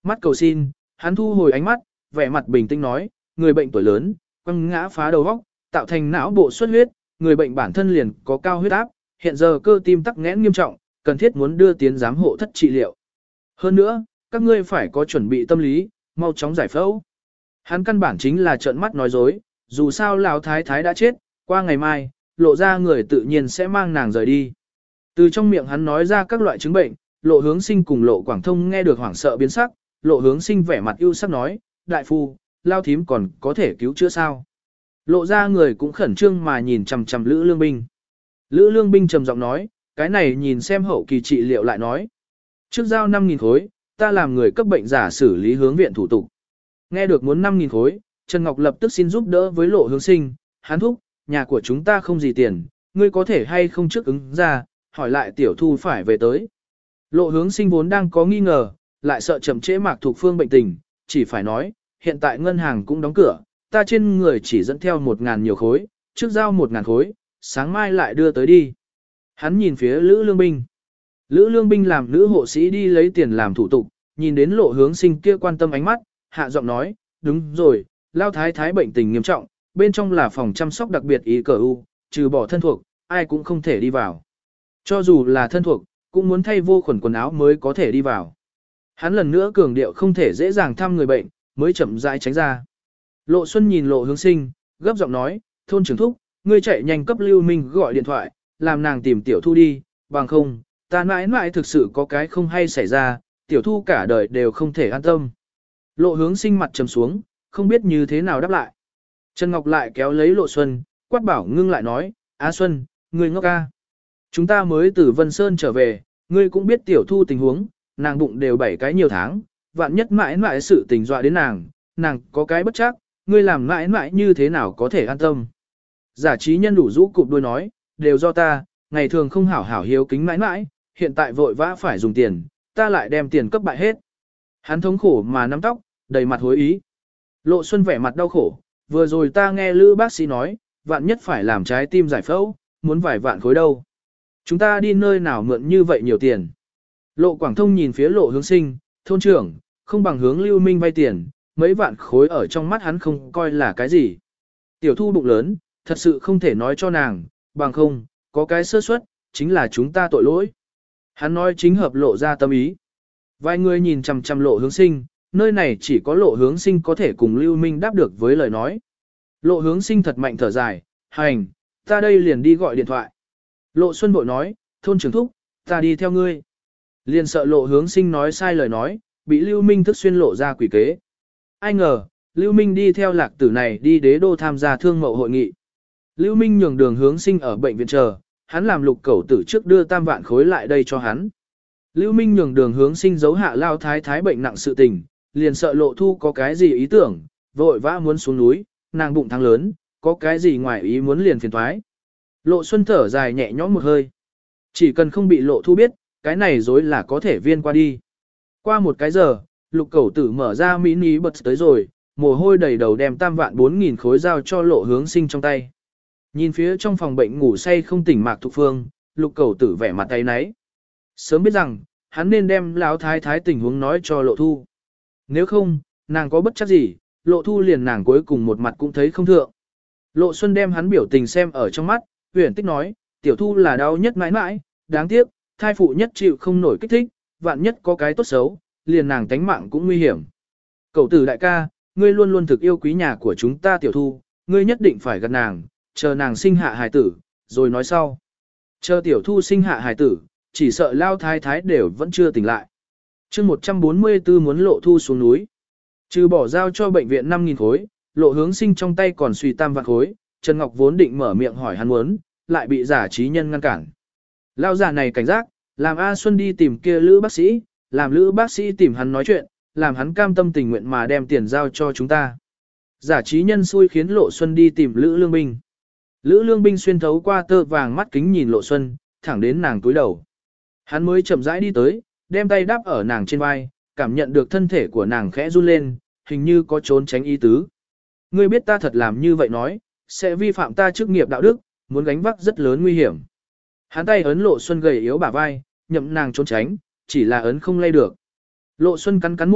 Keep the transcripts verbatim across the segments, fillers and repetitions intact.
mắt cầu xin, hắn thu hồi ánh mắt, vẻ mặt bình tĩnh nói, người bệnh tuổi lớn, quăng ngã phá đầu vóc, tạo thành não bộ xuất huyết, người bệnh bản thân liền có cao huyết áp, hiện giờ cơ tim tắc nghẽn nghiêm trọng, cần thiết muốn đưa tiến giám hộ thất trị liệu. Hơn nữa, các ngươi phải có chuẩn bị tâm lý, mau chóng giải phẫu. Hắn căn bản chính là trợn mắt nói dối, dù sao lão thái thái đã chết, qua ngày mai, lộ ra người tự nhiên sẽ mang nàng rời đi. Từ trong miệng hắn nói ra các loại chứng bệnh, lộ hướng sinh cùng lộ quảng thông nghe được hoảng sợ biến sắc, lộ hướng sinh vẻ mặt ưu sắc nói, đại phu, lao thím còn có thể cứu chữa sao. Lộ ra người cũng khẩn trương mà nhìn chằm chằm Lữ Lương Binh. Lữ Lương Binh trầm giọng nói, cái này nhìn xem hậu kỳ trị liệu lại nói. Trước giao năm nghìn khối, ta làm người cấp bệnh giả xử lý hướng viện thủ tục. Nghe được muốn năm nghìn khối, Trần Ngọc lập tức xin giúp đỡ với lộ hướng sinh, hắn thúc, nhà của chúng ta không gì tiền, ngươi có thể hay không trước ứng ra, hỏi lại tiểu thu phải về tới. Lộ hướng sinh vốn đang có nghi ngờ, lại sợ chậm trễ Mạc Thục Phương bệnh tình, chỉ phải nói, hiện tại ngân hàng cũng đóng cửa, ta trên người chỉ dẫn theo một ngàn nhiều khối, trước giao một ngàn khối, sáng mai lại đưa tới đi. Hắn nhìn phía Lữ Lương Binh. Lữ Lương Binh làm nữ hộ sĩ đi lấy tiền làm thủ tục, nhìn đến lộ hướng sinh kia quan tâm ánh mắt, hạ giọng nói, đúng rồi, lao thái thái bệnh tình nghiêm trọng, bên trong là phòng chăm sóc đặc biệt ý cờ u, trừ bỏ thân thuộc, ai cũng không thể đi vào. Cho dù là thân thuộc, cũng muốn thay vô khuẩn quần áo mới có thể đi vào. Hắn lần nữa cường điệu không thể dễ dàng thăm người bệnh, mới chậm rãi tránh ra. Lộ Xuân nhìn lộ hướng sinh, gấp giọng nói, thôn trưởng thúc, ngươi chạy nhanh cấp Lưu Minh gọi điện thoại, làm nàng tìm tiểu thu đi, bằng không, ta mãi mãi thực sự có cái không hay xảy ra, tiểu thu cả đời đều không thể an tâm. Lộ hướng sinh mặt trầm xuống, không biết như thế nào đáp lại. Trần Ngọc lại kéo lấy Lộ Xuân, quát bảo ngưng lại nói, Á Xuân, ngươi ngốc ca. Chúng ta mới từ Vân Sơn trở về, ngươi cũng biết tiểu thu tình huống, nàng bụng đều bảy cái nhiều tháng, vạn nhất mãi mãi sự tình dọa đến nàng, nàng có cái bất chắc, ngươi làm mãi mãi như thế nào có thể an tâm. Giả trí nhân đủ rũ cụp đôi nói, đều do ta, ngày thường không hảo hảo hiếu kính mãi mãi, hiện tại vội vã phải dùng tiền, ta lại đem tiền cấp bại hết. Hắn thống khổ mà nắm tóc, đầy mặt hối ý. Lộ Xuân vẻ mặt đau khổ, vừa rồi ta nghe Lữ bác sĩ nói, vạn nhất phải làm trái tim giải phẫu, muốn vài vạn khối đâu. Chúng ta đi nơi nào mượn như vậy nhiều tiền. Lộ Quảng Thông nhìn phía lộ hướng sinh, thôn trưởng, không bằng hướng Lưu Minh vay tiền, mấy vạn khối ở trong mắt hắn không coi là cái gì. Tiểu thu bụng lớn, thật sự không thể nói cho nàng, bằng không, có cái sơ suất, chính là chúng ta tội lỗi. Hắn nói chính hợp lộ ra tâm ý. Vài người nhìn chằm chằm lộ hướng sinh, nơi này chỉ có lộ hướng sinh có thể cùng Lưu Minh đáp được với lời nói. Lộ hướng sinh thật mạnh thở dài, hành, ta đây liền đi gọi điện thoại. Lộ Xuân bội nói, thôn trưởng thúc, ta đi theo ngươi. Liền sợ lộ hướng sinh nói sai lời nói, bị Lưu Minh thức xuyên lộ ra quỷ kế. Ai ngờ, Lưu Minh đi theo lạc tử này đi đế đô tham gia thương mậu hội nghị. Lưu Minh nhường đường hướng sinh ở bệnh viện chờ, hắn làm lục cẩu tử trước đưa tam vạn khối lại đây cho hắn. Lưu Minh nhường đường hướng sinh giấu hạ lao thái thái bệnh nặng sự tình, liền sợ lộ thu có cái gì ý tưởng, vội vã muốn xuống núi, nàng bụng thắng lớn, có cái gì ngoài ý muốn liền phiền thoái. Lộ Xuân thở dài nhẹ nhõm một hơi. Chỉ cần không bị lộ thu biết, cái này dối là có thể viên qua đi. Qua một cái giờ, lục cẩu tử mở ra mini bật tới rồi, mồ hôi đầy đầu đem tam vạn bốn nghìn khối giao cho lộ hướng sinh trong tay. Nhìn phía trong phòng bệnh ngủ say không tỉnh Mạc Thục Phương, lục cẩu tử vẻ mặt tay náy. Sớm biết rằng, hắn nên đem lão thái thái tình huống nói cho lộ thu. Nếu không, nàng có bất chắc gì, lộ thu liền nàng cuối cùng một mặt cũng thấy không thượng. Lộ Xuân đem hắn biểu tình xem ở trong mắt, huyền tích nói, tiểu thu là đau nhất mãi mãi, đáng tiếc, thai phụ nhất chịu không nổi kích thích, vạn nhất có cái tốt xấu, liền nàng tánh mạng cũng nguy hiểm. Cậu tử đại ca, ngươi luôn luôn thực yêu quý nhà của chúng ta tiểu thu, ngươi nhất định phải gặp nàng, chờ nàng sinh hạ hài tử, rồi nói sau. Chờ tiểu thu sinh hạ hài tử, chỉ sợ lao thái thái đều vẫn chưa tỉnh lại. chương một trăm bốn mươi tư muốn lộ thu xuống núi. Trừ bỏ giao cho bệnh viện năm nghìn khối, lộ hướng sinh trong tay còn suy tam vạn khối, Trần Ngọc vốn định mở miệng hỏi hắn muốn, lại bị giả trí nhân ngăn cản. Lao giả này cảnh giác, làm A Xuân đi tìm kia Lữ bác sĩ, làm Lữ bác sĩ tìm hắn nói chuyện, làm hắn cam tâm tình nguyện mà đem tiền giao cho chúng ta. Giả trí nhân xui khiến Lộ Xuân đi tìm Lữ Lương Binh. Lữ Lương Binh xuyên thấu qua tơ vàng mắt kính nhìn Lộ Xuân, thẳng đến nàng túi đầu. Hắn mới chậm rãi đi tới, đem tay đáp ở nàng trên vai, cảm nhận được thân thể của nàng khẽ run lên, hình như có trốn tránh ý tứ. Ngươi biết ta thật làm như vậy nói, sẽ vi phạm ta chức nghiệp đạo đức, muốn gánh vác rất lớn nguy hiểm. Hắn tay ấn Lộ Xuân gầy yếu bả vai, nhậm nàng trốn tránh, chỉ là ấn không lay được. Lộ Xuân cắn cắn môi,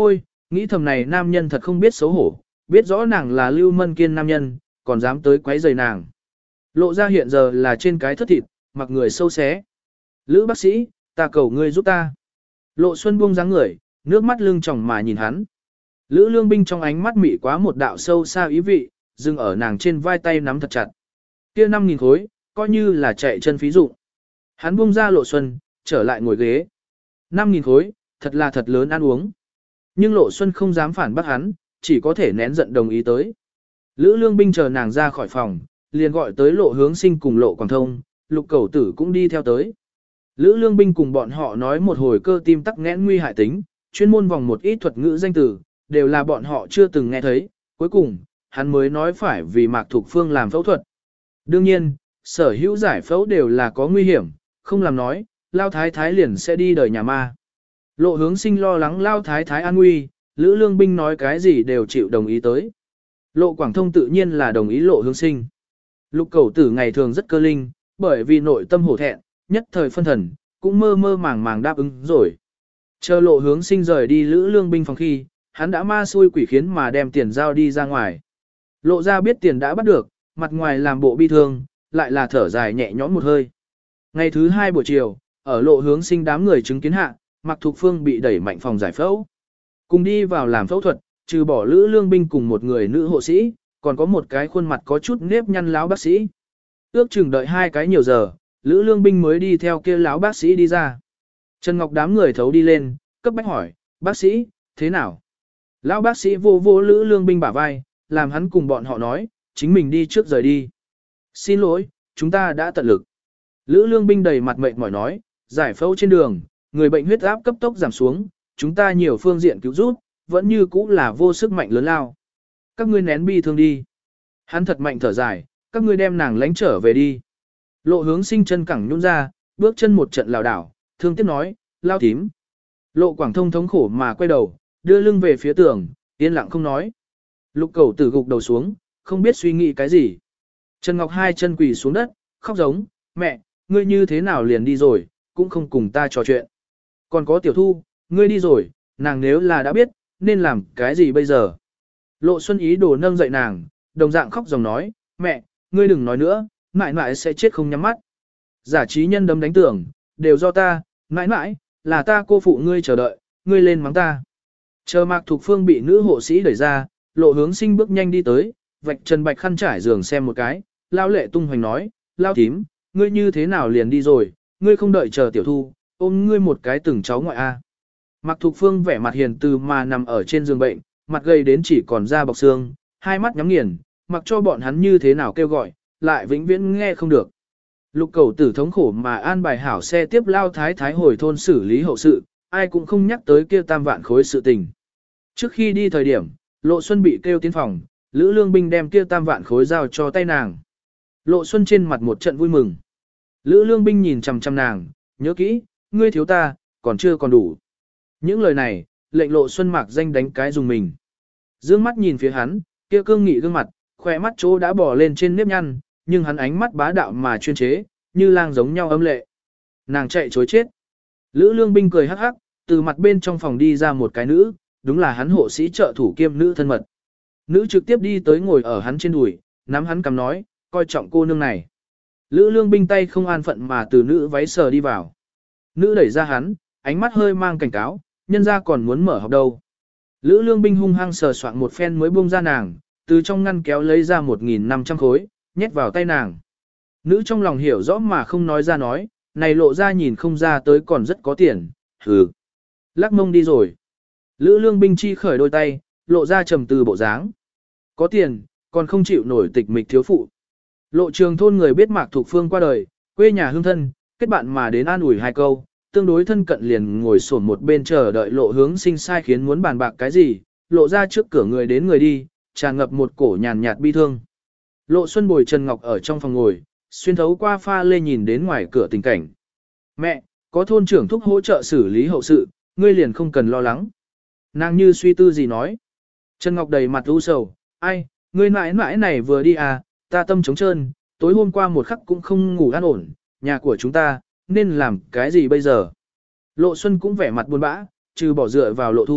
Nghĩ thầm này nam nhân thật không biết xấu hổ, biết rõ nàng là Lưu Mân Kiên nam nhân, còn dám tới quấy rầy nàng. Lộ ra hiện giờ là trên cái thất thịt, mặc người sâu xé. Lữ bác sĩ, ta cầu ngươi giúp ta. Lộ Xuân buông dáng người, nước mắt lưng tròng mà nhìn hắn. Lữ Lương Binh trong ánh mắt mị quá một đạo sâu xa ý vị, dừng ở nàng trên vai tay nắm thật chặt. Kia năm nghìn khối, coi như là chạy chân phí dụng. Hắn buông ra Lộ Xuân, trở lại ngồi ghế. năm nghìn khối, thật là thật lớn ăn uống. Nhưng Lộ Xuân không dám phản bác hắn, chỉ có thể nén giận đồng ý tới. Lữ Lương Binh chờ nàng ra khỏi phòng, liền gọi tới Lộ Hướng Sinh cùng Lộ Quảng Thông, Lục Cẩu Tử cũng đi theo tới. Lữ Lương Binh cùng bọn họ nói một hồi cơ tim tắc nghẽn nguy hại tính, chuyên môn vòng một ít thuật ngữ danh từ, đều là bọn họ chưa từng nghe thấy, cuối cùng, hắn mới nói phải vì Mạc Thục Phương làm phẫu thuật. Đương nhiên, sở hữu giải phẫu đều là có nguy hiểm, không làm nói, Lao Thái Thái liền sẽ đi đời nhà ma. Lộ Hướng Sinh lo lắng Lao Thái Thái an nguy, Lữ Lương Binh nói cái gì đều chịu đồng ý tới. Lộ Quảng Thông tự nhiên là đồng ý Lộ Hướng Sinh. Lục Cẩu Tử ngày thường rất cơ linh, bởi vì nội tâm hổ thẹn, nhất thời phân thần, cũng mơ mơ màng màng đáp ứng rồi. Chờ Lộ Hướng Sinh rời đi Lữ Lương Binh phòng khi, hắn đã ma xui quỷ khiến mà đem tiền giao đi ra ngoài. Lộ ra biết tiền đã bắt được, mặt ngoài làm bộ bi thương, lại là thở dài nhẹ nhõm một hơi. Ngày thứ hai buổi chiều, ở Lộ Hướng Sinh đám người chứng kiến hạ, Mạc Thục Phương bị đẩy mạnh phòng giải phẫu. Cùng đi vào làm phẫu thuật, trừ bỏ Lữ Lương Binh cùng một người nữ hộ sĩ, còn có một cái khuôn mặt có chút nếp nhăn láo bác sĩ. Ước chừng đợi hai cái nhiều giờ, Lữ Lương Binh mới đi theo kia láo bác sĩ đi ra. Trần Ngọc đám người thấu đi lên, cấp bách hỏi, bác sĩ, thế nào? Lão bác sĩ vô vô Lữ Lương Binh bả vai, làm hắn cùng bọn họ nói, chính mình đi trước rời đi. Xin lỗi, chúng ta đã tận lực. Lữ Lương Binh đầy mặt mệt mỏi nói, giải phẫu trên đường, người bệnh huyết áp cấp tốc giảm xuống, chúng ta nhiều phương diện cứu giúp, vẫn như cũ là vô sức mạnh lớn lao. Các ngươi nén bi thương đi. Hắn thật mạnh thở dài, các ngươi đem nàng lánh trở về đi. Lộ Hướng Sinh chân cẳng nhún ra, bước chân một trận lảo đảo, thương tiếc nói, lao thím. Lộ Quảng Thông thống khổ mà quay đầu, đưa lưng về phía tường, yên lặng không nói. Lục Cẩu Tử gục đầu xuống, không biết suy nghĩ cái gì. Trần Ngọc hai chân quỳ xuống đất, khóc giống, mẹ, ngươi như thế nào liền đi rồi, cũng không cùng ta trò chuyện. Còn có Tiểu Thu, ngươi đi rồi, nàng nếu là đã biết, nên làm cái gì bây giờ? Lộ Xuân ý đồ nâng dậy nàng, đồng dạng khóc dòng nói, mẹ, ngươi đừng nói nữa, mãi mãi sẽ chết không nhắm mắt. Giả trí nhân đấm đánh tưởng, đều do ta, mãi mãi, là ta cô phụ ngươi chờ đợi, ngươi lên mắng ta. Chờ Mạc Thục Phương bị nữ hộ sĩ đẩy ra, Lộ Hướng Sinh bước nhanh đi tới, vạch Trần Bạch khăn trải giường xem một cái, lao lệ tung hoành nói, lao thím, ngươi như thế nào liền đi rồi, ngươi không đợi chờ Tiểu Thu, ôm ngươi một cái từng cháu ngoại a. Mạc Thục Phương vẻ mặt hiền từ mà nằm ở trên giường bệnh, mặt gầy đến chỉ còn da bọc xương, hai mắt nhắm nghiền, mặc cho bọn hắn như thế nào kêu gọi, lại vĩnh viễn nghe không được. Lục Cẩu Tử thống khổ mà an bài hảo xe tiếp Lao Thái Thái hồi thôn xử lý hậu sự, ai cũng không nhắc tới kia tam vạn khối sự tình. Trước khi đi thời điểm, Lộ Xuân bị kêu tiến phòng, Lữ Lương Binh đem kia tam vạn khối giao cho tay nàng. Lộ Xuân trên mặt một trận vui mừng. Lữ Lương Binh nhìn chằm chằm nàng, nhớ kỹ, ngươi thiếu ta, còn chưa còn đủ. Những lời này, lệnh Lộ Xuân mạc danh đánh cái dùng mình. Dương mắt nhìn phía hắn, kia cương nghị gương mặt, khỏe mắt chỗ đã bò lên trên nếp nhăn, nhưng hắn ánh mắt bá đạo mà chuyên chế, như lang giống nhau âm lệ. Nàng chạy chối chết. Lữ Lương Binh cười hắc hắc, từ mặt bên trong phòng đi ra một cái nữ, đúng là hắn hộ sĩ trợ thủ kiêm nữ thân mật. Nữ trực tiếp đi tới ngồi ở hắn trên đùi, nắm hắn cầm nói, coi trọng cô nương này. Lữ Lương Binh tay không an phận mà từ nữ váy sờ đi vào. Nữ đẩy ra hắn, ánh mắt hơi mang cảnh cáo, nhân ra còn muốn mở học đâu. Lữ Lương Binh hung hăng sờ soạn một phen mới buông ra nàng, từ trong ngăn kéo lấy ra một nghìn năm trăm khối, nhét vào tay nàng. Nữ trong lòng hiểu rõ mà không nói ra nói, này lộ ra nhìn không ra tới còn rất có tiền, hừ. Lắc mông đi rồi. Lữ Lương Binh chi khởi đôi tay, lộ ra trầm từ bộ dáng. Có tiền, còn không chịu nổi tịch mịch thiếu phụ. Lộ Trường thôn người biết Mạc Thục Phương qua đời, quê nhà hương thân, kết bạn mà đến an ủi hai câu, tương đối thân cận liền ngồi xổm một bên chờ đợi Lộ Hướng Sinh sai khiến muốn bàn bạc cái gì, lộ ra trước cửa người đến người đi, tràn ngập một cổ nhàn nhạt bi thương. Lộ Xuân bồi Trần Ngọc ở trong phòng ngồi, xuyên thấu qua pha lê nhìn đến ngoài cửa tình cảnh. Mẹ, có thôn trưởng thúc hỗ trợ xử lý hậu sự, ngươi liền không cần lo lắng. Nàng như suy tư gì nói. Trần Ngọc đầy mặt u sầu, ai, ngươi mãi mãi này vừa đi à, ta tâm trống trơn, tối hôm qua một khắc cũng không ngủ an ổn, nhà của chúng ta, nên làm cái gì bây giờ? Lộ Xuân cũng vẻ mặt buồn bã, trừ bỏ dựa vào Lộ Thu,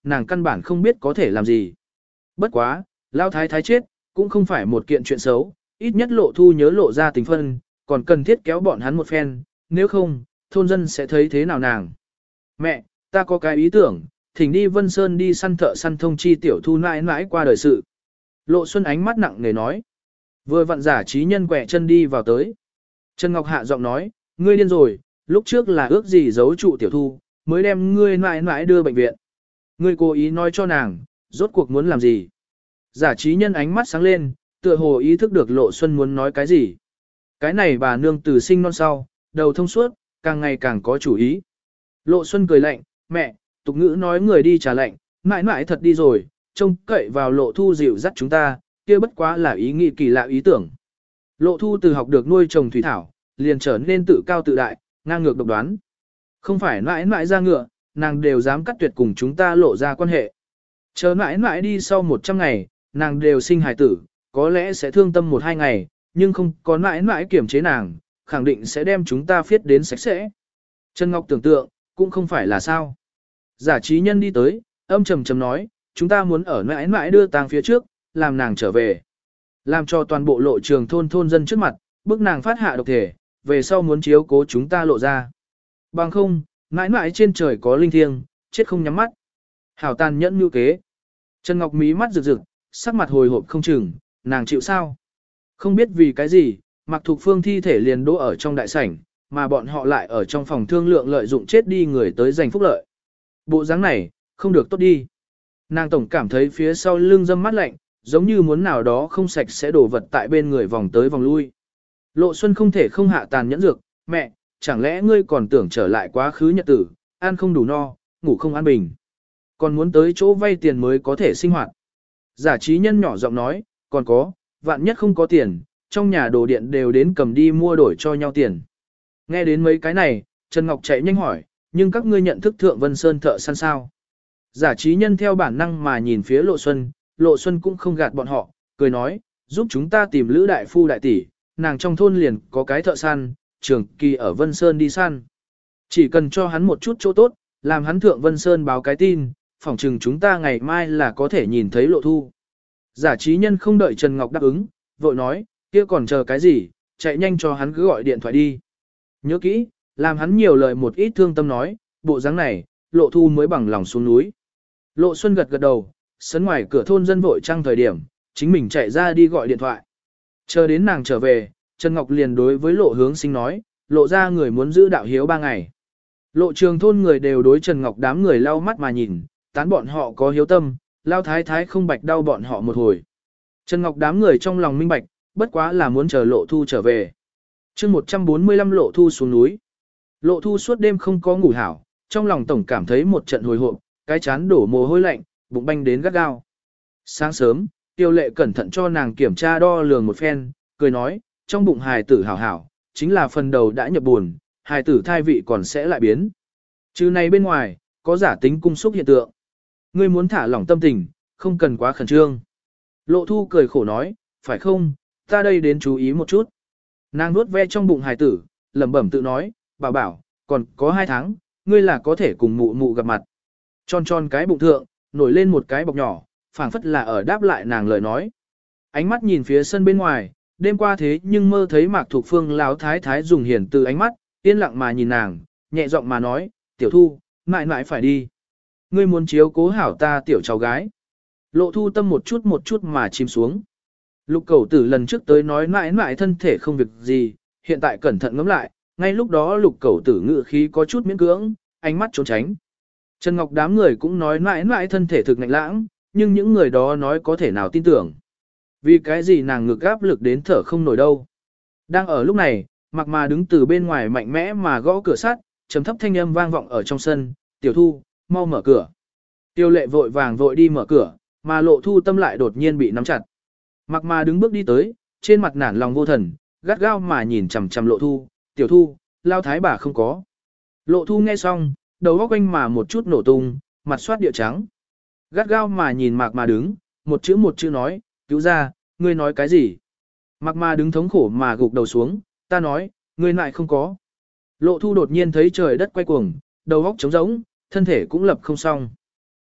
nàng căn bản không biết có thể làm gì. Bất quá, lao thái thái chết, cũng không phải một kiện chuyện xấu, ít nhất lộ thu nhớ lộ ra tình phân, còn cần thiết kéo bọn hắn một phen, nếu không, thôn dân sẽ thấy thế nào nàng. Mẹ, ta có cái ý tưởng, thỉnh đi Vân Sơn đi săn thợ săn thông chi tiểu thu nãi nãi qua đời sự. Lộ Xuân ánh mắt nặng nề nói. Vừa vặn giả trí nhân quẹ chân đi vào tới. Trần Ngọc hạ giọng nói, ngươi điên rồi, lúc trước là ước gì giấu trụ tiểu thu, mới đem ngươi nãi nãi đưa bệnh viện. Ngươi cố ý nói cho nàng, rốt cuộc muốn làm gì. Giả trí nhân ánh mắt sáng lên, tựa hồ ý thức được Lộ Xuân muốn nói cái gì. Cái này bà nương từ sinh non sau, đầu thông suốt, càng ngày càng có chủ ý. Lộ Xuân cười lạnh, mẹ, tục ngữ nói người đi trả lạnh, mãi mãi thật đi rồi, trông cậy vào Lộ Thu dịu dắt chúng ta, kia bất quá là ý nghĩ kỳ lạ ý tưởng. Lộ Thu từ học được nuôi trồng thủy thảo, liền trở nên tự cao tự đại, ngang ngược độc đoán. Không phải mãi mãi ra ngựa, nàng đều dám cắt tuyệt cùng chúng ta lộ ra quan hệ. Chờ mãi mãi đi sau một trăm ngày, nàng đều sinh hài tử, có lẽ sẽ thương tâm một hai ngày, nhưng không có mãi mãi kiểm chế nàng, khẳng định sẽ đem chúng ta phiết đến sạch sẽ. Trần Ngọc tưởng tượng, cũng không phải là sao. Giả trí nhân đi tới, âm trầm trầm nói, chúng ta muốn ở mãi mãi đưa tang phía trước, làm nàng trở về. Làm cho toàn bộ lộ trường thôn thôn dân trước mặt, bức nàng phát hạ độc thể, về sau muốn chiếu cố chúng ta lộ ra. Bằng không, mãi mãi trên trời có linh thiêng, chết không nhắm mắt. Hảo tàn nhẫn như kế. Trần Ngọc mí mắt rực rực, sắc mặt hồi hộp không chừng, nàng chịu sao? Không biết vì cái gì, Mạc Thục Phương thi thể liền đỗ ở trong đại sảnh, mà bọn họ lại ở trong phòng thương lượng lợi dụng chết đi người tới giành phúc lợi. Bộ dáng này, không được tốt đi. Nàng tổng cảm thấy phía sau lưng dâm mắt lạnh, giống như muốn nào đó không sạch sẽ đổ vật tại bên người vòng tới vòng lui. Lộ Xuân không thể không hạ tàn nhẫn dược, mẹ, chẳng lẽ ngươi còn tưởng trở lại quá khứ nhật tử, ăn không đủ no, ngủ không an bình. Còn muốn tới chỗ vay tiền mới có thể sinh hoạt. Giả trí nhân nhỏ giọng nói, còn có, vạn nhất không có tiền, trong nhà đồ điện đều đến cầm đi mua đổi cho nhau tiền. Nghe đến mấy cái này, Trần Ngọc chạy nhanh hỏi, nhưng các ngươi nhận thức Thượng Vân Sơn thợ săn sao? Giả trí nhân theo bản năng mà nhìn phía Lộ Xuân, Lộ Xuân cũng không gạt bọn họ, cười nói, giúp chúng ta tìm Lữ đại phu đại tỷ, nàng trong thôn liền có cái thợ săn, trường kỳ ở Vân Sơn đi săn. Chỉ cần cho hắn một chút chỗ tốt, làm hắn Thượng Vân Sơn báo cái tin, phỏng chừng chúng ta ngày mai là có thể nhìn thấy Lộ Thu. Giả trí nhân không đợi Trần Ngọc đáp ứng, vội nói, kia còn chờ cái gì, chạy nhanh cho hắn cứ gọi điện thoại đi. Nhớ kỹ, làm hắn nhiều lời một ít thương tâm nói, bộ dáng này, Lộ Thu mới bằng lòng xuống núi. Lộ Xuân gật gật đầu, sấn ngoài cửa thôn dân vội trăng thời điểm, chính mình chạy ra đi gọi điện thoại. Chờ đến nàng trở về, Trần Ngọc liền đối với Lộ Hướng Sinh nói, Lộ ra người muốn giữ đạo hiếu ba ngày. Lộ trường thôn người đều đối Trần Ngọc đám người lau mắt mà nhìn, tán bọn họ có hiếu tâm, lao thái thái không bạch đau bọn họ một hồi. Trần Ngọc đám người trong lòng minh bạch, bất quá là muốn chờ Lộ Thu trở về. chương một trăm bốn mươi lăm Lộ Thu xuống núi. Lộ Thu suốt đêm không có ngủ hảo, trong lòng tổng cảm thấy một trận hồi hộp, cái chán đổ mồ hôi lạnh, bụng banh đến gắt gao. Sáng sớm, Tiêu Lệ cẩn thận cho nàng kiểm tra đo lường một phen, cười nói, trong bụng hài tử hảo hảo, chính là phần đầu đã nhập buồn, hài tử thai vị còn sẽ lại biến. Chứ này bên ngoài, có giả tính cung xúc hiện tượng. Ngươi muốn thả lỏng tâm tình, không cần quá khẩn trương. Lộ Thu cười khổ nói, phải không, ta đây đến chú ý một chút. Nàng nuốt ve trong bụng hài tử, lẩm bẩm tự nói, bảo bảo, còn có hai tháng, ngươi là có thể cùng mụ mụ gặp mặt. Tròn tròn cái bụng thượng, nổi lên một cái bọc nhỏ, phảng phất là ở đáp lại nàng lời nói. Ánh mắt nhìn phía sân bên ngoài, đêm qua thế nhưng mơ thấy Mạc Thục Phương láo thái thái dùng hiển từ ánh mắt, yên lặng mà nhìn nàng, nhẹ giọng mà nói, tiểu Thu, mãi mãi phải đi. Ngươi muốn chiếu cố hảo ta tiểu cháu gái. Lộ Thu tâm một chút một chút mà chìm xuống. Lục Cẩu Tử lần trước tới nói mãi mãi thân thể không việc gì, hiện tại cẩn thận ngẫm lại, ngay lúc đó Lục Cẩu Tử ngự khí có chút miễn cưỡng, ánh mắt trốn tránh. Trần Ngọc đám người cũng nói mãi mãi thân thể thực ngạnh lãng, nhưng những người đó nói có thể nào tin tưởng. Vì cái gì nàng ngực áp lực đến thở không nổi đâu. Đang ở lúc này, Mạc Mà đứng từ bên ngoài mạnh mẽ mà gõ cửa sắt, trầm thấp thanh âm vang vọng ở trong sân, tiểu Thu, mau mở cửa. Tiêu Lệ vội vàng vội đi mở cửa, mà Lộ Thu tâm lại đột nhiên bị nắm chặt. Mạc Mà đứng bước đi tới, trên mặt nản lòng vô thần, gắt gao mà nhìn chằm chằm Lộ Thu, tiểu Thu, lao thái bà không có. Lộ Thu nghe xong, đầu óc quanh mà một chút nổ tung, mặt soát địa trắng. Gắt gao mà nhìn Mạc Mà đứng, một chữ một chữ nói, cứu ra, ngươi nói cái gì? Mạc Mà đứng thống khổ mà gục đầu xuống, ta nói, ngươi lại không có. Lộ Thu đột nhiên thấy trời đất quay cuồng, đầu óc trống rỗng, thân thể cũng lập không xong.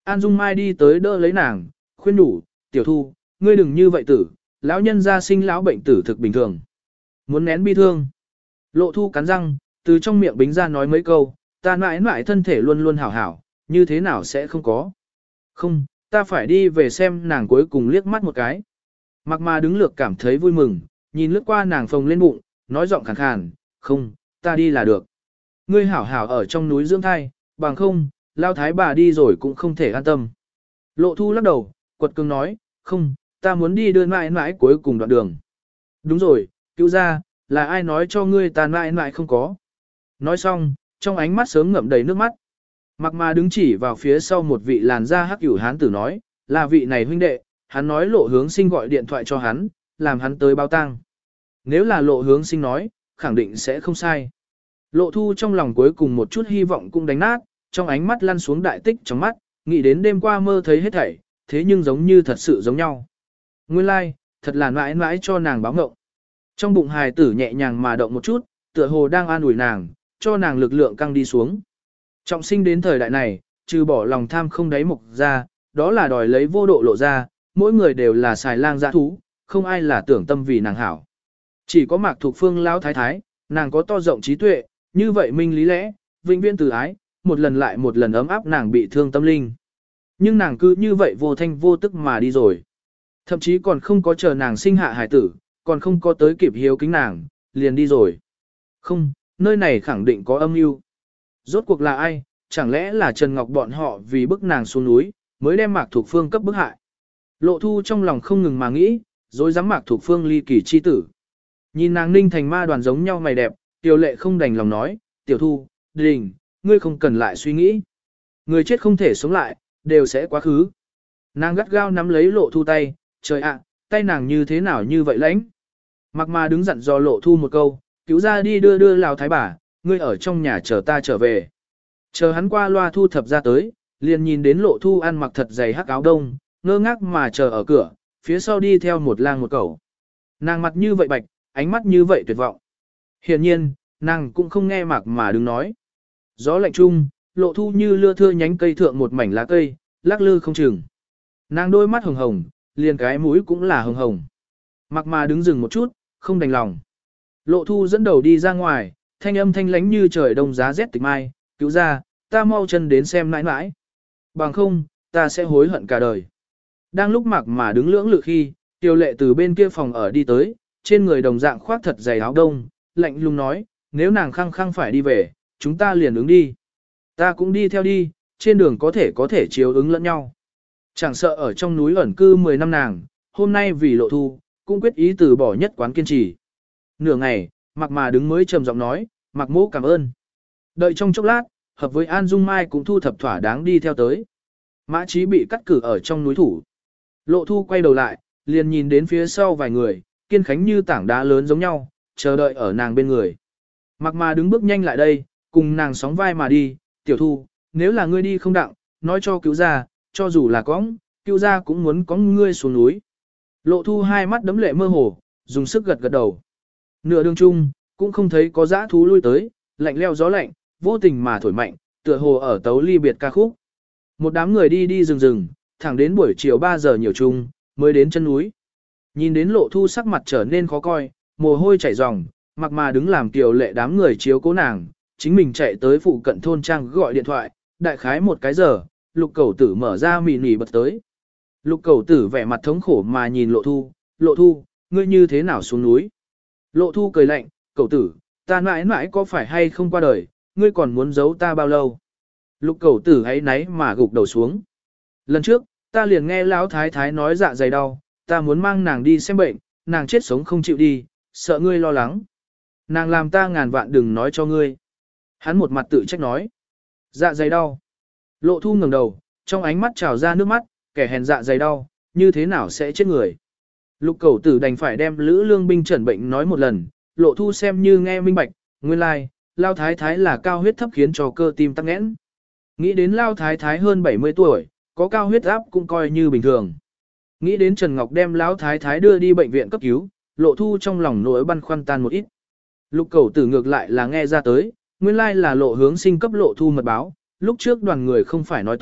An Dung Mai đi tới đỡ lấy nàng, khuyên nhủ, tiểu thu, ngươi đừng như vậy tử, lão nhân gia sinh lão bệnh tử thực bình thường. Muốn nén bi thương. Lộ thu cắn răng, từ trong miệng bính ra nói mấy câu, ta mãi mãi thân thể luôn luôn hảo hảo, như thế nào sẽ không có. Không, ta phải đi về xem nàng cuối cùng liếc mắt một cái. Mặc mà đứng lược cảm thấy vui mừng, nhìn lướt qua nàng phồng lên bụng, nói giọng khàn khàn, không, ta đi là được. Ngươi hảo hảo ở trong núi dưỡng thai, bằng không, lao thái bà đi rồi cũng không thể an tâm. Lộ thu lắc đầu, quật cường nói, không, ta muốn đi đưa mãi mãi cuối cùng đoạn đường. Đúng rồi, cứu ra, là ai nói cho ngươi ta mãi mãi không có. Nói xong, trong ánh mắt sớm ngậm đầy nước mắt. Mặc mà đứng chỉ vào phía sau một vị làn da hắc hữu hán tử nói, là vị này huynh đệ, hắn nói lộ hướng sinh gọi điện thoại cho hắn, làm hắn tới báo tang. Nếu là lộ hướng sinh nói, khẳng định sẽ không sai. Lộ thu trong lòng cuối cùng một chút hy vọng cũng đánh nát, trong ánh mắt lăn xuống đại tích trong mắt, nghĩ đến đêm qua mơ thấy hết thảy, thế nhưng giống như thật sự giống nhau. Nguyên lai, like, thật là mãi mãi cho nàng báo ngộng. Trong bụng hài tử nhẹ nhàng mà động một chút, tựa hồ đang an ủi nàng, cho nàng lực lượng căng đi xuống. Trọng sinh đến thời đại này, trừ bỏ lòng tham không đáy mục ra, đó là đòi lấy vô độ lộ ra, mỗi người đều là xài lang dã thú, không ai là tưởng tâm vì nàng hảo. Chỉ có Mạc Thục Phương lão thái thái, nàng có to rộng trí tuệ, như vậy minh lý lẽ, vĩnh viễn từ ái, một lần lại một lần ấm áp nàng bị thương tâm linh. Nhưng nàng cứ như vậy vô thanh vô tức mà đi rồi. Thậm chí còn không có chờ nàng sinh hạ hải tử, còn không có tới kịp hiếu kính nàng, liền đi rồi. Không, nơi này khẳng định có âm mưu. Rốt cuộc là ai, chẳng lẽ là Trần Ngọc bọn họ vì bức nàng xuống núi, mới đem Mạc Thục Phương cấp bức hại. Lộ thu trong lòng không ngừng mà nghĩ, rồi dám Mạc Thục Phương ly kỳ chi tử. Nhìn nàng ninh thành ma đoàn giống nhau mày đẹp, tiểu lệ không đành lòng nói, tiểu thu, đình, ngươi không cần lại suy nghĩ. Người chết không thể sống lại, đều sẽ quá khứ. Nàng gắt gao nắm lấy lộ thu tay, trời ạ, tay nàng như thế nào như vậy lãnh. Mặc mà đứng dặn dò lộ thu một câu, cứu ra đi đưa đưa Lào thái bà, ngươi ở trong nhà chờ ta trở về. Chờ hắn qua loa thu thập ra tới, liền nhìn đến lộ thu ăn mặc thật dày hắc áo đông, ngơ ngác mà chờ ở cửa, phía sau đi theo một lang một cẩu. Nàng mặt như vậy bạch, ánh mắt như vậy tuyệt vọng. Hiển nhiên, nàng cũng không nghe Mạc mà đứng nói. Gió lạnh chung, lộ thu như lưa thưa nhánh cây thượng một mảnh lá cây, lắc lư không chừng. Nàng đôi mắt hồng hồng, liền cái mũi cũng là hồng hồng. Mạc mà đứng dừng một chút, không đành lòng. Lộ thu dẫn đầu đi ra ngoài, thanh âm thanh lánh như trời đông giá rét tịch mai, cứu ra, ta mau chân đến xem nãi nãi. Bằng không, ta sẽ hối hận cả đời. Đang lúc Mạc mà đứng lưỡng lự khi, Tiêu lệ từ bên kia phòng ở đi tới, trên người đồng dạng khoác thật dày áo đông, lạnh lùng nói, nếu nàng khăng khăng phải đi về, chúng ta liền ứng đi. Ta cũng đi theo đi, trên đường có thể có thể chiếu ứng lẫn nhau. Chẳng sợ ở trong núi ẩn cư mười năm nàng, hôm nay vì lộ thu, cũng quyết ý từ bỏ nhất quán kiên trì. Nửa ngày, Mạc mà đứng mới trầm giọng nói, Mạc mỗ cảm ơn. Đợi trong chốc lát, hợp với An Dung Mai cũng thu thập thỏa đáng đi theo tới. Mã Chí bị cắt cử ở trong núi thủ. Lộ thu quay đầu lại, liền nhìn đến phía sau vài người, kiên khánh như tảng đá lớn giống nhau, chờ đợi ở nàng bên người. Mạc mà đứng bước nhanh lại đây, cùng nàng sóng vai mà đi, tiểu thu, nếu là ngươi đi không đặng, nói cho cứu ra, cho dù là cõng, cứu ra cũng muốn có ngươi xuống núi. Lộ thu hai mắt đấm lệ mơ hồ, dùng sức gật gật đầu. Nửa đường chung, cũng không thấy có dã thú lui tới, lạnh leo gió lạnh, vô tình mà thổi mạnh, tựa hồ ở tấu ly biệt ca khúc. Một đám người đi đi rừng rừng, thẳng đến buổi chiều ba giờ nhiều chung, mới đến chân núi. Nhìn đến lộ thu sắc mặt trở nên khó coi, mồ hôi chảy ròng, mặc mà đứng làm tiểu lệ đám người chiếu cố nàng, chính mình chạy tới phụ cận thôn trang gọi điện thoại, đại khái một cái giờ, lục cầu tử mở ra mì nỉ bật tới. Lục cầu tử vẻ mặt thống khổ mà nhìn lộ thu, lộ thu, ngươi như thế nào xuống núi? Lộ thu cười lạnh, cầu tử, ta mãi mãi có phải hay không qua đời, ngươi còn muốn giấu ta bao lâu? Lục cầu tử ấy náy mà gục đầu xuống. Lần trước, ta liền nghe lão thái thái nói dạ dày đau, ta muốn mang nàng đi xem bệnh, nàng chết sống không chịu đi, sợ ngươi lo lắng. Nàng làm ta ngàn vạn đừng nói cho ngươi. Hắn một mặt tự trách nói. Dạ dày đau. Lộ thu ngẩng đầu, trong ánh mắt trào ra nước mắt, kẻ hèn dạ dày đau, như thế nào sẽ chết người. Lục cầu tử đành phải đem lữ lương binh trần bệnh nói một lần, lộ thu xem như nghe minh bạch, nguyên lai, like, lao thái thái là cao huyết thấp khiến cho cơ tim tắc nghẽn. Nghĩ đến lao thái thái hơn bảy mươi tuổi, có cao huyết áp cũng coi như bình thường. Nghĩ đến Trần Ngọc đem lão thái thái đưa đi bệnh viện cấp cứu, lộ thu trong lòng nỗi băn khoăn tan một ít. Lục cầu tử ngược lại là nghe ra tới, nguyên lai là lộ hướng sinh cấp lộ thu mật báo, lúc trước đoàn người không phải nói tốt,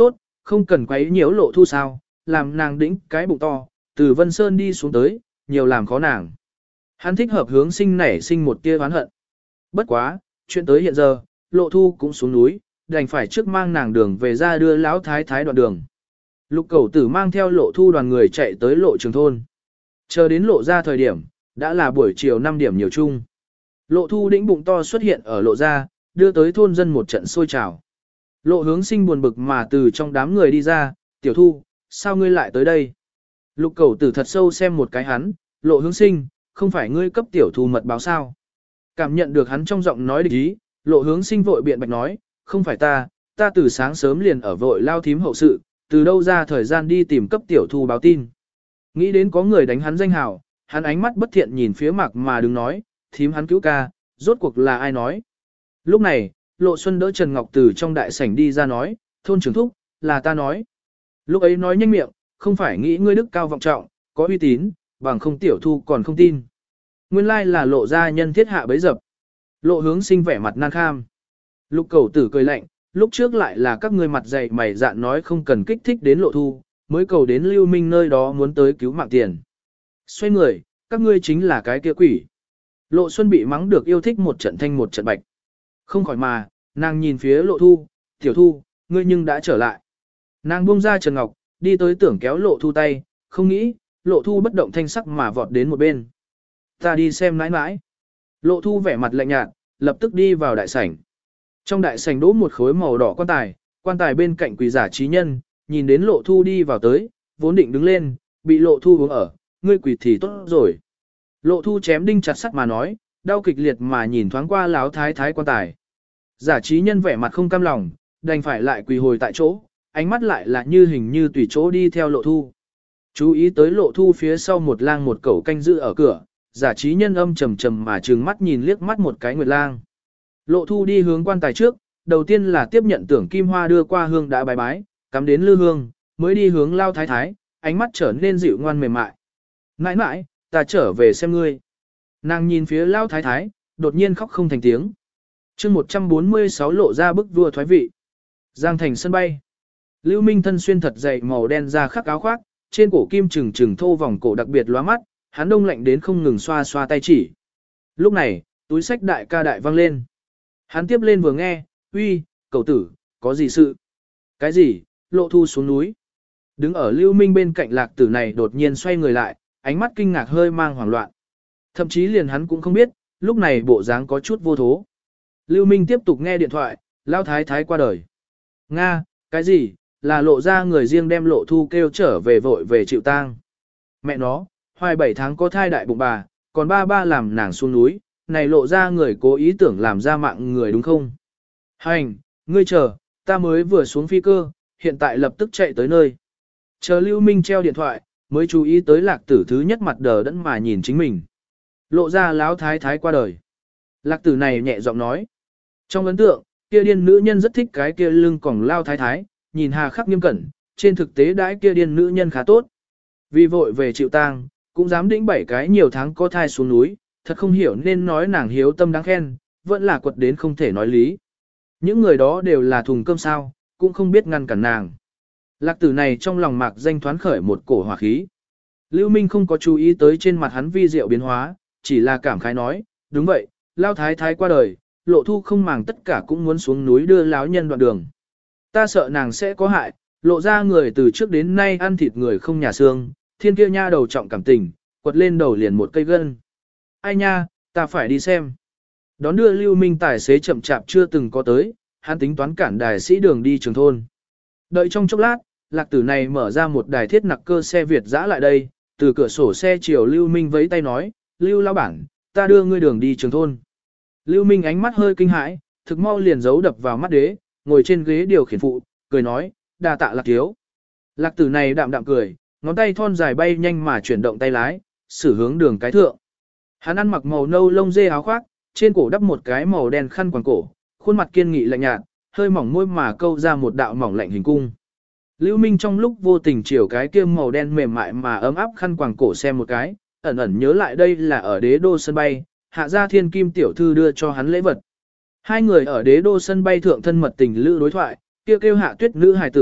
không cần quấy nhiễu Lộ Thu sao, làm nàng đĩnh cái bụng to, từ Vân Sơn đi xuống tới, nhiều làm khó nàng. Hắn thích hợp hướng sinh nảy sinh một tia oán hận. Bất quá, chuyện tới hiện giờ, Lộ Thu cũng xuống núi, đành phải trước mang nàng đường về ra đưa lão thái thái đoạn đường. Lục Cẩu Tử mang theo Lộ Thu đoàn người chạy tới Lộ Trường thôn. Chờ đến Lộ ra thời điểm, đã là buổi chiều năm điểm nhiều chung. Lộ Thu đĩnh bụng to xuất hiện ở Lộ ra, đưa tới thôn dân một trận sôi trào. Lộ Hướng Sinh buồn bực mà từ trong đám người đi ra, "Tiểu Thu, sao ngươi lại tới đây?" Lục Cẩu Tử thật sâu xem một cái hắn, "Lộ Hướng Sinh, không phải ngươi cấp Tiểu Thu mật báo sao?" Cảm nhận được hắn trong giọng nói địch ý, Lộ Hướng Sinh vội biện bạch nói, "Không phải ta, ta từ sáng sớm liền ở vội lao thím hậu sự, từ đâu ra thời gian đi tìm cấp Tiểu Thu báo tin." Nghĩ đến có người đánh hắn danh hào, hắn ánh mắt bất thiện nhìn phía Mạc mà đứng nói, "Thím hắn cứu ca, rốt cuộc là ai nói?" Lúc này, Lộ Xuân đỡ Trần Ngọc từ trong đại sảnh đi ra nói, "Thôn trưởng thúc, là ta nói." Lúc ấy nói nhanh miệng, không phải nghĩ ngươi đức cao vọng trọng, có uy tín, bằng không Tiểu Thu còn không tin. Nguyên lai là Lộ gia nhân thiết hạ bấy dập. Lộ Hướng Sinh vẻ mặt nan kham. Lục Cẩu Tử cười lạnh, lúc trước lại là các ngươi mặt dày mày dạn nói không cần kích thích đến Lộ Thu, mới cầu đến Lưu Minh nơi đó muốn tới cứu mạng tiền. Xoay người, các ngươi chính là cái kia quỷ. Lộ Xuân bị mắng được yêu thích một trận thanh một trận bạch. Không khỏi mà, nàng nhìn phía Lộ Thu, "Tiểu Thu, ngươi nhưng đã trở lại." Nàng buông ra Trần Ngọc, đi tới tưởng kéo Lộ Thu tay, không nghĩ, Lộ Thu bất động thanh sắc mà vọt đến một bên. "Ta đi xem nãi nãi." Lộ Thu vẻ mặt lạnh nhạt, lập tức đi vào đại sảnh. Trong đại sảnh đỗ một khối màu đỏ quan tài, quan tài bên cạnh quỷ giả trí nhân, nhìn đến Lộ Thu đi vào tới, vốn định đứng lên, bị Lộ Thu uống ở, "Ngươi quỷ thì tốt rồi." Lộ Thu chém đinh chặt sắt mà nói, đau kịch liệt mà nhìn thoáng qua láo thái thái quan tài. Giả trí nhân vẻ mặt không cam lòng, đành phải lại quỳ hồi tại chỗ, ánh mắt lại là như hình như tùy chỗ đi theo Lộ Thu. Chú ý tới Lộ Thu phía sau một lang một cẩu canh giữ ở cửa, giả trí nhân âm trầm trầm mà trừng mắt nhìn liếc mắt một cái nguyệt lang. Lộ Thu đi hướng quan tài trước, đầu tiên là tiếp nhận tưởng kim hoa đưa qua hương đã bái bái, cắm đến lư hương, mới đi hướng lao thái thái, ánh mắt trở nên dịu ngoan mềm mại. "Nãi nãi, ta trở về xem ngươi." Nàng nhìn phía lao thái thái, đột nhiên khóc không thành tiếng. chương một trăm bốn mươi sáu lộ ra bức vua thoái vị. Giang thành sân bay. Lưu Minh thân xuyên thật dày màu đen da khắc áo khoác, trên cổ kim trừng trừng thô vòng cổ đặc biệt lóa mắt, hắn đông lạnh đến không ngừng xoa xoa tay chỉ. Lúc này, túi sách đại ca đại vang lên. Hắn tiếp lên vừa nghe, "Uy, cậu tử, có gì sự?" "Cái gì?" Lộ Thu xuống núi. Đứng ở Lưu Minh bên cạnh lạc tử này đột nhiên xoay người lại, ánh mắt kinh ngạc hơi mang hoảng loạn. Thậm chí liền hắn cũng không biết, lúc này bộ dáng có chút vô thố. Lưu Minh tiếp tục nghe điện thoại, lao thái thái qua đời. "Nga, cái gì, là Lộ ra người riêng đem Lộ Thu kêu trở về vội về chịu tang." Mẹ nó, hoài bảy tháng có thai đại bụng bà, còn ba ba làm nàng xuống núi, này Lộ ra người cố ý tưởng làm ra mạng người đúng không? "Hành, ngươi chờ, ta mới vừa xuống phi cơ, hiện tại lập tức chạy tới nơi." Chờ Lưu Minh treo điện thoại, mới chú ý tới lạc tử thứ nhất mặt đờ đẫn mà nhìn chính mình. Lộ ra láo thái thái qua đời. Lạc tử này nhẹ giọng nói. Trong ấn tượng, kia điên nữ nhân rất thích cái kia lưng còng lao thái thái, nhìn hà khắc nghiêm cẩn, trên thực tế đãi kia điên nữ nhân khá tốt. Vì vội về chịu tang, cũng dám đĩnh bảy cái nhiều tháng có thai xuống núi, thật không hiểu nên nói nàng hiếu tâm đáng khen, vẫn là quật đến không thể nói lý. Những người đó đều là thùng cơm sao, cũng không biết ngăn cản nàng. Lạc tử này trong lòng mạc danh thoán khởi một cổ hỏa khí. Lưu Minh không có chú ý tới trên mặt hắn vi diệu biến hóa, chỉ là cảm khái nói, "Đúng vậy, lao thái thái qua đời, Lộ Thu không màng tất cả cũng muốn xuống núi đưa láo nhân đoạn đường. Ta sợ nàng sẽ có hại, Lộ ra người từ trước đến nay ăn thịt người không nhà xương, thiên kia nha đầu trọng cảm tình, quật lên đầu liền một cây gân. Ai nha, ta phải đi xem." Đón đưa Lưu Minh tài xế chậm chạp chưa từng có tới, hắn tính toán cản đài sĩ đường đi trường thôn. Đợi trong chốc lát, lạc tử này mở ra một đài thiết nặc cơ xe Việt dã lại đây, từ cửa sổ xe chiều Lưu Minh vẫy tay nói, "Lưu lão bản, ta đưa ngươi đường đi trường thôn." Lưu Minh ánh mắt hơi kinh hãi, thực mau liền giấu đập vào mắt đế, ngồi trên ghế điều khiển phụ, cười nói, "Đa tạ lạc thiếu." Lạc tử này đạm đạm cười, ngón tay thon dài bay nhanh mà chuyển động tay lái, xử hướng đường cái thượng. Hắn ăn mặc màu nâu lông dê áo khoác, trên cổ đắp một cái màu đen khăn quàng cổ, khuôn mặt kiên nghị lạnh nhạt, hơi mỏng môi mà câu ra một đạo mỏng lạnh hình cung. Lưu Minh trong lúc vô tình chiều cái kia màu đen mềm mại mà ấm áp khăn quàng cổ xem một cái, ẩn ẩn nhớ lại đây là ở đế đô sân bay, hạ gia thiên kim tiểu thư đưa cho hắn lễ vật. Hai người ở đế đô sân bay thượng thân mật tình lữ đối thoại, kia kêu, kêu hạ tuyết nữ hài tử,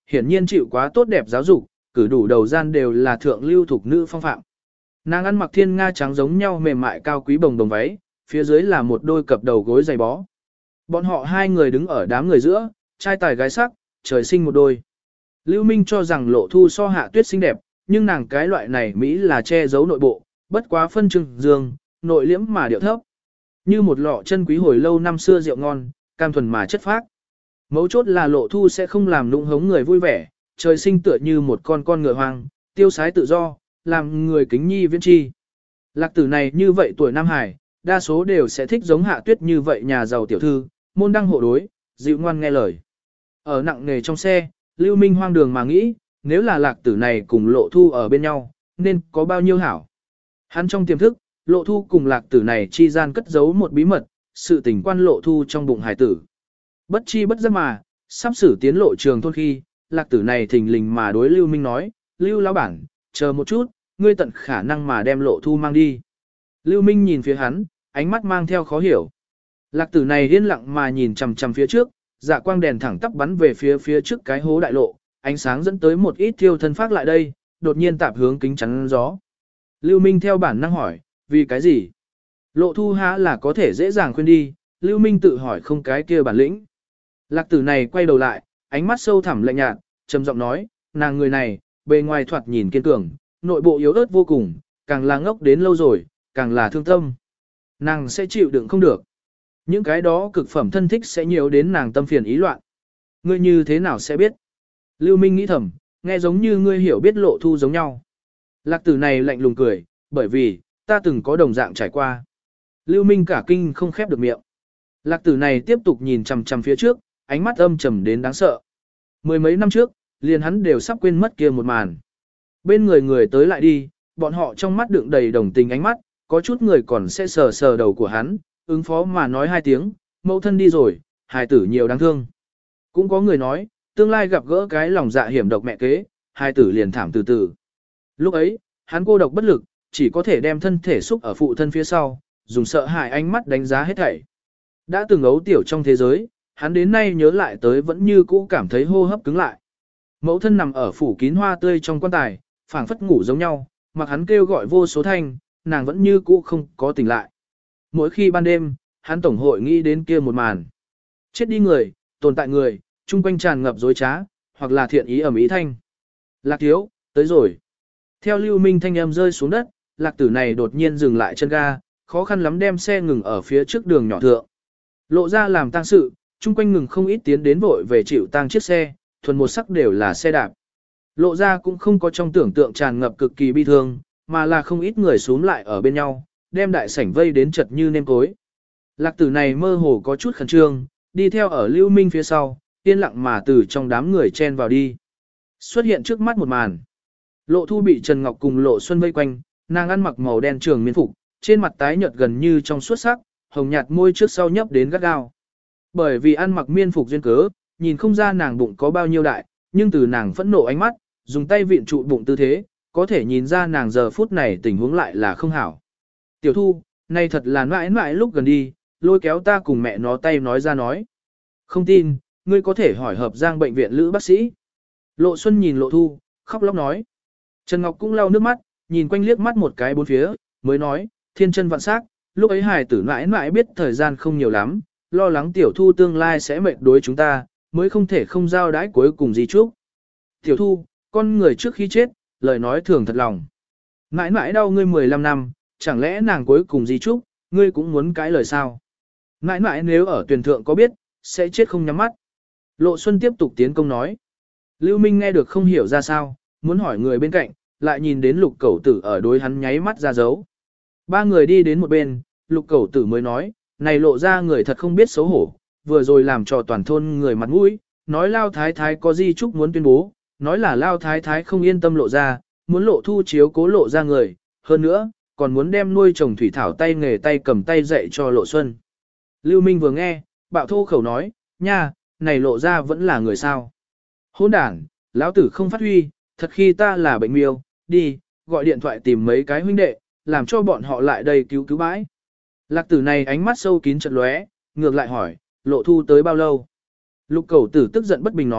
hiển nhiên chịu quá tốt đẹp giáo dục, cử đủ đầu gian đều là thượng lưu thuộc nữ phong phạm. Nàng ăn mặc thiên nga trắng giống nhau mềm mại cao quý bồng đồng váy, phía dưới là một đôi cặp đầu gối giày bó. Bọn họ hai người đứng ở đám người giữa, trai tài gái sắc, trời sinh một đôi. Lưu Minh cho rằng Lộ Thu so Hạ Tuyết xinh đẹp, nhưng nàng cái loại này Mỹ là che giấu nội bộ, bất quá phân trưng dương, nội liễm mà điệu thấp. Như một lọ chân quý hồi lâu năm xưa rượu ngon, cam thuần mà chất phác. Mấu chốt là Lộ Thu sẽ không làm nũng hống người vui vẻ, trời sinh tựa như một con con ngựa hoang, tiêu sái tự do, làm người kính nhi viễn chi. Lạc tử này như vậy tuổi Nam Hải, đa số đều sẽ thích giống Hạ Tuyết như vậy nhà giàu tiểu thư, môn đăng hộ đối, dịu ngoan nghe lời. Ở nặng nghề trong xe, Lưu Minh hoang đường mà nghĩ, nếu là lạc tử này cùng Lộ Thu ở bên nhau, nên có bao nhiêu hảo. Hắn trong tiềm thức, Lộ Thu cùng lạc tử này chi gian cất giấu một bí mật, sự tình quan Lộ Thu trong bụng hải tử. Bất chi bất giác mà, sắp xử tiến lộ trường thôn khi, lạc tử này thình lình mà đối Lưu Minh nói, Lưu lão bản, chờ một chút, ngươi tận khả năng mà đem Lộ Thu mang đi. Lưu Minh nhìn phía hắn, ánh mắt mang theo khó hiểu. Lạc tử này yên lặng mà nhìn chằm chằm phía trước, dạ quang đèn thẳng tắp bắn về phía phía trước cái hố đại lộ, ánh sáng dẫn tới một ít thiêu thân phát lại đây, đột nhiên tạp hướng kính chắn gió. Lưu Minh theo bản năng hỏi, vì cái gì? Lộ Thu há là có thể dễ dàng khuyên đi, Lưu Minh tự hỏi không cái kia bản lĩnh. Lạc tử này quay đầu lại, ánh mắt sâu thẳm lạnh nhạt, trầm giọng nói, nàng người này, bề ngoài thoạt nhìn kiên cường, nội bộ yếu ớt vô cùng, càng là ngốc đến lâu rồi, càng là thương tâm. Nàng sẽ chịu đựng không được. Những cái đó cực phẩm thân thích sẽ nhiều đến nàng tâm phiền ý loạn. Ngươi như thế nào sẽ biết? Lưu Minh nghĩ thầm, nghe giống như ngươi hiểu biết Lộ Thu giống nhau. Lạc tử này lạnh lùng cười, bởi vì, ta từng có đồng dạng trải qua. Lưu Minh cả kinh không khép được miệng. Lạc tử này tiếp tục nhìn chằm chằm phía trước, ánh mắt âm trầm đến đáng sợ. Mười mấy năm trước, liền hắn đều sắp quên mất kia một màn. Bên người người tới lại đi, bọn họ trong mắt đựng đầy đồng tình ánh mắt, có chút người còn sẽ sờ sờ đầu của hắn, ứng phó mà nói hai tiếng, mẫu thân đi rồi, hài tử nhiều đáng thương. Cũng có người nói, tương lai gặp gỡ cái lòng dạ hiểm độc mẹ kế, hài tử liền thảm từ từ. Lúc ấy, hắn cô độc bất lực, chỉ có thể đem thân thể xúc ở phụ thân phía sau, dùng sợ hãi ánh mắt đánh giá hết thảy. Đã từng ấu tiểu trong thế giới, hắn đến nay nhớ lại tới vẫn như cũ cảm thấy hô hấp cứng lại. Mẫu thân nằm ở phủ kín hoa tươi trong quan tài, phảng phất ngủ giống nhau, mặc hắn kêu gọi vô số thanh, nàng vẫn như cũ không có tỉnh lại. Mỗi khi ban đêm, hắn tổng hội nghĩ đến kia một màn. Chết đi người, tồn tại người, chung quanh tràn ngập dối trá, hoặc là thiện ý ẩm ý thanh. Lạc thiếu, tới rồi. Theo Lưu Minh thanh âm rơi xuống đất, lạc tử này đột nhiên dừng lại chân ga, khó khăn lắm đem xe ngừng ở phía trước đường nhỏ thượng. Lộ ra làm tang sự, chung quanh ngừng không ít tiến đến vội về chịu tang chiếc xe, thuần một sắc đều là xe đạp. Lộ ra cũng không có trong tưởng tượng tràn ngập cực kỳ bi thương, mà là không ít người xuống lại ở bên nhau, đem đại sảnh vây đến chật như nêm cối. Lạc tử này mơ hồ có chút khẩn trương, đi theo ở Lưu Minh phía sau, yên lặng mà từ trong đám người chen vào đi. Xuất hiện trước mắt một màn. Lộ Thu bị Trần Ngọc cùng Lộ Xuân vây quanh, nàng ăn mặc màu đen trường miên phục, trên mặt tái nhợt gần như trong suốt sắc, hồng nhạt môi trước sau nhấp đến gắt gao. Bởi vì ăn mặc miên phục duyên cớ, nhìn không ra nàng bụng có bao nhiêu đại, nhưng từ nàng phẫn nộ ánh mắt, dùng tay vịn trụ bụng tư thế, có thể nhìn ra nàng giờ phút này tình huống lại là không hảo. Tiểu Thu, này thật là mãi mãi lúc gần đi, lôi kéo ta cùng mẹ nó tay nói ra nói. Không tin, ngươi có thể hỏi hợp giang bệnh viện lữ bác sĩ. Lộ Xuân nhìn Lộ Thu, khóc lóc nói. Trần Ngọc cũng lau nước mắt, nhìn quanh liếc mắt một cái bốn phía, mới nói, thiên chân vạn sắc, lúc ấy hài tử mãi mãi biết thời gian không nhiều lắm, lo lắng Tiểu Thu tương lai sẽ mệt đối chúng ta, mới không thể không giao đãi cuối cùng gì chúc. Tiểu Thu, con người trước khi chết, lời nói thường thật lòng. Mãi mãi đau ngươi mười lăm năm, chẳng lẽ nàng cuối cùng gì chúc, ngươi cũng muốn cãi lời sao? Mãi mãi nếu ở tuyển thượng có biết, sẽ chết không nhắm mắt. Lộ Xuân tiếp tục tiến công nói. Lưu Minh nghe được không hiểu ra sao, muốn hỏi người bên cạnh, lại nhìn đến lục cẩu tử ở đối hắn nháy mắt ra dấu. Ba người đi đến một bên, lục cẩu tử mới nói, này lộ ra người thật không biết xấu hổ, vừa rồi làm cho toàn thôn người mặt mũi, nói lao thái thái có di chúc muốn tuyên bố, nói là lao thái thái không yên tâm lộ ra, muốn lộ thu chiếu cố lộ ra người, hơn nữa, còn muốn đem nuôi trồng thủy thảo tay nghề tay cầm tay dạy cho Lộ Xuân. Lưu Minh vừa nghe, bạo thô khẩu nói, nha, này lộ ra vẫn là người sao. Hôn đản, lão tử không phát huy, thật khi ta là bệnh miêu, đi, gọi điện thoại tìm mấy cái huynh đệ, làm cho bọn họ lại đây cứu cứu bãi. Lạc tử này ánh mắt sâu kín chật lóe, ngược lại hỏi, lộ thu tới bao lâu? Lục cẩu tử tức giận bất bình nói,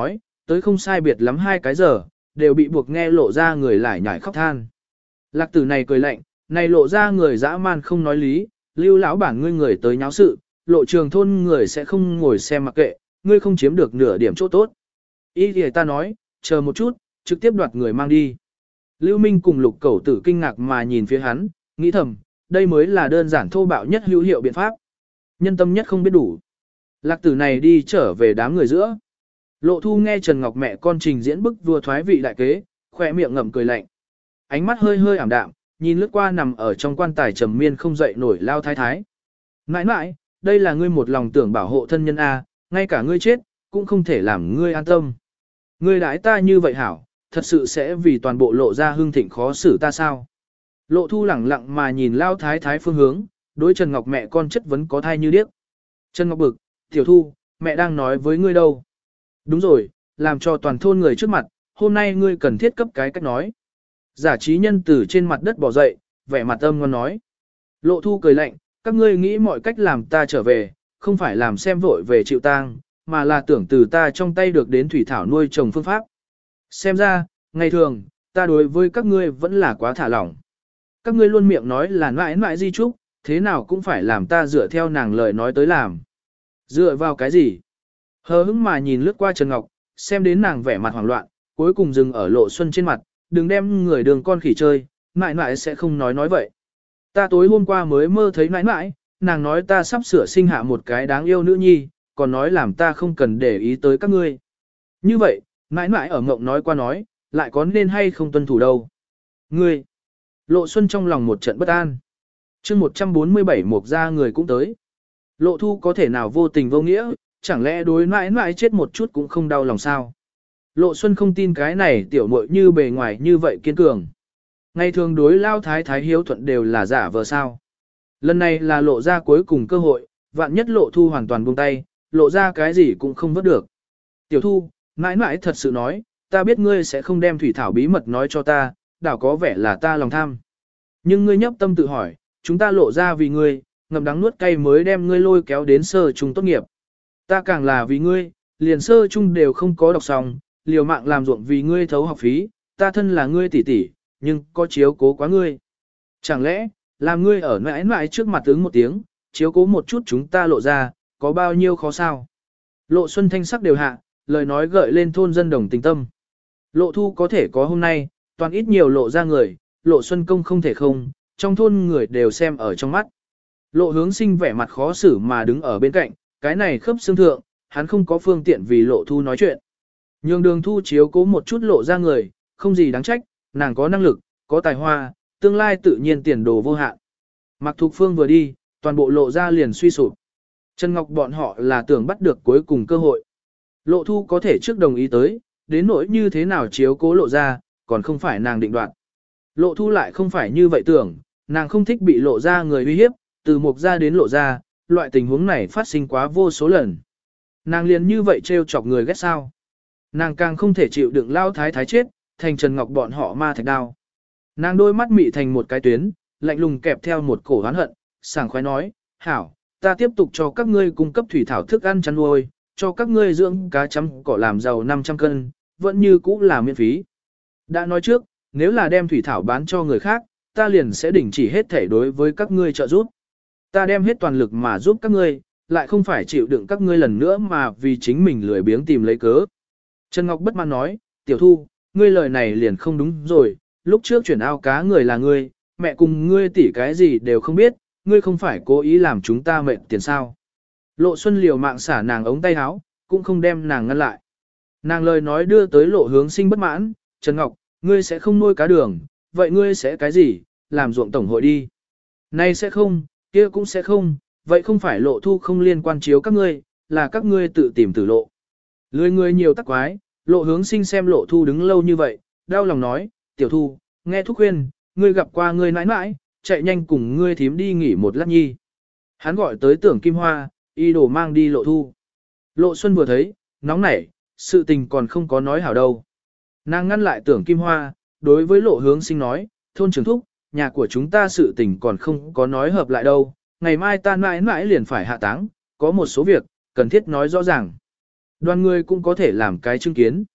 tới không sai biệt lắm hai cái giờ, đều bị buộc nghe lộ ra người lại nhảy khóc than. Lạc tử này cười lạnh, này lộ ra người dã man không nói lý, lưu lão bản ngươi người tới nháo sự, lộ trường thôn người sẽ không ngồi xem mặc kệ, ngươi không chiếm được nửa điểm chỗ tốt. Ý thì ta nói, chờ một chút, trực tiếp đoạt người mang đi. Lưu Minh cùng lục cẩu tử kinh ngạc mà nhìn phía hắn, nghĩ thầm, đây mới là đơn giản thô bạo nhất hữu hiệu biện pháp. Nhân tâm nhất không biết đủ. Lạc tử này đi trở về đám người giữa. Lộ Thu nghe Trần Ngọc mẹ con trình diễn bức vua thoái vị đại kế, khỏe miệng ngậm cười lạnh. Ánh mắt hơi hơi ảm đạm, nhìn lướt qua nằm ở trong quan tài trầm miên không dậy nổi lao thái thái. Nãi nãi, đây là ngươi một lòng tưởng bảo hộ thân nhân A, ngay cả ngươi chết, cũng không thể làm ngươi an tâm. Ngươi đãi ta như vậy hảo, thật sự sẽ vì toàn bộ lộ ra hương thịnh khó xử ta sao? Lộ Thu lẳng lặng mà nhìn lao thái thái phương hướng, đối Trần Ngọc mẹ con chất vấn có thai như điếc. Trần Ngọc bực, tiểu Thu, mẹ đang nói với ngươi đâu? Đúng rồi, làm cho toàn thôn người trước mặt, hôm nay ngươi cần thiết cấp cái cách nói. Giả trí nhân từ trên mặt đất bỏ dậy, vẻ mặt âm ngon nói. Lộ Thu cười lạnh, các ngươi nghĩ mọi cách làm ta trở về, không phải làm xem vội về chịu tang, mà là tưởng từ ta trong tay được đến thủy thảo nuôi trồng phương pháp. Xem ra, ngày thường, ta đối với các ngươi vẫn là quá thả lỏng. Các ngươi luôn miệng nói là mãi mãi di trúc, thế nào cũng phải làm ta dựa theo nàng lời nói tới làm. Dựa vào cái gì? Hờ hững mà nhìn lướt qua Trần Ngọc, xem đến nàng vẻ mặt hoảng loạn, cuối cùng dừng ở Lộ Xuân trên mặt, đừng đem người đường con khỉ chơi, mãi mãi sẽ không nói nói vậy. Ta tối hôm qua mới mơ thấy mãi mãi, nàng nói ta sắp sửa sinh hạ một cái đáng yêu nữ nhi, còn nói làm ta không cần để ý tới các ngươi. Như vậy, mãi mãi ở ngộng nói qua nói, lại có nên hay không tuân thủ đâu. Ngươi, Lộ Xuân trong lòng một trận bất an. chương một trăm bốn mươi bảy một gia người cũng tới. Lộ Thu có thể nào vô tình vô nghĩa, chẳng lẽ đối mãi mãi chết một chút cũng không đau lòng sao? Lộ Xuân không tin cái này tiểu muội như bề ngoài như vậy kiên cường. Ngày thường đối lao thái thái hiếu thuận đều là giả vờ sao. Lần này là lộ ra cuối cùng cơ hội, vạn nhất Lộ Thu hoàn toàn buông tay, lộ ra cái gì cũng không vớt được. Tiểu Thu, mãi mãi thật sự nói, ta biết ngươi sẽ không đem thủy thảo bí mật nói cho ta, đảo có vẻ là ta lòng tham. Nhưng ngươi nhấp tâm tự hỏi, chúng ta lộ ra vì ngươi, ngậm đắng nuốt cay mới đem ngươi lôi kéo đến sơ trung tốt nghiệp. Ta càng là vì ngươi, liền sơ trung đều không có đọc xong, liều mạng làm ruộng vì ngươi thấu học phí, ta thân là ngươi tỷ tỷ, nhưng có chiếu cố quá ngươi. Chẳng lẽ, làm ngươi ở mãi mãi trước mặt ứng một tiếng, chiếu cố một chút chúng ta lộ ra, có bao nhiêu khó sao? Lộ Xuân thanh sắc đều hạ, lời nói gợi lên thôn dân đồng tình tâm. Lộ Thu có thể có hôm nay, toàn ít nhiều lộ ra người, Lộ Xuân công không thể không, trong thôn người đều xem ở trong mắt. Lộ Hướng Sinh vẻ mặt khó xử mà đứng ở bên cạnh, cái này khớp xương thượng, hắn không có phương tiện vì Lộ Thu nói chuyện. Nhường Đường Thu chiếu cố một chút lộ ra người, không gì đáng trách, nàng có năng lực, có tài hoa, tương lai tự nhiên tiền đồ vô hạn. Mạc Thục Phương vừa đi, toàn bộ lộ ra liền suy sụp. Trần Ngọc bọn họ là tưởng bắt được cuối cùng cơ hội. Lộ Thu có thể trước đồng ý tới, đến nỗi như thế nào chiếu cố lộ ra, còn không phải nàng định đoạt. Lộ Thu lại không phải như vậy tưởng, nàng không thích bị lộ ra người uy hiếp, từ mục ra đến lộ ra, loại tình huống này phát sinh quá vô số lần. Nàng liền như vậy trêu chọc người ghét sao. Nàng càng không thể chịu đựng lao thái thái chết, thành Trần Ngọc bọn họ ma thạch đao. Nàng đôi mắt mị thành một cái tuyến, lạnh lùng kẹp theo một cổ oán hận, sảng khoái nói, hảo, ta tiếp tục cho các ngươi cung cấp thủy thảo thức ăn chăn nuôi, cho các ngươi dưỡng cá chấm cỏ làm giàu năm trăm cân, vẫn như cũ là miễn phí. Đã nói trước, nếu là đem thủy thảo bán cho người khác, ta liền sẽ đình chỉ hết thể đối với các ngươi trợ giúp. Ta đem hết toàn lực mà giúp các ngươi, lại không phải chịu đựng các ngươi lần nữa mà vì chính mình lười biếng tìm lấy cớ. Trần Ngọc bất mãn nói, tiểu Thu, ngươi lời này liền không đúng rồi, lúc trước chuyển ao cá người là ngươi, mẹ cùng ngươi tỉ cái gì đều không biết, ngươi không phải cố ý làm chúng ta mệt tiền sao. Lộ Xuân liều mạng xả nàng ống tay áo, cũng không đem nàng ngăn lại. Nàng lời nói đưa tới Lộ Hướng Sinh bất mãn, Trần Ngọc, ngươi sẽ không nuôi cá đường, vậy ngươi sẽ cái gì, làm ruộng tổng hội đi. Nay sẽ không, kia cũng sẽ không, vậy không phải Lộ Thu không liên quan chiếu các ngươi, là các ngươi tự tìm tử lộ. Lười người nhiều tắc quái, Lộ Hướng Sinh xem Lộ Thu đứng lâu như vậy, đau lòng nói, tiểu Thu, nghe thúc khuyên, ngươi gặp qua ngươi nãi nãi, chạy nhanh cùng ngươi thím đi nghỉ một lát nhi. Hắn gọi tới Tưởng Kim Hoa, y đồ mang đi Lộ Thu. Lộ Xuân vừa thấy, nóng nảy, sự tình còn không có nói hảo đâu. Nàng ngăn lại Tưởng Kim Hoa, đối với Lộ Hướng Sinh nói, thôn trưởng thúc, nhà của chúng ta sự tình còn không có nói hợp lại đâu, ngày mai ta mãi mãi liền phải hạ táng, có một số việc, cần thiết nói rõ ràng. Đoàn người cũng có thể làm cái chứng kiến.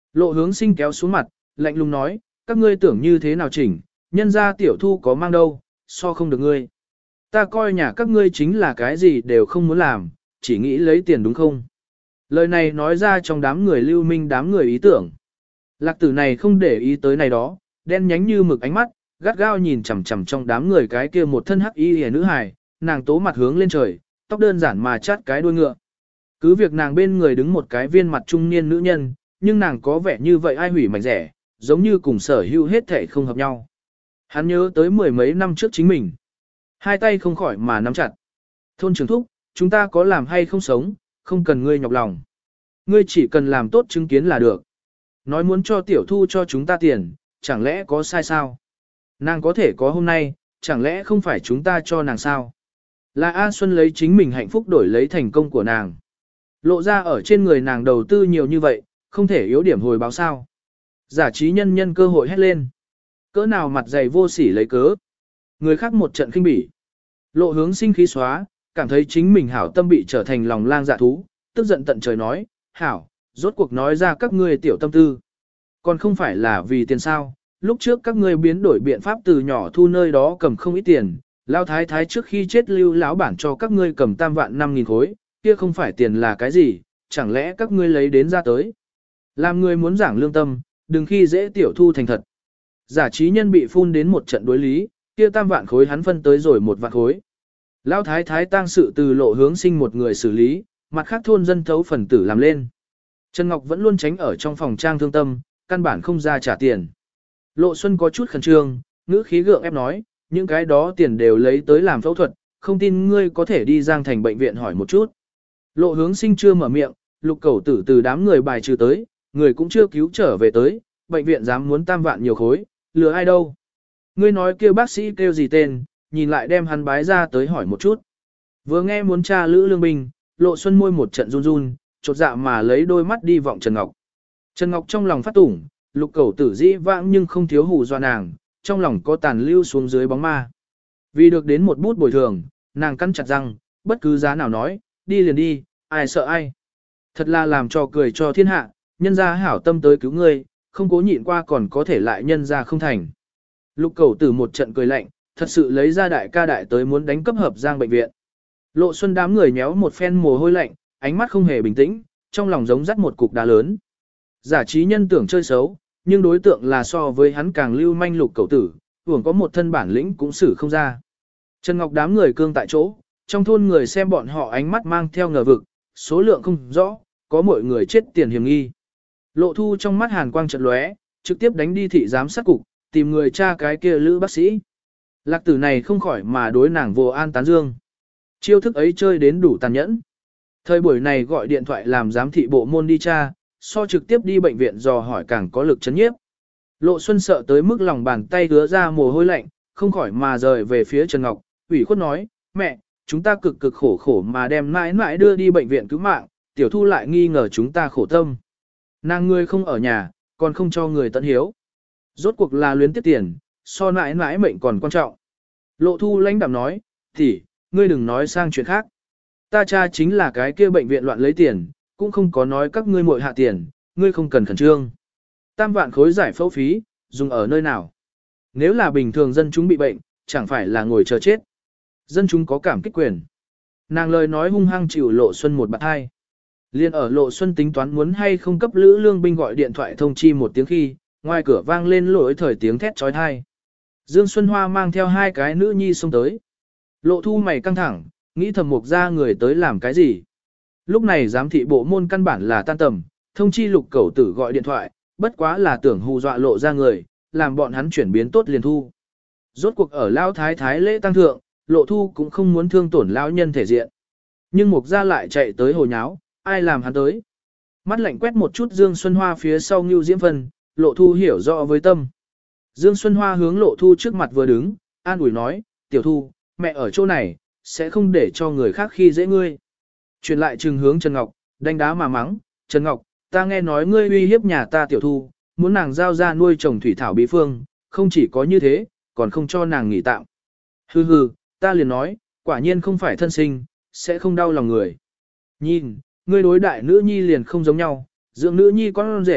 Lộ hướng sinh kéo xuống mặt, lạnh lùng nói, các ngươi tưởng như thế nào chỉnh, nhân ra tiểu thu có mang đâu, so không được ngươi. Ta coi nhà các ngươi chính là cái gì đều không muốn làm, chỉ nghĩ lấy tiền đúng không? Lời này nói ra trong đám người lưu minh đám người ý tưởng. Lạc tử này không để ý tới này đó, đen nhánh như mực ánh mắt, gắt gao nhìn chằm chằm trong đám người cái kia một thân hắc y hề nữ hài, nàng tố mặt hướng lên trời, tóc đơn giản mà chát cái đuôi ngựa. Cứ việc nàng bên người đứng một cái viên mặt trung niên nữ nhân, nhưng nàng có vẻ như vậy ai hủy mảnh rẻ, giống như cùng sở hữu hết thể không hợp nhau. Hắn nhớ tới mười mấy năm trước chính mình. Hai tay không khỏi mà nắm chặt. Thôn trưởng thúc, chúng ta có làm hay không sống, không cần ngươi nhọc lòng. Ngươi chỉ cần làm tốt chứng kiến là được. Nói muốn cho tiểu thu cho chúng ta tiền, chẳng lẽ có sai sao? Nàng có thể có hôm nay, chẳng lẽ không phải chúng ta cho nàng sao? Là A Xuân lấy chính mình hạnh phúc đổi lấy thành công của nàng. Lộ ra ở trên người nàng đầu tư nhiều như vậy, không thể yếu điểm hồi báo sao. Giả trí nhân nhân cơ hội hét lên. Cỡ nào mặt dày vô sỉ lấy cớ. Người khác một trận khinh bỉ. Lộ hướng sinh khí xóa, cảm thấy chính mình hảo tâm bị trở thành lòng lang dạ thú, tức giận tận trời nói, hảo, rốt cuộc nói ra các ngươi tiểu tâm tư. Còn không phải là vì tiền sao, lúc trước các ngươi biến đổi biện pháp từ nhỏ thu nơi đó cầm không ít tiền, lao thái thái trước khi chết lưu lão bản cho các ngươi cầm tam vạn năm nghìn khối, kia không phải tiền là cái gì, chẳng lẽ các ngươi lấy đến ra tới. Làm người muốn giảng lương tâm, đừng khi dễ tiểu thu thành thật. Giả trí nhân bị phun đến một trận đối lý, kia tam vạn khối hắn phân tới rồi một vạn khối. Lão thái thái tang sự từ lộ hướng sinh một người xử lý, mặt khác thôn dân thấu phần tử làm lên. Trần Ngọc vẫn luôn tránh ở trong phòng trang thương tâm, căn bản không ra trả tiền. Lộ Xuân có chút khẩn trương, ngữ khí gượng ép nói, những cái đó tiền đều lấy tới làm phẫu thuật, không tin ngươi có thể đi Giang Thành bệnh viện hỏi một chút. Lộ hướng sinh chưa mở miệng, lục cẩu tử từ đám người bài trừ tới, người cũng chưa cứu trở về tới, bệnh viện dám muốn tam vạn nhiều khối, lừa ai đâu. Ngươi nói kêu bác sĩ kêu gì tên, nhìn lại đem hắn bái ra tới hỏi một chút. Vừa nghe muốn tra Lữ Lương Bình, Lộ Xuân môi một trận run run, chột dạ mà lấy đôi mắt đi vọng Trần Ngọc. Trần Ngọc trong lòng phát tủng, lục cẩu tử dĩ vãng nhưng không thiếu hù dọa nàng, trong lòng có tàn lưu xuống dưới bóng ma. Vì được đến một bút bồi thường, nàng cắn chặt răng, bất cứ giá nào nói, đi liền đi, ai sợ ai. Thật là làm cho cười cho thiên hạ, nhân ra hảo tâm tới cứu ngươi, không cố nhịn qua còn có thể lại nhân ra không thành. Lục cẩu tử một trận cười lạnh, thật sự lấy ra đại ca đại tới muốn đánh cấp hợp Giang bệnh viện. Lộ Xuân đám người nhéo một phen mồ hôi lạnh, ánh mắt không hề bình tĩnh, trong lòng giống dắt một cục đá lớn. Giả trí nhân tưởng chơi xấu, nhưng đối tượng là so với hắn càng lưu manh lục cẩu tử, hưởng có một thân bản lĩnh cũng xử không ra. Trần Ngọc đám người cương tại chỗ, trong thôn người xem bọn họ ánh mắt mang theo ngờ vực, số lượng không rõ, có mọi người chết tiền hiểm nghi. Lộ Thu trong mắt hàn quang chợt lóe, trực tiếp đánh đi thị giám sát cục, tìm người tra cái kia lữ bác sĩ. Lạc tử này không khỏi mà đối nàng vô an tán dương. Chiêu thức ấy chơi đến đủ tàn nhẫn. Thời buổi này gọi điện thoại làm giám thị bộ môn đi tra, so trực tiếp đi bệnh viện dò hỏi càng có lực chấn nhiếp. Lộ Xuân sợ tới mức lòng bàn tay đứa ra mồ hôi lạnh, không khỏi mà rời về phía Trần Ngọc, ủy khuất nói, mẹ, chúng ta cực cực khổ khổ mà đem mãi mãi đưa đi bệnh viện cứu mạng, tiểu thu lại nghi ngờ chúng ta khổ tâm. Nàng ngươi không ở nhà, còn không cho người tận hiếu. Rốt cuộc là luyến tiếp tiền, so mãi mãi mệnh còn quan trọng. Lộ Thu lãnh đạm nói, thì, ngươi đừng nói sang chuyện khác. Ta cha chính là cái kia bệnh viện loạn lấy tiền, cũng không có nói các ngươi muội hạ tiền, ngươi không cần khẩn trương. Tam vạn khối giải phẫu phí, dùng ở nơi nào? Nếu là bình thường dân chúng bị bệnh, chẳng phải là ngồi chờ chết. Dân chúng có cảm kích quyền. Nàng lời nói hung hăng chịu Lộ Xuân một bạt hai. Liên ở Lộ Xuân tính toán muốn hay không cấp Lữ Lương Binh gọi điện thoại thông chi một tiếng khi, ngoài cửa vang lên lỗi thời tiếng thét trói thai. Dương Xuân Hoa mang theo hai cái nữ nhi xông tới. Lộ Thu mày căng thẳng, nghĩ thầm mục ra người tới làm cái gì. Lúc này giám thị bộ môn căn bản là tan tầm, thông chi lục cẩu tử gọi điện thoại, bất quá là tưởng hù dọa lộ ra người, làm bọn hắn chuyển biến tốt liền thu. Rốt cuộc ở Lao Thái Thái lễ tăng thượng, Lộ Thu cũng không muốn thương tổn lão nhân thể diện. Nhưng mục ra lại chạy tới hồ nháo, ai làm hắn tới. Mắt lạnh quét một chút Dương Xuân Hoa phía sau Ngưu Diễm Vân, Lộ Thu hiểu rõ với tâm. Dương Xuân Hoa hướng Lộ Thu trước mặt vừa đứng, an ủi nói, tiểu Thu, mẹ ở chỗ này, sẽ không để cho người khác khi dễ ngươi. Chuyển lại trừng hướng Trần Ngọc, đánh đá mà mắng, Trần Ngọc, ta nghe nói ngươi uy hiếp nhà ta tiểu Thu, muốn nàng giao ra nuôi trồng thủy thảo bí phương, không chỉ có như thế, còn không cho nàng nghỉ tạm. Hừ hừ, ta liền nói, quả nhiên không phải thân sinh, sẽ không đau lòng người. Nhìn, ngươi đối đại nữ nhi liền không giống nhau, dưỡng nữ nhi con rể,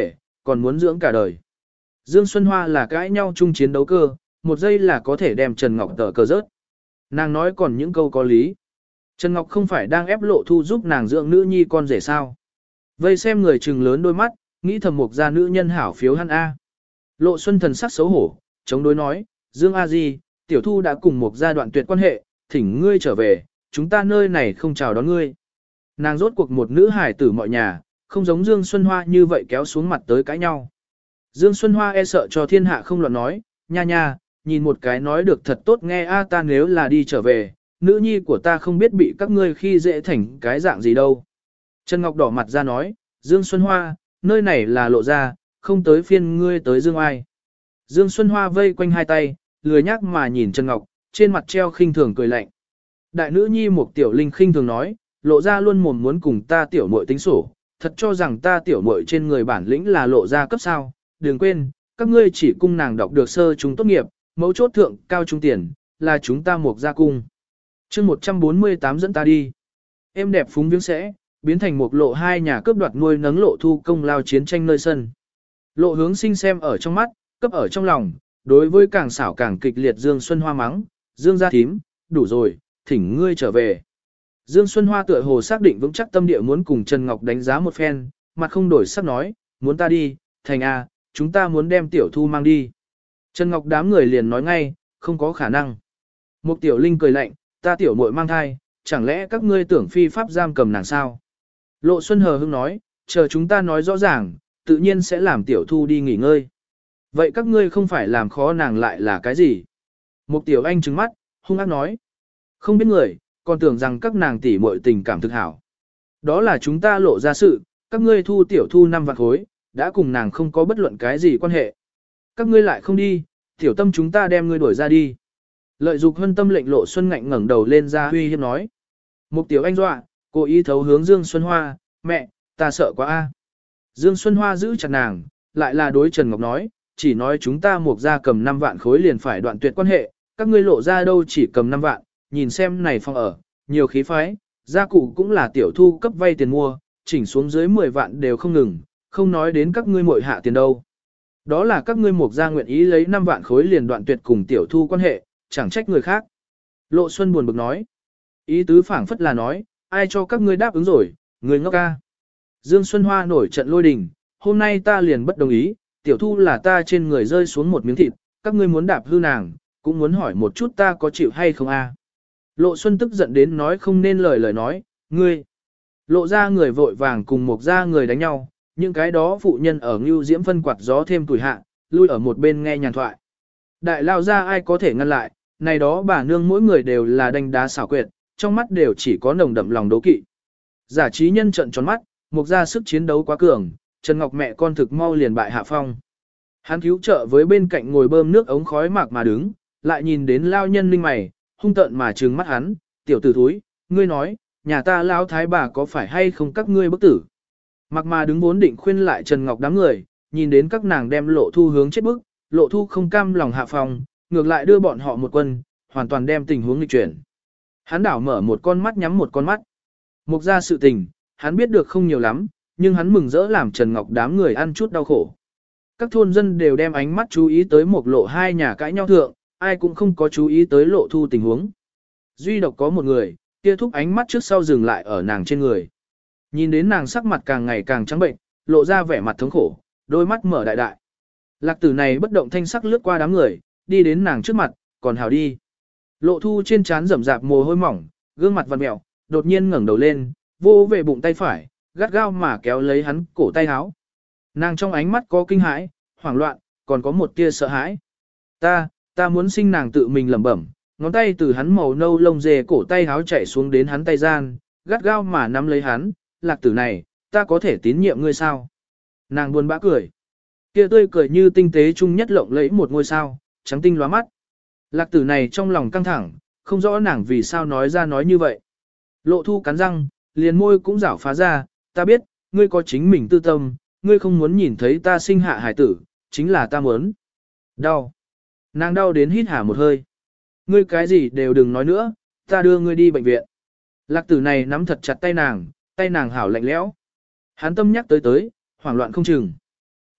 còn muốn dưỡng cả đời. Dương Xuân Hoa là cãi nhau chung chiến đấu cơ, một giây là có thể đem Trần Ngọc tờ cờ rớt. Nàng nói còn những câu có lý. Trần Ngọc không phải đang ép Lộ Thu giúp nàng dưỡng nữ nhi con rể sao. Vây xem người trừng lớn đôi mắt, nghĩ thầm Mục gia nữ nhân hảo phiếu hắn A. Lộ Xuân thần sắc xấu hổ, chống đối nói, Dương A Di, tiểu thu đã cùng Mục gia đoạn tuyệt quan hệ, thỉnh ngươi trở về, chúng ta nơi này không chào đón ngươi. Nàng rốt cuộc một nữ hải tử mọi nhà, không giống Dương Xuân Hoa như vậy kéo xuống mặt tới cãi nhau. Dương Xuân Hoa e sợ cho thiên hạ không loạn nói, nha nha, nhìn một cái nói được thật tốt nghe a ta nếu là đi trở về, nữ nhi của ta không biết bị các ngươi khi dễ thành cái dạng gì đâu. Trần Ngọc đỏ mặt ra nói, Dương Xuân Hoa, nơi này là Lộ gia, không tới phiên ngươi tới Dương ai. Dương Xuân Hoa vây quanh hai tay, lười nhác mà nhìn Trần Ngọc, trên mặt treo khinh thường cười lạnh. Đại nữ nhi Mục Tiểu Linh khinh thường nói, Lộ gia luôn mồm muốn cùng ta tiểu muội tính sổ, thật cho rằng ta tiểu muội trên người bản lĩnh là Lộ gia cấp sao, đừng quên, các ngươi chỉ cung nàng đọc được sơ trung tốt nghiệp, mấu chốt thượng cao trung tiền, là chúng ta Mục gia cung. chương một trăm bốn mươi tám dẫn ta đi. Em đẹp phúng viếng sẽ, biến thành một Lộ hai nhà cướp đoạt nuôi nấng Lộ Thu công lao chiến tranh nơi sân. Lộ Hướng Sinh xem ở trong mắt, cấp ở trong lòng, đối với càng xảo càng kịch liệt Dương Xuân Hoa mắng, Dương gia thím, đủ rồi, thỉnh ngươi trở về. Dương Xuân Hoa tựa hồ xác định vững chắc tâm địa muốn cùng Trần Ngọc đánh giá một phen, mặt không đổi sắc nói, muốn ta đi, thành A, chúng ta muốn đem tiểu thu mang đi. Trần Ngọc đám người liền nói ngay, không có khả năng. Mục Tiểu Linh cười lạnh, ta tiểu muội mang thai, chẳng lẽ các ngươi tưởng phi pháp giam cầm nàng sao? Lộ Xuân hờ hững nói, chờ chúng ta nói rõ ràng, tự nhiên sẽ làm tiểu thu đi nghỉ ngơi. Vậy các ngươi không phải làm khó nàng lại là cái gì? Mục Tiểu Anh trừng mắt, hung ác nói. Không biết người, còn tưởng rằng các nàng tỷ muội tình cảm thực hảo. Đó là chúng ta Lộ ra sự, các ngươi thu tiểu thu năm vạn khối, đã cùng nàng không có bất luận cái gì quan hệ. Các ngươi lại không đi, tiểu tâm chúng ta đem ngươi đuổi ra đi. Lợi dục hân tâm lệnh Lộ Xuân ngạnh ngẩng đầu lên ra uy hiếp nói. Mục Tiểu Anh dọa, cố ý thấu hướng Dương Xuân Hoa, mẹ, ta sợ quá a. Dương Xuân Hoa giữ chặt nàng, lại là đối Trần Ngọc nói, chỉ nói chúng ta Mục gia cầm năm vạn khối liền phải đoạn tuyệt quan hệ, các ngươi Lộ ra đâu chỉ cầm năm vạn, nhìn xem này phòng ở, nhiều khí phái, gia cụ cũng là tiểu thu cấp vay tiền mua, chỉnh xuống dưới mười vạn đều không ngừng, không nói đến các ngươi muội hạ tiền đâu. Đó là các ngươi Mục gia nguyện ý lấy năm vạn khối liền đoạn tuyệt cùng tiểu thu quan hệ, chẳng trách người khác. Lộ Xuân buồn bực nói, ý tứ phảng phất là nói, ai cho các ngươi đáp ứng rồi, người ngốc ca. Dương Xuân Hoa nổi trận lôi đình, hôm nay ta liền bất đồng ý, tiểu thu là ta trên người rơi xuống một miếng thịt, các ngươi muốn đạp hư nàng, cũng muốn hỏi một chút ta có chịu hay không a. Lộ Xuân tức giận đến nói không nên lời lời nói, ngươi. Lộ ra người vội vàng cùng Mục ra người đánh nhau, những cái đó phụ nhân ở Ngưu Diễm phân quạt gió thêm tuổi hạ, lui ở một bên nghe nhàn thoại. Đại lao ra ai có thể ngăn lại, này đó bà nương mỗi người đều là đánh đá xảo quyệt, trong mắt đều chỉ có nồng đậm lòng đố kỵ. Giả trí nhân trận tròn mắt, Mục ra sức chiến đấu quá cường, Trần Ngọc mẹ con thực mau liền bại hạ phong. Hắn cứu trợ với bên cạnh ngồi bơm nước ống khói mạc mà đứng, lại nhìn đến lao nhân ninh mày, hung tợn mà trừng mắt hắn, tiểu tử thúi, ngươi nói, nhà ta lão thái bà có phải hay không các ngươi bức tử. Mặc mà đứng vốn định khuyên lại Trần Ngọc đám người, nhìn đến các nàng đem Lộ Thu hướng chết bức, Lộ Thu không cam lòng hạ phòng, ngược lại đưa bọn họ một quân, hoàn toàn đem tình huống nghịch chuyển. Hắn đảo mở một con mắt nhắm một con mắt. Mục ra sự tình, hắn biết được không nhiều lắm, nhưng hắn mừng rỡ làm Trần Ngọc đám người ăn chút đau khổ. Các thôn dân đều đem ánh mắt chú ý tới một Lộ hai nhà cãi nhau thượng, ai cũng không có chú ý tới Lộ Thu tình huống. Duy độc có một người, kia thúc ánh mắt trước sau dừng lại ở nàng trên người. Nhìn đến nàng sắc mặt càng ngày càng trắng bệnh, lộ ra vẻ mặt thống khổ, đôi mắt mở đại đại. Lạc tử này bất động thanh sắc lướt qua đám người, đi đến nàng trước mặt, còn hào đi. Lộ Thu trên trán rậm rạp mồ hôi mỏng, gương mặt vặn mẹo, đột nhiên ngẩng đầu lên, vô về bụng tay phải, gắt gao mà kéo lấy hắn cổ tay áo. Nàng trong ánh mắt có kinh hãi, hoảng loạn, còn có một tia sợ hãi. Ta, ta muốn sinh nàng tự mình lẩm bẩm, ngón tay từ hắn màu nâu lông dề cổ tay áo chạy xuống đến hắn tay gian, gắt gao mà nắm lấy hắn, lạc tử này, ta có thể tín nhiệm ngươi sao? Nàng buồn bã cười. Kia tươi cười như tinh tế trung nhất lộng lẫy một ngôi sao, trắng tinh lóa mắt. Lạc tử này trong lòng căng thẳng, không rõ nàng vì sao nói ra nói như vậy. Lộ Thu cắn răng, liền môi cũng rảo phá ra, ta biết, ngươi có chính mình tư tâm, ngươi không muốn nhìn thấy ta sinh hạ hải tử, chính là ta muốn. Đau. Nàng đau đến hít hà một hơi. Ngươi cái gì đều đừng nói nữa, ta đưa ngươi đi bệnh viện. Lạc tử này nắm thật chặt tay nàng, tay nàng hảo lạnh lẽo. Hắn tâm nhắc tới tới, hoảng loạn không chừng.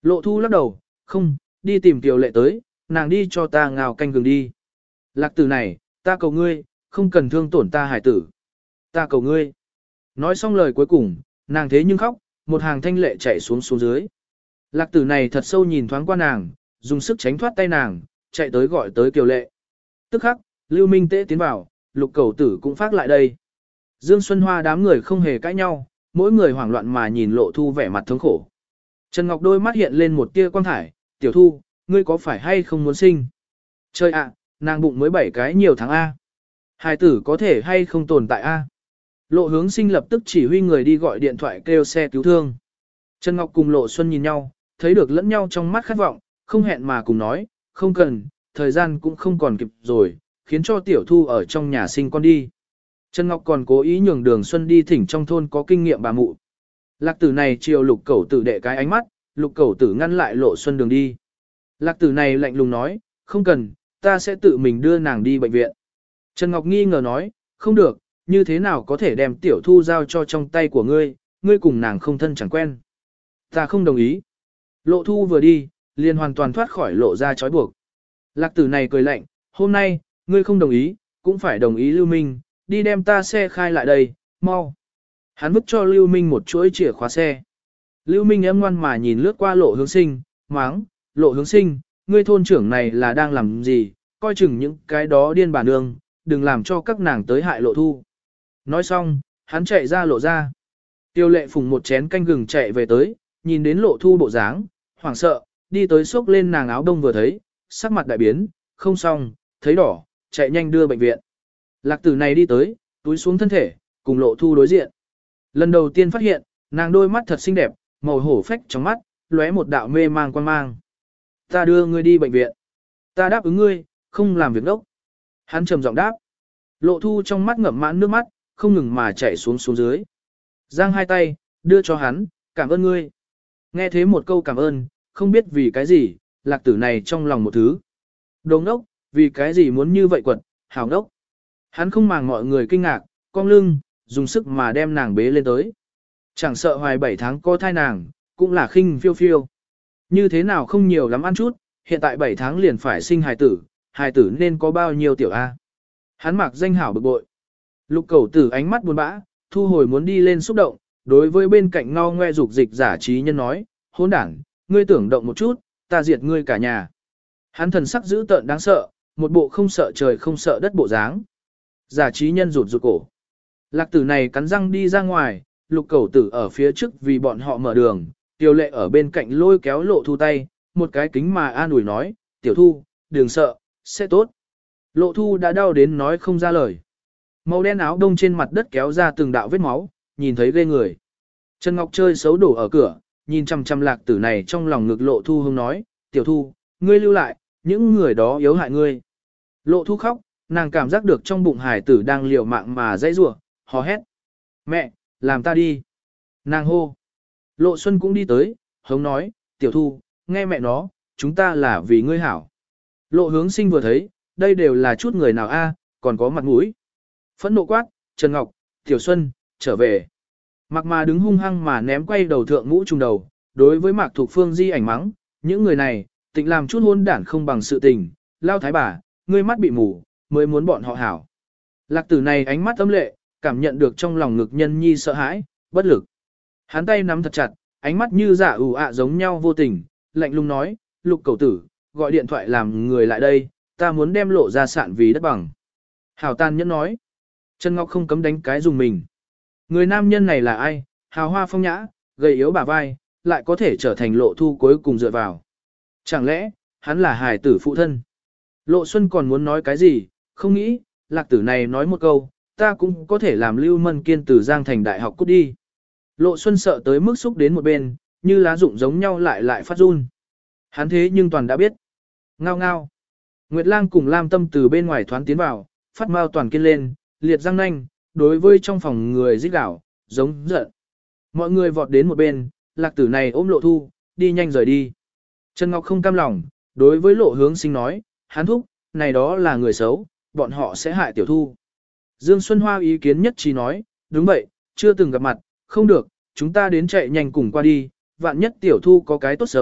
Lộ thu lắc đầu, không, đi tìm tiểu lệ tới, nàng đi cho ta ngào canh gừng đi. Lạc tử này, ta cầu ngươi, không cần thương tổn ta hải tử. Ta cầu ngươi. Nói xong lời cuối cùng, nàng thế nhưng khóc, một hàng thanh lệ chảy xuống xuống dưới. Lạc tử này thật sâu nhìn thoáng qua nàng, dùng sức tránh thoát tay nàng, chạy tới gọi tới kiều lệ. Tức khắc, Lưu Minh Tế tiến vào, lục cầu tử cũng phát lại đây. Dương Xuân Hoa đám người không hề cãi nhau, mỗi người hoảng loạn mà nhìn Lộ Thu vẻ mặt thống khổ. Trần Ngọc đôi mắt hiện lên một tia quang thải, tiểu Thu, ngươi có phải hay không muốn sinh? Trời ạ, nàng bụng mới bảy cái nhiều tháng A. Hài tử có thể hay không tồn tại A. Lộ Hướng Sinh lập tức chỉ huy người đi gọi điện thoại kêu xe cứu thương. Trần Ngọc cùng Lộ Xuân nhìn nhau, thấy được lẫn nhau trong mắt khát vọng, không hẹn mà cùng nói, không cần, thời gian cũng không còn kịp rồi, khiến cho tiểu Thu ở trong nhà sinh con đi. Trần Ngọc còn cố ý nhường Đường Xuân đi thỉnh trong thôn có kinh nghiệm bà mụ. Lạc tử này chiều lục cẩu tử đệ cái ánh mắt, lục cẩu tử ngăn lại Lộ Xuân đường đi. Lạc tử này lạnh lùng nói, không cần, ta sẽ tự mình đưa nàng đi bệnh viện. Trần Ngọc nghi ngờ nói, không được, như thế nào có thể đem tiểu Thu giao cho trong tay của ngươi, ngươi cùng nàng không thân chẳng quen. Ta không đồng ý. Lộ Thu vừa đi, liền hoàn toàn thoát khỏi lộ ra trói buộc. Lạc tử này cười lạnh, hôm nay, ngươi không đồng ý, cũng phải đồng ý Lưu Minh, đi đem ta xe khai lại đây, mau. Hắn vứt cho Lưu Minh một chuỗi chìa khóa xe. Lưu Minh em ngoan mà nhìn lướt qua Lộ Hướng Sinh, máng, Lộ Hướng Sinh, ngươi thôn trưởng này là đang làm gì, coi chừng những cái đó điên bà nương, đừng làm cho các nàng tới hại Lộ Thu. Nói xong, hắn chạy ra lộ ra. Tiêu lệ phùng một chén canh gừng chạy về tới, nhìn đến Lộ Thu bộ dáng, hoảng sợ, đi tới xốc lên nàng áo đông vừa thấy, sắc mặt đại biến, không xong, thấy đỏ, chạy nhanh đưa bệnh viện. Lạc tử này đi tới, túi xuống thân thể, cùng Lộ Thu đối diện. Lần đầu tiên phát hiện, nàng đôi mắt thật xinh đẹp, màu hổ phách trong mắt, lóe một đạo mê mang quan mang. Ta đưa ngươi đi bệnh viện. Ta đáp ứng ngươi, không làm việc đốc. Hắn trầm giọng đáp. Lộ Thu trong mắt ngậm mãn nước mắt, không ngừng mà chảy xuống xuống dưới. Giang hai tay, đưa cho hắn, cảm ơn ngươi. Nghe thế một câu cảm ơn, không biết vì cái gì, lạc tử này trong lòng một thứ. Đồ ngốc, vì cái gì muốn như vậy quật, hảo ngốc. Hắn không màng mọi người kinh ngạc, cong lưng, dùng sức mà đem nàng bế lên tới. Chẳng sợ hoài bảy tháng có thai nàng, cũng là khinh phiêu phiêu. Như thế nào không nhiều lắm ăn chút, hiện tại bảy tháng liền phải sinh hài tử, hài tử nên có bao nhiêu tiểu A. Hắn mặc danh hảo bực bội. Lục Cẩu Tử ánh mắt buồn bã, thu hồi muốn đi lên xúc động, đối với bên cạnh ngao ngoe dục dịch giả trí nhân nói, hỗn đảng, ngươi tưởng động một chút, ta diệt ngươi cả nhà. Hắn thần sắc dữ tợn đáng sợ, một bộ không sợ trời không sợ đất bộ dáng. Giả trí nhân rụt rụt cổ. Lạc tử này cắn răng đi ra ngoài, Lục Cẩu Tử ở phía trước vì bọn họ mở đường, Tiêu lệ ở bên cạnh lôi kéo Lộ Thu tay, một cái kính mà an ủi nói, tiểu Thu, đừng sợ, sẽ tốt. Lộ Thu đã đau đến nói không ra lời. Màu đen áo đông trên mặt đất kéo ra từng đạo vết máu, nhìn thấy ghê người. Trần Ngọc chơi xấu đổ ở cửa, nhìn chăm chăm lạc tử này trong lòng ngực Lộ Thu hông nói, tiểu Thu, ngươi lưu lại, những người đó yếu hại ngươi. Lộ Thu khóc, nàng cảm giác được trong bụng hải tử đang liều mạng mà dãy rủa, hò hét. Mẹ, làm ta đi. Nàng hô. Lộ Xuân cũng đi tới, hống nói, tiểu Thu, nghe mẹ nó, chúng ta là vì ngươi hảo. Lộ Hướng Sinh vừa thấy, đây đều là chút người nào a, còn có mặt mũi. Phẫn nộ quát, Trần Ngọc, Tiểu Xuân, trở về. Mạc mà đứng hung hăng mà ném quay đầu thượng ngũ trùng đầu, đối với Mạc Thục Phương di ảnh mắng, những người này, tịnh làm chút hôn đản không bằng sự tình, lao thái bà, ngươi mắt bị mù, mới muốn bọn họ hảo. Lạc tử này ánh mắt âm lệ, cảm nhận được trong lòng ngực nhân nhi sợ hãi, bất lực. Hắn tay nắm thật chặt, ánh mắt như giả ủ ạ giống nhau vô tình, lạnh lùng nói, Lục Cẩu Tử, gọi điện thoại làm người lại đây, ta muốn đem Lộ ra sạn vì đất bằng. Hảo tàn nhẫn nói. Trần Ngọc không cấm đánh cái dùng mình. Người nam nhân này là ai, hào hoa phong nhã, gầy yếu bả vai, lại có thể trở thành Lộ Thu cuối cùng dựa vào. Chẳng lẽ, hắn là hài tử phụ thân? Lộ Xuân còn muốn nói cái gì, không nghĩ, lạc tử này nói một câu, ta cũng có thể làm Lưu Mân Kiên từ Giang Thành Đại học cút đi. Lộ Xuân sợ tới mức xúc đến một bên, như lá rụng giống nhau lại lại phát run. Hắn thế nhưng toàn đã biết. Ngao ngao. Nguyệt Lang cùng Lam Tâm từ bên ngoài thoán tiến vào, phát mau toàn kiên lên, liệt răng nanh, đối với trong phòng người rít gào, giống giận. Mọi người vọt đến một bên, lạc tử này ôm Lộ Thu, đi nhanh rời đi. Trần Ngọc không cam lòng, đối với Lộ Hướng Sinh nói, hắn thúc, này đó là người xấu, bọn họ sẽ hại tiểu Thu. Dương Xuân Hoa ý kiến nhất trí nói, đúng vậy, chưa từng gặp mặt, không được, chúng ta đến chạy nhanh cùng qua đi, vạn nhất tiểu Thu có cái tốt xấu,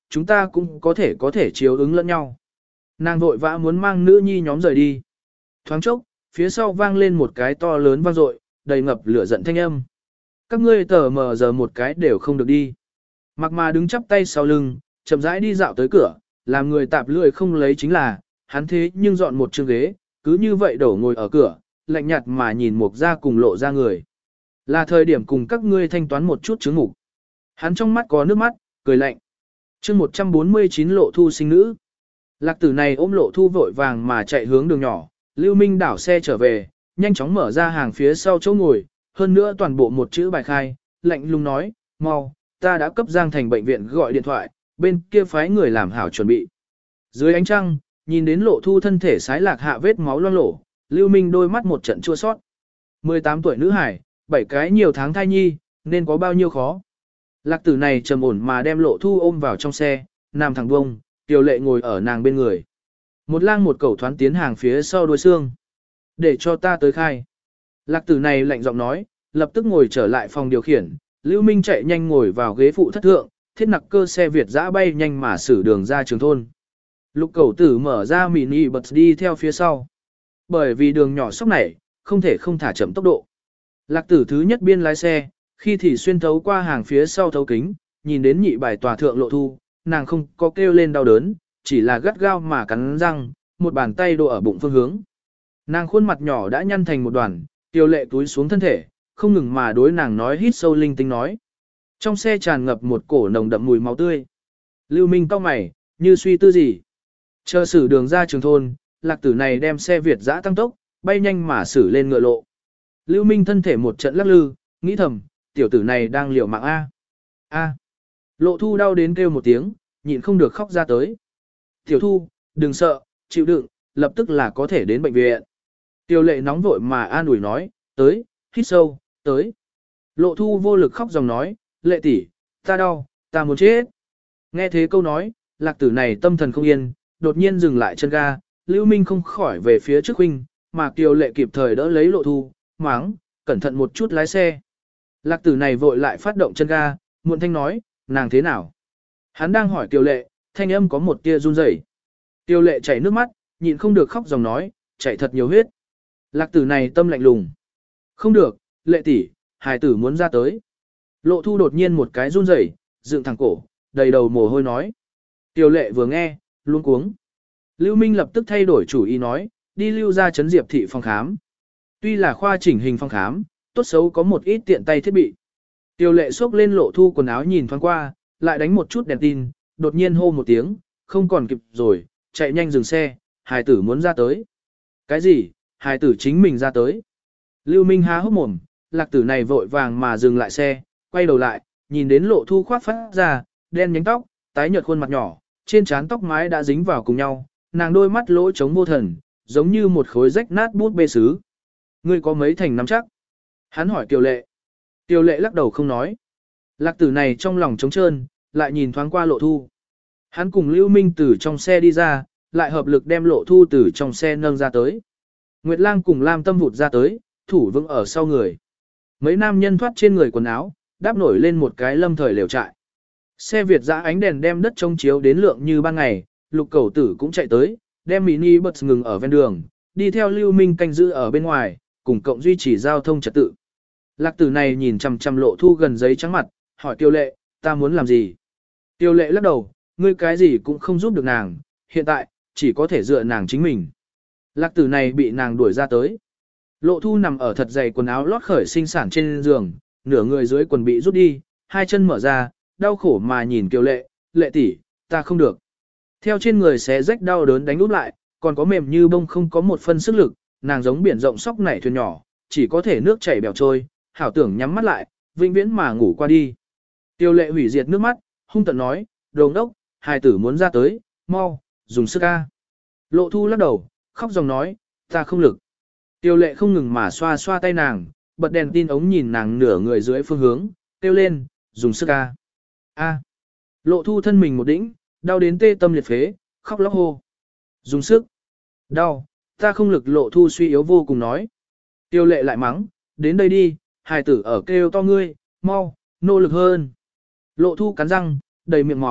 chúng ta cũng có thể có thể chiếu ứng lẫn nhau. Nàng vội vã muốn mang nữ nhi nhóm rời đi. Thoáng chốc, phía sau vang lên một cái to lớn vang dội, đầy ngập lửa giận thanh âm. Các ngươi tờ mờ giờ một cái đều không được đi. Mặc mà đứng chắp tay sau lưng, chậm rãi đi dạo tới cửa, làm người tạp lưỡi không lấy chính là, hắn thế nhưng dọn một chương ghế, cứ như vậy đổ ngồi ở cửa, lạnh nhạt mà nhìn Mục Gia cùng Lộ ra người. Là thời điểm cùng các ngươi thanh toán một chút chứng ngục. Hắn trong mắt có nước mắt, cười lạnh. Chương một trăm bốn mươi chín Lộ Thu sinh nữ. Lạc tử này ôm Lộ Thu vội vàng mà chạy hướng đường nhỏ, Lưu Minh đảo xe trở về, nhanh chóng mở ra hàng phía sau chỗ ngồi, hơn nữa toàn bộ một chữ bài khai, lạnh lùng nói, mau, ta đã cấp Giang Thành bệnh viện gọi điện thoại, bên kia phái người làm hảo chuẩn bị. Dưới ánh trăng, nhìn đến Lộ Thu thân thể sái lạc hạ vết máu loang lổ, Lưu Minh đôi mắt một trận chua sót. mười tám tuổi nữ hải, bảy cái nhiều tháng thai nhi, nên có bao nhiêu khó. Lạc tử này trầm ổn mà đem Lộ Thu ôm vào trong xe, nằm thẳng bông, Tiểu Lệ ngồi ở nàng bên người. Một lang một cẩu thoán tiến hàng phía sau đuôi xương. Để cho ta tới khai. Lạc tử này lạnh giọng nói, lập tức ngồi trở lại phòng điều khiển, Lưu Minh chạy nhanh ngồi vào ghế phụ thất thượng, thiết nặc cơ xe Việt dã bay nhanh mà xử đường ra trường thôn. Lục cẩu tử mở ra mini bật đi theo phía sau. Bởi vì đường nhỏ sóc này, không thể không thả chậm tốc độ. Lạc tử thứ nhất biên lái xe, khi thì xuyên thấu qua hàng phía sau thấu kính, nhìn đến nhị bài tòa thượng Lộ Thu, nàng không có kêu lên đau đớn, chỉ là gắt gao mà cắn răng, một bàn tay đổ ở bụng phương hướng. Nàng khuôn mặt nhỏ đã nhăn thành một đoàn, Tiểu Lệ túi xuống thân thể, không ngừng mà đối nàng nói hít sâu linh tinh nói. Trong xe tràn ngập một cổ nồng đậm mùi máu tươi. Lưu Minh cau mày, như suy tư gì. Chờ xử đường ra trường thôn, lạc tử này đem xe Việt dã tăng tốc, bay nhanh mà xử lên ngựa lộ. Lưu Minh thân thể một trận lắc lư, nghĩ thầm, tiểu tử này đang liều mạng A. A. Lộ Thu đau đến kêu một tiếng, nhịn không được khóc ra tới. Tiểu Thu, đừng sợ, chịu đựng, lập tức là có thể đến bệnh viện. Tiểu Lệ nóng vội mà an ủi nói, tới, hít sâu, tới. Lộ Thu vô lực khóc dòng nói, Lệ tỷ, ta đau, ta muốn chết. Nghe thế câu nói, lạc tử này tâm thần không yên, đột nhiên dừng lại chân ga, Lưu Minh không khỏi về phía trước huynh, mà Kiều Lệ kịp thời đỡ lấy Lộ Thu, máng, cẩn thận một chút lái xe. Lạc tử này vội lại phát động chân ga, muộn thanh nói, nàng thế nào? Hắn đang hỏi Kiều Lệ, thanh âm có một tia run rẩy. Kiều Lệ chảy nước mắt, nhịn không được khóc dòng nói, chảy thật nhiều huyết. Lạc tử này tâm lạnh lùng. Không được, Lệ tỷ, hài tử muốn ra tới. Lộ Thu đột nhiên một cái run rẩy, dựng thẳng cổ, đầy đầu mồ hôi nói. Kiều Lệ vừa nghe, luôn cuống. Lưu Minh lập tức thay đổi chủ ý nói, đi lưu ra chấn diệp thị phòng khám. Tuy là khoa chỉnh hình phòng khám, tốt xấu có một ít tiện tay thiết bị. Tiêu Lệ xốc lên Lộ Thu quần áo nhìn thoáng qua, lại đánh một chút đèn tin, đột nhiên hô một tiếng, không còn kịp rồi, chạy nhanh dừng xe, hài tử muốn ra tới. Cái gì, hài tử chính mình ra tới. Lưu Minh há hốc mồm, lạc tử này vội vàng mà dừng lại xe, quay đầu lại, nhìn đến Lộ Thu khoác phát ra, đen nhánh tóc, tái nhợt khuôn mặt nhỏ, trên trán tóc mái đã dính vào cùng nhau, nàng đôi mắt lỗ trống vô thần, giống như một khối rách nát bút bê sứ. Ngươi có mấy thành nắm chắc? Hắn hỏi Kiều Lệ. Kiều Lệ lắc đầu không nói. Lạc tử này trong lòng trống trơn, lại nhìn thoáng qua Lộ Thu. Hắn cùng Lưu Minh từ trong xe đi ra, lại hợp lực đem Lộ Thu từ trong xe nâng ra tới. Nguyệt Lang cùng Lam Tâm vụt ra tới, thủ vững ở sau người. Mấy nam nhân thoát trên người quần áo, đáp nổi lên một cái lâm thời lều trại. Xe Việt dã ánh đèn đem đất trông chiếu đến lượng như ban ngày, Lục Cẩu Tử cũng chạy tới, đem mini bus ngừng ở ven đường, đi theo Lưu Minh canh giữ ở bên ngoài, cùng cộng duy trì giao thông trật tự. Lạc tử này nhìn chằm chằm Lộ Thu gần giấy trắng mặt, hỏi Tiêu Lệ, ta muốn làm gì? Tiêu Lệ lắc đầu, ngươi cái gì cũng không giúp được nàng, hiện tại, chỉ có thể dựa nàng chính mình. Lạc tử này bị nàng đuổi ra tới. Lộ Thu nằm ở thật dày quần áo lót khởi sinh sản trên giường, nửa người dưới quần bị rút đi, hai chân mở ra, đau khổ mà nhìn Kiều Lệ, Lệ tỷ, ta không được. Theo trên người xé rách đau đớn đánh úp lại, còn có mềm như bông không có một phân sức lực, nàng giống biển rộng sóc nảy thuyền nhỏ, chỉ có thể nước chảy bèo trôi, hảo tưởng nhắm mắt lại, vĩnh viễn mà ngủ qua đi. Tiêu Lệ hủy diệt nước mắt, hung tận nói, đồ đốc, hài tử muốn ra tới, mau, dùng sức ca. Lộ Thu lắc đầu, khóc dòng nói, ta không lực. Tiêu Lệ không ngừng mà xoa xoa tay nàng, bật đèn tin ống nhìn nàng nửa người dưới phương hướng, kêu lên, dùng sức ca. A. Lộ Thu thân mình một đĩnh, đau đến tê tâm liệt phế, khóc lóc hô. Dùng sức. Đau, ta không lực. Lộ Thu suy yếu vô cùng nói. Tiêu Lệ lại mắng, đến đây đi, hài tử ở kêu to ngươi, mau, nỗ lực hơn. Lộ Thu cắn răng, đầy miệng máu,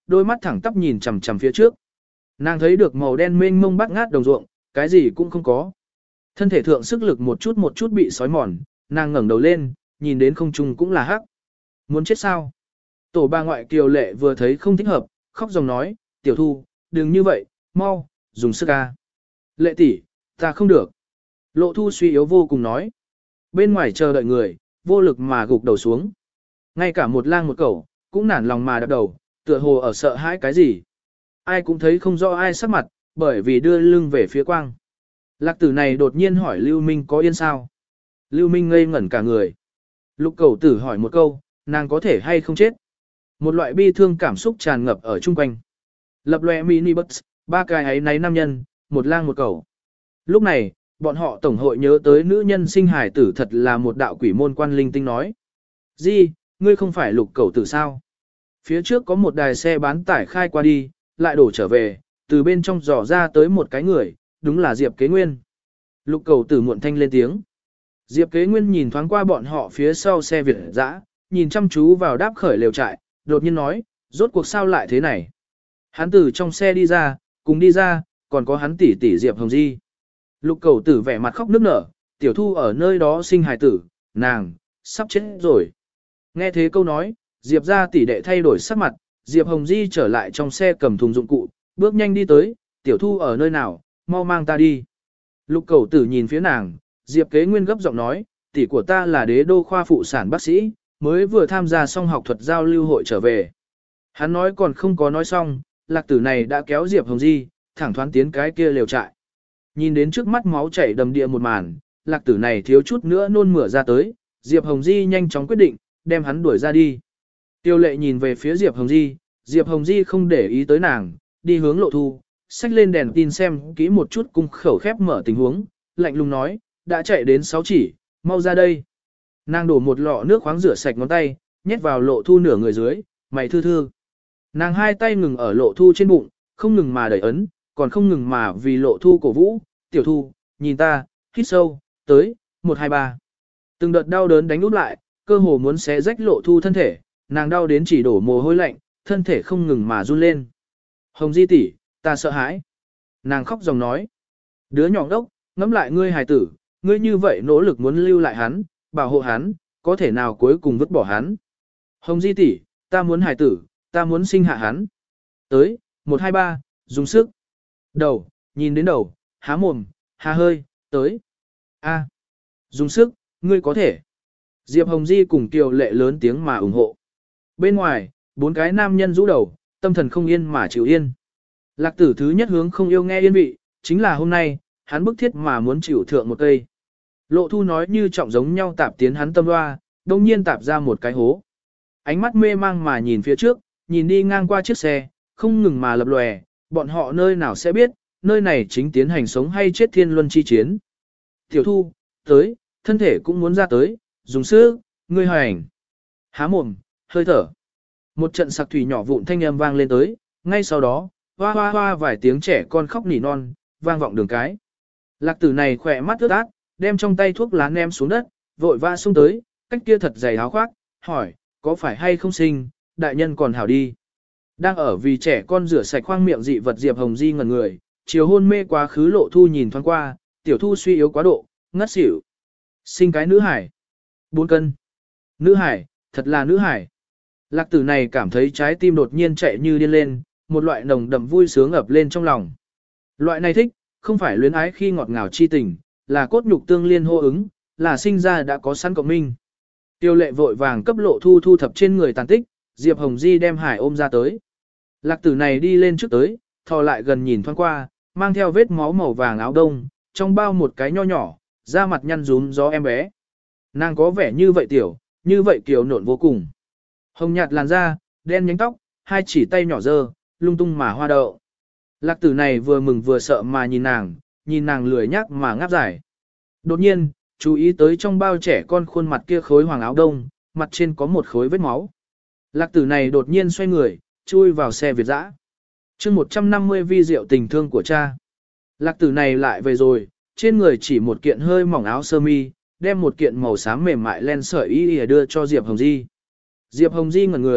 đôi mắt thẳng tắp nhìn chằm chằm phía trước. Nàng thấy được màu đen mênh mông bát ngát đồng ruộng, cái gì cũng không có. Thân thể thượng sức lực một chút một chút bị sói mòn, nàng ngẩng đầu lên, nhìn đến không trung cũng là hắc. Muốn chết sao? Tổ bà ngoại Kiều Lệ vừa thấy không thích hợp, khóc dòng nói, tiểu thu, đừng như vậy, mau, dùng sức ca. Lệ tỷ, ta không được. Lộ thu suy yếu vô cùng nói. Bên ngoài chờ đợi người, vô lực mà gục đầu xuống. Ngay cả một lang một cẩu, cũng nản lòng mà đập đầu, tựa hồ ở sợ hãi cái gì. Ai cũng thấy không rõ ai sắc mặt, bởi vì đưa lưng về phía quang. Lạc tử này đột nhiên hỏi Lưu Minh có yên sao? Lưu Minh ngây ngẩn cả người. Lục cẩu tử hỏi một câu, nàng có thể hay không chết? Một loại bi thương cảm xúc tràn ngập ở chung quanh. Lập lòe mini bus, ba cái ấy náy nam nhân, một lang một cẩu. Lúc này, bọn họ tổng hội nhớ tới nữ nhân sinh hải tử thật là một đạo quỷ môn quan linh tinh nói. Di, ngươi không phải lục cẩu tử sao? Phía trước có một đài xe bán tải khai qua đi, lại đổ trở về, từ bên trong dò ra tới một cái người, đúng là Diệp Kế Nguyên. Lục cẩu tử muộn thanh lên tiếng. Diệp Kế Nguyên nhìn thoáng qua bọn họ phía sau xe Việt dã, nhìn chăm chú vào đáp khởi lều trại, đột nhiên nói, rốt cuộc sao lại thế này? Hắn từ trong xe đi ra, cùng đi ra, còn có hắn tỷ tỷ Diệp Hồng Di. Lục cẩu tử vẻ mặt khóc nức nở, tiểu thu ở nơi đó sinh hài tử, nàng, sắp chết rồi. Nghe thế câu nói, Diệp ra tỷ đệ thay đổi sắc mặt, Diệp Hồng Di trở lại trong xe cầm thùng dụng cụ, bước nhanh đi tới, tiểu thu ở nơi nào, mau mang ta đi. Lục cẩu tử nhìn phía nàng, Diệp Kế Nguyên gấp giọng nói, tỷ của ta là đế đô khoa phụ sản bác sĩ, mới vừa tham gia xong học thuật giao lưu hội trở về. Hắn nói còn không có nói xong, lạc tử này đã kéo Diệp Hồng Di, thẳng thoáng tiến cái kia lều trại. Nhìn đến trước mắt máu chảy đầm địa một màn, lạc tử này thiếu chút nữa nôn mửa ra tới, Diệp Hồng Di nhanh chóng quyết định, đem hắn đuổi ra đi. Tiêu lệ nhìn về phía Diệp Hồng Di, Diệp Hồng Di không để ý tới nàng, đi hướng lộ thu, xách lên đèn tin xem kỹ một chút cung khẩu khép mở tình huống, lạnh lùng nói, đã chạy đến sáu chỉ, mau ra đây. Nàng đổ một lọ nước khoáng rửa sạch ngón tay, nhét vào lộ thu nửa người dưới, mày thư thư. Nàng hai tay ngừng ở lộ thu trên bụng, không ngừng mà đẩy ấn, còn không ngừng mà vì lộ thu cổ vũ, tiểu thu, nhìn ta, hít sâu, tới, một hai ba. Từng đợt đau đớn đánh úp lại, cơ hồ muốn xé rách lộ thu thân thể, nàng đau đến chỉ đổ mồ hôi lạnh, thân thể không ngừng mà run lên. Hồng Di tỷ, ta sợ hãi. Nàng khóc dòng nói. Đứa nhỏ đốc, ngẫm lại ngươi hài tử, ngươi như vậy nỗ lực muốn lưu lại hắn, bảo hộ hắn, có thể nào cuối cùng vứt bỏ hắn. Hồng Di tỷ, ta muốn hài tử, ta muốn sinh hạ hắn. Tới, một hai ba, dùng sức. Đầu, nhìn đến đầu, há mồm, há hơi, tới. A, dùng sức, ngươi có thể. Diệp Hồng Di cùng Kiều Lệ lớn tiếng mà ủng hộ. Bên ngoài, bốn cái nam nhân rũ đầu, tâm thần không yên mà chịu yên. Lạc tử thứ nhất hướng không yêu nghe yên vị, chính là hôm nay, hắn bức thiết mà muốn chịu thượng một cây. Lộ thu nói như trọng giống nhau tạp tiến hắn tâm loa, đông nhiên tạp ra một cái hố. Ánh mắt mê mang mà nhìn phía trước, nhìn đi ngang qua chiếc xe, không ngừng mà lập lòe, bọn họ nơi nào sẽ biết, nơi này chính tiến hành sống hay chết thiên luân chi chiến. Tiểu thu, tới, thân thể cũng muốn ra tới, dùng sức, ngươi hành. Há mồm, hơi thở. Một trận sặc thủy nhỏ vụn thanh âm vang lên tới, ngay sau đó, hoa hoa hoa vài tiếng trẻ con khóc nỉ non, vang vọng đường cái. Lạc tử này khỏe mắt ướt át, đem trong tay thuốc lá ném xuống đất, vội vã xông tới, cách kia thật dày áo khoác, hỏi, có phải hay không sinh, đại nhân còn hảo đi. Đang ở vì trẻ con rửa sạch khoang miệng dị vật Diệp Hồng Di ngẩn người, chiều hôn mê quá khứ lộ thu nhìn thoáng qua, tiểu thu suy yếu quá độ, ngất xỉu. Sinh cái nữ hải. Bốn cân. Nữ hải, thật là nữ hải. Lạc tử này cảm thấy trái tim đột nhiên chạy như điên lên, một loại nồng đậm vui sướng ập lên trong lòng. Loại này thích, không phải luyến ái khi ngọt ngào chi tình, là cốt nhục tương liên hô ứng, là sinh ra đã có sẵn cộng minh. Tiêu lệ vội vàng cấp lộ thu thu thập trên người tàn tích, Diệp Hồng Di đem hải ôm ra tới. Lạc tử này đi lên trước tới, thò lại gần nhìn thoáng qua, mang theo vết máu màu vàng áo đông, trong bao một cái nho nhỏ, da mặt nhăn rúm gió em bé. Nàng có vẻ như vậy tiểu, như vậy kiều nộn vô cùng. Hồng nhạt làn da, đen nhánh tóc, hai chỉ tay nhỏ dơ, lung tung mà hoa đậu. Lạc tử này vừa mừng vừa sợ mà nhìn nàng, nhìn nàng lười nhác mà ngáp dài. Đột nhiên, chú ý tới trong bao trẻ con khuôn mặt kia khối hoàng áo đông, mặt trên có một khối vết máu. Lạc tử này đột nhiên xoay người, chui vào xe Việt dã. chương một trăm năm mươi vi diệu tình thương của cha. Lạc tử này lại về rồi, trên người chỉ một kiện hơi mỏng áo sơ mi, đem một kiện màu xám mềm mại len sợi y đưa cho Diệp Hồng Di. Diệp Hồng Di ngẩn người,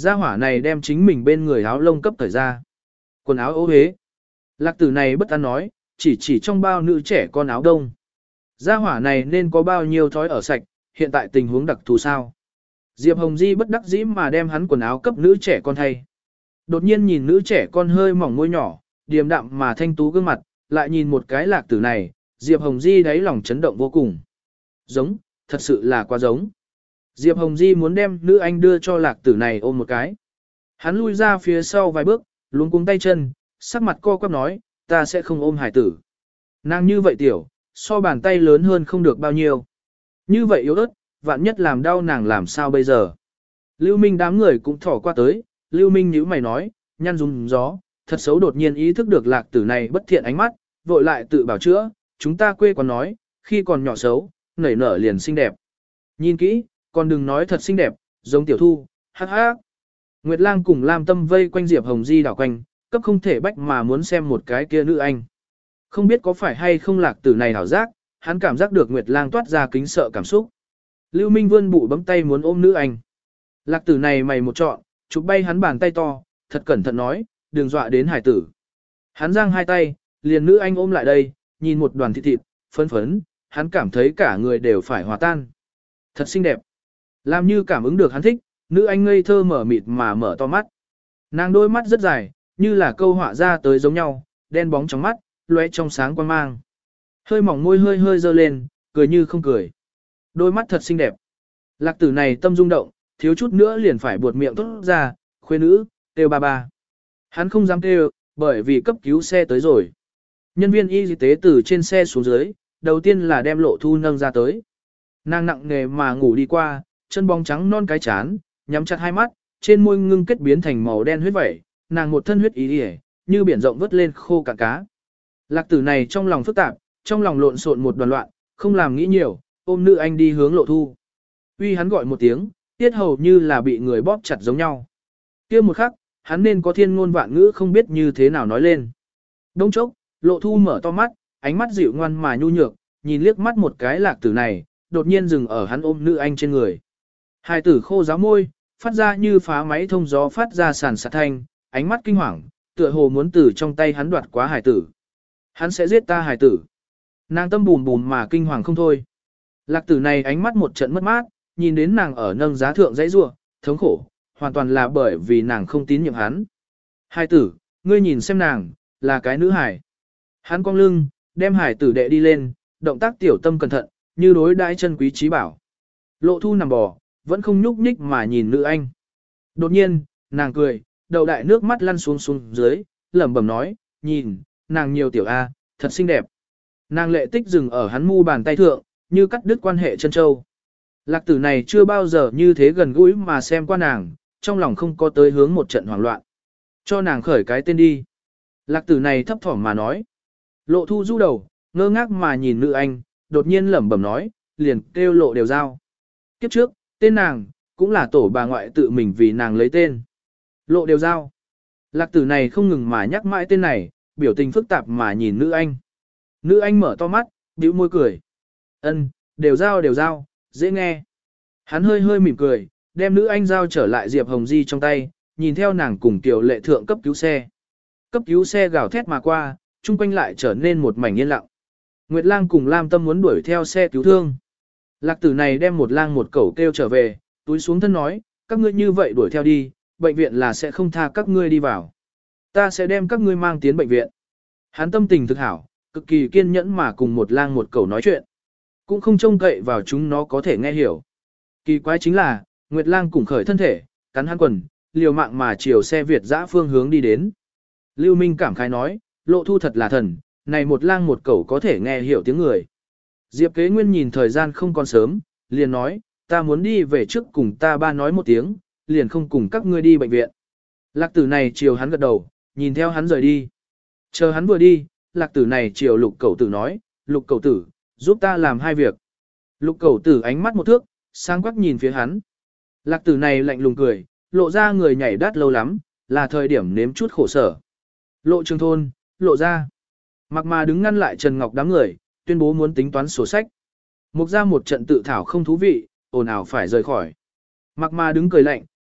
Gia hỏa này đem chính mình bên người áo lông cấp thời ra. Quần áo ố hế. Lạc tử này bất an nói, chỉ chỉ trong bao nữ trẻ con áo đông. Gia hỏa này nên có bao nhiêu thói ở sạch, hiện tại tình huống đặc thù sao. Diệp Hồng Di bất đắc dĩ mà đem hắn quần áo cấp nữ trẻ con thay. Đột nhiên nhìn nữ trẻ con hơi mỏng môi nhỏ, điềm đạm mà thanh tú gương mặt, lại nhìn một cái lạc tử này, Diệp Hồng Di đáy lòng chấn động vô cùng. Giống, thật sự là quá giống. Diệp Hồng Di muốn đem nữ anh đưa cho lạc tử này ôm một cái. Hắn lui ra phía sau vài bước, luống cuống tay chân, sắc mặt co quắp nói, ta sẽ không ôm hải tử. Nàng như vậy tiểu, so bàn tay lớn hơn không được bao nhiêu. Như vậy yếu ớt, vạn nhất làm đau nàng làm sao bây giờ. Lưu Minh đám người cũng thỏ qua tới, Lưu Minh nhíu mày nói, nhăn rung gió, thật xấu đột nhiên ý thức được lạc tử này bất thiện ánh mắt, vội lại tự bảo chữa, chúng ta quê còn nói, khi còn nhỏ xấu, nảy nở liền xinh đẹp. Nhìn kỹ, còn đừng nói thật xinh đẹp, giống tiểu thu, hắc hắc. Nguyệt Lang cùng Lam Tâm vây quanh Diệp Hồng Di đảo quanh, cấp không thể bách mà muốn xem một cái kia nữ anh. Không biết có phải hay không lạc tử này hảo giác, hắn cảm giác được Nguyệt Lang toát ra kính sợ cảm xúc. Lưu Minh vươn bụ bấm tay muốn ôm nữ anh. Lạc tử này mày một trọn, chụp bay hắn bàn tay to, thật cẩn thận nói, đừng dọa đến hải tử. Hắn giang hai tay, liền nữ anh ôm lại đây, nhìn một đoàn thịt thịt, phấn phấn, hắn cảm thấy cả người đều phải hòa tan. Thật xinh đẹp. Làm như cảm ứng được hắn thích, nữ anh ngây thơ mở mịt mà mở to mắt. Nàng đôi mắt rất dài, như là câu họa ra tới giống nhau, đen bóng trong mắt, lóe trong sáng quan mang. Hơi mỏng môi hơi hơi dơ lên, cười như không cười. Đôi mắt thật xinh đẹp. Lạc tử này tâm rung động, thiếu chút nữa liền phải buột miệng tốt ra, khuê nữ, kêu ba ba. Hắn không dám kêu, bởi vì cấp cứu xe tới rồi. Nhân viên y tế từ trên xe xuống dưới, đầu tiên là đem Lộ Thu nâng ra tới. Nàng nặng nề mà ngủ đi qua, chân bóng trắng non cái chán, nhắm chặt hai mắt, trên môi ngưng kết biến thành màu đen huyết vẩy, nàng một thân huyết ý ỉa, như biển rộng vớt lên khô cả cá. Lạc tử này trong lòng phức tạp, trong lòng lộn xộn một đoàn loạn, không làm nghĩ nhiều, ôm nữ anh đi hướng Lộ Thu. Uy hắn gọi một tiếng, tiết hầu như là bị người bóp chặt giống nhau. Kia một khắc, hắn nên có thiên ngôn vạn ngữ không biết như thế nào nói lên. Đông chốc, Lộ Thu mở to mắt, ánh mắt dịu ngoan mà nhu nhược, nhìn liếc mắt một cái lạc tử này, đột nhiên dừng ở hắn ôm nữ anh trên người. Hai tử khô giáo môi, phát ra như phá máy thông gió phát ra sàn sạt thanh, ánh mắt kinh hoàng, tựa hồ muốn từ trong tay hắn đoạt quá hải tử. Hắn sẽ giết ta hải tử. Nàng tâm bùm bùm mà kinh hoàng không thôi. Lạc tử này ánh mắt một trận mất mát, nhìn đến nàng ở nâng giá thượng dãy rua, thống khổ, hoàn toàn là bởi vì nàng không tín nhiệm hắn. Hải tử, ngươi nhìn xem nàng, là cái nữ hải. Hắn cong lưng, đem hải tử đệ đi lên, động tác tiểu tâm cẩn thận, như đối đãi chân quý trí bảo. Lộ Thu nằm bò, vẫn không nhúc nhích mà nhìn nữ anh. Đột nhiên, nàng cười, đầu đại nước mắt lăn xuống xuống dưới, lẩm bẩm nói, nhìn, nàng nhiều tiểu A, thật xinh đẹp. Nàng lệ tích dừng ở hắn mu bàn tay thượng, như cắt đứt quan hệ chân châu. Lạc tử này chưa bao giờ như thế gần gũi mà xem qua nàng, trong lòng không có tới hướng một trận hoảng loạn. Cho nàng khởi cái tên đi. Lạc tử này thấp thỏm mà nói. Lộ Thu du đầu, ngơ ngác mà nhìn nữ anh, đột nhiên lẩm bẩm nói, liền kêu Lộ Đều Giao. Kiếp trước, tên nàng, cũng là tổ bà ngoại tự mình vì nàng lấy tên. Lộ Đều Giao. Lạc tử này không ngừng mà nhắc mãi tên này, biểu tình phức tạp mà nhìn nữ anh. Nữ anh mở to mắt, bĩu môi cười. Ân, Đều Giao Đều Giao, dễ nghe. Hắn hơi hơi mỉm cười, đem nữ anh giao trở lại Diệp Hồng Di trong tay, nhìn theo nàng cùng tiểu lệ thượng cấp cứu xe. Cấp cứu xe gào thét mà qua, chung quanh lại trở nên một mảnh yên lặng. Nguyệt Lang cùng Lam Tâm muốn đuổi theo xe cứu thương. Lạc tử này đem một lang một cẩu kêu trở về, túi xuống thân nói, các ngươi như vậy đuổi theo đi, bệnh viện là sẽ không tha các ngươi đi vào. Ta sẽ đem các ngươi mang tiến bệnh viện. Hắn tâm tình thực hảo, cực kỳ kiên nhẫn mà cùng một lang một cẩu nói chuyện. Cũng không trông cậy vào chúng nó có thể nghe hiểu. Kỳ quái chính là, Nguyệt Lang cùng khởi thân thể, cắn hắn quần, liều mạng mà chiều xe Việt dã phương hướng đi đến. Lưu Minh cảm khái nói, Lộ Thu thật là thần, này một lang một cẩu có thể nghe hiểu tiếng người. Diệp Kế Nguyên nhìn thời gian không còn sớm, liền nói, ta muốn đi về trước cùng ta ba nói một tiếng, liền không cùng các ngươi đi bệnh viện. Lạc tử này chiều hắn gật đầu, nhìn theo hắn rời đi. Chờ hắn vừa đi, lạc tử này chiều lục cẩu tử nói, lục cẩu tử, giúp ta làm hai việc. Lục cẩu tử ánh mắt một thước, sáng quắc nhìn phía hắn. Lạc tử này lạnh lùng cười, lộ ra người nhảy đát lâu lắm, là thời điểm nếm chút khổ sở. Lộ Trường Thôn, lộ ra. Mặc mà đứng ngăn lại Trần Ngọc đám người, tuyên bố muốn tính toán sổ sách. Mục ra một trận tự thảo không thú vị, ồn ào phải rời khỏi. Mặc mà đứng cười lạnh,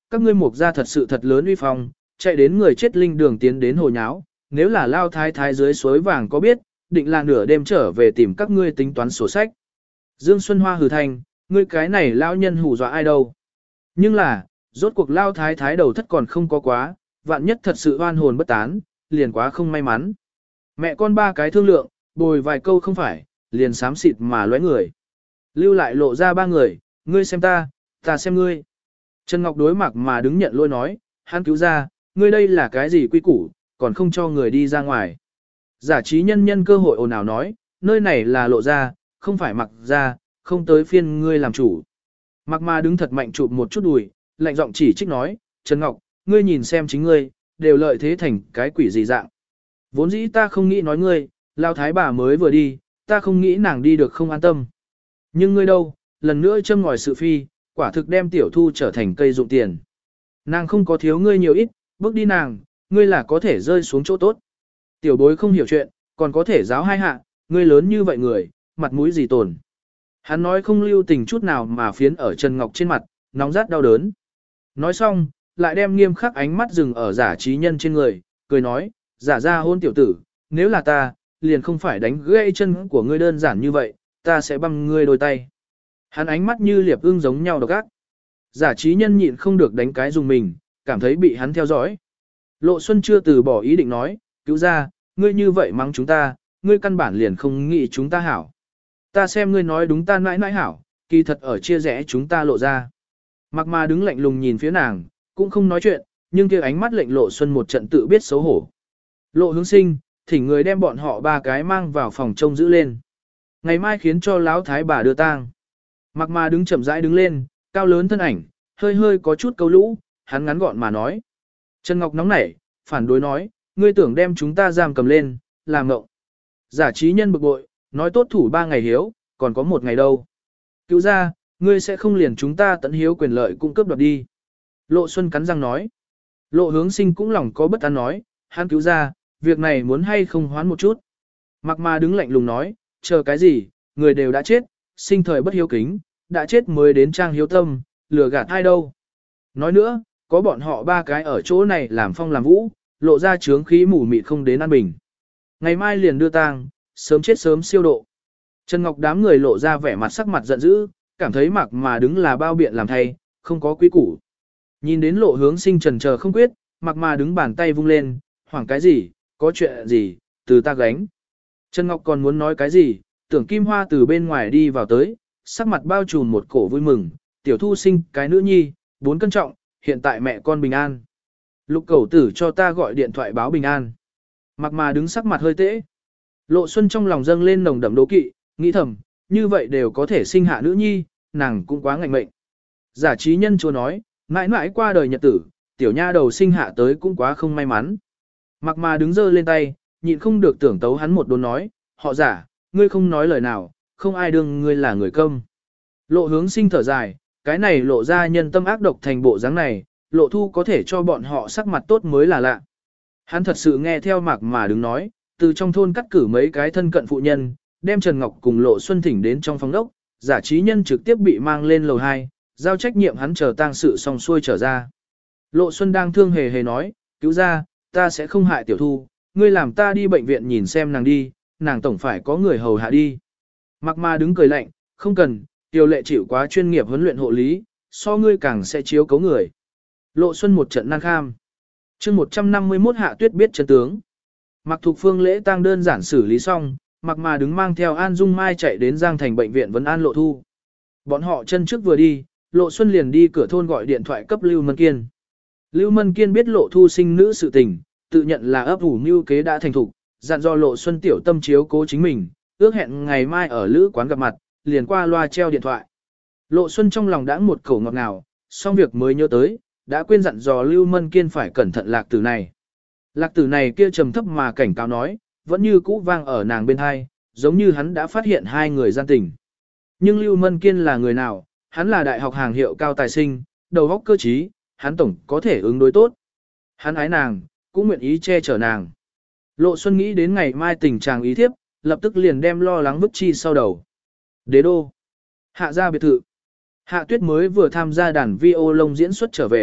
các ngươi mục gia thật sự thật lớn uy phong, chạy đến người chết linh đường tiến đến hồ nháo, nếu là lao thái thái dưới suối vàng có biết, định là nửa đêm trở về tìm các ngươi tính toán sổ sách. Dương Xuân Hoa hừ thành, ngươi cái này lao nhân hù dọa ai đâu. Nhưng là, rốt cuộc lao thái thái đầu thất còn không có quá, vạn nhất thật sự oan hồn bất tán, liền quá không may mắn. Mẹ con ba cái thương lượng, bồi vài câu không phải, liền xám xịt mà lóe người. Lưu lại lộ ra ba người, ngươi xem ta, ta xem ngươi. Trần Ngọc đối mặt mà đứng nhận lôi nói, hắn cứu ra, ngươi đây là cái gì quy củ, còn không cho người đi ra ngoài. Giả trí nhân nhân cơ hội ồn ào nói, nơi này là lộ ra, không phải mặc ra, không tới phiên ngươi làm chủ. Mặc mà đứng thật mạnh chụp một chút đùi, lạnh giọng chỉ trích nói, Trần Ngọc, ngươi nhìn xem chính ngươi, đều lợi thế thành cái quỷ gì dạng. Vốn dĩ ta không nghĩ nói ngươi, lao thái bà mới vừa đi, ta không nghĩ nàng đi được không an tâm. Nhưng ngươi đâu, lần nữa châm ngòi sự phi, quả thực đem tiểu thu trở thành cây dụng tiền. Nàng không có thiếu ngươi nhiều ít, bước đi nàng, ngươi là có thể rơi xuống chỗ tốt. Tiểu bối không hiểu chuyện, còn có thể giáo hai hạ, ngươi lớn như vậy người, mặt mũi gì tồn. Hắn nói không lưu tình chút nào mà phiến ở Trần Ngọc trên mặt, nóng rát đau đớn. Nói xong, lại đem nghiêm khắc ánh mắt dừng ở giả trí nhân trên người, cười nói, giả ra hôn tiểu tử, nếu là ta, liền không phải đánh gãy chân của ngươi đơn giản như vậy, ta sẽ băm ngươi đôi tay. Hắn ánh mắt như liệp ưng giống nhau độc ác. Giả trí nhân nhịn không được đánh cái dùng mình, cảm thấy bị hắn theo dõi. Lộ Xuân chưa từ bỏ ý định nói, cứu ra, ngươi như vậy mắng chúng ta, ngươi căn bản liền không nghĩ chúng ta hảo. Ta xem ngươi nói đúng ta nãi nãi hảo, kỳ thật ở chia rẽ chúng ta lộ ra. Mặc mà đứng lạnh lùng nhìn phía nàng, cũng không nói chuyện, nhưng kia ánh mắt lệnh Lộ Xuân một trận tự biết xấu hổ. Lộ Hướng Sinh, thỉnh người đem bọn họ ba cái mang vào phòng trông giữ lên. Ngày mai khiến cho lão thái bà đưa tang. Mặc mà đứng chậm rãi đứng lên, cao lớn thân ảnh, hơi hơi có chút câu lũ, hắn ngắn gọn mà nói. Trần Ngọc nóng nảy, phản đối nói, ngươi tưởng đem chúng ta giam cầm lên, làm ngộng. Giả trí nhân bực bội, nói tốt thủ ba ngày hiếu, còn có một ngày đâu. Cứu ra, ngươi sẽ không liền chúng ta tận hiếu quyền lợi cung cấp đoạt đi. Lộ Xuân cắn răng nói. Lộ Hướng Sinh cũng lòng có bất an nói, hắn cứu ra, việc này muốn hay không hoán một chút. Mặc mà đứng lạnh lùng nói, chờ cái gì, người đều đã chết, sinh thời bất hiếu kính, đã chết mới đến trang hiếu tâm, lừa gạt ai đâu. Nói nữa, có bọn họ ba cái ở chỗ này làm phong làm vũ, lộ ra trướng khí mù mịt không đến an bình. Ngày mai liền đưa tang, sớm chết sớm siêu độ. Trần Ngọc đám người lộ ra vẻ mặt sắc mặt giận dữ, cảm thấy mặc mà đứng là bao biện làm thay, không có quý củ. Nhìn đến Lộ Hướng Sinh trần chờ không quyết, mặc mà đứng bàn tay vung lên, hoảng cái gì, có chuyện gì, từ ta gánh. Trần Ngọc còn muốn nói cái gì, tưởng Kim Hoa từ bên ngoài đi vào tới, sắc mặt bao trùm một cổ vui mừng, tiểu thu sinh cái nữ nhi, bốn cân trọng, hiện tại mẹ con bình an. Lục Cẩu Tử cho ta gọi điện thoại báo bình an. Mặc mà đứng sắc mặt hơi tễ. Lộ Xuân trong lòng dâng lên nồng đậm đố kỵ, nghĩ thầm, như vậy đều có thể sinh hạ nữ nhi, nàng cũng quá ngạnh mệnh. Giả trí nhân chúa nói, mãi mãi qua đời nhật tử, tiểu nha đầu sinh hạ tới cũng quá không may mắn. Mặc mà đứng dơ lên tay, nhịn không được tưởng tấu hắn một đồn nói, họ giả, ngươi không nói lời nào, không ai đương ngươi là người công. Lộ Hướng Sinh thở dài, cái này lộ ra nhân tâm ác độc thành bộ dáng này, lộ thu có thể cho bọn họ sắc mặt tốt mới là lạ. Hắn thật sự nghe theo Mạc mà đứng nói, từ trong thôn cắt cử mấy cái thân cận phụ nhân, đem Trần Ngọc cùng Lộ Xuân thỉnh đến trong phòng đốc, giả trí nhân trực tiếp bị mang lên lầu hai, giao trách nhiệm hắn chờ tang sự xong xuôi trở ra. Lộ Xuân đang thương hề hề nói, cứu ra, ta sẽ không hại tiểu thu, ngươi làm ta đi bệnh viện nhìn xem nàng đi, nàng tổng phải có người hầu hạ đi. Mạc mà đứng cười lạnh, không cần, tiểu lệ chịu quá chuyên nghiệp huấn luyện hộ lý, so ngươi càng sẽ chiếu cấu người. Lộ Xuân một trận nan kham. chương một trăm năm mươi mốt Hạ Tuyết biết chân tướng. Mạc Thục Phương lễ tang đơn giản xử lý xong, Mạc mà đứng mang theo An Dung Mai chạy đến Giang Thành bệnh viện vấn an Lộ Thu. Bọn họ chân trước vừa đi, Lộ Xuân liền đi cửa thôn gọi điện thoại cấp Lưu Mân Kiên. Lưu Mân Kiên biết Lộ Thu sinh nữ sự tình, tự nhận là ấp ủ mưu kế đã thành thục, dặn do Lộ Xuân tiểu tâm chiếu cố chính mình, ước hẹn ngày mai ở lữ quán gặp mặt, liền qua loa treo điện thoại. Lộ Xuân trong lòng đã một khẩu ngọt ngào, xong việc mới nhớ tới, đã quên dặn dò Lưu Mân Kiên phải cẩn thận lạc tử này. Lạc tử này kia trầm thấp mà cảnh cáo nói, vẫn như cũ vang ở nàng bên hai, giống như hắn đã phát hiện hai người gian tình. Nhưng Lưu Mân Kiên là người nào? Hắn là đại học hàng hiệu cao tài sinh, đầu óc cơ trí, hắn tổng có thể ứng đối tốt. Hắn ái nàng, cũng nguyện ý che chở nàng. Lộ Xuân nghĩ đến ngày mai tình trạng ý thiếp, lập tức liền đem lo lắng vứt chi sau đầu. Đế đô. Hạ gia biệt thự. Hạ Tuyết mới vừa tham gia đàn vi ô lông diễn xuất trở về,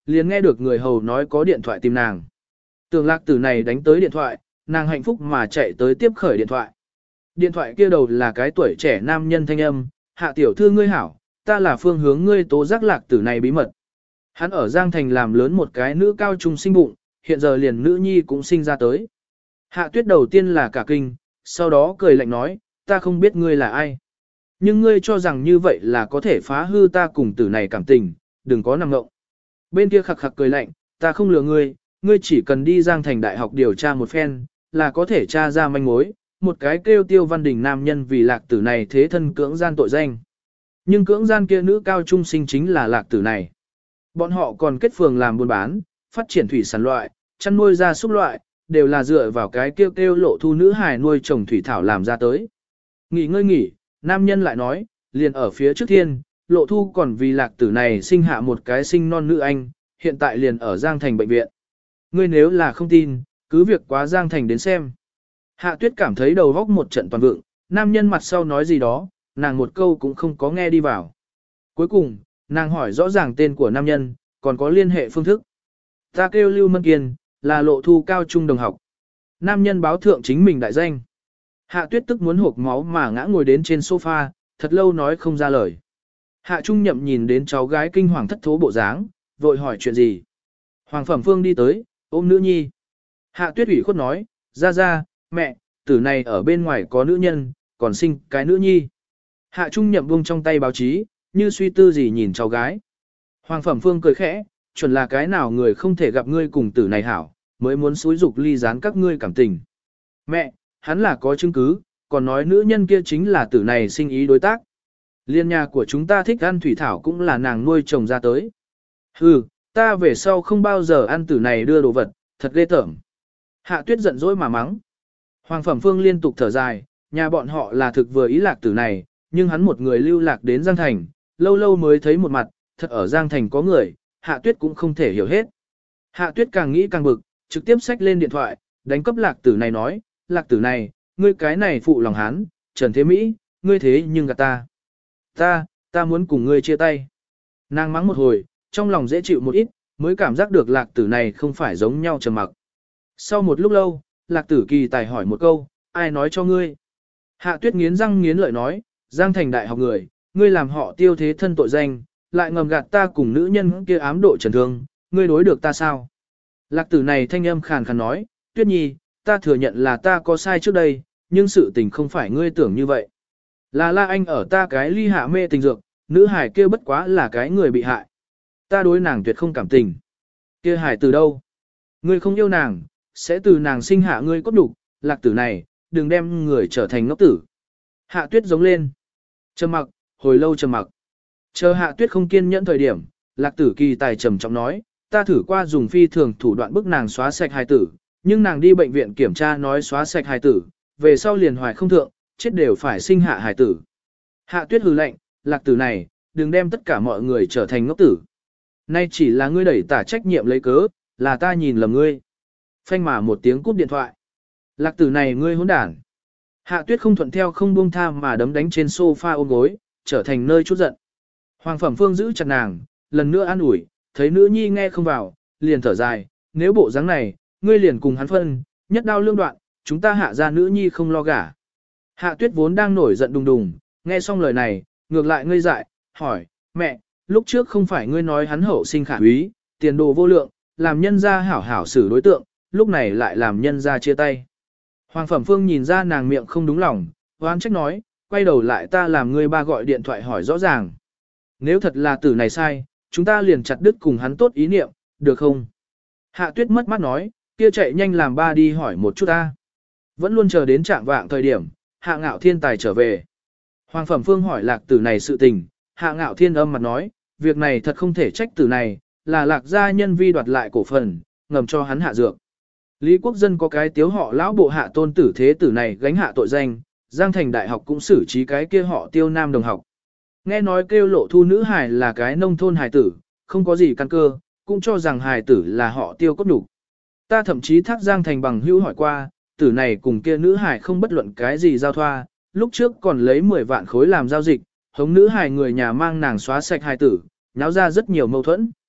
liền nghe được người hầu nói có điện thoại tìm nàng. Tưởng lạc tử này đánh tới điện thoại, nàng hạnh phúc mà chạy tới tiếp khởi điện thoại. Điện thoại kia đầu là cái tuổi trẻ nam nhân thanh âm, hạ tiểu thư ngươi hảo, ta là phương hướng ngươi tố giác lạc tử này bí mật. Hắn ở Giang Thành làm lớn một cái nữ cao trung sinh bụng, hiện giờ liền nữ nhi cũng sinh ra tới. Hạ tuyết đầu tiên là cả kinh, sau đó cười lạnh nói, ta không biết ngươi là ai. Nhưng ngươi cho rằng như vậy là có thể phá hư ta cùng tử này cảm tình, đừng có nằm ngộng. Bên kia khặc khặc cười lạnh, ta không lừa ngươi, ngươi chỉ cần đi Giang Thành Đại học điều tra một phen, là có thể tra ra manh mối, một cái kêu Tiêu Văn Đình nam nhân vì lạc tử này thế thân cưỡng gian tội danh. Nhưng cưỡng gian kia nữ cao trung sinh chính là lạc tử này. Bọn họ còn kết phường làm buôn bán, phát triển thủy sản loại, chăn nuôi gia súc loại, đều là dựa vào cái kêu kêu lộ thu nữ hài nuôi trồng thủy thảo làm ra tới. Nghỉ ngơi nghỉ, nam nhân lại nói, liền ở phía trước thiên, lộ thu còn vì lạc tử này sinh hạ một cái sinh non nữ anh, hiện tại liền ở Giang Thành bệnh viện. Ngươi nếu là không tin, cứ việc quá Giang Thành đến xem. Hạ tuyết cảm thấy đầu góc một trận toàn vượng, nam nhân mặt sau nói gì đó, nàng một câu cũng không có nghe đi vào. Cuối cùng, nàng hỏi rõ ràng tên của nam nhân, còn có liên hệ phương thức. Ta kêu Lưu Mân Kiên, là lộ thu cao trung đồng học. Nam nhân báo thượng chính mình đại danh. Hạ tuyết tức muốn hộp máu mà ngã ngồi đến trên sofa, thật lâu nói không ra lời. Hạ Trung Nhậm nhìn đến cháu gái kinh hoàng thất thố bộ dáng, vội hỏi chuyện gì. Hoàng Phẩm Phương đi tới, ôm nữ nhi. Hạ tuyết ủy khuất nói, ra ra, mẹ, tử này ở bên ngoài có nữ nhân, còn sinh cái nữ nhi. Hạ Trung Nhậm buông trong tay báo chí, như suy tư gì nhìn cháu gái. Hoàng Phẩm Phương cười khẽ, chuẩn là cái nào người không thể gặp ngươi cùng tử này hảo, mới muốn xúi dục ly gián các ngươi cảm tình. Mẹ, hắn là có chứng cứ, còn nói nữ nhân kia chính là tử này sinh ý đối tác. Liên nhà của chúng ta thích ăn thủy thảo cũng là nàng nuôi trồng ra tới. Hừ, ta về sau không bao giờ ăn tử này đưa đồ vật, thật ghê tởm. Hạ tuyết giận dỗi mà mắng. Hoàng Phẩm Phương liên tục thở dài, nhà bọn họ là thực vừa ý lạc tử này, nhưng hắn một người lưu lạc đến Giang Thành, lâu lâu mới thấy một mặt, thật ở Giang Thành có người, Hạ tuyết cũng không thể hiểu hết. Hạ tuyết càng nghĩ càng bực, trực tiếp xách lên điện thoại, đánh cấp lạc tử này nói, lạc tử này, ngươi cái này phụ lòng hán, Trần Thế Mỹ, ngươi thế nhưng gạt ta. Ta, ta muốn cùng ngươi chia tay. Nàng mắng một hồi, trong lòng dễ chịu một ít, mới cảm giác được lạc tử này không phải giống nhau trầm mặc. Sau một lúc lâu, lạc tử kỳ tài hỏi một câu, ai nói cho ngươi? Hạ tuyết nghiến răng nghiến lợi nói, Giang Thành đại học người, ngươi làm họ tiêu thế thân tội danh, lại ngầm gạt ta cùng nữ nhân kia ám độ trần thương, ngươi đối được ta sao? Lạc tử này thanh âm khàn khàn nói, tuyết nhi, ta thừa nhận là ta có sai trước đây, nhưng sự tình không phải ngươi tưởng như vậy. Là la anh ở ta cái ly hạ mê tình dược, nữ hải kia bất quá là cái người bị hại. Ta đối nàng tuyệt không cảm tình. Kia hải từ đâu? Ngươi không yêu nàng, sẽ từ nàng sinh hạ ngươi cốt đục, lạc tử này, đừng đem người trở thành ngốc tử. Hạ tuyết giống lên. Trầm mặc, hồi lâu trầm mặc. Chờ hạ tuyết không kiên nhẫn thời điểm, lạc tử kỳ tài trầm trọng nói, ta thử qua dùng phi thường thủ đoạn bức nàng xóa sạch hài tử, nhưng nàng đi bệnh viện kiểm tra nói xóa sạch hài tử, về sau liền hoài không thượng, chết đều phải sinh hạ hài tử. Hạ tuyết hừ lạnh, lạc tử này, đừng đem tất cả mọi người trở thành ngốc tử. Nay chỉ là ngươi đẩy tả trách nhiệm lấy cớ, là ta nhìn lầm ngươi. Phanh mà một tiếng cúp điện thoại. Lạc tử này ngươi hỗn đản. Hạ tuyết không thuận theo không buông tha mà đấm đánh trên sofa ôm gối, trở thành nơi chút giận. Hoàng Phẩm Phương giữ chặt nàng, lần nữa an ủi, thấy nữ nhi nghe không vào, liền thở dài, nếu bộ dáng này, ngươi liền cùng hắn phân, nhất đao lương đoạn, chúng ta hạ ra nữ nhi không lo gả. Hạ tuyết vốn đang nổi giận đùng đùng, nghe xong lời này, ngược lại ngây dại, hỏi, mẹ, lúc trước không phải ngươi nói hắn hậu sinh khả úy, tiền đồ vô lượng, làm nhân gia hảo hảo xử đối tượng, lúc này lại làm nhân gia chia tay. Hoàng Phẩm Phương nhìn ra nàng miệng không đúng lòng, oán trách nói, quay đầu lại ta làm ngươi ba gọi điện thoại hỏi rõ ràng. Nếu thật là tử này sai, chúng ta liền chặt đứt cùng hắn tốt ý niệm, được không? Hạ tuyết mất mắt nói, kia chạy nhanh làm ba đi hỏi một chút ta. Vẫn luôn chờ đến trạng vạng thời điểm, Hạ Ngạo Thiên tài trở về. Hoàng Phẩm Phương hỏi lạc tử này sự tình, Hạ Ngạo Thiên âm mặt nói, việc này thật không thể trách tử này, là lạc gia nhân vi đoạt lại cổ phần, ngầm cho hắn hạ dược. Lý Quốc Dân có cái tiếu họ lão bộ hạ tôn tử thế tử này gánh hạ tội danh, Giang Thành Đại học cũng xử trí cái kia họ tiêu nam đồng học. Nghe nói kêu lộ thu nữ hài là cái nông thôn hài tử, không có gì căn cơ, cũng cho rằng hài tử là họ tiêu cốt đủ. Ta thậm chí thác Giang Thành bằng hữu hỏi qua, tử này cùng kia nữ hài không bất luận cái gì giao thoa, lúc trước còn lấy mười vạn khối làm giao dịch, hống nữ hài người nhà mang nàng xóa sạch hài tử, náo ra rất nhiều mâu thuẫn.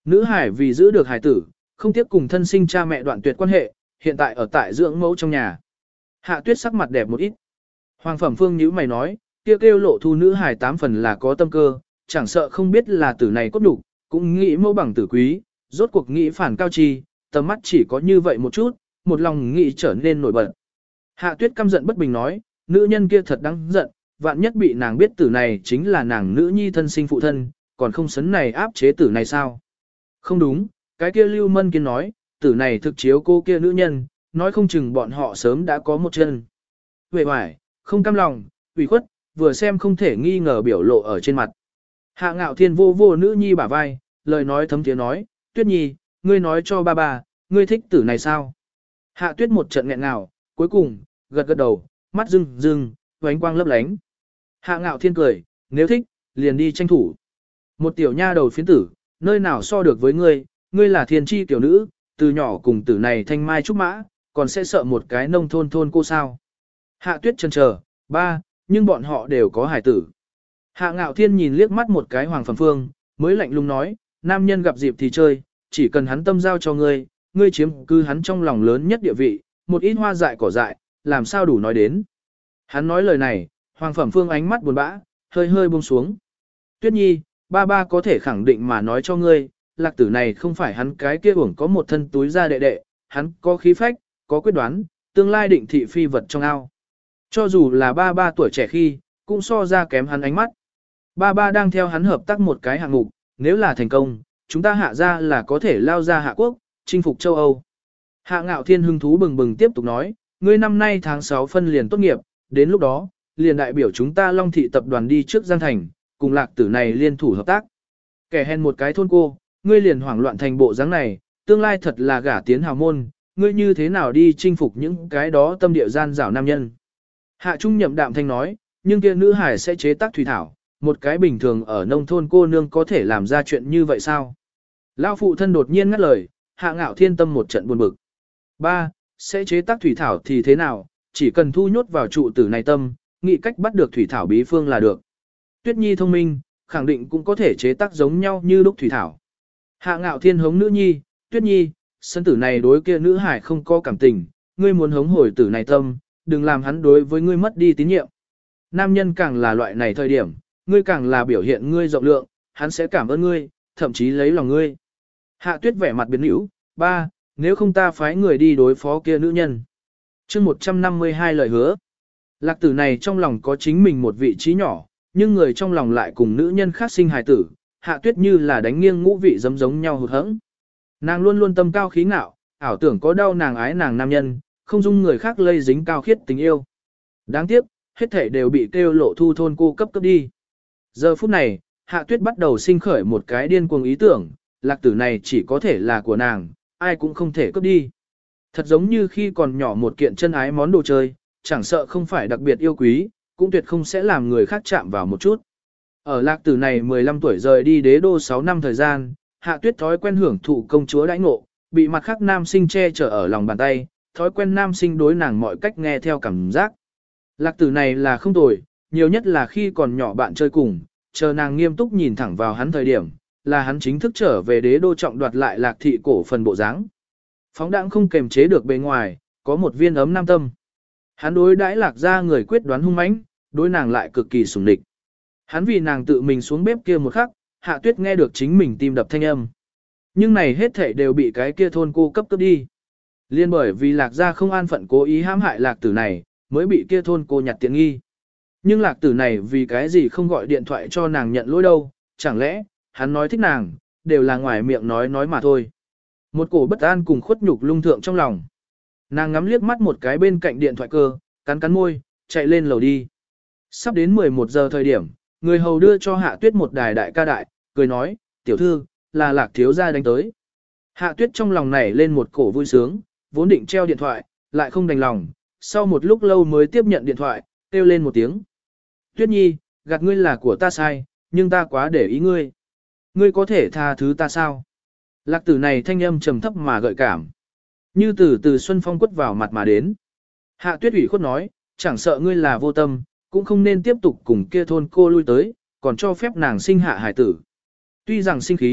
Nữ hải vì giữ được hải tử, không tiếc cùng thân sinh cha mẹ đoạn tuyệt quan hệ, hiện tại ở tại dưỡng mẫu trong nhà. Hạ tuyết sắc mặt đẹp một ít. Hoàng Phẩm Phương nhíu mày nói, kia kêu, kêu lộ thu nữ hải tám phần là có tâm cơ, chẳng sợ không biết là tử này cốt đủ, cũng nghĩ mẫu bằng tử quý, rốt cuộc nghĩ phản cao chi, tầm mắt chỉ có như vậy một chút, một lòng nghĩ trở nên nổi bật. Hạ tuyết căm giận bất bình nói, nữ nhân kia thật đáng giận, vạn nhất bị nàng biết tử này chính là nàng nữ nhi thân sinh phụ thân, còn không sấn này áp chế tử này sao? Không đúng, cái kia Lưu Mân Kiên nói, tử này thực chiếu cô kia nữ nhân, nói không chừng bọn họ sớm đã có một chân. Về hoài, không cam lòng, ủy khuất, vừa xem không thể nghi ngờ biểu lộ ở trên mặt. Hạ Ngạo Thiên vô vô nữ nhi bả vai, lời nói thấm tiếng nói, Tuyết Nhi, ngươi nói cho ba ba, ngươi thích tử này sao? Hạ Tuyết một trận nghẹn ngào, cuối cùng, gật gật đầu, mắt rưng rưng, ánh quang lấp lánh. Hạ Ngạo Thiên cười, nếu thích, liền đi tranh thủ. Một tiểu nha đầu phiến tử, nơi nào so được với ngươi, ngươi là thiên tri tiểu nữ, từ nhỏ cùng tử này thanh mai trúc mã, còn sẽ sợ một cái nông thôn thôn cô sao. Hạ Tuyết chần chờ, ba, nhưng bọn họ đều có hải tử. Hạ Ngạo Thiên nhìn liếc mắt một cái Hoàng Phẩm Phương, mới lạnh lùng nói, nam nhân gặp dịp thì chơi, chỉ cần hắn tâm giao cho ngươi, ngươi chiếm cư hắn trong lòng lớn nhất địa vị, một ít hoa dại cỏ dại, làm sao đủ nói đến. Hắn nói lời này, Hoàng Phẩm Phương ánh mắt buồn bã, hơi hơi buông xuống. Tuyết Nhi, ba ba có thể khẳng định mà nói cho ngươi, lạc tử này không phải hắn cái kia uổng có một thân túi ra đệ đệ, hắn có khí phách, có quyết đoán, tương lai định thị phi vật trong ao. Cho dù là ba ba tuổi trẻ khi, cũng so ra kém hắn ánh mắt. Ba ba đang theo hắn hợp tác một cái hạng mục, nếu là thành công, chúng ta hạ ra là có thể lao ra hạ quốc, chinh phục châu Âu. Hạ Ngạo Thiên hưng thú bừng bừng tiếp tục nói, ngươi năm nay tháng sáu phân liền tốt nghiệp, đến lúc đó, liền đại biểu chúng ta Long Thị tập đoàn đi trước Giang Thành, cùng lạc tử này liên thủ hợp tác. Kẻ hèn một cái thôn cô, ngươi liền hoảng loạn thành bộ dáng này, tương lai thật là gả tiến hào môn, ngươi như thế nào đi chinh phục những cái đó tâm địa gian rảo nam nhân. Hạ Trung Nhậm đạm thanh nói, nhưng kia nữ hải sẽ chế tác thủy thảo, một cái bình thường ở nông thôn cô nương có thể làm ra chuyện như vậy sao? Lão phụ thân đột nhiên ngắt lời, Hạ Ngạo Thiên tâm một trận buồn bực. Ba, sẽ chế tác thủy thảo thì thế nào, chỉ cần thu nhốt vào trụ tử này tâm, nghĩ cách bắt được thủy thảo bí phương là được. Tuyết Nhi thông minh, khẳng định cũng có thể chế tác giống nhau như lúc thủy thảo. Hạ Ngạo Thiên hống nữ nhi, Tuyết Nhi, sân tử này đối kia nữ hải không có cảm tình, ngươi muốn hống hồi tử này tâm, đừng làm hắn đối với ngươi mất đi tín nhiệm. Nam nhân càng là loại này thời điểm, ngươi càng là biểu hiện ngươi rộng lượng, hắn sẽ cảm ơn ngươi, thậm chí lấy lòng ngươi. Hạ Tuyết vẻ mặt biến hữu, ba, nếu không ta phái người đi đối phó kia nữ nhân. Chương một trăm năm mươi hai lời hứa. Lạc tử này trong lòng có chính mình một vị trí nhỏ, nhưng người trong lòng lại cùng nữ nhân khác sinh hài tử, Hạ Tuyết như là đánh nghiêng ngũ vị giống giống nhau hụt hẫng. Nàng luôn luôn tâm cao khí ngạo, ảo tưởng có đau nàng ái nàng nam nhân, không dung người khác lây dính cao khiết tình yêu. Đáng tiếc, hết thảy đều bị kêu lộ thu thôn cô cấp cấp đi. Giờ phút này, Hạ Tuyết bắt đầu sinh khởi một cái điên cuồng ý tưởng, lạc tử này chỉ có thể là của nàng, ai cũng không thể cướp đi. Thật giống như khi còn nhỏ một kiện chân ái món đồ chơi, chẳng sợ không phải đặc biệt yêu quý, cũng tuyệt không sẽ làm người khác chạm vào một chút. Ở lạc tử này mười lăm tuổi rời đi đế đô sáu năm thời gian, Hạ Tuyết thói quen hưởng thụ công chúa đãi ngộ, bị mặt khác nam sinh che chở ở lòng bàn tay, thói quen nam sinh đối nàng mọi cách nghe theo cảm giác. Lạc tử này là không tồi, nhiều nhất là khi còn nhỏ bạn chơi cùng, chờ nàng nghiêm túc nhìn thẳng vào hắn thời điểm, là hắn chính thức trở về đế đô trọng đoạt lại lạc thị cổ phần bộ dáng. Phóng đãng không kềm chế được bề ngoài, có một viên ấm nam tâm. Hắn đối đãi lạc ra người quyết đoán hung mãnh, đối nàng lại cực kỳ sủng địch. Hắn vì nàng tự mình xuống bếp kia một khắc, Hạ Tuyết nghe được chính mình tim đập thanh âm. Nhưng này hết thảy đều bị cái kia thôn cô cấp cấp đi. Liên bởi vì lạc gia không an phận cố ý hãm hại lạc tử này, mới bị kia thôn cô nhặt tiện nghi. Nhưng lạc tử này vì cái gì không gọi điện thoại cho nàng nhận lỗi đâu, chẳng lẽ, hắn nói thích nàng, đều là ngoài miệng nói nói mà thôi. Một cổ bất an cùng khuất nhục lung thượng trong lòng. Nàng ngắm liếc mắt một cái bên cạnh điện thoại cơ, cắn cắn môi, chạy lên lầu đi. Sắp đến mười một giờ thời điểm, người hầu đưa cho Hạ Tuyết một đài đại ca đại, cười nói, tiểu thư, là lạc thiếu gia đánh tới. Hạ Tuyết trong lòng nảy lên một cổ vui sướng, vốn định treo điện thoại, lại không đành lòng, sau một lúc lâu mới tiếp nhận điện thoại, kêu lên một tiếng. Tuyết Nhi, gạt ngươi là của ta sai, nhưng ta quá để ý ngươi. Ngươi có thể tha thứ ta sao? Lạc tử này thanh âm trầm thấp mà gợi cảm. Như từ từ xuân phong quất vào mặt mà đến. Hạ Tuyết ủy khuất nói, chẳng sợ ngươi là vô tâm, cũng không nên tiếp tục cùng kia thôn cô lui tới, còn cho phép nàng sinh hạ hải tử. Tuy rằng sinh khí,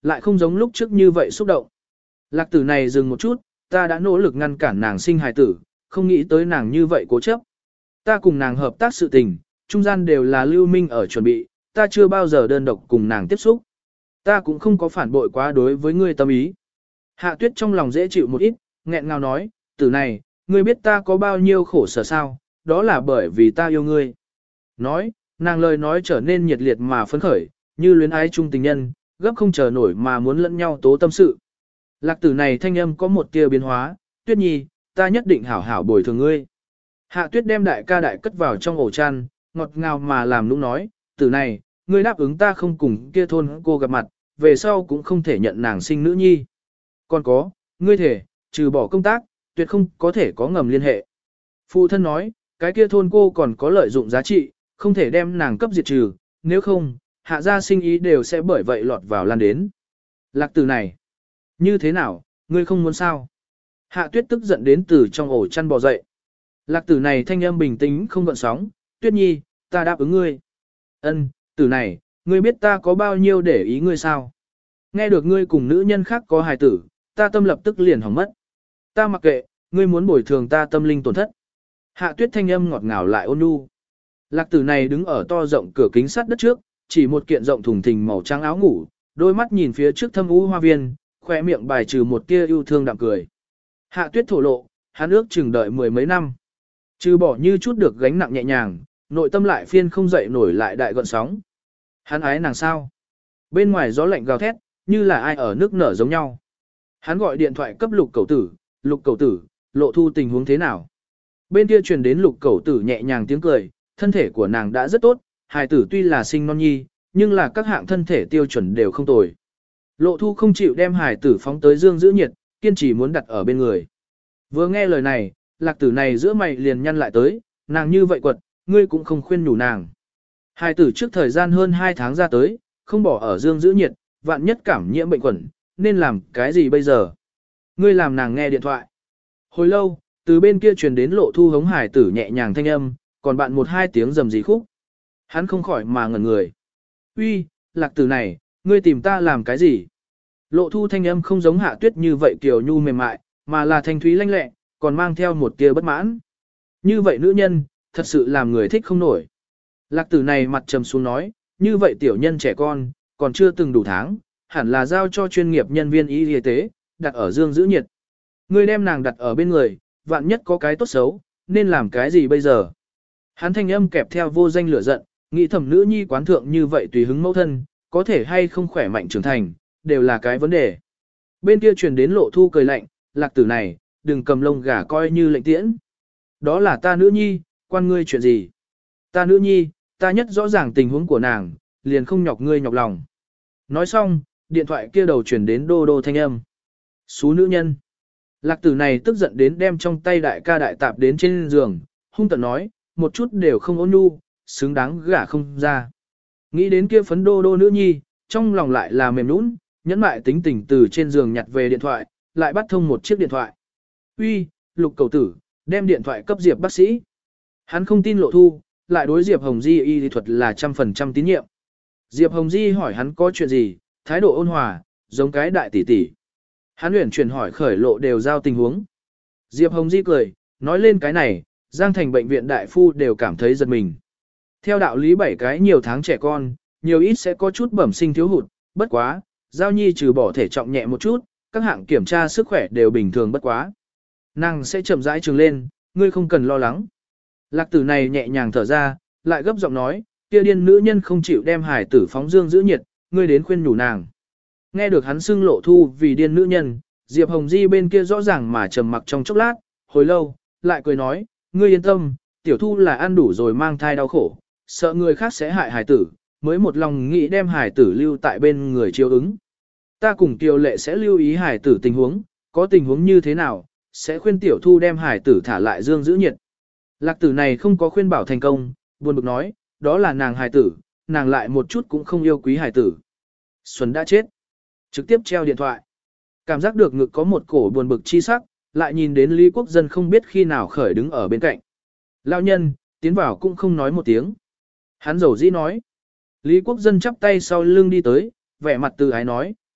lại không giống lúc trước như vậy xúc động. Lạc tử này dừng một chút, ta đã nỗ lực ngăn cản nàng sinh hài tử, không nghĩ tới nàng như vậy cố chấp. Ta cùng nàng hợp tác sự tình, trung gian đều là Lưu Minh ở chuẩn bị, ta chưa bao giờ đơn độc cùng nàng tiếp xúc. Ta cũng không có phản bội quá đối với ngươi tâm ý. Hạ Tuyết trong lòng dễ chịu một ít, nghẹn ngào nói, tử này, ngươi biết ta có bao nhiêu khổ sở sao, đó là bởi vì ta yêu ngươi. Nói, nàng lời nói trở nên nhiệt liệt mà phấn khởi, như luyến ái chung tình nhân, gấp không chờ nổi mà muốn lẫn nhau tố tâm sự. Lạc tử này thanh âm có một tia biến hóa, Tuyết Nhi, ta nhất định hảo hảo bồi thường ngươi. Hạ Tuyết đem đại ca đại cất vào trong ổ chăn, ngọt ngào mà làm nũng nói, tử này, ngươi đáp ứng ta không cùng kia thôn cô gặp mặt, về sau cũng không thể nhận nàng sinh nữ nhi. Còn có, ngươi thể, trừ bỏ công tác, tuyệt không có thể có ngầm liên hệ. Phụ thân nói, cái kia thôn cô còn có lợi dụng giá trị, không thể đem nàng cấp diệt trừ, nếu không, hạ gia sinh ý đều sẽ bởi vậy lọt vào lan đến. Lạc tử này, như thế nào, ngươi không muốn sao? Hạ Tuyết tức giận đến từ trong ổ chăn bò dậy. Lạc tử này thanh âm bình tĩnh không gợn sóng, Tuyết Nhi, ta đáp ứng ngươi. Ân, tử này, ngươi biết ta có bao nhiêu để ý ngươi sao? Nghe được ngươi cùng nữ nhân khác có hài tử, ta tâm lập tức liền hỏng mất. Ta mặc kệ, ngươi muốn bồi thường ta tâm linh tổn thất. Hạ Tuyết thanh âm ngọt ngào lại ôn nhu. Lạc tử này đứng ở to rộng cửa kính sắt đất trước, chỉ một kiện rộng thùng thình màu trắng áo ngủ, đôi mắt nhìn phía trước thâm u hoa viên, khỏe miệng bài trừ một tia yêu thương đạm cười. Hạ Tuyết thổ lộ, hắn ước chừng đợi mười mấy năm. Trừ bỏ như chút được gánh nặng nhẹ nhàng, nội tâm lại phiên không dậy nổi lại đại gọn sóng. Hắn ái nàng sao? Bên ngoài gió lạnh gào thét, như là ai ở nước nở giống nhau. Hắn gọi điện thoại cấp lục cầu tử, lục cầu tử, lộ thu tình huống thế nào? Bên kia truyền đến lục cầu tử nhẹ nhàng tiếng cười, thân thể của nàng đã rất tốt, hài tử tuy là sinh non nhi, nhưng là các hạng thân thể tiêu chuẩn đều không tồi. Lộ thu không chịu đem hài tử phóng tới dương giữ nhiệt, kiên trì muốn đặt ở bên người. Vừa nghe lời này, lạc tử này giữa mày liền nhăn lại tới, nàng như vậy quật, ngươi cũng không khuyên nhủ nàng. Hài tử trước thời gian hơn hai tháng ra tới, không bỏ ở dương giữ nhiệt, vạn nhất cảm nhiễm bệnh khuẩn, nên làm cái gì bây giờ? Ngươi làm nàng nghe điện thoại. Hồi lâu, từ bên kia truyền đến lộ thu hống hài tử nhẹ nhàng thanh âm, còn bạn một hai tiếng rầm rì khúc. Hắn không khỏi mà ngẩn người. Uy, lạc tử này, ngươi tìm ta làm cái gì? Lộ thu thanh âm không giống Hạ Tuyết như vậy kiều nhu mềm mại, mà là thanh thúy lanh lẹ, còn mang theo một tia bất mãn. Như vậy nữ nhân, thật sự làm người thích không nổi. Lạc tử này mặt trầm xuống nói, như vậy tiểu nhân trẻ con, còn chưa từng đủ tháng, hẳn là giao cho chuyên nghiệp nhân viên y y tế, đặt ở dương giữ nhiệt. Ngươi đem nàng đặt ở bên người, vạn nhất có cái tốt xấu, nên làm cái gì bây giờ? Hắn thanh âm kẹp theo vô danh lửa giận, nghĩ thầm nữ nhi quán thượng như vậy tùy hứng mẫu thân, có thể hay không khỏe mạnh trưởng thành, đều là cái vấn đề. Bên kia truyền đến lộ thu cười lạnh, lạc tử này, đừng cầm lông gà coi như lệnh tiễn. Đó là ta nữ nhi, quan ngươi chuyện gì? Ta nữ nhi, ta nhất rõ ràng tình huống của nàng, liền không nhọc ngươi nhọc lòng. Nói xong, điện thoại kia đầu truyền đến đô đô thanh âm. Xú nữ nhân. Lạc tử này tức giận đến đem trong tay đại ca đại tạp đến trên giường, hung tợn nói, một chút đều không ôn nhu, xứng đáng gả không ra. Nghĩ đến kia phấn đô đô nữ nhi, trong lòng lại là mềm nũng, nhẫn mại tính tình từ trên giường nhặt về điện thoại, lại bắt thông một chiếc điện thoại. Uy, lục cầu tử, đem điện thoại cấp Diệp bác sĩ. Hắn không tin lộ thu, lại đối Diệp Hồng Di y lý thuật là trăm phần trăm tín nhiệm. Diệp Hồng Di hỏi hắn có chuyện gì, thái độ ôn hòa, giống cái đại tỷ tỷ. Hắn luyện chuyển hỏi khởi lộ đều giao tình huống. Diệp Hồng Di cười, nói lên cái này, Giang Thành bệnh viện đại phu đều cảm thấy giật mình. Theo đạo lý bảy cái nhiều tháng trẻ con, nhiều ít sẽ có chút bẩm sinh thiếu hụt, bất quá, Giao Nhi trừ bỏ thể trọng nhẹ một chút, các hạng kiểm tra sức khỏe đều bình thường bất quá. Nàng sẽ chậm rãi trường lên, ngươi không cần lo lắng. Lạc tử này nhẹ nhàng thở ra, lại gấp giọng nói, kia điên nữ nhân không chịu đem hải tử phóng dương giữ nhiệt, ngươi đến khuyên nhủ nàng. Nghe được hắn xưng lộ thu vì điên nữ nhân, Diệp Hồng Di bên kia rõ ràng mà trầm mặc trong chốc lát, hồi lâu, lại cười nói, ngươi yên tâm, tiểu thu là ăn đủ rồi mang thai đau khổ, sợ người khác sẽ hại hải tử, mới một lòng nghĩ đem hải tử lưu tại bên người chiếu ứng. Ta cùng Kiều Lệ sẽ lưu ý hải tử tình huống, có tình huống như thế nào, sẽ khuyên tiểu thu đem hải tử thả lại dương giữ nhiệt. Lạc tử này không có khuyên bảo thành công, buồn bực nói, đó là nàng hải tử, nàng lại một chút cũng không yêu quý hải tử. Xuân đã chết. Trực tiếp treo điện thoại. Cảm giác được ngực có một cổ buồn bực chi sắc, lại nhìn đến Lý Quốc Dân không biết khi nào khởi đứng ở bên cạnh. Lão nhân, tiến vào cũng không nói một tiếng. Hắn dầu dĩ nói. Lý Quốc Dân chắp tay sau lưng đi tới, vẻ mặt từ ái nói,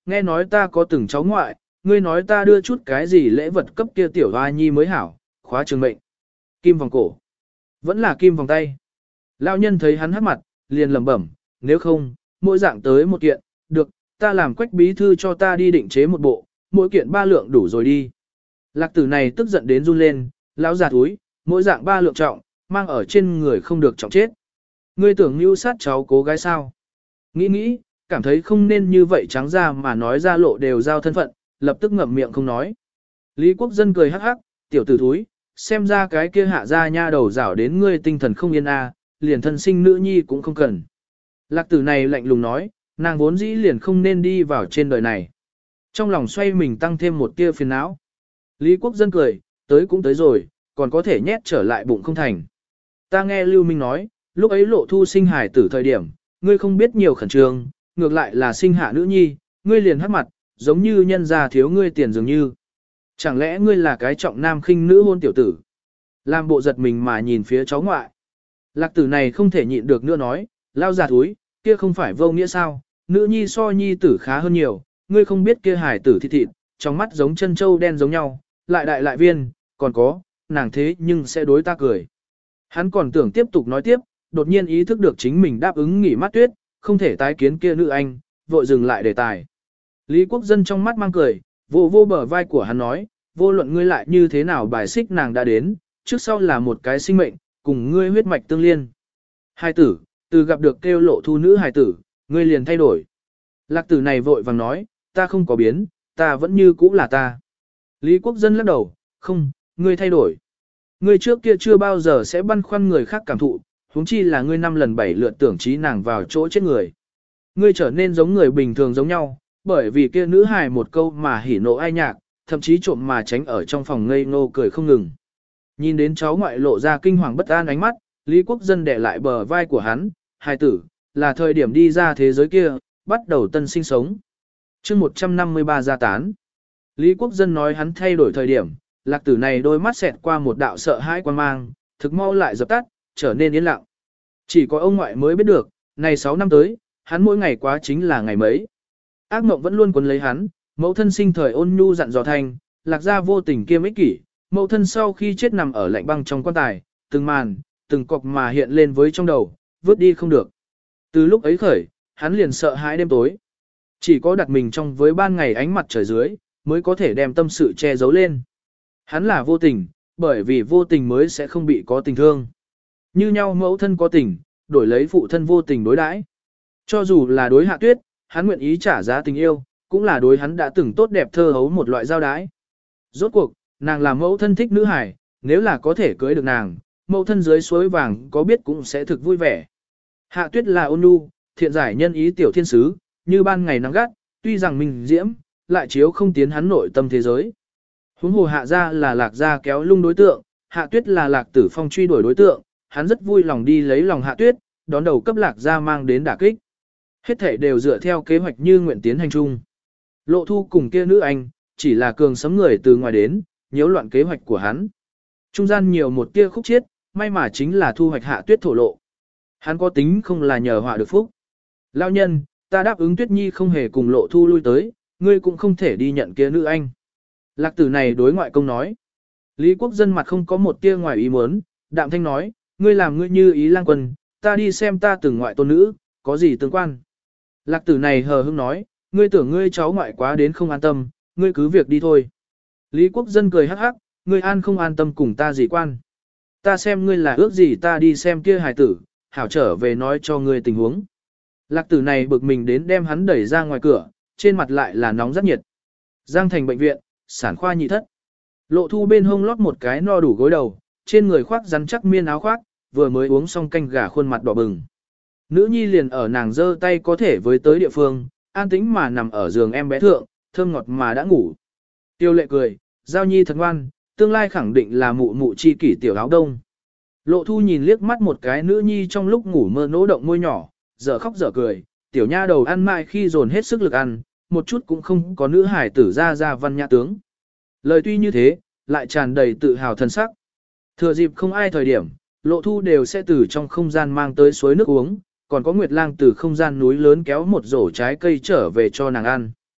nghe nói ta có từng cháu ngoại, ngươi nói ta đưa chút cái gì lễ vật cấp kia tiểu hoa nhi mới hảo, khóa trường mệnh. Kim vòng cổ. Vẫn là kim vòng tay. Lão nhân thấy hắn hắc mặt, liền lẩm bẩm, nếu không, mỗi dạng tới một kiện, được, ta làm Quách bí thư cho ta đi định chế một bộ, mỗi kiện ba lượng đủ rồi đi. Lạc tử này tức giận đến run lên, lão già túi, mỗi dạng ba lượng trọng, mang ở trên người không được trọng chết. Ngươi tưởng mưu sát cháu cố gái sao? Nghĩ nghĩ, cảm thấy không nên như vậy trắng ra mà nói ra lộ đều giao thân phận, lập tức ngậm miệng không nói. Lý Quốc Dân cười hắc hắc, tiểu tử thúi, xem ra cái kia hạ ra nha đầu rảo đến ngươi tinh thần không yên a, liền thân sinh nữ nhi cũng không cần. Lạc tử này lạnh lùng nói, nàng vốn dĩ liền không nên đi vào trên đời này. Trong lòng xoay mình tăng thêm một tia phiền não. Lý Quốc Dân cười, tới cũng tới rồi, còn có thể nhét trở lại bụng không thành. Ta nghe Lưu Minh nói, lúc ấy lộ thu sinh hài tử thời điểm, ngươi không biết nhiều khẩn trương, ngược lại là sinh hạ nữ nhi, ngươi liền hắc mặt, giống như nhân gia thiếu ngươi tiền dường như. Chẳng lẽ ngươi là cái trọng nam khinh nữ hôn tiểu tử? Làm bộ giật mình mà nhìn phía cháu ngoại. Lạc tử này không thể nhịn được nữa nói, lao già túi, kia không phải vô nghĩa sao, nữ nhi so nhi tử khá hơn nhiều, ngươi không biết kia hài tử thịt thịt, trong mắt giống chân trâu đen giống nhau, lại đại lại viên, còn có, nàng thế nhưng sẽ đối ta cười. Hắn còn tưởng tiếp tục nói tiếp, đột nhiên ý thức được chính mình đáp ứng nghỉ mắt tuyết, không thể tái kiến kia nữ anh, vội dừng lại đề tài. Lý Quốc Dân trong mắt mang cười, vô vô bờ vai của hắn nói, vô luận ngươi lại như thế nào bài xích nàng đã đến, trước sau là một cái sinh mệnh, cùng ngươi huyết mạch tương liên. Hai tử, từ gặp được kêu lộ thu nữ hài tử, ngươi liền thay đổi. Lạc tử này vội vàng nói, ta không có biến, ta vẫn như cũ là ta. Lý Quốc Dân lắc đầu, không, ngươi thay đổi. Ngươi trước kia chưa bao giờ sẽ băn khoăn người khác cảm thụ, huống chi là ngươi năm lần bảy lượt tưởng trí nàng vào chỗ chết người. Ngươi trở nên giống người bình thường giống nhau, bởi vì kia nữ hài một câu mà hỉ nộ ai nhạc, thậm chí trộm mà tránh ở trong phòng ngây ngô cười không ngừng. Nhìn đến cháu ngoại lộ ra kinh hoàng bất an ánh mắt, Lý Quốc Dân đè lại bờ vai của hắn, hài tử, là thời điểm đi ra thế giới kia, bắt đầu tân sinh sống. chương một trăm năm mươi ba gia tán. Lý Quốc Dân nói hắn thay đổi thời điểm, lạc tử này đôi mắt xẹt qua một đạo sợ hãi quan mang, thực mau lại dập tắt, trở nên yên lặng. Chỉ có ông ngoại mới biết được, này sáu năm tới, hắn mỗi ngày quá chính là ngày mấy. Ác mộng vẫn luôn quấn lấy hắn, mẫu thân sinh thời ôn nhu dặn dò thanh, lạc gia vô tình kiêm ích kỷ, mẫu thân sau khi chết nằm ở lạnh băng trong quan tài, từng màn, từng cọc mà hiện lên với trong đầu, vứt đi không được. Từ lúc ấy khởi, hắn liền sợ hãi đêm tối. Chỉ có đặt mình trong với ban ngày ánh mặt trời dưới, mới có thể đem tâm sự che giấu lên. Hắn là vô tình, bởi vì vô tình mới sẽ không bị có tình thương. Như nhau mẫu thân có tình, đổi lấy phụ thân vô tình đối đãi. Cho dù là đối Hạ Tuyết, hắn nguyện ý trả giá tình yêu, cũng là đối hắn đã từng tốt đẹp thơ hấu một loại giao đái. Rốt cuộc, nàng là mẫu thân thích nữ hải, nếu là có thể cưới được nàng, mẫu thân dưới suối vàng có biết cũng sẽ thực vui vẻ. Hạ Tuyết là ôn nhu, thiện giải nhân ý tiểu thiên sứ, như ban ngày nắng gắt, tuy rằng mình diễm, lại chiếu không tiến hắn nội tâm thế giới. Huống hồ Hạ gia là Lạc gia kéo lung đối tượng, Hạ Tuyết là Lạc Tử Phong truy đuổi đối tượng, hắn rất vui lòng đi lấy lòng Hạ Tuyết, đón đầu cấp Lạc gia mang đến đả kích. Hết thể đều dựa theo kế hoạch như nguyện tiến hành chung. Lộ Thu cùng kia nữ anh, chỉ là cường sấm người từ ngoài đến, nhiễu loạn kế hoạch của hắn. Trung gian nhiều một tia khúc chiết, may mà chính là thu hoạch Hạ Tuyết thổ lộ. Hắn có tính không là nhờ họa được phúc. Lão nhân, ta đáp ứng Tuyết Nhi không hề cùng Lộ Thu lui tới, ngươi cũng không thể đi nhận kia nữ anh. Lạc tử này đối ngoại công nói. Lý Quốc Dân mặt không có một tia ngoài ý muốn, đạm thanh nói, ngươi làm ngươi như ý lang quân, ta đi xem ta từng ngoại tôn nữ, có gì tương quan. Lạc tử này hờ hững nói, ngươi tưởng ngươi cháu ngoại quá đến không an tâm, ngươi cứ việc đi thôi. Lý Quốc Dân cười hắc hắc, ngươi an không an tâm cùng ta gì quan. Ta xem ngươi là ước gì ta đi xem kia hài tử, hảo trở về nói cho ngươi tình huống. Lạc tử này bực mình đến đem hắn đẩy ra ngoài cửa, trên mặt lại là nóng rất nhiệt. Giang thành bệnh viện, sản khoa nhị thất. Lộ Thu bên hông lót một cái no đủ gối đầu, trên người khoác rắn chắc miên áo khoác, vừa mới uống xong canh gà khuôn mặt đỏ bừng. Nữ nhi liền ở nàng giơ tay có thể với tới địa phương, an tĩnh mà nằm ở giường em bé thượng, thơm ngọt mà đã ngủ. Tiêu Lệ cười, Giao Nhi thật ngoan, tương lai khẳng định là mụ mụ chi kỷ tiểu áo đông. Lộ Thu nhìn liếc mắt một cái nữ nhi trong lúc ngủ mơ nỗ động môi nhỏ, dở khóc dở cười, tiểu nha đầu ăn mãi khi dồn hết sức lực ăn, một chút cũng không có nữ hải tử ra ra văn nhã tướng. Lời tuy như thế, lại tràn đầy tự hào thân sắc. Thừa dịp không ai thời điểm, Lộ Thu đều sẽ từ trong không gian mang tới suối nước uống, còn có Nguyệt Lang từ không gian núi lớn kéo một rổ trái cây trở về cho nàng ăn.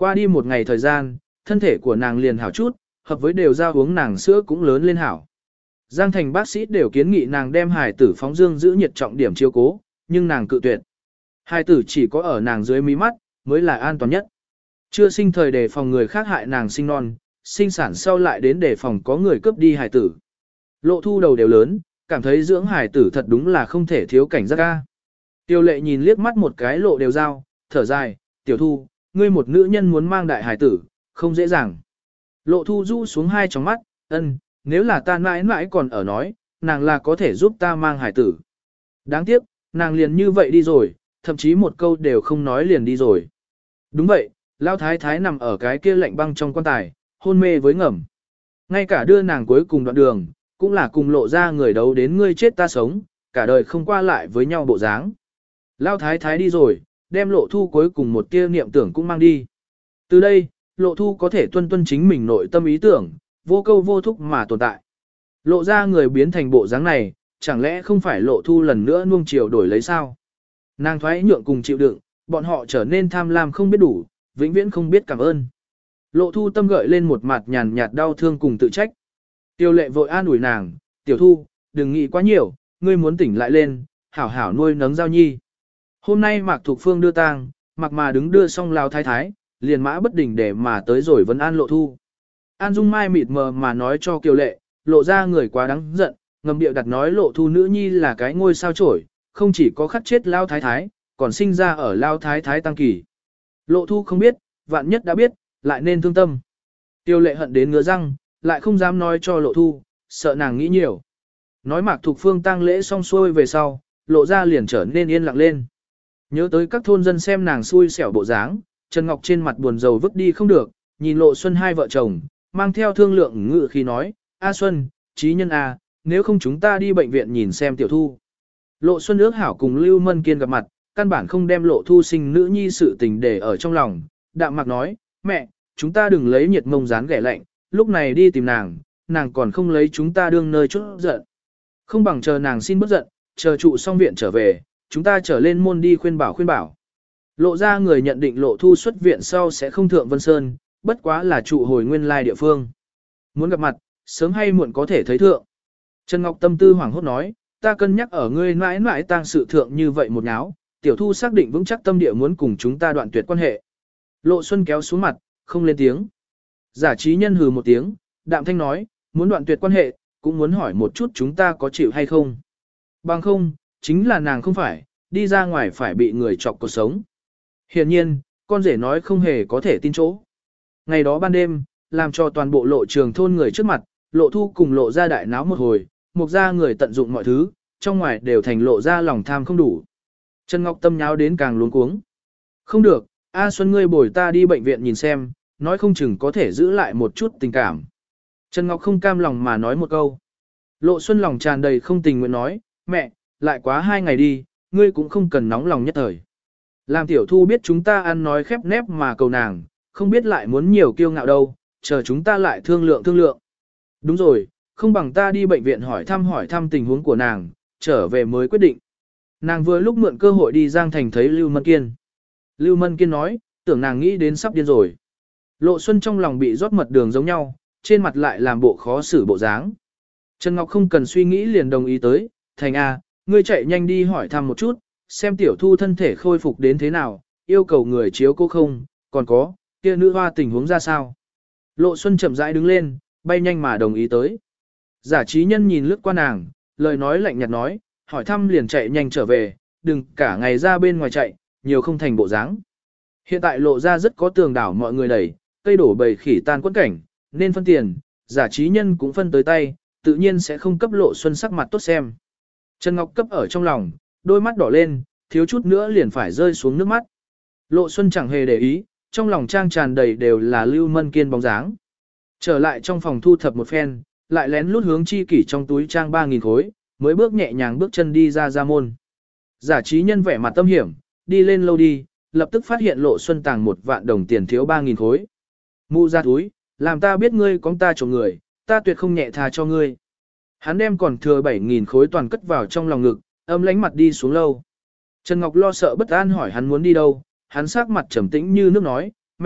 Qua đi một ngày thời gian, thân thể của nàng liền hảo chút, hợp với đều ra uống nàng sữa cũng lớn lên hảo. Giang thành bác sĩ đều kiến nghị nàng đem hài tử phóng dương giữ nhiệt trọng điểm chiếu cố, nhưng nàng cự tuyệt. Hài tử chỉ có ở nàng dưới mí mắt, mới là an toàn nhất. Chưa sinh thời đề phòng người khác hại nàng sinh non, sinh sản sau lại đến đề phòng có người cướp đi hài tử. Lộ thu đầu đều lớn, cảm thấy dưỡng hài tử thật đúng là không thể thiếu cảnh giác ca. Tiêu lệ nhìn liếc mắt một cái lộ đều dao, thở dài, tiểu thu, ngươi một nữ nhân muốn mang đại hài tử, không dễ dàng. Lộ thu rũ xuống hai tròng mắt, ân, nếu là ta mãi mãi còn ở nói, nàng là có thể giúp ta mang hài tử. Đáng tiếc, nàng liền như vậy đi rồi, thậm chí một câu đều không nói liền đi rồi. Đúng vậy, Lão thái thái nằm ở cái kia lạnh băng trong quan tài, hôn mê với ngầm. Ngay cả đưa nàng cuối cùng đoạn đường, cũng là cùng lộ ra người đấu đến ngươi chết ta sống, cả đời không qua lại với nhau bộ dáng. Lão thái thái đi rồi, đem lộ thu cuối cùng một tia niệm tưởng cũng mang đi. Từ đây, lộ thu có thể tuân tuân chính mình nội tâm ý tưởng, vô câu vô thúc mà tồn tại. Lộ ra người biến thành bộ dáng này, chẳng lẽ không phải lộ thu lần nữa nuông chiều đổi lấy sao? Nàng thoái nhượng cùng chịu đựng, bọn họ trở nên tham lam không biết đủ, vĩnh viễn không biết cảm ơn. Lộ thu tâm gợi lên một mặt nhàn nhạt đau thương cùng tự trách. Tiêu lệ vội an ủi nàng, tiểu thu, đừng nghĩ quá nhiều, ngươi muốn tỉnh lại lên, hảo hảo nuôi nấng giao nhi. Hôm nay Mạc Thục Phương đưa tang, Mạc mà đứng đưa xong lao thái thái, liền mã bất đình để mà tới rồi vẫn an lộ thu. An Dung Mai mịt mờ mà nói cho Kiều Lệ, lộ ra người quá đáng giận, ngầm điệu đặt nói lộ thu nữ nhi là cái ngôi sao chổi, không chỉ có khắc chết lao thái thái, còn sinh ra ở lao thái thái tăng kỳ. Lộ thu không biết, vạn nhất đã biết, lại nên thương tâm. Tiêu lệ hận đến ngứa răng, lại không dám nói cho lộ thu, sợ nàng nghĩ nhiều. Nói Mạc Thục Phương tang lễ xong xuôi về sau, lộ ra liền trở nên yên lặng lên. Nhớ tới các thôn dân xem nàng xui xẻo bộ dáng, Trần Ngọc trên mặt buồn rầu vứt đi không được, nhìn Lộ Xuân hai vợ chồng, mang theo thương lượng ngự khi nói, A Xuân, trí nhân A, nếu không chúng ta đi bệnh viện nhìn xem tiểu thu. Lộ Xuân ước hảo cùng Lưu Mân Kiên gặp mặt, căn bản không đem Lộ Thu sinh nữ nhi sự tình để ở trong lòng. Đạm Mạc nói, mẹ, chúng ta đừng lấy nhiệt mông dán ghẻ lạnh, lúc này đi tìm nàng, nàng còn không lấy chúng ta đương nơi chút giận. Không bằng chờ nàng xin bất giận, chờ trụ xong viện trở về, chúng ta trở lên môn đi khuyên bảo khuyên bảo. Lộ ra người nhận định Lộ Thu xuất viện sau sẽ không thượng Vân Sơn, bất quá là trụ hồi nguyên lai địa phương. Muốn gặp mặt, sớm hay muộn có thể thấy thượng. Trần Ngọc tâm tư hoảng hốt nói, ta cân nhắc ở ngươi mãi mãi tang sự thượng như vậy một náo, tiểu thu xác định vững chắc tâm địa muốn cùng chúng ta đoạn tuyệt quan hệ. Lộ Xuân kéo xuống mặt, không lên tiếng. Giả trí nhân hừ một tiếng, đạm thanh nói, muốn đoạn tuyệt quan hệ, cũng muốn hỏi một chút chúng ta có chịu hay không. Bằng không, chính là nàng không phải, đi ra ngoài phải bị người chọc cuộc sống. Hiển nhiên, con rể nói không hề có thể tin chỗ. Ngày đó ban đêm, làm cho toàn bộ lộ trường thôn người trước mặt, lộ thu cùng lộ ra đại náo một hồi, một ra người tận dụng mọi thứ, trong ngoài đều thành lộ ra lòng tham không đủ. Trần Ngọc Tâm nháo đến càng luống cuống. Không được, A Xuân ngươi bồi ta đi bệnh viện nhìn xem, nói không chừng có thể giữ lại một chút tình cảm. Trần Ngọc không cam lòng mà nói một câu. Lộ Xuân lòng tràn đầy không tình nguyện nói, mẹ, lại quá hai ngày đi, ngươi cũng không cần nóng lòng nhất thời. Làm tiểu thu biết chúng ta ăn nói khép nép mà cầu nàng, không biết lại muốn nhiều kiêu ngạo đâu, chờ chúng ta lại thương lượng thương lượng. Đúng rồi, không bằng ta đi bệnh viện hỏi thăm hỏi thăm tình huống của nàng, trở về mới quyết định. Nàng vừa lúc mượn cơ hội đi Giang Thành thấy Lưu Mân Kiên. Lưu Mân Kiên nói, tưởng nàng nghĩ đến sắp điên rồi. Lộ Xuân trong lòng bị rót mật đường giống nhau, trên mặt lại làm bộ khó xử bộ dáng. Trần Ngọc không cần suy nghĩ liền đồng ý tới, Thành A, ngươi chạy nhanh đi hỏi thăm một chút, xem tiểu thu thân thể khôi phục đến thế nào, yêu cầu người chiếu cô không, còn có, kia nữ hoa tình huống ra sao. Lộ Xuân chậm rãi đứng lên, bay nhanh mà đồng ý tới. Giả trí nhân nhìn lướt qua nàng, lời nói lạnh nhạt nói, hỏi thăm liền chạy nhanh trở về, đừng cả ngày ra bên ngoài chạy, nhiều không thành bộ dáng. Hiện tại lộ ra rất có tường đảo mọi người đẩy, cây đổ bầy khỉ tan quẫn cảnh, nên phân tiền, giả trí nhân cũng phân tới tay, tự nhiên sẽ không cấp Lộ Xuân sắc mặt tốt xem. Trần Ngọc cấp ở trong lòng, đôi mắt đỏ lên, thiếu chút nữa liền phải rơi xuống nước mắt. Lộ Xuân chẳng hề để ý, trong lòng trang tràn đầy đều là Lưu Mân Kiên bóng dáng. Trở lại trong phòng thu thập một phen, lại lén lút hướng chi kỷ trong túi trang ba nghìn khối, mới bước nhẹ nhàng bước chân đi ra ra môn. Giả trí nhân vẻ mặt tâm hiểm, đi lên lâu đi, lập tức phát hiện Lộ Xuân tàng một vạn đồng tiền thiếu ba nghìn khối. Mụ ra túi, làm ta biết ngươi có ta trộm người, ta tuyệt không nhẹ tha cho ngươi. Hắn đem còn thừa bảy nghìn khối toàn cất vào trong lòng ngực, âm lánh mặt đi xuống lâu. Trần Ngọc lo sợ bất an hỏi hắn muốn đi đâu, hắn sắc mặt trầm tĩnh như nước nói, mẹ,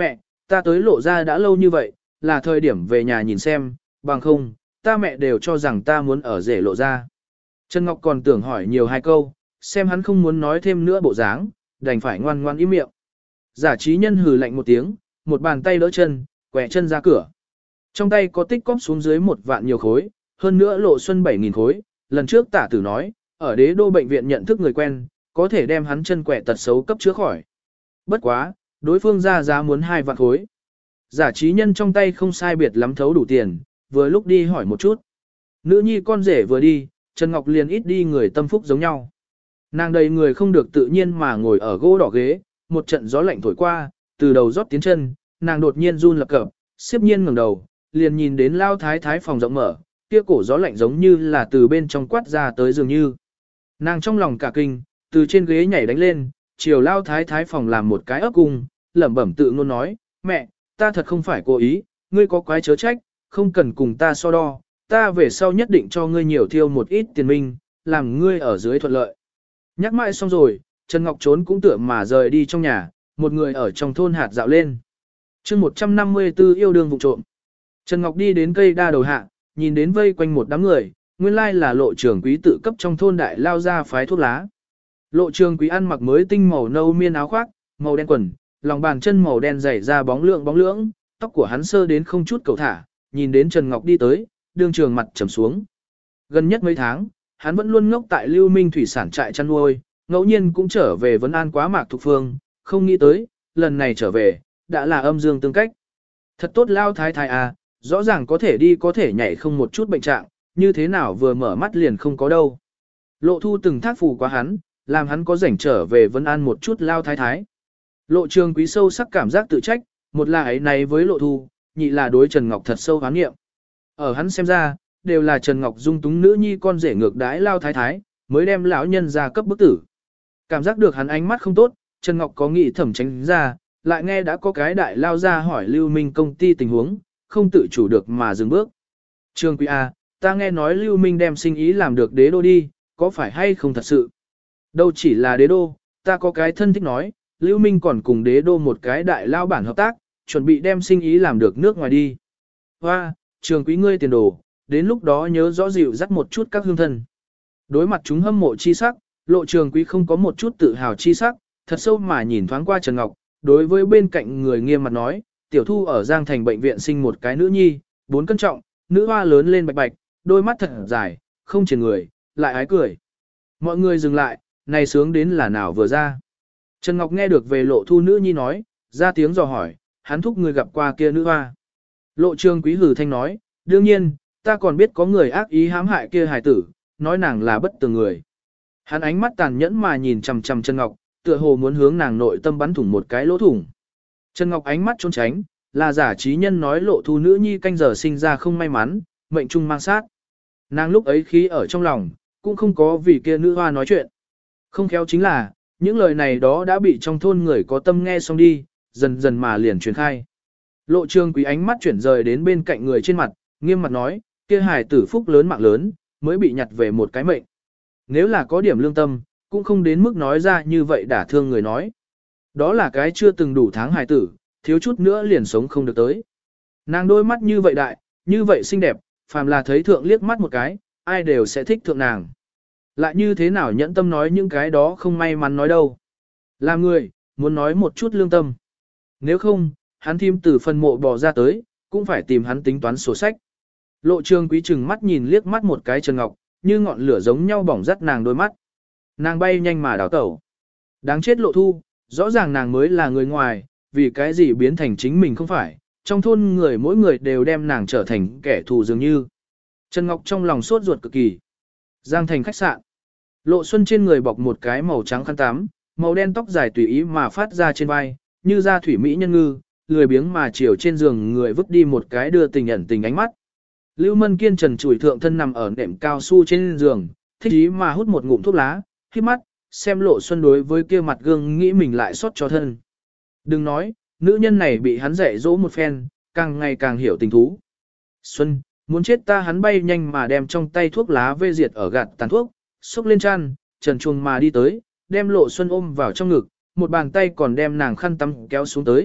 ta tới lộ ra đã lâu như vậy, là thời điểm về nhà nhìn xem, bằng không, ta mẹ đều cho rằng ta muốn ở rể lộ ra. Trần Ngọc còn tưởng hỏi nhiều hai câu, xem hắn không muốn nói thêm nữa bộ dáng, đành phải ngoan ngoan im miệng. Giả trí nhân hừ lạnh một tiếng, một bàn tay đỡ chân, quẹ chân ra cửa. Trong tay có tích cóp xuống dưới một vạn nhiều khối, hơn nữa lộ xuân bảy nghìn khối, lần trước tả tử nói, ở đế đô bệnh viện nhận thức người quen, có thể đem hắn chân quẹ tật xấu cấp chữa khỏi. Bất quá, đối phương ra giá muốn hai vạn khối. Giả trí nhân trong tay không sai biệt lắm thấu đủ tiền, vừa lúc đi hỏi một chút. Nữ nhi con rể vừa đi, Trần Ngọc liền ít đi người tâm phúc giống nhau. Nàng đầy người không được tự nhiên mà ngồi ở gỗ đỏ ghế, một trận gió lạnh thổi qua, từ đầu rót tiến chân, nàng đột nhiên run lập cập, xếp nhiên ngẩng đầu, liền nhìn đến lao thái thái phòng rộng mở, kia cổ gió lạnh giống như là từ bên trong quát ra tới dường như. Nàng trong lòng cả kinh, từ trên ghế nhảy đánh lên, chiều lao thái thái phòng làm một cái ấp cung, lẩm bẩm tự ngôn nói, mẹ, ta thật không phải cố ý, ngươi có quái chớ trách, không cần cùng ta so đo, ta về sau nhất định cho ngươi nhiều thiêu một ít tiền minh, làm ngươi ở dưới thuận lợi. Nhắc mãi xong rồi, Trần Ngọc trốn cũng tựa mà rời đi trong nhà, một người ở trong thôn hạt dạo lên. chương một trăm năm mươi tư yêu đương vụ trộm. Trần Ngọc đi đến cây đa đầu hạ, nhìn đến vây quanh một đám người, nguyên lai là lộ trường quý tự cấp trong thôn đại lao ra phái thuốc lá. Lộ trường quý ăn mặc mới tinh màu nâu miên áo khoác, màu đen quần, lòng bàn chân màu đen dày ra bóng lượng bóng lưỡng, tóc của hắn sơ đến không chút cầu thả, nhìn đến Trần Ngọc đi tới, đương trường mặt trầm xuống. Gần nhất mấy tháng, hắn vẫn luôn ngốc tại Lưu Minh thủy sản trại chăn nuôi, ngẫu nhiên cũng trở về Vân An quá mạc thuộc phương, không nghĩ tới, lần này trở về, đã là âm dương tương cách. Thật tốt lao thái thái à, rõ ràng có thể đi có thể nhảy không một chút bệnh trạng, như thế nào vừa mở mắt liền không có đâu. Lộ thu từng thác phù quá hắn, làm hắn có rảnh trở về Vân An một chút lao thái thái. Lộ trường quý sâu sắc cảm giác tự trách, một là ấy này với lộ thu, nhị là đối Trần Ngọc thật sâu hoán nghiệm. Ở hắn xem ra, đều là Trần Ngọc dung túng nữ nhi con rể ngược đãi lao thái thái, mới đem lão nhân ra cấp bức tử. Cảm giác được hắn ánh mắt không tốt, Trần Ngọc có nghĩ thẩm tránh ra, lại nghe đã có cái đại lao ra hỏi Lưu Minh công ty tình huống, không tự chủ được mà dừng bước. Trương Quý A, ta nghe nói Lưu Minh đem sinh ý làm được đế đô đi, có phải hay không thật sự? Đâu chỉ là đế đô, ta có cái thân thích nói, Lưu Minh còn cùng đế đô một cái đại lao bản hợp tác, chuẩn bị đem sinh ý làm được nước ngoài đi. Hoa, Trường Quý ngươi tiền đồ, đến lúc đó nhớ rõ dịu dắt một chút các hương thân. Đối mặt chúng hâm mộ chi sắc, Lộ Trường Quý không có một chút tự hào chi sắc, thật sâu mà nhìn thoáng qua Trần Ngọc, đối với bên cạnh người nghiêm mặt nói, tiểu thu ở Giang Thành bệnh viện sinh một cái nữ nhi, bốn cân trọng, nữ hoa lớn lên bạch bạch, đôi mắt thật dài, không triển người, lại ái cười. Mọi người dừng lại, này sướng đến là nào vừa ra. Trần Ngọc nghe được về Lộ thu nữ nhi nói, ra tiếng dò hỏi, hắn thúc người gặp qua kia nữ hoa. Lộ Trường Quý hử thanh nói, đương nhiên, ta còn biết có người ác ý hãm hại kia hài tử, nói nàng là bất tường người. Hắn ánh mắt tàn nhẫn mà nhìn chằm chằm Trần Ngọc, tựa hồ muốn hướng nàng nội tâm bắn thủng một cái lỗ thủng. Trần Ngọc ánh mắt trốn tránh, là giả trí nhân nói Lộ thu nữ nhi canh giờ sinh ra không may mắn, mệnh trung mang sát. Nàng lúc ấy khí ở trong lòng, cũng không có vì kia nữ hoa nói chuyện. Không khéo chính là, những lời này đó đã bị trong thôn người có tâm nghe xong đi, dần dần mà liền truyền khai. Lộ Trường Quý ánh mắt chuyển rời đến bên cạnh người trên mặt, nghiêm mặt nói, kia hài tử phúc lớn mạng lớn, mới bị nhặt về một cái mệnh. Nếu là có điểm lương tâm, cũng không đến mức nói ra như vậy đả thương người nói. Đó là cái chưa từng đủ tháng hài tử, thiếu chút nữa liền sống không được tới. Nàng đôi mắt như vậy đại, như vậy xinh đẹp, phàm là thấy thượng liếc mắt một cái, ai đều sẽ thích thượng nàng. Lại như thế nào nhẫn tâm nói những cái đó không may mắn nói đâu. Làm người, muốn nói một chút lương tâm. Nếu không, hắn thím từ phân mộ bỏ ra tới, cũng phải tìm hắn tính toán sổ sách. Lộ Trường Quý chừng mắt nhìn liếc mắt một cái Trần Ngọc, như ngọn lửa giống nhau bỏng rát nàng đôi mắt. Nàng bay nhanh mà đảo tẩu. Đáng chết Lộ thu, rõ ràng nàng mới là người ngoài, vì cái gì biến thành chính mình không phải, trong thôn người mỗi người đều đem nàng trở thành kẻ thù dường như. Trần Ngọc trong lòng sốt ruột cực kỳ. Giang Thành khách sạn. Lộ Xuân trên người bọc một cái màu trắng khăn tắm, màu đen tóc dài tùy ý mà phát ra trên vai, như da thủy mỹ nhân ngư, lười biếng mà chiều trên giường người vứt đi một cái đưa tình ẩn tình ánh mắt. Lưu Mân Kiên trần trụi thượng thân nằm ở nệm cao su trên giường, thích ý mà hút một ngụm thuốc lá, khép mắt, xem Lộ Xuân đối với kia mặt gương nghĩ mình lại xót cho thân. Đừng nói, nữ nhân này bị hắn dạy dỗ một phen, càng ngày càng hiểu tình thú. Xuân, muốn chết ta, hắn bay nhanh mà đem trong tay thuốc lá vê diệt ở gạt tàn thuốc, xúc lên chăn, trần chuồng mà đi tới, đem Lộ Xuân ôm vào trong ngực, một bàn tay còn đem nàng khăn tắm kéo xuống tới,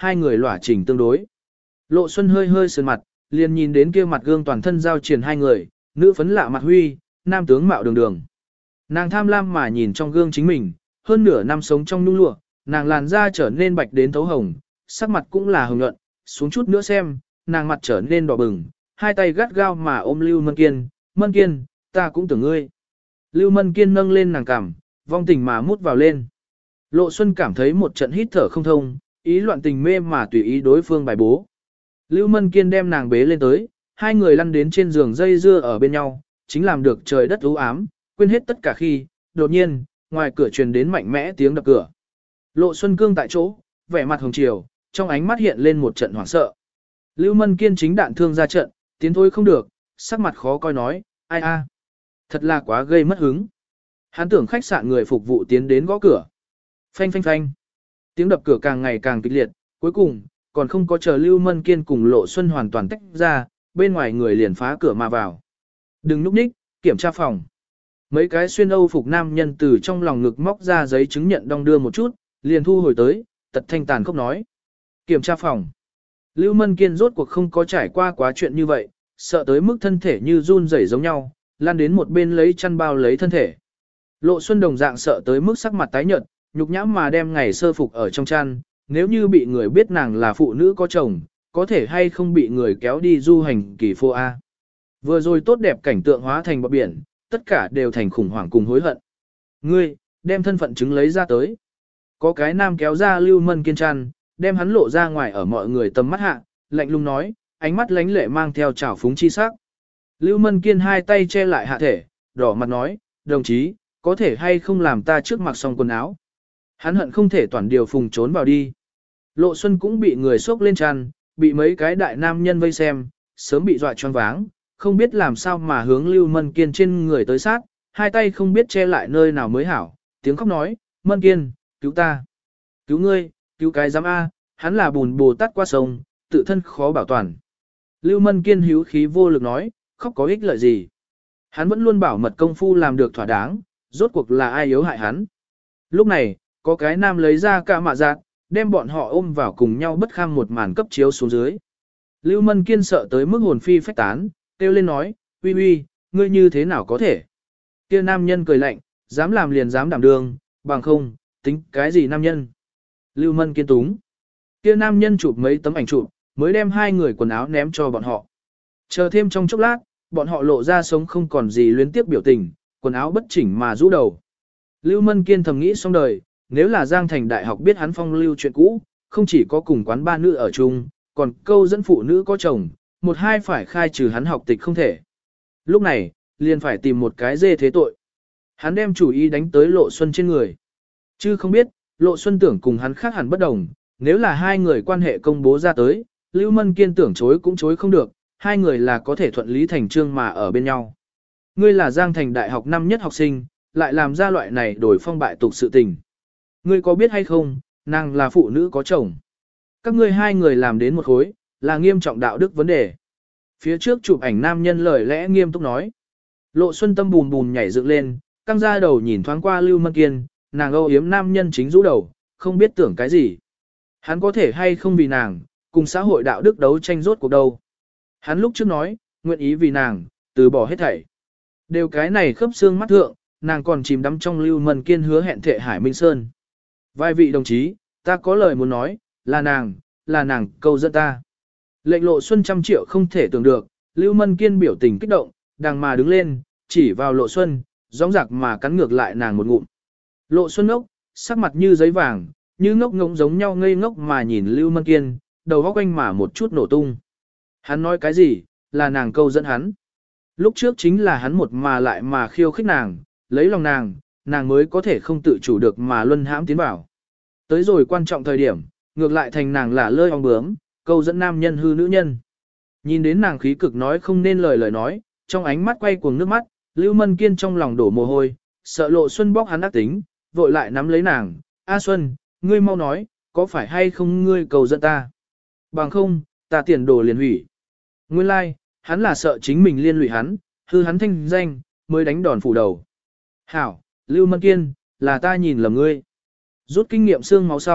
hai người lỏa trình tương đối. Lộ Xuân hơi hơi sườn mặt, liền nhìn đến kia mặt gương toàn thân giao triển hai người, nữ phấn lạ mặt huy, nam tướng mạo đường đường. Nàng tham lam mà nhìn trong gương chính mình, hơn nửa năm sống trong nhung lụa, nàng làn da trở nên bạch đến thấu hồng, sắc mặt cũng là hồng nhuận, xuống chút nữa xem, nàng mặt trở nên đỏ bừng, hai tay gắt gao mà ôm Lưu Mân Kiên, Mân Kiên, ta cũng tưởng ngươi. Lưu Mân Kiên nâng lên nàng cằm, vong tình mà mút vào lên. Lộ Xuân cảm thấy một trận hít thở không thông, ý loạn tình mê mà tùy ý đối phương bài bố. Lưu Mân Kiên đem nàng bế lên tới, hai người lăn đến trên giường dây dưa ở bên nhau, chính làm được trời đất u ám, quên hết tất cả khi, đột nhiên, ngoài cửa truyền đến mạnh mẽ tiếng đập cửa. Lộ Xuân cương tại chỗ, vẻ mặt hồng chiều, trong ánh mắt hiện lên một trận hoảng sợ. Lưu Mân Kiên chính đạn thương ra trận, tiến thôi không được, sắc mặt khó coi nói, ai a, thật là quá gây mất hứng. Hắn tưởng khách sạn người phục vụ tiến đến gõ cửa. Phanh phanh phanh. Tiếng đập cửa càng ngày càng kịch liệt, cuối cùng, còn không có chờ Lưu Mân Kiên cùng Lộ Xuân hoàn toàn tách ra, bên ngoài người liền phá cửa mà vào. Đừng núp ních, kiểm tra phòng. Mấy cái xuyên Âu phục nam nhân từ trong lòng ngực móc ra giấy chứng nhận đong đưa một chút, liền thu hồi tới, tật thanh tàn khốc nói. Kiểm tra phòng. Lưu Mân Kiên rốt cuộc không có trải qua quá chuyện như vậy, sợ tới mức thân thể như run rẩy giống nhau, lan đến một bên lấy chăn bao lấy thân thể. Lộ Xuân đồng dạng sợ tới mức sắc mặt tái nhợt, nhục nhãm mà đem ngày sơ phục ở trong chăn, nếu như bị người biết nàng là phụ nữ có chồng, có thể hay không bị người kéo đi du hành kỳ phô A. Vừa rồi tốt đẹp cảnh tượng hóa thành bọt biển, tất cả đều thành khủng hoảng cùng hối hận. Ngươi, đem thân phận chứng lấy ra tới. Có cái nam kéo ra Lưu Mân Kiên chăn, đem hắn lộ ra ngoài ở mọi người tầm mắt hạ, lạnh lùng nói, ánh mắt lánh lệ mang theo trào phúng chi sắc. Lưu Mân Kiên hai tay che lại hạ thể, đỏ mặt nói, đồng chí, có thể hay không làm ta trước mặc xong quần áo. Hắn hận không thể toàn điều phùng trốn vào đi. Lộ Xuân cũng bị người xốc lên chăn, bị mấy cái đại nam nhân vây xem, sớm bị dọa choáng váng, không biết làm sao mà hướng Lưu Mân Kiên trên người tới sát, hai tay không biết che lại nơi nào mới hảo, tiếng khóc nói, Mân Kiên, cứu ta, cứu ngươi, cứu cái giám A, hắn là bùn bồ tát qua sông, tự thân khó bảo toàn. Lưu Mân Kiên hữu khí vô lực nói, khóc có ích lợi gì. Hắn vẫn luôn bảo mật công phu làm được thỏa đáng, rốt cuộc là ai yếu hại hắn. Lúc này, có cái nam lấy ra cả mạ giác, đem bọn họ ôm vào cùng nhau bất kham một màn cấp chiếu xuống dưới. Lưu Mân Kiên sợ tới mức hồn phi phách tán, kêu lên nói, uy uy, ngươi như thế nào có thể. Kia nam nhân cười lạnh, dám làm liền dám đảm đương, bằng không, tính cái gì nam nhân. Lưu Mân Kiên túng. Kia nam nhân chụp mấy tấm ảnh chụp, mới đem hai người quần áo ném cho bọn họ. Chờ thêm trong chốc lát, bọn họ lộ ra sống không còn gì luyến tiếp biểu tình, quần áo bất chỉnh mà rũ đầu. Lưu Mân Kiên thầm nghĩ xong đời, nếu là Giang Thành Đại học biết hắn phong lưu chuyện cũ, không chỉ có cùng quán ba nữ ở chung, còn câu dẫn phụ nữ có chồng, một hai phải khai trừ hắn học tịch không thể. Lúc này, liền phải tìm một cái dê thế tội. Hắn đem chủ ý đánh tới Lộ Xuân trên người. Chứ không biết, Lộ Xuân tưởng cùng hắn khác hẳn bất đồng, nếu là hai người quan hệ công bố ra tới, Lưu Mân Kiên tưởng chối cũng chối không được, hai người là có thể thuận lý thành trương mà ở bên nhau. Ngươi là Giang Thành Đại học năm nhất học sinh, lại làm ra loại này đổi phong bại tục sự tình. Ngươi có biết hay không, nàng là phụ nữ có chồng. Các ngươi hai người làm đến một khối, là nghiêm trọng đạo đức vấn đề. Phía trước chụp ảnh nam nhân lời lẽ nghiêm túc nói. Lộ Xuân tâm bùn bùn nhảy dựng lên, căng ra đầu nhìn thoáng qua Lưu Mân Kiên, nàng âu yếm nam nhân chính rũ đầu, không biết tưởng cái gì. Hắn có thể hay không vì nàng, cùng xã hội đạo đức đấu tranh rốt cuộc đâu. Hắn lúc trước nói, nguyện ý vì nàng, từ bỏ hết thảy. Đều cái này khớp xương mắt thượng, nàng còn chìm đắm trong Lưu Mân Kiên hứa hẹn thệ Hải Minh Sơn. Vài vị đồng chí, ta có lời muốn nói, là nàng, là nàng câu dẫn ta. Lệnh Lộ Xuân trăm triệu không thể tưởng được, Lưu Mân Kiên biểu tình kích động, đàng mà đứng lên, chỉ vào Lộ Xuân, gióng giặc mà cắn ngược lại nàng một ngụm. Lộ Xuân ngốc, sắc mặt như giấy vàng, như ngốc ngỗng giống nhau ngây ngốc mà nhìn Lưu Mân Kiên, đầu óc quanh mà một chút nổ tung. Hắn nói cái gì, là nàng câu dẫn hắn. Lúc trước chính là hắn một mà lại mà khiêu khích nàng, lấy lòng nàng, nàng mới có thể không tự chủ được mà luân hãm tiến vào. Tới rồi quan trọng thời điểm, ngược lại thành nàng là lơi ong bướm, câu dẫn nam nhân hư nữ nhân. Nhìn đến nàng khí cực nói không nên lời lời nói, trong ánh mắt quay cuồng nước mắt, Lưu Mân Kiên trong lòng đổ mồ hôi, sợ Lộ Xuân bóc hắn ác tính, vội lại nắm lấy nàng, A Xuân, ngươi mau nói, có phải hay không ngươi cầu dẫn ta? Bằng không, ta tiền đồ liền hủy. Nguyên lai, like, hắn là sợ chính mình liên lụy hắn, hư hắn thanh danh, mới đánh đòn phủ đầu. Hảo, Lưu Mân Kiên, là ta nhìn lầm ngươi. Rút kinh nghiệm xương máu sau,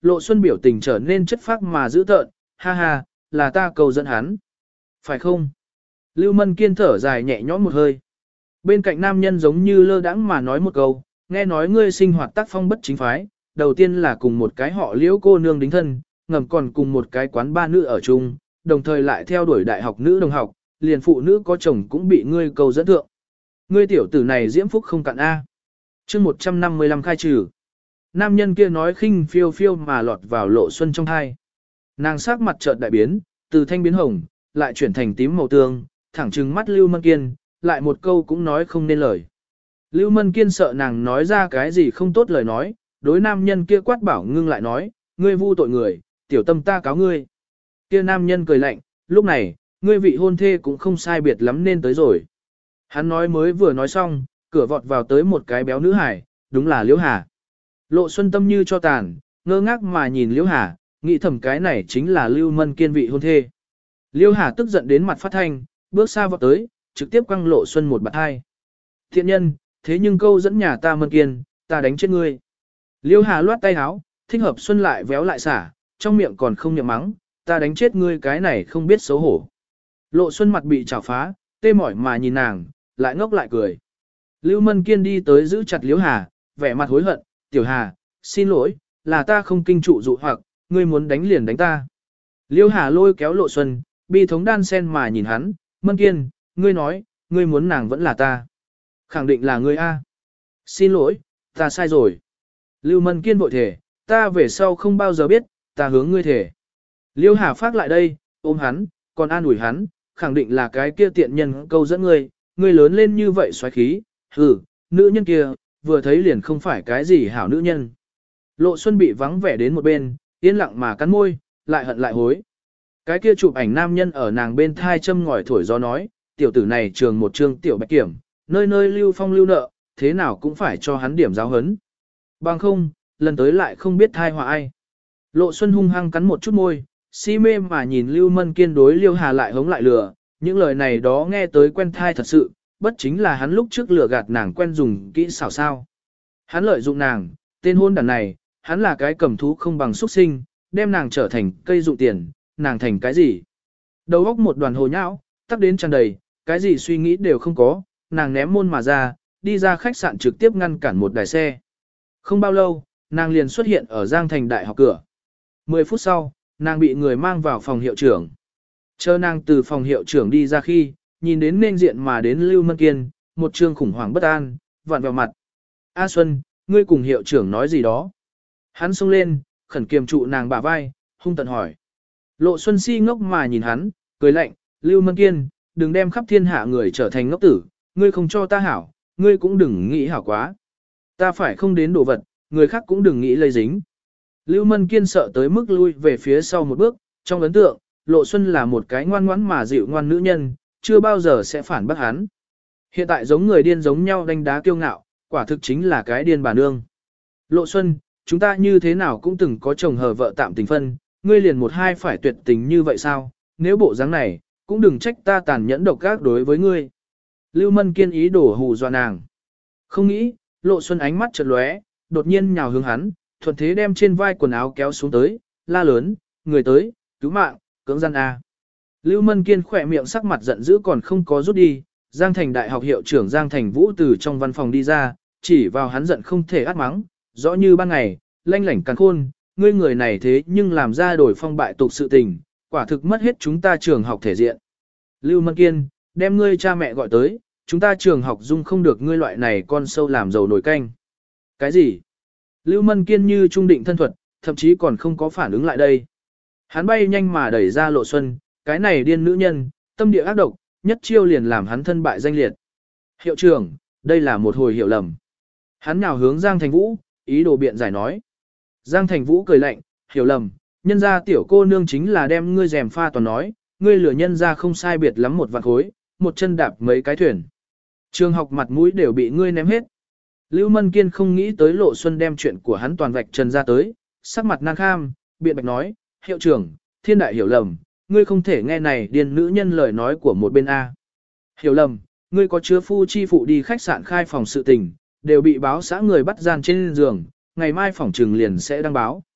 Lộ Xuân biểu tình trở nên chất phác mà dữ tợn, ha ha, là ta cầu dẫn hắn. Phải không? Lưu Mân Kiên thở dài nhẹ nhõm một hơi. Bên cạnh nam nhân giống như lơ đãng mà nói một câu, nghe nói ngươi sinh hoạt tác phong bất chính phái, đầu tiên là cùng một cái họ Liễu cô nương đính thân, ngầm còn cùng một cái quán ba nữ ở chung, đồng thời lại theo đuổi đại học nữ đồng học, liền phụ nữ có chồng cũng bị ngươi cầu dẫn thượng. Ngươi tiểu tử này diễm phúc không cạn A. Chương một trăm năm mươi lăm khai trừ. Nam nhân kia nói khinh phiêu phiêu mà lọt vào Lộ Xuân trong thai. Nàng sắc mặt chợt đại biến, từ thanh biến hồng, lại chuyển thành tím màu tương, thẳng trừng mắt Lưu Mân Kiên, lại một câu cũng nói không nên lời. Lưu Mân Kiên sợ nàng nói ra cái gì không tốt lời nói, đối nam nhân kia quát bảo ngưng lại nói, ngươi vu tội người, tiểu tâm ta cáo ngươi. Kia nam nhân cười lạnh, lúc này, ngươi vị hôn thê cũng không sai biệt lắm nên tới rồi. Hắn nói mới vừa nói xong, cửa vọt vào tới một cái béo nữ hải, đúng là Liễu Hà. Lộ Xuân tâm như cho tàn, ngơ ngác mà nhìn Liễu Hà, nghĩ thầm cái này chính là Lưu Mân Kiên vị hôn thê. Liễu Hà tức giận đến mặt phát thanh, bước xa vọt tới, trực tiếp quăng Lộ Xuân một bạt hai. Thiện nhân, thế nhưng câu dẫn nhà ta Mân Kiên, ta đánh chết ngươi. Liễu Hà loát tay háo, thích hợp Xuân lại véo lại xả, trong miệng còn không nhậm mắng, ta đánh chết ngươi cái này không biết xấu hổ. Lộ Xuân mặt bị chảo phá, tê mỏi mà nhìn nàng, lại ngốc lại cười. Lưu Mân Kiên đi tới giữ chặt Liễu Hà, vẻ mặt hối hận, tiểu Hà, xin lỗi, là ta không kinh trụ dụ hoặc, ngươi muốn đánh liền đánh ta. Liễu Hà lôi kéo Lộ Xuân, bi thống đan sen mà nhìn hắn, Mân Kiên, ngươi nói, ngươi muốn nàng vẫn là ta. Khẳng định là ngươi A. Xin lỗi, ta sai rồi. Lưu Mân Kiên vội thể, ta về sau không bao giờ biết, ta hướng ngươi thể. Liễu Hà phát lại đây, ôm hắn, còn an ủi hắn, khẳng định là cái kia tiện nhân câu dẫn ngươi, ngươi lớn lên như vậy xoáy khí, hừ, nữ nhân kia, vừa thấy liền không phải cái gì hảo nữ nhân. Lộ Xuân bị vắng vẻ đến một bên, yên lặng mà cắn môi, lại hận lại hối. Cái kia chụp ảnh nam nhân ở nàng bên thai châm ngòi thổi gió nói, tiểu tử này trường một trường tiểu bạch kiểm, nơi nơi lưu phong lưu nợ, thế nào cũng phải cho hắn điểm giáo hấn. Bằng không, lần tới lại không biết thai họa ai. Lộ Xuân hung hăng cắn một chút môi, si mê mà nhìn Lưu Mân Kiên đối Liêu Hà lại hống lại lừa, những lời này đó nghe tới quen thai thật sự, bất chính là hắn lúc trước lừa gạt nàng quen dùng kỹ xảo sao. Hắn lợi dụng nàng, tên hôn đàn này, hắn là cái cầm thú không bằng xuất sinh, đem nàng trở thành cây dụng tiền, nàng thành cái gì? Đầu óc một đoàn hồ nhão, tắc đến tràn đầy, cái gì suy nghĩ đều không có, nàng ném môn mà ra, đi ra khách sạn trực tiếp ngăn cản một đài xe. Không bao lâu, nàng liền xuất hiện ở Giang Thành Đại học cửa. Mười phút sau, nàng bị người mang vào phòng hiệu trưởng. Chờ nàng từ phòng hiệu trưởng đi ra khi, nhìn đến nên diện mà đến Lưu Mân Kiên, một trương khủng hoảng bất an, vặn vào mặt. A Xuân, ngươi cùng hiệu trưởng nói gì đó? Hắn xông lên, khẩn kiềm trụ nàng bả vai, hung tận hỏi. Lộ Xuân si ngốc mà nhìn hắn, cười lạnh, Lưu Mân Kiên, đừng đem khắp thiên hạ người trở thành ngốc tử, ngươi không cho ta hảo, ngươi cũng đừng nghĩ hảo quá. Ta phải không đến đồ vật, người khác cũng đừng nghĩ lây dính. Lưu Mân Kiên sợ tới mức lui về phía sau một bước, trong ấn tượng, Lộ Xuân là một cái ngoan ngoãn mà dịu ngoan nữ nhân, chưa bao giờ sẽ phản bác hắn. Hiện tại giống người điên giống nhau đánh đá kiêu ngạo, quả thực chính là cái điên bà nương. Lộ Xuân, chúng ta như thế nào cũng từng có chồng hờ vợ tạm tình phân, ngươi liền một hai phải tuyệt tình như vậy sao, nếu bộ dáng này, cũng đừng trách ta tàn nhẫn độc ác đối với ngươi. Lưu Mân Kiên ý đổ hù dọa nàng. Không nghĩ, Lộ Xuân ánh mắt chợt lóe, đột nhiên nhào hướng hắn, thuận thế đem trên vai quần áo kéo xuống tới, la lớn, người tới, cứu mạng, cưỡng gian A. Lưu Mân Kiên khỏe miệng sắc mặt giận dữ còn không có rút đi, Giang Thành Đại học hiệu trưởng Giang Thành Vũ từ trong văn phòng đi ra, chỉ vào hắn giận không thể át mắng, rõ như ban ngày, lanh lảnh càn khôn, ngươi người này thế nhưng làm ra đổi phong bại tục sự tình, quả thực mất hết chúng ta trường học thể diện. Lưu Mân Kiên, đem ngươi cha mẹ gọi tới, chúng ta trường học dung không được ngươi loại này con sâu làm dầu nổi canh. Cái gì? Lưu Mân Kiên như trung định thân thuật, thậm chí còn không có phản ứng lại đây. Hắn bay nhanh mà đẩy ra Lộ Xuân, cái này điên nữ nhân, tâm địa ác độc, nhất chiêu liền làm hắn thân bại danh liệt. Hiệu trưởng, đây là một hồi hiểu lầm. Hắn nhào hướng Giang Thành Vũ, ý đồ biện giải nói. Giang Thành Vũ cười lạnh, hiểu lầm, nhân ra tiểu cô nương chính là đem ngươi rèm pha toàn nói, ngươi lừa nhân ra không sai biệt lắm một vạn khối, một chân đạp mấy cái thuyền. Trường học mặt mũi đều bị ngươi ném hết. Lưu Mân Kiên không nghĩ tới Lộ Xuân đem chuyện của hắn toàn vạch trần ra tới, sắc mặt nan kham, biện bạch nói, hiệu trưởng, thiên đại hiểu lầm, ngươi không thể nghe này điên nữ nhân lời nói của một bên A. Hiểu lầm, ngươi có chứa phu chi phụ đi khách sạn khai phòng sự tình, đều bị báo xã người bắt gian trên giường, ngày mai phòng trừng liền sẽ đăng báo.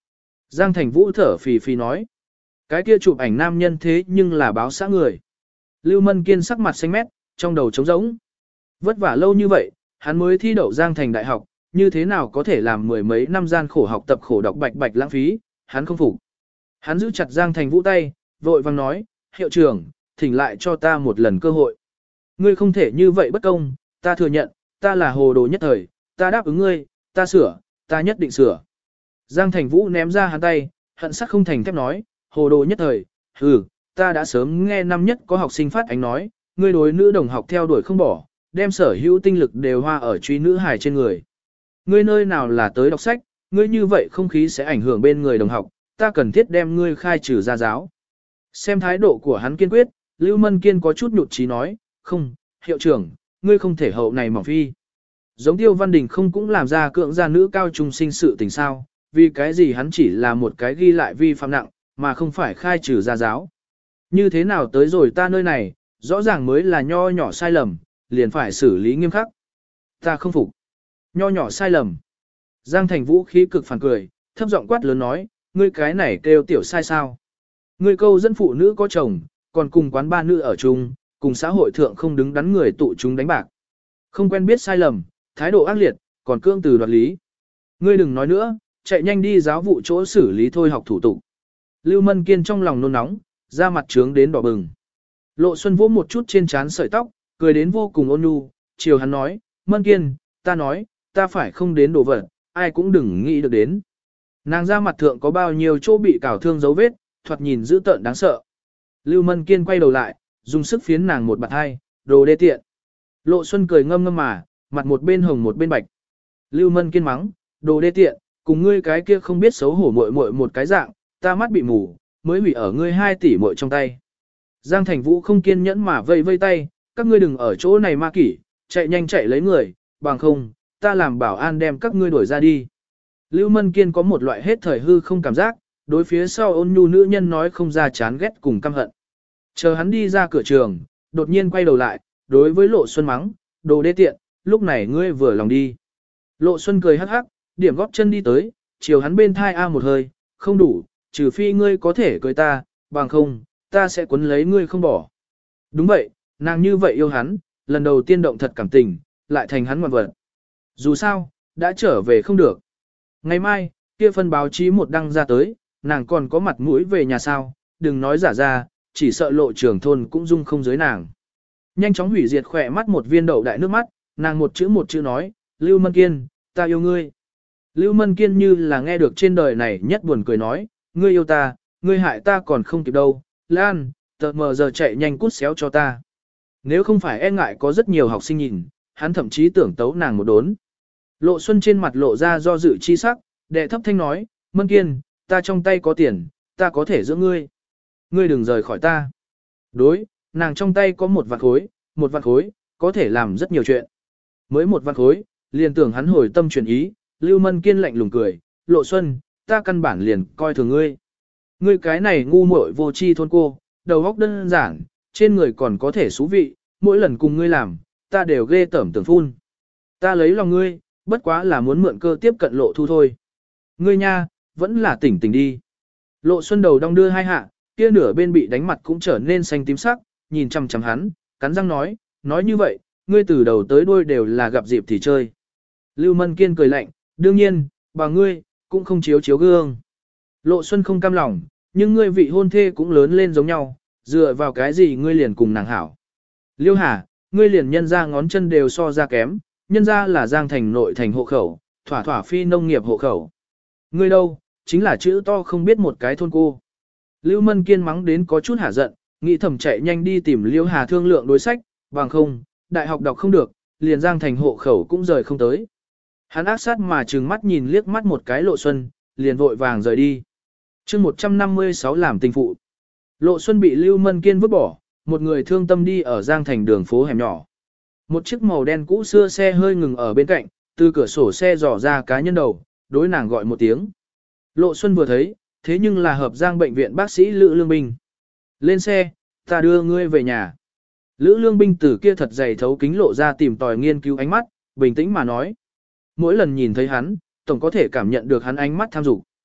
Giang Thành Vũ thở phì phì nói. Cái kia chụp ảnh nam nhân thế nhưng là báo xã người. Lưu Mân Kiên sắc mặt xanh mét, trong đầu trống rỗng. Vất vả lâu như vậy, hắn mới thi đậu Giang Thành Đại học, như thế nào có thể làm mười mấy năm gian khổ học tập khổ đọc bạch bạch lãng phí, hắn không phục. Hắn giữ chặt Giang Thành Vũ tay, vội vang nói, hiệu trưởng, thỉnh lại cho ta một lần cơ hội. Ngươi không thể như vậy bất công, ta thừa nhận, ta là hồ đồ nhất thời, ta đáp ứng ngươi, ta sửa, ta nhất định sửa. Giang Thành Vũ ném ra hắn tay, hận sắc không thành thép nói, hồ đồ nhất thời, hừ, ta đã sớm nghe năm nhất có học sinh phát ánh nói, ngươi đối nữ đồng học theo đuổi không bỏ, đem sở hữu tinh lực đều hoa ở truy nữ hài trên người. Ngươi nơi nào là tới đọc sách, ngươi như vậy không khí sẽ ảnh hưởng bên người đồng học, ta cần thiết đem ngươi khai trừ ra giáo. Xem thái độ của hắn kiên quyết, Lưu Mân Kiên có chút nhụt chí nói, không, hiệu trưởng, ngươi không thể hậu này mỏng phi. Giống Tiêu Văn Đình không cũng làm ra cưỡng gia nữ cao trung sinh sự tình sao, vì cái gì hắn chỉ là một cái ghi lại vi phạm nặng, mà không phải khai trừ ra giáo. Như thế nào tới rồi ta nơi này, rõ ràng mới là nho nhỏ sai lầm, liền phải xử lý nghiêm khắc. Ta không phục. Nho nhỏ sai lầm. Giang Thành Vũ khí cực phản cười, thấp giọng quát lớn nói, ngươi cái này kêu tiểu sai sao. Ngươi câu dẫn phụ nữ có chồng, còn cùng quán ba nữ ở chung, cùng xã hội thượng không đứng đắn người tụ chúng đánh bạc. Không quen biết sai lầm, thái độ ác liệt, còn cương từ đoạt lý. Ngươi đừng nói nữa, chạy nhanh đi giáo vụ chỗ xử lý thôi học thủ tục. Lưu Mân Kiên trong lòng nôn nóng, da mặt trướng đến đỏ bừng. Lộ Xuân vỗ một chút trên trán sợi tóc, cười đến vô cùng ôn nhu, chiều hắn nói, Mân Kiên, ta nói, ta phải không đến đổ vật, ai cũng đừng nghĩ được đến. Nàng da mặt thượng có bao nhiêu chỗ bị cào thương dấu vết, thoạt nhìn dữ tợn đáng sợ. Lưu Mân Kiên quay đầu lại, dùng sức phiến nàng một bạt hai, đồ đê tiện. Lộ Xuân cười ngâm ngâm mà, mặt một bên hồng một bên bạch. Lưu Mân Kiên mắng, đồ đê tiện, cùng ngươi cái kia không biết xấu hổ muội muội một cái dạng, ta mắt bị mù, mới hủy ở ngươi hai tỷ muội trong tay. Giang Thành Vũ không kiên nhẫn mà vây vây tay, các ngươi đừng ở chỗ này ma kỷ, chạy nhanh chạy lấy người, bằng không, ta làm bảo an đem các ngươi đuổi ra đi. Lưu Mân Kiên có một loại hết thời hư không cảm giác, đối phía sau ôn nhu nữ nhân nói không ra chán ghét cùng căm hận. Chờ hắn đi ra cửa trường, đột nhiên quay đầu lại, đối với Lộ Xuân mắng, đồ đê tiện, lúc này ngươi vừa lòng đi. Lộ Xuân cười hắc hắc, điểm góp chân đi tới, chiều hắn bên thai a một hơi, không đủ, trừ phi ngươi có thể cưới ta, bằng không, ta sẽ quấn lấy ngươi không bỏ. Đúng vậy, nàng như vậy yêu hắn, lần đầu tiên động thật cảm tình, lại thành hắn ngoan vật. Dù sao, đã trở về không được. Ngày mai, kia phân báo chí một đăng ra tới, nàng còn có mặt mũi về nhà sao, đừng nói giả ra, chỉ sợ Lộ trưởng thôn cũng dung không dưới nàng. Nhanh chóng hủy diệt khỏe mắt một viên đậu đại nước mắt, nàng một chữ một chữ nói, Lưu Mân Kiên, ta yêu ngươi. Lưu Mân Kiên như là nghe được trên đời này nhất buồn cười nói, ngươi yêu ta, ngươi hại ta còn không kịp đâu, Lan, tờ mờ giờ chạy nhanh cút xéo cho ta. Nếu không phải e ngại có rất nhiều học sinh nhìn, hắn thậm chí tưởng tấu nàng một đốn. Lộ Xuân trên mặt lộ ra do dự chi sắc, đệ thấp thanh nói, Mân Kiên, ta trong tay có tiền, ta có thể giữ ngươi. Ngươi đừng rời khỏi ta. Đối, nàng trong tay có một vạn khối, một vạn khối, có thể làm rất nhiều chuyện. Mới một vạn khối, liền tưởng hắn hồi tâm chuyển ý, Lưu Mân Kiên lạnh lùng cười, Lộ Xuân, ta căn bản liền coi thường ngươi. Ngươi cái này ngu muội vô tri thôn cô, đầu óc đơn giản, trên người còn có thể xú vị, mỗi lần cùng ngươi làm, ta đều ghê tởm tưởng phun. Ta lấy lòng ngươi, bất quá là muốn mượn cơ tiếp cận Lộ Thu thôi. Ngươi nha, vẫn là tỉnh tỉnh đi. Lộ Xuân đầu đong đưa hai hạ, kia nửa bên bị đánh mặt cũng trở nên xanh tím sắc, nhìn chằm chằm hắn, cắn răng nói, nói như vậy, ngươi từ đầu tới đuôi đều là gặp dịp thì chơi. Lưu Mân Kiên cười lạnh, đương nhiên, bà ngươi, cũng không chiếu chiếu gương. Lộ Xuân không cam lòng, nhưng ngươi vị hôn thê cũng lớn lên giống nhau, dựa vào cái gì ngươi liền cùng nàng hảo. Liêu Hà, ngươi liền nhân ra ngón chân đều so ra kém, nhân ra là Giang Thành nội thành hộ khẩu, thỏa thỏa phi nông nghiệp hộ khẩu. Ngươi đâu, chính là chữ to không biết một cái thôn cô. Lưu Mân Kiên mắng đến có chút hả giận, nghĩ thầm chạy nhanh đi tìm Liêu Hà thương lượng đối sách, bằng không, đại học đọc không được, liền Giang Thành hộ khẩu cũng rời không tới. Hắn ác sát mà trừng mắt nhìn liếc mắt một cái Lộ Xuân, liền vội vàng rời đi. chương một trăm năm mươi sáu làm tình phụ. Lộ Xuân bị Lưu Mân Kiên vứt bỏ, một người thương tâm đi ở Giang Thành đường phố hẻm nhỏ. Một chiếc màu đen cũ xưa xe hơi ngừng ở bên cạnh, từ cửa sổ xe dò ra cá nhân đầu, đối nàng gọi một tiếng. Lộ Xuân vừa thấy, thế nhưng là hợp Giang bệnh viện bác sĩ Lữ Lương Binh. Lên xe, ta đưa ngươi về nhà. Lữ Lương Binh từ kia thật dày thấu kính lộ ra tìm tòi nghiên cứu ánh mắt, bình tĩnh mà nói. Mỗi lần nhìn thấy hắn, tổng có thể cảm nhận được hắn ánh mắt tham dục.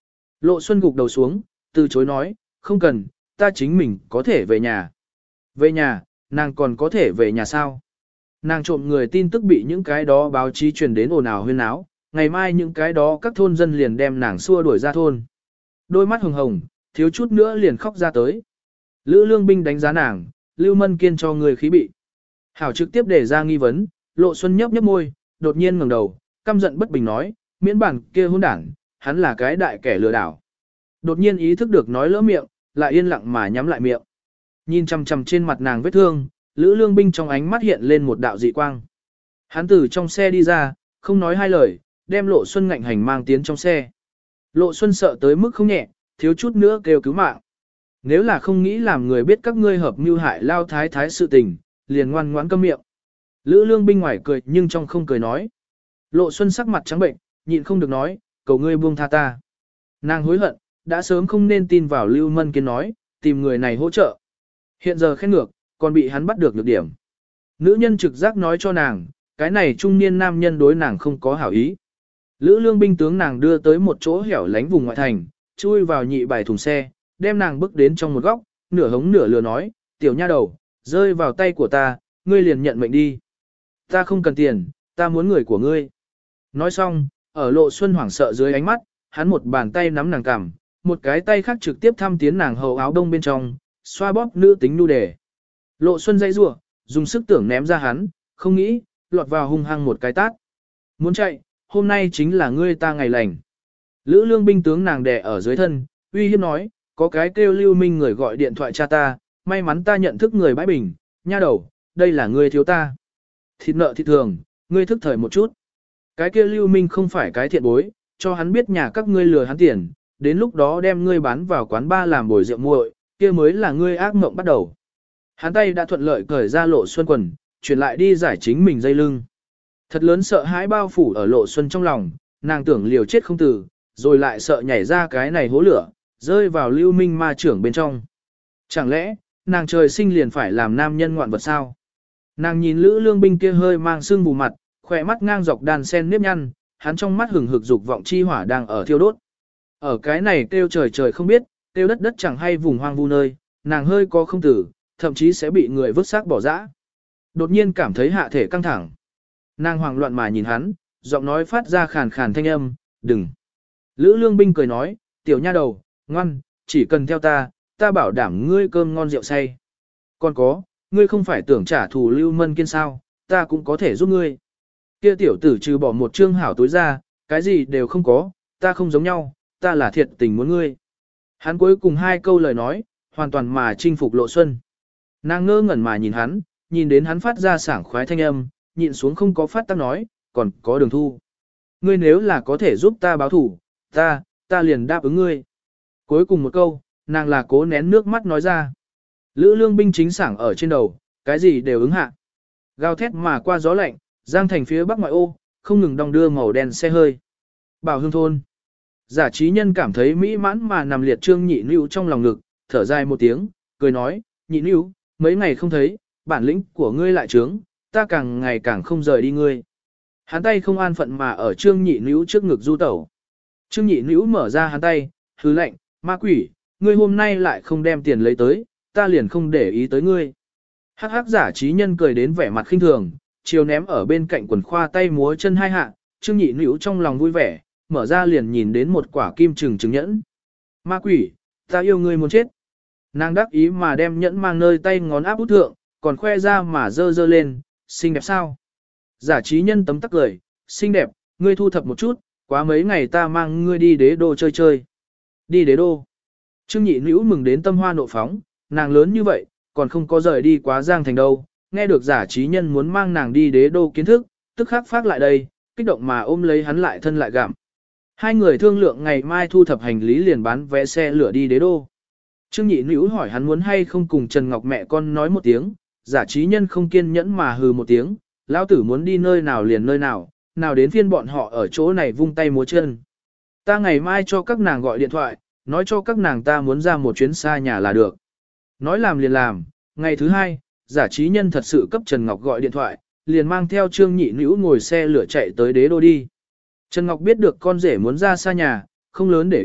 Lộ Xuân gục đầu xuống, từ chối nói, không cần, ta chính mình có thể về nhà. Về nhà, nàng còn có thể về nhà sao? Nàng trộm người tin tức bị những cái đó báo chí truyền đến ồn ào huyên náo, ngày mai những cái đó các thôn dân liền đem nàng xua đuổi ra thôn. Đôi mắt hồng hồng, thiếu chút nữa liền khóc ra tới. Lữ Lương Binh đánh giá nàng, Lưu Mân Kiên cho người khí bị. Hảo trực tiếp để ra nghi vấn, Lộ Xuân nhấp nhấp môi, đột nhiên ngẩng đầu, căm giận bất bình nói, miễn bản kia hôn đảng, hắn là cái đại kẻ lừa đảo. Đột nhiên ý thức được nói lỡ miệng, lại yên lặng mà nhắm lại miệng. Nhìn chằm chằm trên mặt nàng vết thương, Lữ Lương Binh trong ánh mắt hiện lên một đạo dị quang. Hắn từ trong xe đi ra, không nói hai lời, đem Lộ Xuân ngạnh hành mang tiến trong xe. Lộ Xuân sợ tới mức không nhẹ, thiếu chút nữa kêu cứu mạng. Nếu là không nghĩ làm người biết các ngươi hợp mưu hại lao thái thái sự tình, liền ngoan ngoãn câm miệng. Lữ Lương Binh ngoài cười nhưng trong không cười nói. Lộ Xuân sắc mặt trắng bệnh, nhịn không được nói, cầu ngươi buông tha ta. Nàng hối hận, đã sớm không nên tin vào Lưu Mân Kiên nói, tìm người này hỗ trợ. Hiện giờ khen ngược, còn bị hắn bắt được nhược điểm. Nữ nhân trực giác nói cho nàng, cái này trung niên nam nhân đối nàng không có hảo ý. Lữ Lương Binh tướng nàng đưa tới một chỗ hẻo lánh vùng ngoại thành, chui vào nhị bài thùng xe, đem nàng bước đến trong một góc, nửa hống nửa lừa nói, tiểu nha đầu, rơi vào tay của ta, ngươi liền nhận mệnh đi. Ta không cần tiền, ta muốn người của ngươi. Nói xong, ở Lộ Xuân hoảng sợ dưới ánh mắt, hắn một bàn tay nắm nàng cằm, một cái tay khác trực tiếp thăm tiến nàng hầu áo đông bên trong, xoa bóp nữ tính nu đề. Lộ Xuân dây rủa, dùng sức tưởng ném ra hắn, không nghĩ, lọt vào hung hăng một cái tát. Muốn chạy, hôm nay chính là ngươi ta ngày lành. Lữ Lương Binh tướng nàng đè ở dưới thân, uy hiếp nói, có cái kêu Lưu Minh người gọi điện thoại cha ta, may mắn ta nhận thức người bãi bình, nha đầu, đây là ngươi thiếu ta. Thịt nợ thịt thường, ngươi thức thời một chút. Cái kia Lưu Minh không phải cái thiện bối, cho hắn biết nhà các ngươi lừa hắn tiền, đến lúc đó đem ngươi bán vào quán ba làm bồi rượu muội, kia mới là ngươi ác mộng bắt đầu. Hắn tay đã thuận lợi cởi ra Lộ Xuân quần, chuyển lại đi giải chính mình dây lưng. Thật lớn sợ hãi bao phủ ở Lộ Xuân trong lòng, nàng tưởng liều chết không từ, rồi lại sợ nhảy ra cái này hố lửa, rơi vào Lưu Minh ma trưởng bên trong. Chẳng lẽ, nàng trời sinh liền phải làm nam nhân ngoạn vật sao? Nàng nhìn Lữ Lương Binh kia hơi mang sưng bù mặt, khỏe mắt ngang dọc đàn sen nếp nhăn, hắn trong mắt hừng hực dục vọng chi hỏa đang ở thiêu đốt. Ở cái này kêu trời trời không biết, kêu đất đất chẳng hay vùng hoang vu nơi, nàng hơi có không tử, thậm chí sẽ bị người vứt xác bỏ dã. Đột nhiên cảm thấy hạ thể căng thẳng. Nàng hoảng loạn mà nhìn hắn, giọng nói phát ra khàn khàn thanh âm, đừng. Lữ Lương Binh cười nói, tiểu nha đầu, ngoan, chỉ cần theo ta, ta bảo đảm ngươi cơm ngon rượu say. Còn có, ngươi không phải tưởng trả thù Lưu Mân Kiên sao, ta cũng có thể giúp ngươi. Kia tiểu tử trừ bỏ một trương hảo tối ra, cái gì đều không có, ta không giống nhau, ta là thiệt tình muốn ngươi. Hắn cuối cùng hai câu lời nói, hoàn toàn mà chinh phục Lộ Xuân. Nàng ngơ ngẩn mà nhìn hắn, nhìn đến hắn phát ra sảng khoái thanh âm, nhịn xuống không có phát tác nói, còn có Đường Thu. Ngươi nếu là có thể giúp ta báo thủ, ta, ta liền đáp ứng ngươi. Cuối cùng một câu, nàng là cố nén nước mắt nói ra. Lữ Lương Binh chính sảng ở trên đầu, cái gì đều ứng hạ. Gào thét mà qua gió lạnh, giang thành phía bắc ngoại ô, không ngừng đong đưa màu đen xe hơi. Bảo Hương thôn. Giả trí nhân cảm thấy mỹ mãn mà nằm liệt Trương Nhị Nữu trong lòng ngực, thở dài một tiếng, cười nói, Nhị Nữu, mấy ngày không thấy, bản lĩnh của ngươi lại trướng, ta càng ngày càng không rời đi ngươi. Hắn tay không an phận mà ở Trương Nhị Nữu trước ngực du tẩu. Trương Nhị Nữu mở ra hắn tay, hứ lệnh, ma quỷ, ngươi hôm nay lại không đem tiền lấy tới, ta liền không để ý tới ngươi. Hắc hắc giả trí nhân cười đến vẻ mặt khinh thường, chiều ném ở bên cạnh quần khoa tay múa chân hai hạ, Trương Nhị Nữu trong lòng vui vẻ, mở ra liền nhìn đến một quả kim trừng trừng nhẫn. Ma quỷ, ta yêu ngươi muốn chết. Nàng đắc ý mà đem nhẫn mang nơi tay ngón áp út thượng, còn khoe ra mà dơ dơ lên, xinh đẹp sao? Giả trí nhân tấm tắc cười, xinh đẹp, ngươi thu thập một chút, quá mấy ngày ta mang ngươi đi đế đô chơi chơi. Đi đế đô. Trương Nhị Nữu mừng đến tâm hoa nộ phóng, nàng lớn như vậy, còn không có rời đi quá Giang Thành đâu, nghe được giả trí nhân muốn mang nàng đi đế đô kiến thức, tức khắc phát lại đây, kích động mà ôm lấy hắn lại thân lại gặm. Hai người thương lượng ngày mai thu thập hành lý liền bán vé xe lửa đi đế đô. Trương Nhị Nữu hỏi hắn muốn hay không cùng Trần Ngọc mẹ con nói một tiếng, giả trí nhân không kiên nhẫn mà hừ một tiếng, lão tử muốn đi nơi nào liền nơi nào, nào đến phiên bọn họ ở chỗ này vung tay múa chân. Ta ngày mai cho các nàng gọi điện thoại, nói cho các nàng ta muốn ra một chuyến xa nhà là được. Nói làm liền làm, ngày thứ hai, giả trí nhân thật sự cấp Trần Ngọc gọi điện thoại, liền mang theo Trương Nhị Nữu ngồi xe lửa chạy tới đế đô đi. Trần Ngọc biết được con rể muốn ra xa nhà, không lớn để ý,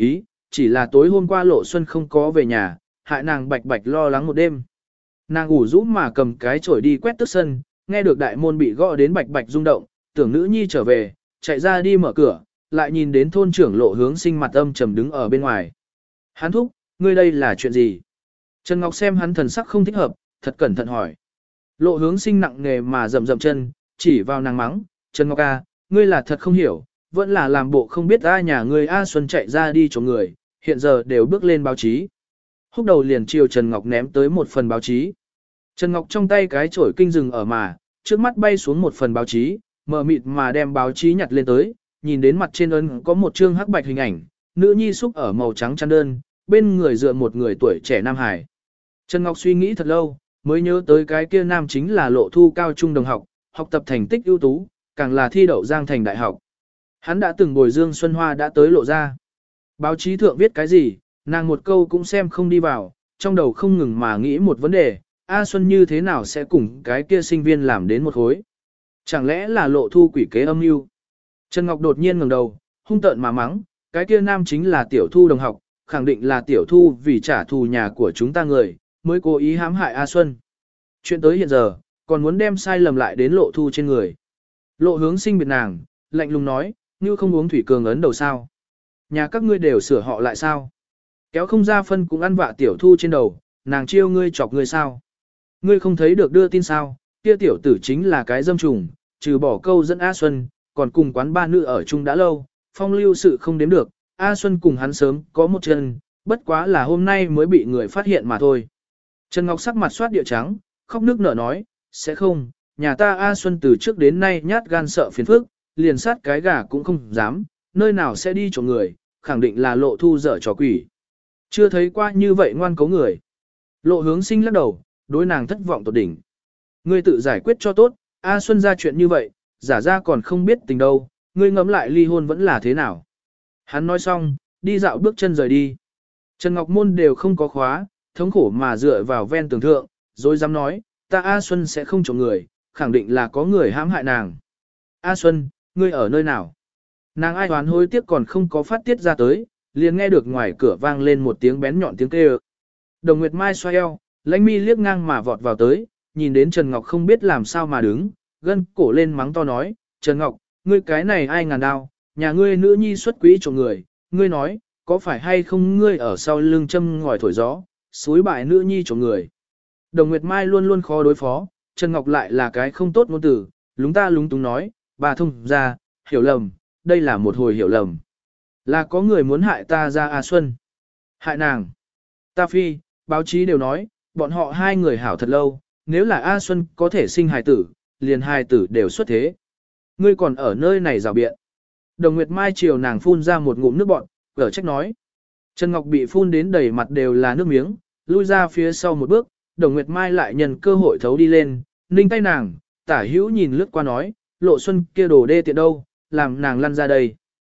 chỉ là tối hôm qua Lộ Xuân không có về nhà, hại nàng bạch bạch lo lắng một đêm. Nàng ủ rũ mà cầm cái chổi đi quét tức sân, nghe được đại môn bị gõ đến bạch bạch rung động, tưởng nữ nhi trở về, chạy ra đi mở cửa, lại nhìn đến thôn trưởng Lộ Hướng Sinh mặt âm trầm đứng ở bên ngoài. Hắn thúc, ngươi đây là chuyện gì? Trần Ngọc xem hắn thần sắc không thích hợp, thật cẩn thận hỏi. Lộ Hướng Sinh nặng nề mà rầm rầm chân, chỉ vào nàng mắng, Trần Ngọc A, ngươi là thật không hiểu, vẫn là làm bộ không biết A nhà ngươi A Xuân chạy ra đi chỗ người, hiện giờ đều bước lên báo chí. Húc đầu liền chiều Trần Ngọc ném tới một phần báo chí. Trần Ngọc trong tay cái chổi kinh rừng ở mà, trước mắt bay xuống một phần báo chí, mờ mịt mà đem báo chí nhặt lên tới, nhìn đến mặt trên ấn có một chương hắc bạch hình ảnh, nữ nhi xúc ở màu trắng chăn đơn, bên người dựa một người tuổi trẻ nam hải. Trần Ngọc suy nghĩ thật lâu, mới nhớ tới cái kia nam chính là Lộ Thu cao trung đồng học, học tập thành tích ưu tú, càng là thi đậu Giang Thành đại học. Hắn đã từng bồi Dương Xuân Hoa đã tới Lộ ra. Báo chí thượng viết cái gì, nàng một câu cũng xem không đi vào, trong đầu không ngừng mà nghĩ một vấn đề, A Xuân như thế nào sẽ cùng cái kia sinh viên làm đến một khối. Chẳng lẽ là Lộ Thu quỷ kế âm mưu? Trần Ngọc đột nhiên ngẩng đầu, hung tợn mà mắng, cái kia nam chính là Tiểu Thu đồng học, khẳng định là Tiểu Thu vì trả thù nhà của chúng ta người, mới cố ý hãm hại A Xuân. Chuyện tới hiện giờ, còn muốn đem sai lầm lại đến Lộ Thu trên người. Lộ Hướng Sinh biệt nàng, lạnh lùng nói, như không uống thủy cường ấn đầu sao. Nhà các ngươi đều sửa họ lại sao? Kéo không ra phân cũng ăn vạ Tiểu Thu trên đầu, nàng chiêu ngươi chọc ngươi sao? Ngươi không thấy được đưa tin sao? Kia tiểu tử chính là cái dâm trùng, trừ bỏ câu dẫn A Xuân, còn cùng quán ba nữ ở chung đã lâu, phong lưu sự không đếm được, A Xuân cùng hắn sớm có một chân, bất quá là hôm nay mới bị người phát hiện mà thôi. Trần Ngọc sắc mặt soát địa trắng, khóc nước nở nói, sẽ không, nhà ta A Xuân từ trước đến nay nhát gan sợ phiền phức, liền sát cái gà cũng không dám, nơi nào sẽ đi trộm người, khẳng định là Lộ Thu dở trò quỷ. Chưa thấy qua như vậy ngoan cố người. Lộ Hướng Sinh lắc đầu, đối nàng thất vọng tột đỉnh. Ngươi tự giải quyết cho tốt, A Xuân ra chuyện như vậy, giả ra còn không biết tình đâu, ngươi ngẫm lại ly hôn vẫn là thế nào. Hắn nói xong, đi dạo bước chân rời đi. Trần Ngọc Môn đều không có khóa, thống khổ mà dựa vào ven tường thượng, rồi dám nói, ta A Xuân sẽ không trộm người, khẳng định là có người hãm hại nàng. A Xuân, ngươi ở nơi nào? Nàng ai oán hối tiếc còn không có phát tiết ra tới, liền nghe được ngoài cửa vang lên một tiếng bén nhọn tiếng kêu. Đồng Nguyệt Mai xoay eo, lãnh mi liếc ngang mà vọt vào tới, nhìn đến Trần Ngọc không biết làm sao mà đứng, gân cổ lên mắng to nói, Trần Ngọc, ngươi cái này ai ngàn đao, nhà ngươi nữ nhi xuất quỹ trộm người, ngươi nói, có phải hay không ngươi ở sau lưng châm ngòi thổi gió, xúi bại nữ nhi trộm người. Đồng Nguyệt Mai luôn luôn khó đối phó, Trần Ngọc lại là cái không tốt ngôn tử, lúng ta lúng túng nói, bà thông ra, hiểu lầm, đây là một hồi hiểu lầm. Là có người muốn hại ta ra A Xuân. Hại nàng. Ta phi, báo chí đều nói, bọn họ hai người hảo thật lâu, nếu là A Xuân có thể sinh hài tử, liền hài tử đều xuất thế. Ngươi còn ở nơi này rào biện. Đồng Nguyệt Mai chiều nàng phun ra một ngụm nước bọn, gở trách nói. Trần Ngọc bị phun đến đầy mặt đều là nước miếng, lui ra phía sau một bước, Đồng Nguyệt Mai lại nhân cơ hội thấu đi lên, ninh tay nàng, tả hữu nhìn lướt qua nói, Lộ Xuân kia đồ đê tiện đâu, làm nàng lăn ra đây.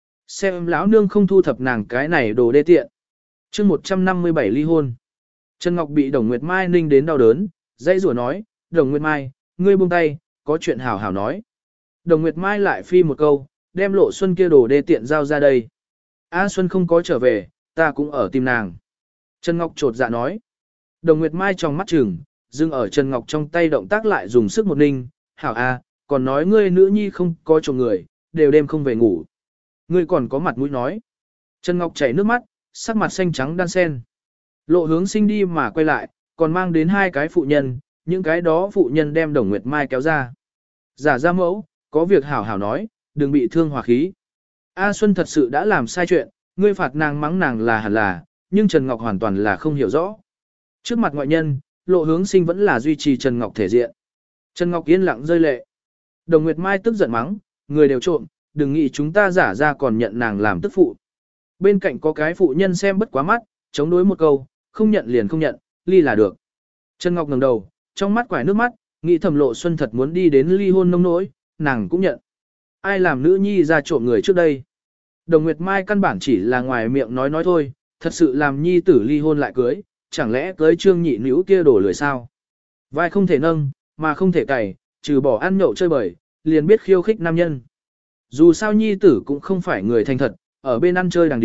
Xem lão nương không thu thập nàng cái này đồ đê tiện. chương một trăm năm mươi bảy ly hôn. Trần Ngọc bị Đồng Nguyệt Mai ninh đến đau đớn, dây rủa nói, Đồng Nguyệt Mai, ngươi buông tay, có chuyện hảo hảo nói. Đồng Nguyệt Mai lại phi một câu, đem Lộ Xuân kia đồ đê tiện giao ra đây. A Xuân không có trở về, ta cũng ở tìm nàng. Trần Ngọc trột dạ nói. Đồng Nguyệt Mai trong mắt trừng, dừng ở Trần Ngọc trong tay động tác lại dùng sức một ninh, hảo a, còn nói ngươi nữ nhi không có chồng người, đều đêm không về ngủ. Ngươi còn có mặt mũi nói. Trần Ngọc chảy nước mắt, sắc mặt xanh trắng đan sen. Lộ Hướng Sinh đi mà quay lại, còn mang đến hai cái phụ nhân, những cái đó phụ nhân đem Đồng Nguyệt Mai kéo ra. Giả ra mẫu, có việc hảo hảo nói, đừng bị thương hòa khí. A Xuân thật sự đã làm sai chuyện, ngươi phạt nàng mắng nàng là hẳn là, nhưng Trần Ngọc hoàn toàn là không hiểu rõ. Trước mặt ngoại nhân, Lộ Hướng Sinh vẫn là duy trì Trần Ngọc thể diện. Trần Ngọc yên lặng rơi lệ. Đồng Nguyệt Mai tức giận mắng, người đều trộm, đừng nghĩ chúng ta giả ra còn nhận nàng làm tức phụ. Bên cạnh có cái phụ nhân xem bất quá mắt, chống đối một câu, không nhận liền không nhận, ly là được. Trần Ngọc ngẩng đầu, trong mắt quải nước mắt, nghĩ thầm Lộ Xuân thật muốn đi đến ly hôn nông nỗi, nàng cũng nhận. Ai làm nữ nhi ra trộm người trước đây? Đồng Nguyệt Mai căn bản chỉ là ngoài miệng nói nói thôi, thật sự làm nhi tử ly hôn lại cưới, chẳng lẽ cưới trương nhị nữ kia đổ lười sao? Vai không thể nâng, mà không thể cày, trừ bỏ ăn nhậu chơi bời, liền biết khiêu khích nam nhân. Dù sao nhi tử cũng không phải người thành thật, ở bên ăn chơi đàng điếm,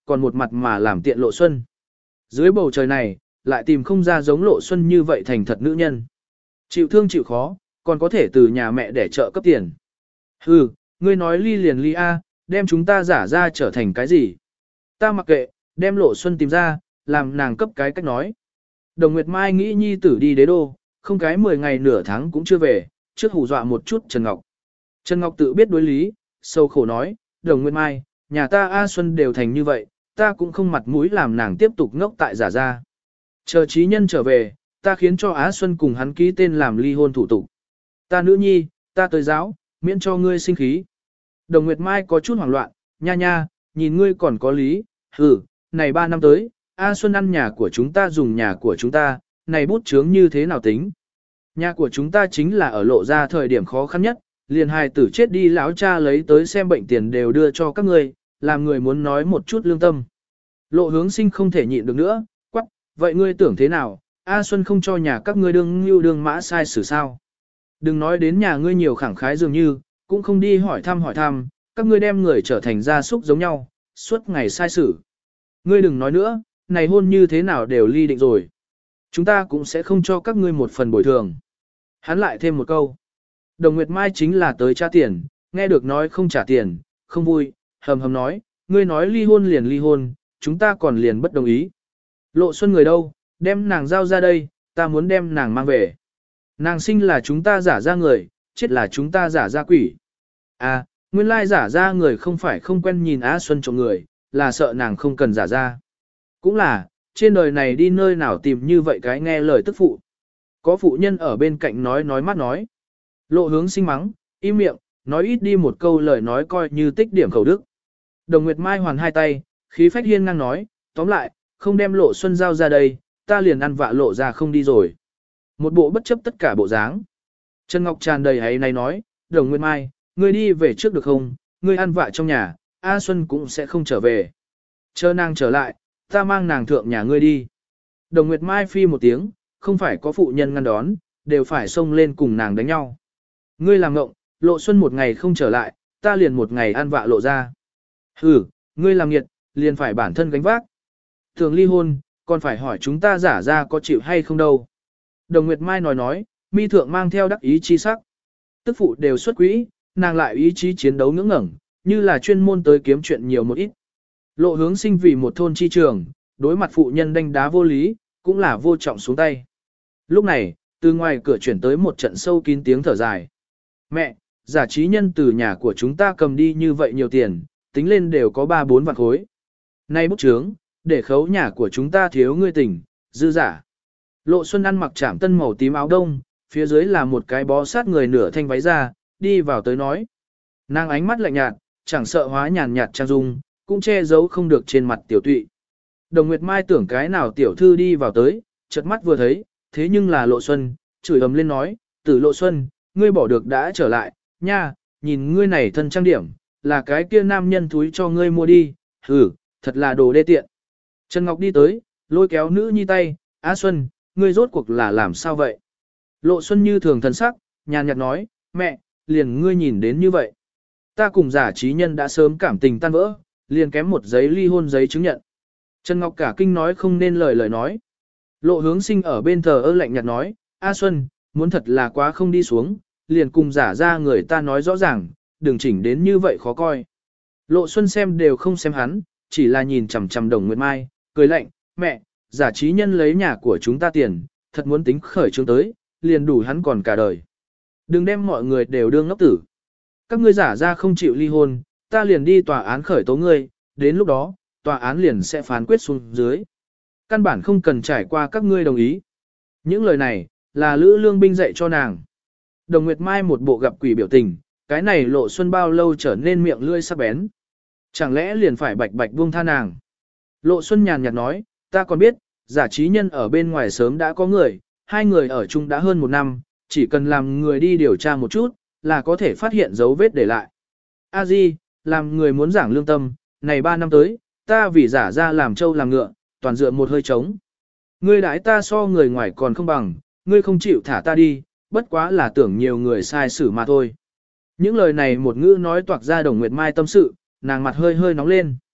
còn một mặt mà làm tiện Lộ Xuân. Dưới bầu trời này, lại tìm không ra giống Lộ Xuân như vậy thành thật nữ nhân. Chịu thương chịu khó, còn có thể từ nhà mẹ để trợ cấp tiền. Hừ, ngươi nói ly liền ly A, đem chúng ta giả ra trở thành cái gì? Ta mặc kệ, đem Lộ Xuân tìm ra, làm nàng cấp cái cách nói. Đồng Nguyệt Mai nghĩ nhi tử đi đế đô, không cái mười ngày nửa tháng cũng chưa về, trước hù dọa một chút Trần Ngọc. Trần Ngọc tự biết đối lý, sâu khổ nói, Đồng Nguyệt Mai, nhà ta A Xuân đều thành như vậy, ta cũng không mặt mũi làm nàng tiếp tục ngốc tại giả ra. Chờ trí nhân trở về, ta khiến cho Á Xuân cùng hắn ký tên làm ly hôn thủ tục. Ta nữ nhi, ta tới giáo, miễn cho ngươi sinh khí. Đồng Nguyệt Mai có chút hoảng loạn, nha nha, nhìn ngươi còn có lý, hừ, này ba năm tới, A Xuân ăn nhà của chúng ta dùng nhà của chúng ta, này bút chướng như thế nào tính. Nhà của chúng ta chính là ở lộ ra thời điểm khó khăn nhất, liền hài tử chết đi lão cha lấy tới xem bệnh tiền đều đưa cho các ngươi, làm người muốn nói một chút lương tâm. Lộ Hướng Sinh không thể nhịn được nữa, quắc, vậy ngươi tưởng thế nào, A Xuân không cho nhà các ngươi đương như đương mã sai xử sao. Đừng nói đến nhà ngươi nhiều khẳng khái dường như, cũng không đi hỏi thăm hỏi thăm, các ngươi đem người trở thành gia súc giống nhau, suốt ngày sai xử. Ngươi đừng nói nữa, này hôn như thế nào đều ly định rồi. Chúng ta cũng sẽ không cho các ngươi một phần bồi thường. Hắn lại thêm một câu. Đồng Nguyệt Mai chính là tới trả tiền, nghe được nói không trả tiền, không vui, hầm hầm nói, ngươi nói ly hôn liền ly hôn, chúng ta còn liền bất đồng ý. Lộ Xuân người đâu, đem nàng giao ra đây, ta muốn đem nàng mang về. Nàng sinh là chúng ta giả ra người, chết là chúng ta giả ra quỷ. À, nguyên lai giả ra người không phải không quen nhìn Á Xuân trộm người, là sợ nàng không cần giả ra. Cũng là, trên đời này đi nơi nào tìm như vậy cái nghe lời tức phụ. Có phụ nhân ở bên cạnh nói nói mắt nói. Lộ Hướng Sinh mắng, im miệng, nói ít đi một câu lời nói coi như tích điểm khẩu đức. Đồng Nguyệt Mai hoàn hai tay, khí phách hiên ngang nói, tóm lại, không đem Lộ Xuân giao ra đây, ta liền ăn vạ lộ ra không đi rồi. Một bộ bất chấp tất cả bộ dáng. Trần Ngọc tràn đầy ấy này nói, Đồng Nguyệt Mai, ngươi đi về trước được không, ngươi ăn vạ trong nhà, A Xuân cũng sẽ không trở về. Chờ nàng trở lại, ta mang nàng thượng nhà ngươi đi. Đồng Nguyệt Mai phi một tiếng, không phải có phụ nhân ngăn đón, đều phải xông lên cùng nàng đánh nhau. Ngươi làm ngộng, Lộ Xuân một ngày không trở lại, ta liền một ngày ăn vạ lộ ra. Hừ, ngươi làm nghiệt, liền phải bản thân gánh vác. Thường ly hôn, còn phải hỏi chúng ta giả ra có chịu hay không đâu. Đồng Nguyệt Mai nói nói, mi thượng mang theo đắc ý chi sắc. Tức phụ đều xuất quỹ, nàng lại ý chí chiến đấu ngưỡng ngẩng, như là chuyên môn tới kiếm chuyện nhiều một ít. Lộ Hướng Sinh vì một thôn chi trường, đối mặt phụ nhân đánh đá vô lý, cũng là vô trọng xuống tay. Lúc này, từ ngoài cửa chuyển tới một trận sâu kín tiếng thở dài. Mẹ, giả trí nhân từ nhà của chúng ta cầm đi như vậy nhiều tiền, tính lên đều có ba bốn vạn khối. Nay bút chướng, để khấu nhà của chúng ta thiếu ngươi tình, dư giả. Lộ Xuân ăn mặc trảm tân màu tím áo đông, phía dưới là một cái bó sát người nửa thanh váy ra, đi vào tới nói. Nàng ánh mắt lạnh nhạt, chẳng sợ hóa nhàn nhạt trang dung, cũng che giấu không được trên mặt tiểu tụy. Đồng Nguyệt Mai tưởng cái nào tiểu thư đi vào tới, chợt mắt vừa thấy, thế nhưng là Lộ Xuân, chửi ầm lên nói, tử Lộ Xuân, ngươi bỏ được đã trở lại, nha, nhìn ngươi này thân trang điểm, là cái kia nam nhân túi cho ngươi mua đi, hừ, thật là đồ đê tiện. Trần Ngọc đi tới, lôi kéo nữ nhi tay, Á Xuân, ngươi rốt cuộc là làm sao vậy? Lộ Xuân như thường thần sắc, nhàn nhạt nói, mẹ, liền ngươi nhìn đến như vậy. Ta cùng giả trí nhân đã sớm cảm tình tan vỡ, liền kém một giấy ly hôn giấy chứng nhận. Trần Ngọc cả kinh nói không nên lời lời nói. Lộ Hướng Sinh ở bên thờ ơ lạnh nhạt nói, A Xuân, muốn thật là quá không đi xuống, liền cùng giả ra người ta nói rõ ràng, đừng chỉnh đến như vậy khó coi. Lộ Xuân xem đều không xem hắn, chỉ là nhìn chằm chằm Đồng Nguyệt Mai, cười lạnh, mẹ, giả trí nhân lấy nhà của chúng ta tiền, thật muốn tính khởi trương tới, liền đủ hắn còn cả đời. Đừng đem mọi người đều đương ngốc tử. Các ngươi giả ra không chịu ly hôn, ta liền đi tòa án khởi tố ngươi, đến lúc đó, tòa án liền sẽ phán quyết xuống dưới. Căn bản không cần trải qua các ngươi đồng ý. Những lời này, là Lữ Lương Binh dạy cho nàng. Đồng Nguyệt Mai một bộ gặp quỷ biểu tình, cái này Lộ Xuân bao lâu trở nên miệng lưỡi sắc bén. Chẳng lẽ liền phải bạch bạch buông tha nàng. Lộ Xuân nhàn nhạt nói, ta còn biết, giả trí nhân ở bên ngoài sớm đã có người, hai người ở chung đã hơn một năm, chỉ cần làm người đi điều tra một chút, là có thể phát hiện dấu vết để lại. A Di, làm người muốn giảng lương tâm, này ba năm tới, ta vì giả ra làm trâu làm ngựa, toàn dựa một hơi trống. Ngươi đãi ta so người ngoài còn không bằng, ngươi không chịu thả ta đi, bất quá là tưởng nhiều người sai xử mà thôi. Những lời này một ngữ nói toạc ra Đồng Nguyệt Mai tâm sự, nàng mặt hơi hơi nóng lên.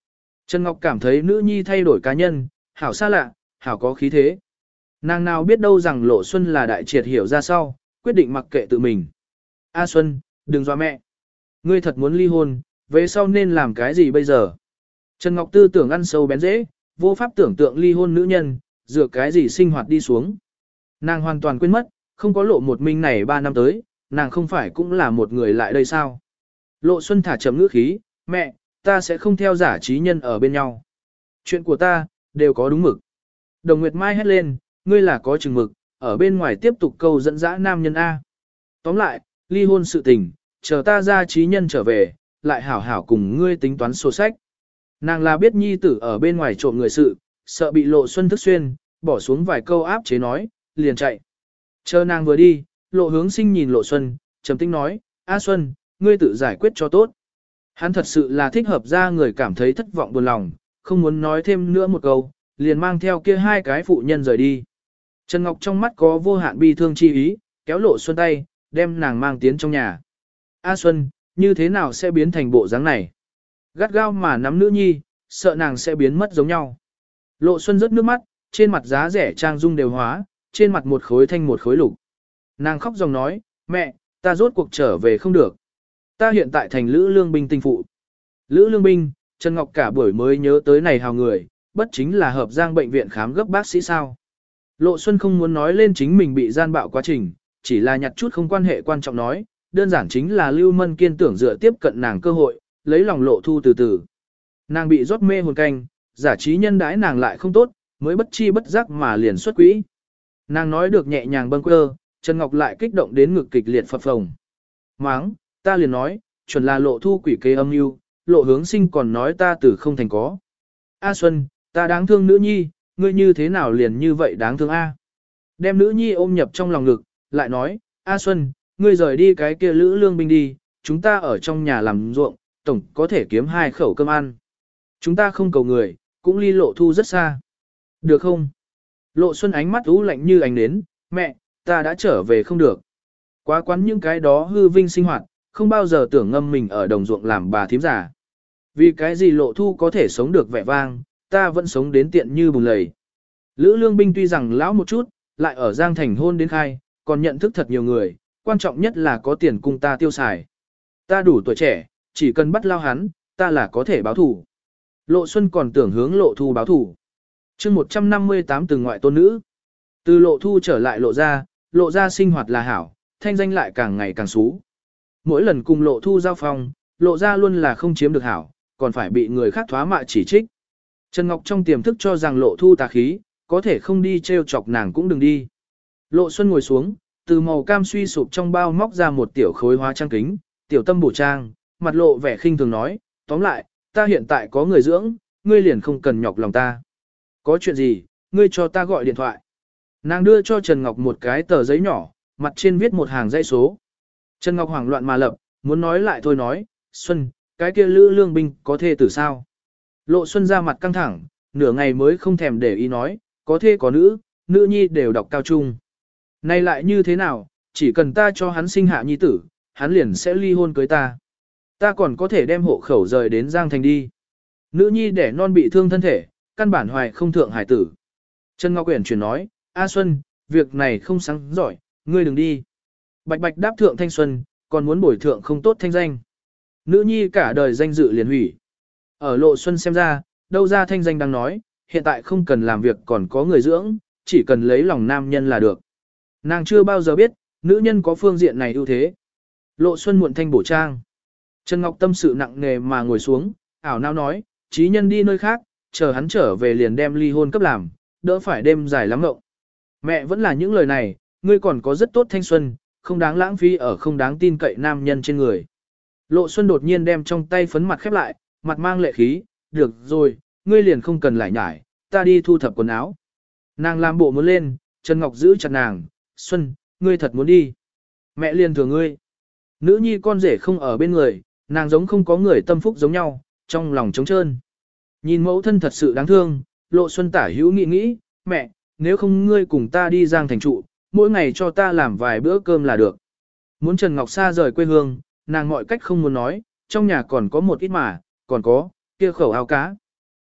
Trần Ngọc cảm thấy nữ nhi thay đổi cá nhân, hảo xa lạ, hảo có khí thế. Nàng nào biết đâu rằng Lộ Xuân là đại triệt hiểu ra sau, quyết định mặc kệ tự mình. A Xuân, đừng dọa mẹ. Ngươi thật muốn ly hôn, về sau nên làm cái gì bây giờ? Trần Ngọc tư tưởng ăn sâu bén dễ, vô pháp tưởng tượng ly hôn nữ nhân, dựa cái gì sinh hoạt đi xuống. Nàng hoàn toàn quên mất, không có Lộ một Minh này ba năm tới, nàng không phải cũng là một người lại đây sao? Lộ Xuân thả chậm ngữ khí, mẹ, ta sẽ không theo giả trí nhân ở bên nhau. Chuyện của ta, đều có đúng mực. Đồng Nguyệt Mai hét lên, ngươi là có chừng mực, ở bên ngoài tiếp tục câu dẫn dã nam nhân A. Tóm lại, ly hôn sự tình, chờ ta ra trí nhân trở về, lại hảo hảo cùng ngươi tính toán sổ sách. Nàng là biết nhi tử ở bên ngoài trộm người sự, sợ bị Lộ Xuân thức xuyên, bỏ xuống vài câu áp chế nói, liền chạy. Chờ nàng vừa đi, Lộ Hướng Sinh nhìn Lộ Xuân, trầm tĩnh nói, A Xuân, ngươi tự giải quyết cho tốt. Hắn thật sự là thích hợp ra người cảm thấy thất vọng buồn lòng, không muốn nói thêm nữa một câu, liền mang theo kia hai cái phụ nhân rời đi. Trần Ngọc trong mắt có vô hạn bi thương chi ý, kéo Lộ Xuân tay, đem nàng mang tiến trong nhà. A Xuân, như thế nào sẽ biến thành bộ dáng này? Gắt gao mà nắm nữ nhi, sợ nàng sẽ biến mất giống nhau. Lộ Xuân rớt nước mắt, trên mặt giá rẻ trang dung đều hóa, trên mặt một khối thanh một khối lục. Nàng khóc dòng nói, mẹ, ta rốt cuộc trở về không được. Ta hiện tại thành Lữ Lương Binh tinh phụ. Lữ Lương Binh, Trần Ngọc cả buổi mới nhớ tới này hào người, bất chính là hợp giang bệnh viện khám gấp bác sĩ sao. Lộ Xuân không muốn nói lên chính mình bị gian bạo quá trình, chỉ là nhặt chút không quan hệ quan trọng nói, đơn giản chính là Lưu Mân Kiên tưởng dựa tiếp cận nàng cơ hội, lấy lòng Lộ Thu từ từ. Nàng bị rót mê hồn canh, giả trí nhân đãi nàng lại không tốt, mới bất chi bất giác mà liền xuất quỹ. Nàng nói được nhẹ nhàng bâng quơ, Trần Ngọc lại kích động đến ngực kịch liệt phập phồng. Máng, ta liền nói, chuẩn là Lộ Thu quỷ kế âm mưu, Lộ Hướng Sinh còn nói ta từ không thành có. A Xuân, ta đáng thương nữ nhi, ngươi như thế nào liền như vậy đáng thương A. Đem nữ nhi ôm nhập trong lòng ngực, lại nói, A Xuân, ngươi rời đi cái kia Lữ Lương Binh đi, chúng ta ở trong nhà làm ruộng, tổng có thể kiếm hai khẩu cơm ăn. Chúng ta không cầu người, cũng ly Lộ Thu rất xa. Được không? Lộ Xuân ánh mắt u lạnh như ánh nến, mẹ, ta đã trở về không được. Quá quán những cái đó hư vinh sinh hoạt, không bao giờ tưởng ngâm mình ở đồng ruộng làm bà thím giả. Vì cái gì Lộ Thu có thể sống được vẻ vang, ta vẫn sống đến tiện như bùn lầy. Lữ Lương Binh tuy rằng lão một chút, lại ở Giang Thành hôn đến khai, còn nhận thức thật nhiều người, quan trọng nhất là có tiền cùng ta tiêu xài. Ta đủ tuổi trẻ, chỉ cần bắt lao hắn, ta là có thể báo thủ. Lộ Xuân còn tưởng hướng Lộ Thu báo thủ. chương một trăm năm mươi tám từ ngoại tôn nữ. Từ Lộ Thu trở lại Lộ ra, Lộ ra sinh hoạt là hảo, thanh danh lại càng ngày càng xú. Mỗi lần cùng Lộ Thu giao phong, Lộ ra luôn là không chiếm được hảo, còn phải bị người khác thoá mạ chỉ trích. Trần Ngọc trong tiềm thức cho rằng Lộ Thu tà khí, có thể không đi trêu chọc nàng cũng đừng đi. Lộ Xuân ngồi xuống, từ màu cam suy sụp trong bao móc ra một tiểu khối hóa trang kính, tiểu tâm bổ trang, mặt lộ vẻ khinh thường nói, tóm lại, ta hiện tại có người dưỡng, ngươi liền không cần nhọc lòng ta. Có chuyện gì, ngươi cho ta gọi điện thoại. Nàng đưa cho Trần Ngọc một cái tờ giấy nhỏ, mặt trên viết một hàng dãy số. Trần Ngọc hoảng loạn mà lập, muốn nói lại thôi nói, Xuân, cái kia Lữ Lương Binh có thê tử sao? Lộ Xuân ra mặt căng thẳng, nửa ngày mới không thèm để ý nói, có thê có nữ, nữ nhi đều đọc cao trung. Này lại như thế nào, chỉ cần ta cho hắn sinh hạ nhi tử, hắn liền sẽ ly hôn cưới ta. Ta còn có thể đem hộ khẩu rời đến Giang Thành đi. Nữ nhi đẻ non bị thương thân thể, căn bản hoài không thượng hải tử. Trần Ngọc Uyển chuyển nói, A Xuân, việc này không sáng giỏi, ngươi đừng đi. Bạch bạch đáp thượng thanh xuân, còn muốn bồi thượng không tốt thanh danh. Nữ nhi cả đời danh dự liền hủy. Ở Lộ Xuân xem ra, đâu ra thanh danh đang nói, hiện tại không cần làm việc còn có người dưỡng, chỉ cần lấy lòng nam nhân là được. Nàng chưa bao giờ biết, nữ nhân có phương diện này ưu thế. Lộ Xuân muộn thanh bổ trang. Trần Ngọc tâm sự nặng nề mà ngồi xuống, ảo não nói, trí nhân đi nơi khác, chờ hắn trở về liền đem ly hôn cấp làm, đỡ phải đêm dài lắm ngộng. Mẹ vẫn là những lời này, ngươi còn có rất tốt thanh xuân, không đáng lãng phí ở không đáng tin cậy nam nhân trên người. Lộ Xuân đột nhiên đem trong tay phấn mặt khép lại, mặt mang lệ khí, được rồi, ngươi liền không cần lại nhải, ta đi thu thập quần áo. Nàng làm bộ muốn lên, Trần Ngọc giữ chặt nàng, Xuân, ngươi thật muốn đi. Mẹ liền thừa ngươi. Nữ nhi con rể không ở bên người, nàng giống không có người tâm phúc giống nhau, trong lòng trống trơn. Nhìn mẫu thân thật sự đáng thương, Lộ Xuân tả hữu nghĩ nghĩ, mẹ, nếu không ngươi cùng ta đi Giang Thành trụ, mỗi ngày cho ta làm vài bữa cơm là được. Muốn Trần Ngọc xa rời quê hương, nàng mọi cách không muốn nói, trong nhà còn có một ít mà, còn có, kia khẩu áo cá.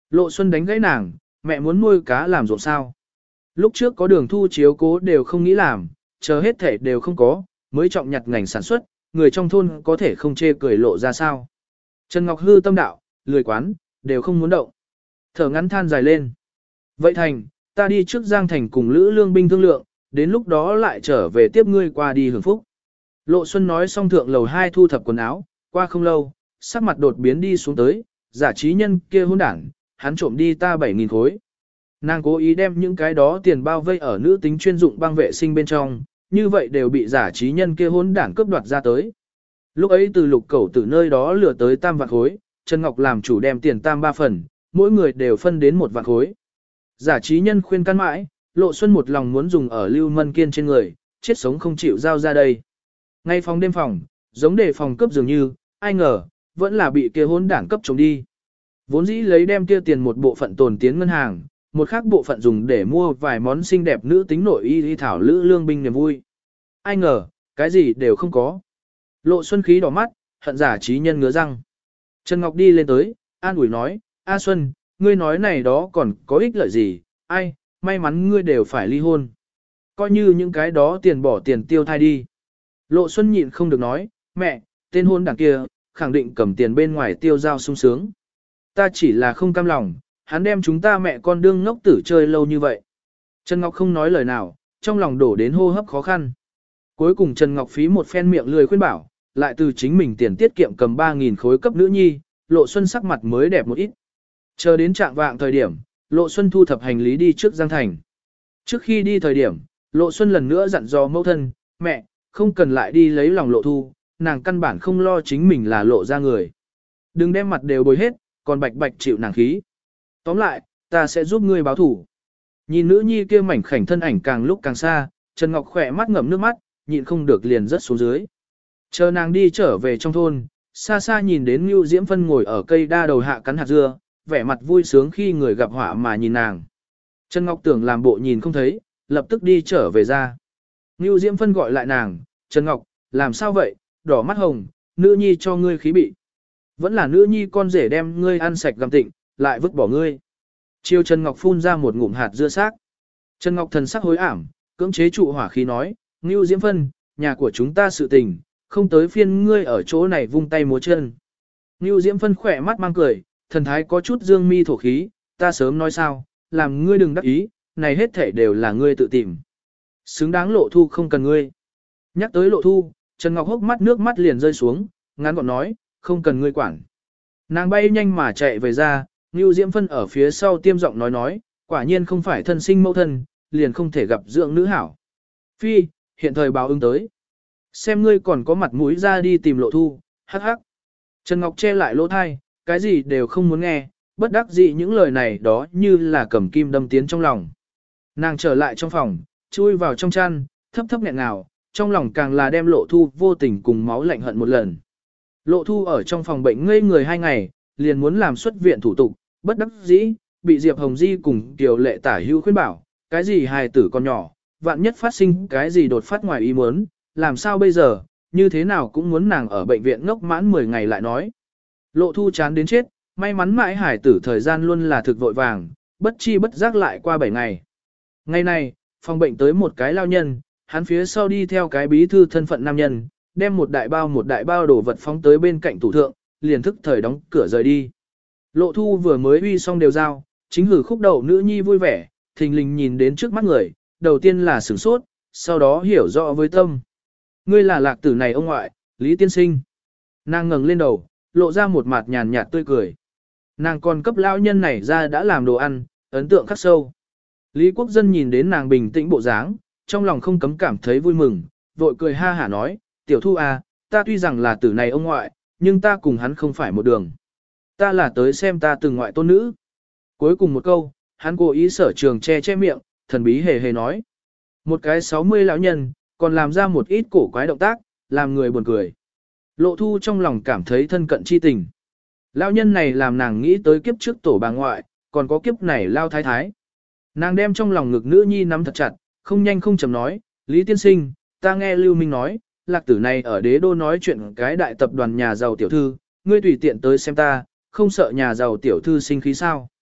Lộ Xuân đánh gãy nàng, mẹ muốn nuôi cá làm ruộng sao. Lúc trước có đường thu chiếu cố đều không nghĩ làm, chờ hết thể đều không có, mới trọng nhặt ngành sản xuất, người trong thôn có thể không chê cười lộ ra sao. Trần Ngọc hư tâm đạo, lười quán, đều không muốn động. Thở ngắn than dài lên. Vậy thành, ta đi trước Giang Thành cùng Lữ Lương binh thương lượng, đến lúc đó lại trở về tiếp ngươi qua đi hưởng phúc. Lộ Xuân nói xong thượng lầu hai thu thập quần áo, qua không lâu, sắc mặt đột biến đi xuống tới, giả trí nhân kia hôn đảng, hắn trộm đi ta bảy nghìn khối. Nàng cố ý đem những cái đó tiền bao vây ở nữ tính chuyên dụng băng vệ sinh bên trong, như vậy đều bị giả trí nhân kia hôn đảng cướp đoạt ra tới. Lúc ấy từ lục cẩu từ nơi đó lừa tới tam vạn khối, Trần Ngọc làm chủ đem tiền tam ba phần, mỗi người đều phân đến một vạn khối. Giả trí nhân khuyên can mãi, Lộ Xuân một lòng muốn dùng ở Lưu Mân Kiên trên người, chết sống không chịu giao ra đây. Ngay phòng đêm phòng, giống để phòng cướp dường như, ai ngờ, vẫn là bị kia hôn đảng cấp chống đi. Vốn dĩ lấy đem kia tiền một bộ phận tồn tiến ngân hàng, một khác bộ phận dùng để mua vài món xinh đẹp nữ tính nội y y thảo Lữ Lương binh niềm vui. Ai ngờ, cái gì đều không có. Lộ Xuân khí đỏ mắt, hận giả trí nhân ngứa răng. Trần Ngọc đi lên tới, an ủi nói, A Xuân, ngươi nói này đó còn có ích lợi gì, ai, may mắn ngươi đều phải ly hôn. Coi như những cái đó tiền bỏ tiền tiêu thai đi. Lộ Xuân nhịn không được nói, mẹ, tên hôn đảng kia, khẳng định cầm tiền bên ngoài tiêu giao sung sướng. Ta chỉ là không cam lòng, hắn đem chúng ta mẹ con đương ngốc tử chơi lâu như vậy. Trần Ngọc không nói lời nào, trong lòng đổ đến hô hấp khó khăn. Cuối cùng Trần Ngọc phí một phen miệng lười khuyên bảo, lại từ chính mình tiền tiết kiệm cầm ba nghìn khối cấp nữ nhi, Lộ Xuân sắc mặt mới đẹp một ít. Chờ đến trạng vạng thời điểm, Lộ Xuân thu thập hành lý đi trước Giang Thành. Trước khi đi thời điểm, Lộ Xuân lần nữa dặn dò mẫu thân, mẹ, không cần lại đi lấy lòng Lộ Thu, nàng căn bản không lo chính mình là lộ ra người. Đừng đem mặt đều bồi hết, còn bạch bạch chịu nàng khí. Tóm lại, ta sẽ giúp ngươi báo thủ. Nhìn nữ nhi kia mảnh khảnh thân ảnh càng lúc càng xa, Trần Ngọc khỏe mắt ngậm nước mắt, nhịn không được liền rớt xuống dưới. Chờ nàng đi trở về trong thôn, xa xa nhìn đến Nưu Diễm Phân ngồi ở cây đa đầu hạ cắn hạt dưa, vẻ mặt vui sướng khi người gặp họa mà nhìn nàng. Trần Ngọc tưởng làm bộ nhìn không thấy, lập tức đi trở về ra. Nưu Diễm Phân gọi lại nàng, Trần Ngọc, làm sao vậy, đỏ mắt hồng, nữ nhi cho ngươi khí bị. Vẫn là nữ nhi con rể đem ngươi ăn sạch gặm tịnh, lại vứt bỏ ngươi. Chiêu Trần Ngọc phun ra một ngụm hạt dưa xác. Trần Ngọc thần sắc hối ảm, cưỡng chế trụ hỏa khí nói, Nưu Diễm Phân, nhà của chúng ta sự tình, không tới phiên ngươi ở chỗ này vung tay múa chân. Nưu Diễm Phân khỏe mắt mang cười, thần thái có chút dương mi thổ khí, ta sớm nói sao, làm ngươi đừng đắc ý, này hết thể đều là ngươi tự tìm. Xứng đáng Lộ Thu không cần ngươi. Nhắc tới Lộ Thu, Trần Ngọc hốc mắt nước mắt liền rơi xuống, ngắn gọn nói, không cần ngươi quản. Nàng bay nhanh mà chạy về ra, Nưu Diễm Phân ở phía sau tiêm giọng nói nói, quả nhiên không phải thân sinh mẫu thân, liền không thể gặp dưỡng nữ hảo. Phi, hiện thời báo ứng tới. Xem ngươi còn có mặt mũi ra đi tìm Lộ Thu, hắc hắc. Trần Ngọc che lại lỗ thai, cái gì đều không muốn nghe, bất đắc dĩ những lời này đó như là cầm kim đâm tiến trong lòng. Nàng trở lại trong phòng, chui vào trong chăn, thấp thấp nghẹn ngào, trong lòng càng là đem Lộ Thu vô tình cùng máu lạnh hận một lần. Lộ Thu ở trong phòng bệnh ngây người hai ngày, liền muốn làm xuất viện thủ tục, bất đắc dĩ, bị Diệp Hồng Di cùng Kiều Lệ tả hữu khuyên bảo, cái gì hài tử con nhỏ, vạn nhất phát sinh cái gì đột phát ngoài ý muốn, làm sao bây giờ, như thế nào cũng muốn nàng ở bệnh viện ngốc mãn mười ngày lại nói. Lộ Thu chán đến chết, may mắn mãi hải tử thời gian luôn là thực vội vàng, bất chi bất giác lại qua bảy ngày. Ngày này, phòng bệnh tới một cái lao nhân, hắn phía sau đi theo cái bí thư thân phận nam nhân, đem một đại bao một đại bao đồ vật phóng tới bên cạnh tủ thượng, liền thức thời đóng cửa rời đi. Lộ Thu vừa mới uy xong đều giao, chính hử khúc đầu nữ nhi vui vẻ, thình lình nhìn đến trước mắt người, đầu tiên là sửng sốt, sau đó hiểu rõ với tâm. Ngươi là lạc tử này ông ngoại, Lý Tiên Sinh. Nàng ngẩng lên đầu, lộ ra một mặt nhàn nhạt tươi cười. Nàng còn cấp lão nhân này ra đã làm đồ ăn, ấn tượng khắc sâu. Lý Quốc Dân nhìn đến nàng bình tĩnh bộ dáng, trong lòng không cấm cảm thấy vui mừng, vội cười ha hả nói, tiểu Thu à, ta tuy rằng là tử này ông ngoại, nhưng ta cùng hắn không phải một đường. Ta là tới xem ta từng ngoại tôn nữ. Cuối cùng một câu, hắn cố ý sở trường che che miệng, thần bí hề hề nói. Một cái sáu mươi lão nhân, còn làm ra một ít cổ quái động tác, làm người buồn cười. Lộ Thu trong lòng cảm thấy thân cận chi tình. Lão nhân này làm nàng nghĩ tới kiếp trước tổ bà ngoại, còn có kiếp này lao thái thái. Nàng đem trong lòng ngực nữ nhi nắm thật chặt, không nhanh không chậm nói, Lý Tiên Sinh, ta nghe Lưu Minh nói, lạc tử này ở đế đô nói chuyện cái đại tập đoàn nhà giàu tiểu thư, ngươi tùy tiện tới xem ta, không sợ nhà giàu tiểu thư sinh khí sao.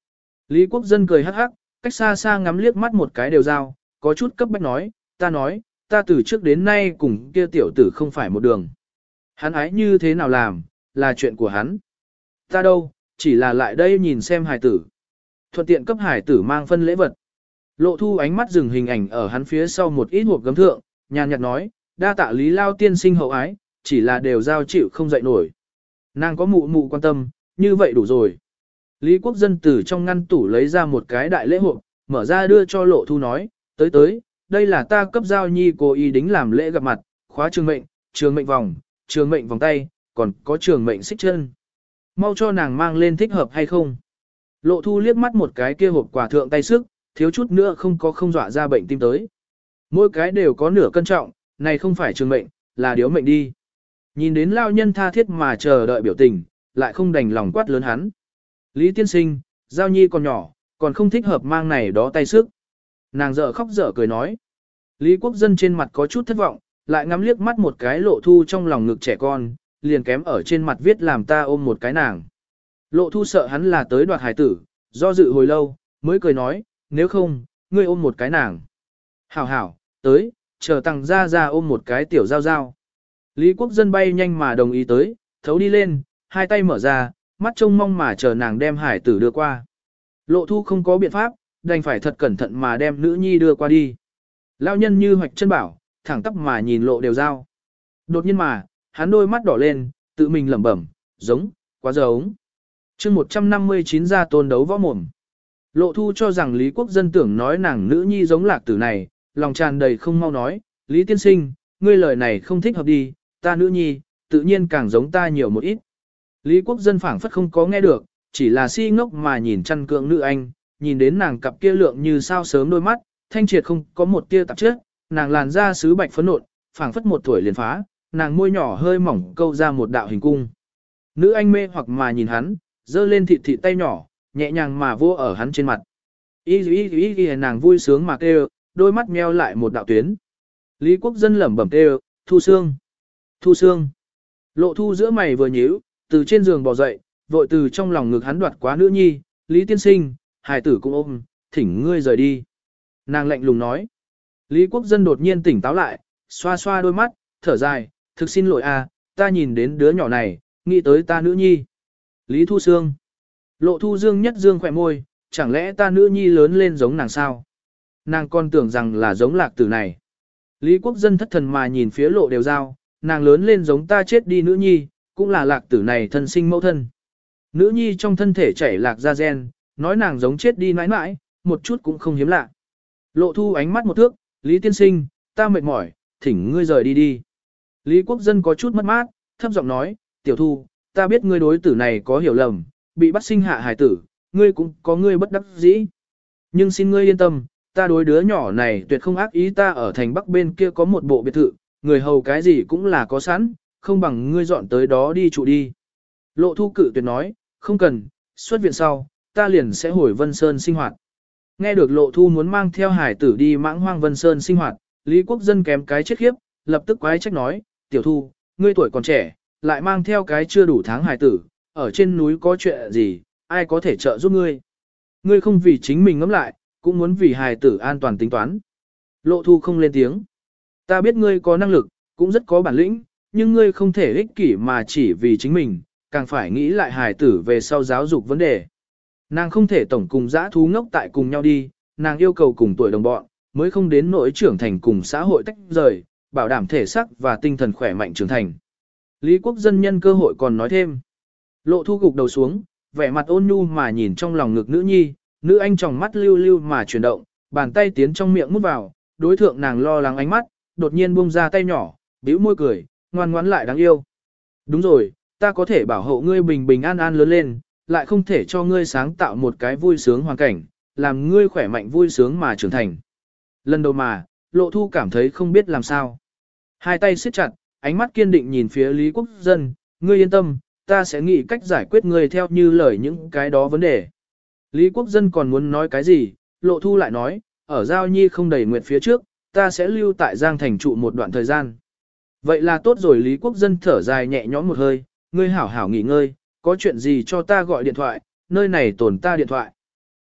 Lý Quốc Dân cười hắc hắc, cách xa xa ngắm liếc mắt một cái đều giao, có chút cấp bách nói, ta nói, ta từ trước đến nay cùng kia tiểu tử không phải một đường. Hắn ái như thế nào làm, là chuyện của hắn. Ta đâu, chỉ là lại đây nhìn xem hài tử. Thuận tiện cấp hài tử mang phân lễ vật. Lộ Thu ánh mắt dừng hình ảnh ở hắn phía sau một ít hộp gấm thượng, nhàn nhạt nói, đa tạ Lý Lao tiên sinh hậu ái, chỉ là đều giao chịu không dậy nổi. Nàng có mụ mụ quan tâm, như vậy đủ rồi. Lý Quốc Dân từ trong ngăn tủ lấy ra một cái đại lễ hộp, mở ra đưa cho Lộ Thu nói, tới tới, đây là ta cấp giao nhi cô y đính làm lễ gặp mặt, khóa trường mệnh, trường mệnh vòng, trường mệnh vòng tay, còn có trường mệnh xích chân. Mau cho nàng mang lên thích hợp hay không? Lộ Thu liếc mắt một cái kia hộp quà thượng tay sức, thiếu chút nữa không có không dọa ra bệnh tim tới. Mỗi cái đều có nửa cân trọng, này không phải trường mệnh, là điếu mệnh đi. Nhìn đến lao nhân tha thiết mà chờ đợi biểu tình, lại không đành lòng quát lớn hắn. Lý tiên sinh, giao nhi còn nhỏ, còn không thích hợp mang này đó tay sức. Nàng dở khóc dở cười nói. Lý Quốc Dân trên mặt có chút thất vọng, lại ngắm liếc mắt một cái Lộ Thu trong lòng ngực trẻ con, liền kém ở trên mặt viết làm ta ôm một cái nàng. Lộ Thu sợ hắn là tới đoạt hải tử, do dự hồi lâu, mới cười nói, nếu không, ngươi ôm một cái nàng. Hảo hảo, tới, chờ tăng ra ra ôm một cái tiểu giao giao. Lý Quốc Dân bay nhanh mà đồng ý tới, thấu đi lên, hai tay mở ra, mắt trông mong mà chờ nàng đem hải tử đưa qua. Lộ Thu không có biện pháp, đành phải thật cẩn thận mà đem nữ nhi đưa qua đi. Lão nhân như hoạch chân bảo, thẳng tắp mà nhìn Lộ đều giao. Đột nhiên mà, hắn đôi mắt đỏ lên, tự mình lẩm bẩm, giống, quá giống. chương một trăm năm mươi chín ra tôn đấu võ mồm. Lộ Thu cho rằng Lý Quốc Dân tưởng nói nàng nữ nhi giống lạc tử này, lòng tràn đầy không mau nói, Lý tiên sinh, ngươi lời này không thích hợp đi, ta nữ nhi, tự nhiên càng giống ta nhiều một ít. Lý Quốc Dân phảng phất không có nghe được, chỉ là si ngốc mà nhìn chăn cưỡng nữ anh, nhìn đến nàng cặp kia lượng như sao sớm đôi mắt, thanh triệt không có một tia tạp chất, nàng làn da sứ bạch phấn nộn, phảng phất một tuổi liền phá, nàng môi nhỏ hơi mỏng câu ra một đạo hình cung. Nữ anh mê hoặc mà nhìn hắn, giơ lên thịt thịt tay nhỏ, nhẹ nhàng mà vô ở hắn trên mặt. Y y y y nàng vui sướng mà kêu, đôi mắt meo lại một đạo tuyến. Lý Quốc Dân lẩm bẩm kêu, Thu Sương, Thu Sương. Lộ Thu giữa mày vừa nhíu, từ trên giường bò dậy, vội từ trong lòng ngực hắn đoạt quá nữ nhi, Lý tiên sinh, hài tử cũng ôm, thỉnh ngươi rời đi. Nàng lạnh lùng nói. Lý Quốc Dân đột nhiên tỉnh táo lại, xoa xoa đôi mắt, thở dài, thực xin lỗi à, ta nhìn đến đứa nhỏ này, nghĩ tới ta nữ nhi. Lý Thu Sương. Lộ Thu Dương nhất dương khỏe môi, chẳng lẽ ta nữ nhi lớn lên giống nàng sao? Nàng còn tưởng rằng là giống lạc tử này. Lý Quốc Dân thất thần mà nhìn phía Lộ đều giao, nàng lớn lên giống ta chết đi nữ nhi, cũng là lạc tử này thân sinh mẫu thân. Nữ nhi trong thân thể chảy lạc ra gen, nói nàng giống chết đi mãi mãi, một chút cũng không hiếm lạ. Lộ Thu ánh mắt một thước, Lý tiên sinh, ta mệt mỏi, thỉnh ngươi rời đi đi. Lý Quốc Dân có chút mất mát, thấp giọng nói, tiểu Thu, ta biết ngươi đối tử này có hiểu lầm, bị bắt sinh hạ hài tử, ngươi cũng có ngươi bất đắc dĩ. Nhưng xin ngươi yên tâm, ta đối đứa nhỏ này tuyệt không ác ý, ta ở thành Bắc bên kia có một bộ biệt thự, người hầu cái gì cũng là có sẵn, không bằng ngươi dọn tới đó đi trụ đi. Lộ Thu cự tuyệt nói, không cần, xuất viện sau, ta liền sẽ hồi Vân Sơn sinh hoạt. Nghe được Lộ Thu muốn mang theo hải tử đi mãng hoang Vân Sơn sinh hoạt, Lý Quốc Dân kém cái chết khiếp, lập tức quái trách nói, tiểu Thu, ngươi tuổi còn trẻ, lại mang theo cái chưa đủ tháng hải tử, ở trên núi có chuyện gì, ai có thể trợ giúp ngươi. Ngươi không vì chính mình ngẫm lại, cũng muốn vì hải tử an toàn tính toán. Lộ Thu không lên tiếng. Ta biết ngươi có năng lực, cũng rất có bản lĩnh, nhưng ngươi không thể ích kỷ mà chỉ vì chính mình, càng phải nghĩ lại hài tử về sau giáo dục vấn đề. Nàng không thể tổng cùng dã thú ngốc tại cùng nhau đi, nàng yêu cầu cùng tuổi đồng bọn, mới không đến nỗi trưởng thành cùng xã hội tách rời, bảo đảm thể xác và tinh thần khỏe mạnh trưởng thành. Lý Quốc Dân nhân cơ hội còn nói thêm. Lộ Thu gục đầu xuống, vẻ mặt ôn nhu mà nhìn trong lòng ngực nữ nhi, nữ anh tròng mắt lưu lưu mà chuyển động, bàn tay tiến trong miệng mút vào, đối thượng nàng lo lắng ánh mắt, đột nhiên buông ra tay nhỏ, bĩu môi cười, ngoan ngoãn lại đáng yêu. Đúng rồi, ta có thể bảo hộ ngươi bình bình an an lớn lên, lại không thể cho ngươi sáng tạo một cái vui sướng hoàn cảnh, làm ngươi khỏe mạnh vui sướng mà trưởng thành. Lần đầu mà, Lộ Thu cảm thấy không biết làm sao. Hai tay siết chặt, ánh mắt kiên định nhìn phía Lý Quốc Dân, ngươi yên tâm, ta sẽ nghĩ cách giải quyết ngươi theo như lời những cái đó vấn đề. Lý Quốc Dân còn muốn nói cái gì, Lộ Thu lại nói, ở Giao Nhi không đầy nguyện phía trước, ta sẽ lưu tại Giang Thành trụ một đoạn thời gian. Vậy là tốt rồi. Lý Quốc Dân thở dài nhẹ nhõm một hơi, ngươi hảo hảo nghỉ ngơi, có chuyện gì cho ta gọi điện thoại, nơi này tồn ta điện thoại.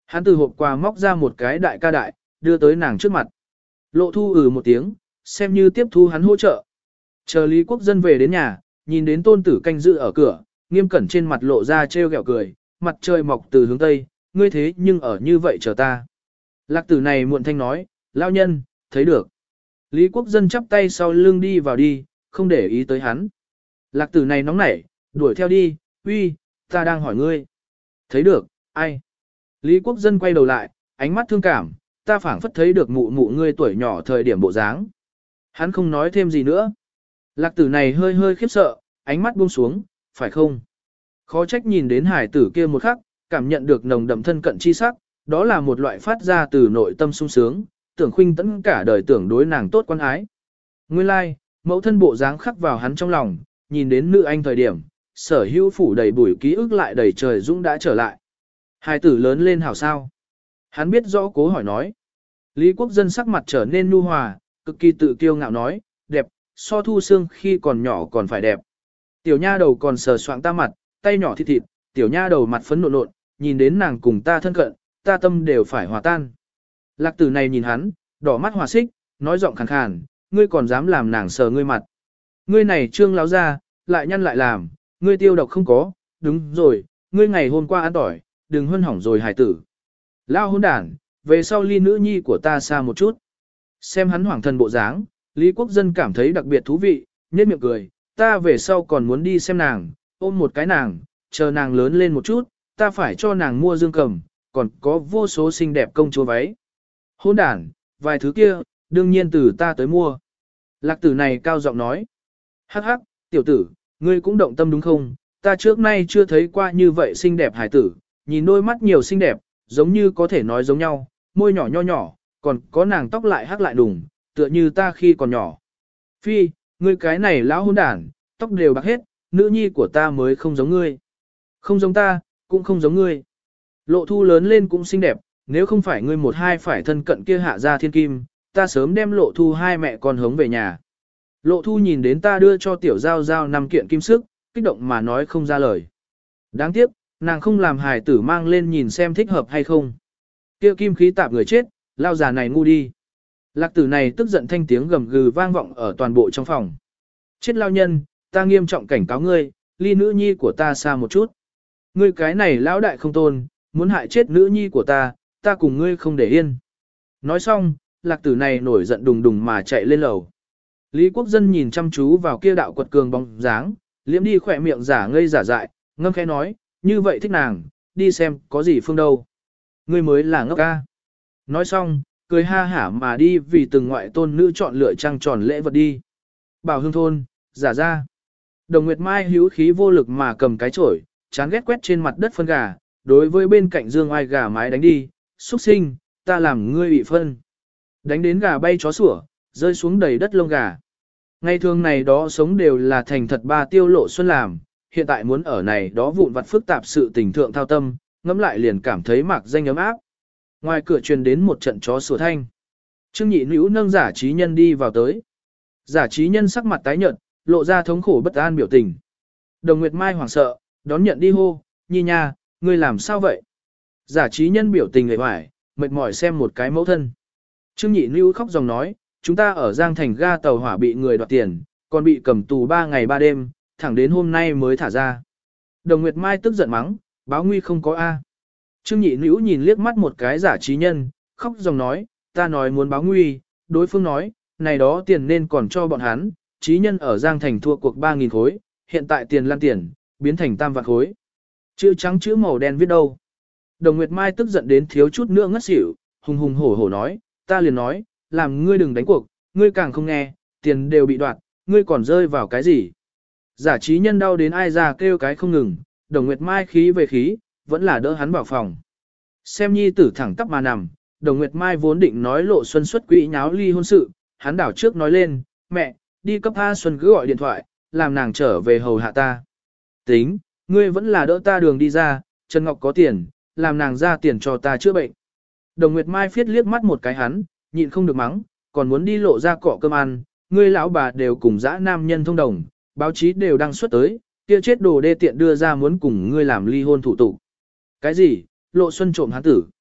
Hắn từ hộp quà móc ra một cái đại ca đại, đưa tới nàng trước mặt. Lộ thu ừ một tiếng, xem như tiếp thu hắn hỗ trợ. Chờ Lý Quốc Dân về đến nhà, nhìn đến tôn tử canh giữ ở cửa, nghiêm cẩn trên mặt lộ ra trêu ghẹo cười, mặt trời mọc từ hướng tây, ngươi thế nhưng ở như vậy chờ ta. Lạc tử này muộn thanh nói, lao nhân, thấy được. Lý Quốc Dân chắp tay sau lưng đi vào đi, không để ý tới hắn. Lạc tử này nóng nảy, đuổi theo đi, uy, ta đang hỏi ngươi. Thấy được, ai? Lý Quốc Dân quay đầu lại, ánh mắt thương cảm, ta phảng phất thấy được mụ mụ ngươi tuổi nhỏ thời điểm bộ dáng. Hắn không nói thêm gì nữa. Lạc tử này hơi hơi khiếp sợ, ánh mắt buông xuống, phải không? Khó trách nhìn đến hải tử kia một khắc, cảm nhận được nồng đậm thân cận chi sắc, đó là một loại phát ra từ nội tâm sung sướng, tưởng khuynh tẫn cả đời tưởng đối nàng tốt quan ái. Nguyên lai, like, mẫu thân bộ dáng khắc vào hắn trong lòng, nhìn đến nữ anh thời điểm, sở hữu phủ đầy bụi ký ức lại đầy trời dũng đã trở lại. Hải tử lớn lên hảo sao? Hắn biết rõ cố hỏi nói. Lý Quốc Dân sắc mặt trở nên nhu hòa, cực kỳ tự kiêu ngạo nói, đẹp, so thu xương khi còn nhỏ còn phải đẹp. Tiểu nha đầu còn sờ soạng ta mặt, tay nhỏ thịt thịt, tiểu nha đầu mặt phấn nộn nộn, nhìn đến nàng cùng ta thân cận, ta tâm đều phải hòa tan. Lạc tử này nhìn hắn, đỏ mắt hòa xích, nói giọng khàn khàn, ngươi còn dám làm nàng sờ ngươi mặt. Ngươi này trương láo ra, lại nhăn lại làm, ngươi tiêu độc không có, đúng rồi, ngươi ngày hôm qua ăn tỏi, đừng huân hỏng rồi hải tử. Lao hôn đản, về sau ly nữ nhi của ta xa một chút. Xem hắn hoảng thần bộ dáng, Lý Quốc Dân cảm thấy đặc biệt thú vị, nhếch miệng cười, ta về sau còn muốn đi xem nàng, ôm một cái nàng, chờ nàng lớn lên một chút, ta phải cho nàng mua dương cầm, còn có vô số xinh đẹp công chúa váy. Hôn đản, vài thứ kia, đương nhiên từ ta tới mua. Lạc tử này cao giọng nói, hắc hắc, tiểu tử, ngươi cũng động tâm đúng không? Ta trước nay chưa thấy qua như vậy xinh đẹp hải tử, nhìn đôi mắt nhiều xinh đẹp, giống như có thể nói giống nhau, môi nhỏ nho nhỏ, còn có nàng tóc lại hắc lại đùng, tựa như ta khi còn nhỏ. Phi, ngươi cái này lão hôn đản, tóc đều bạc hết, nữ nhi của ta mới không giống ngươi. Không giống ta, cũng không giống ngươi. Lộ thu lớn lên cũng xinh đẹp, nếu không phải ngươi một hai phải thân cận kia hạ ra thiên kim, ta sớm đem lộ thu hai mẹ con hống về nhà. Lộ thu nhìn đến ta đưa cho tiểu giao giao năm kiện kim sức, kích động mà nói không ra lời. Đáng tiếc, nàng không làm hài tử mang lên nhìn xem thích hợp hay không. Kia kim khí tạp người chết, lao già này ngu đi. Lạc tử này tức giận thanh tiếng gầm gừ vang vọng ở toàn bộ trong phòng. Chết lao nhân, ta nghiêm trọng cảnh cáo ngươi, ly nữ nhi của ta xa một chút. Ngươi cái này lão đại không tôn, muốn hại chết nữ nhi của ta, ta cùng ngươi không để yên. Nói xong, lạc tử này nổi giận đùng đùng mà chạy lên lầu. Lý Quốc Dân nhìn chăm chú vào kia đạo quật cường bóng dáng, liếm đi khỏe miệng giả ngây giả dại, ngâm khẽ nói, như vậy thích nàng, đi xem có gì phương đâu. Ngươi mới là ngốc ca. Nói xong, cười ha hả mà đi vì từng ngoại tôn nữ chọn lựa trăng tròn lễ vật đi. Bảo Hương thôn, giả ra. Đồng Nguyệt Mai hữu khí vô lực mà cầm cái chổi, chán ghét quét trên mặt đất phân gà, đối với bên cạnh Dương Oai gà mái đánh đi, xuất sinh, ta làm ngươi bị phân. Đánh đến gà bay chó sủa, rơi xuống đầy đất lông gà. Ngày thường này đó sống đều là thành thật ba tiêu lộ xuân làm, hiện tại muốn ở này đó vụn vặt phức tạp sự tình thượng thao tâm, ngẫm lại liền cảm thấy mạc danh ấm áp. Ngoài cửa truyền đến một trận chó sủa thanh. Trương Nhị Nữu nâng giả trí nhân đi vào tới. Giả trí nhân sắc mặt tái nhợt, lộ ra thống khổ bất an biểu tình. Đồng Nguyệt Mai hoảng sợ, đón nhận đi hô, Nhi nha, ngươi làm sao vậy? Giả trí nhân biểu tình người hoài, mệt mỏi xem một cái mẫu thân. Trương Nhị Nữu khóc dòng nói, chúng ta ở Giang Thành ga tàu hỏa bị người đoạt tiền, còn bị cầm tù ba ngày ba đêm, thẳng đến hôm nay mới thả ra. Đồng Nguyệt Mai tức giận mắng, báo nguy không có A. Trương Nhị Nữu nhìn liếc mắt một cái giả trí nhân, khóc dòng nói, ta nói muốn báo nguy, đối phương nói, này đó tiền nên còn cho bọn hắn, trí nhân ở Giang Thành thua cuộc ba nghìn khối, hiện tại tiền lan tiền, biến thành tam vạn khối. Chữ trắng chữ màu đen viết đâu. Đồng Nguyệt Mai tức giận đến thiếu chút nữa ngất xỉu, hùng hùng hổ hổ nói, ta liền nói, làm ngươi đừng đánh cuộc, ngươi càng không nghe, tiền đều bị đoạt, ngươi còn rơi vào cái gì. Giả trí nhân đau đến ai ra kêu cái không ngừng, Đồng Nguyệt Mai khí về khí, vẫn là đỡ hắn vào phòng. Xem nhi tử thẳng tắp mà nằm, Đồng Nguyệt Mai vốn định nói Lộ Xuân xuất quỹ nháo ly hôn sự, hắn đảo trước nói lên, mẹ, đi cấp A Xuân cứ gọi điện thoại, làm nàng trở về hầu hạ ta. Tính, ngươi vẫn là đỡ ta đường đi ra, Trần Ngọc có tiền, làm nàng ra tiền cho ta chữa bệnh. Đồng Nguyệt Mai phiết liếc mắt một cái hắn, nhịn không được mắng, còn muốn đi lộ ra cọ cơm ăn, ngươi lão bà đều cùng dã nam nhân thông đồng, báo chí đều đăng xuất tới, kia chết đồ đê tiện đưa ra muốn cùng ngươi làm ly hôn thủ tục. Cái gì, Lộ Xuân trộm hắn tử.